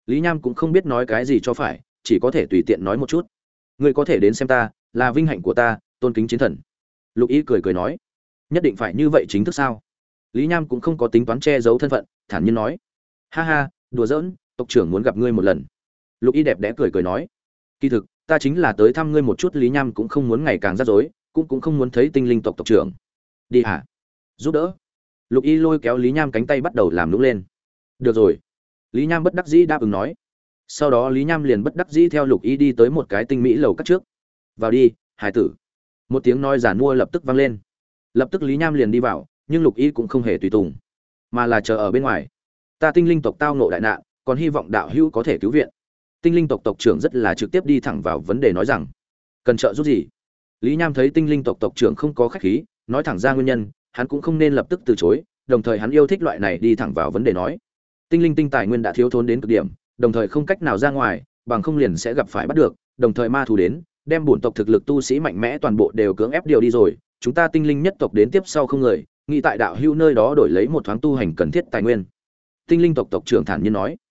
Lý Nham cũng không biết nói cái gì cho phải, chỉ có thể tùy tiện nói một chút. Ngươi có thể đến xem ta, là vinh hạnh của ta, tôn kính chiến thần. Lục Y cười cười nói, nhất định phải như vậy chính thức sao? Lý Nham cũng không có tính toán che giấu thân phận, thản nhiên nói, ha ha, đùa giỡn, tộc trưởng muốn gặp ngươi một lần. Lục Y đẹp đẽ cười cười nói, kỳ thực ta chính là tới thăm ngươi một chút. Lý Nham cũng không muốn ngày càng rắc rối, cũng không muốn thấy tinh linh tộc tộc trưởng. Đi hả? Giúp đỡ. Lục Y lôi kéo Lý Nham cánh tay bắt đầu làm nũng lên. Được rồi. Lý Nham bất đắc dĩ đáp ứng nói. Sau đó Lý Nham liền bất đắc dĩ theo Lục Y đi tới một cái tinh mỹ lầu các trước. Vào đi, hải tử. Một tiếng nói giản mua lập tức vang lên. Lập tức Lý Nham liền đi vào, nhưng Lục Y cũng không hề tùy tùng, mà là chờ ở bên ngoài. Ta tinh linh tộc tao ngộ đại nạn, còn hy vọng đạo hữu có thể cứu viện. Tinh linh tộc tộc trưởng rất là trực tiếp đi thẳng vào vấn đề nói rằng, cần trợ giúp gì? Lý Nham thấy tinh linh tộc tộc trưởng không có khách khí, nói thẳng ra nguyên nhân, hắn cũng không nên lập tức từ chối, đồng thời hắn yêu thích loại này đi thẳng vào vấn đề nói. Tinh linh tinh tài nguyên đã thiếu thốn đến cực điểm, đồng thời không cách nào ra ngoài, bằng không liền sẽ gặp phải bắt được, đồng thời ma thú đến, đem bổn tộc thực lực tu sĩ mạnh mẽ toàn bộ đều cưỡng ép điều đi rồi, chúng ta tinh linh nhất tộc đến tiếp sau không người, nghĩ tại đạo hữu nơi đó đổi lấy một thoáng tu hành cần thiết tài nguyên. Tinh linh tộc tộc trưởng thản nhiên nói.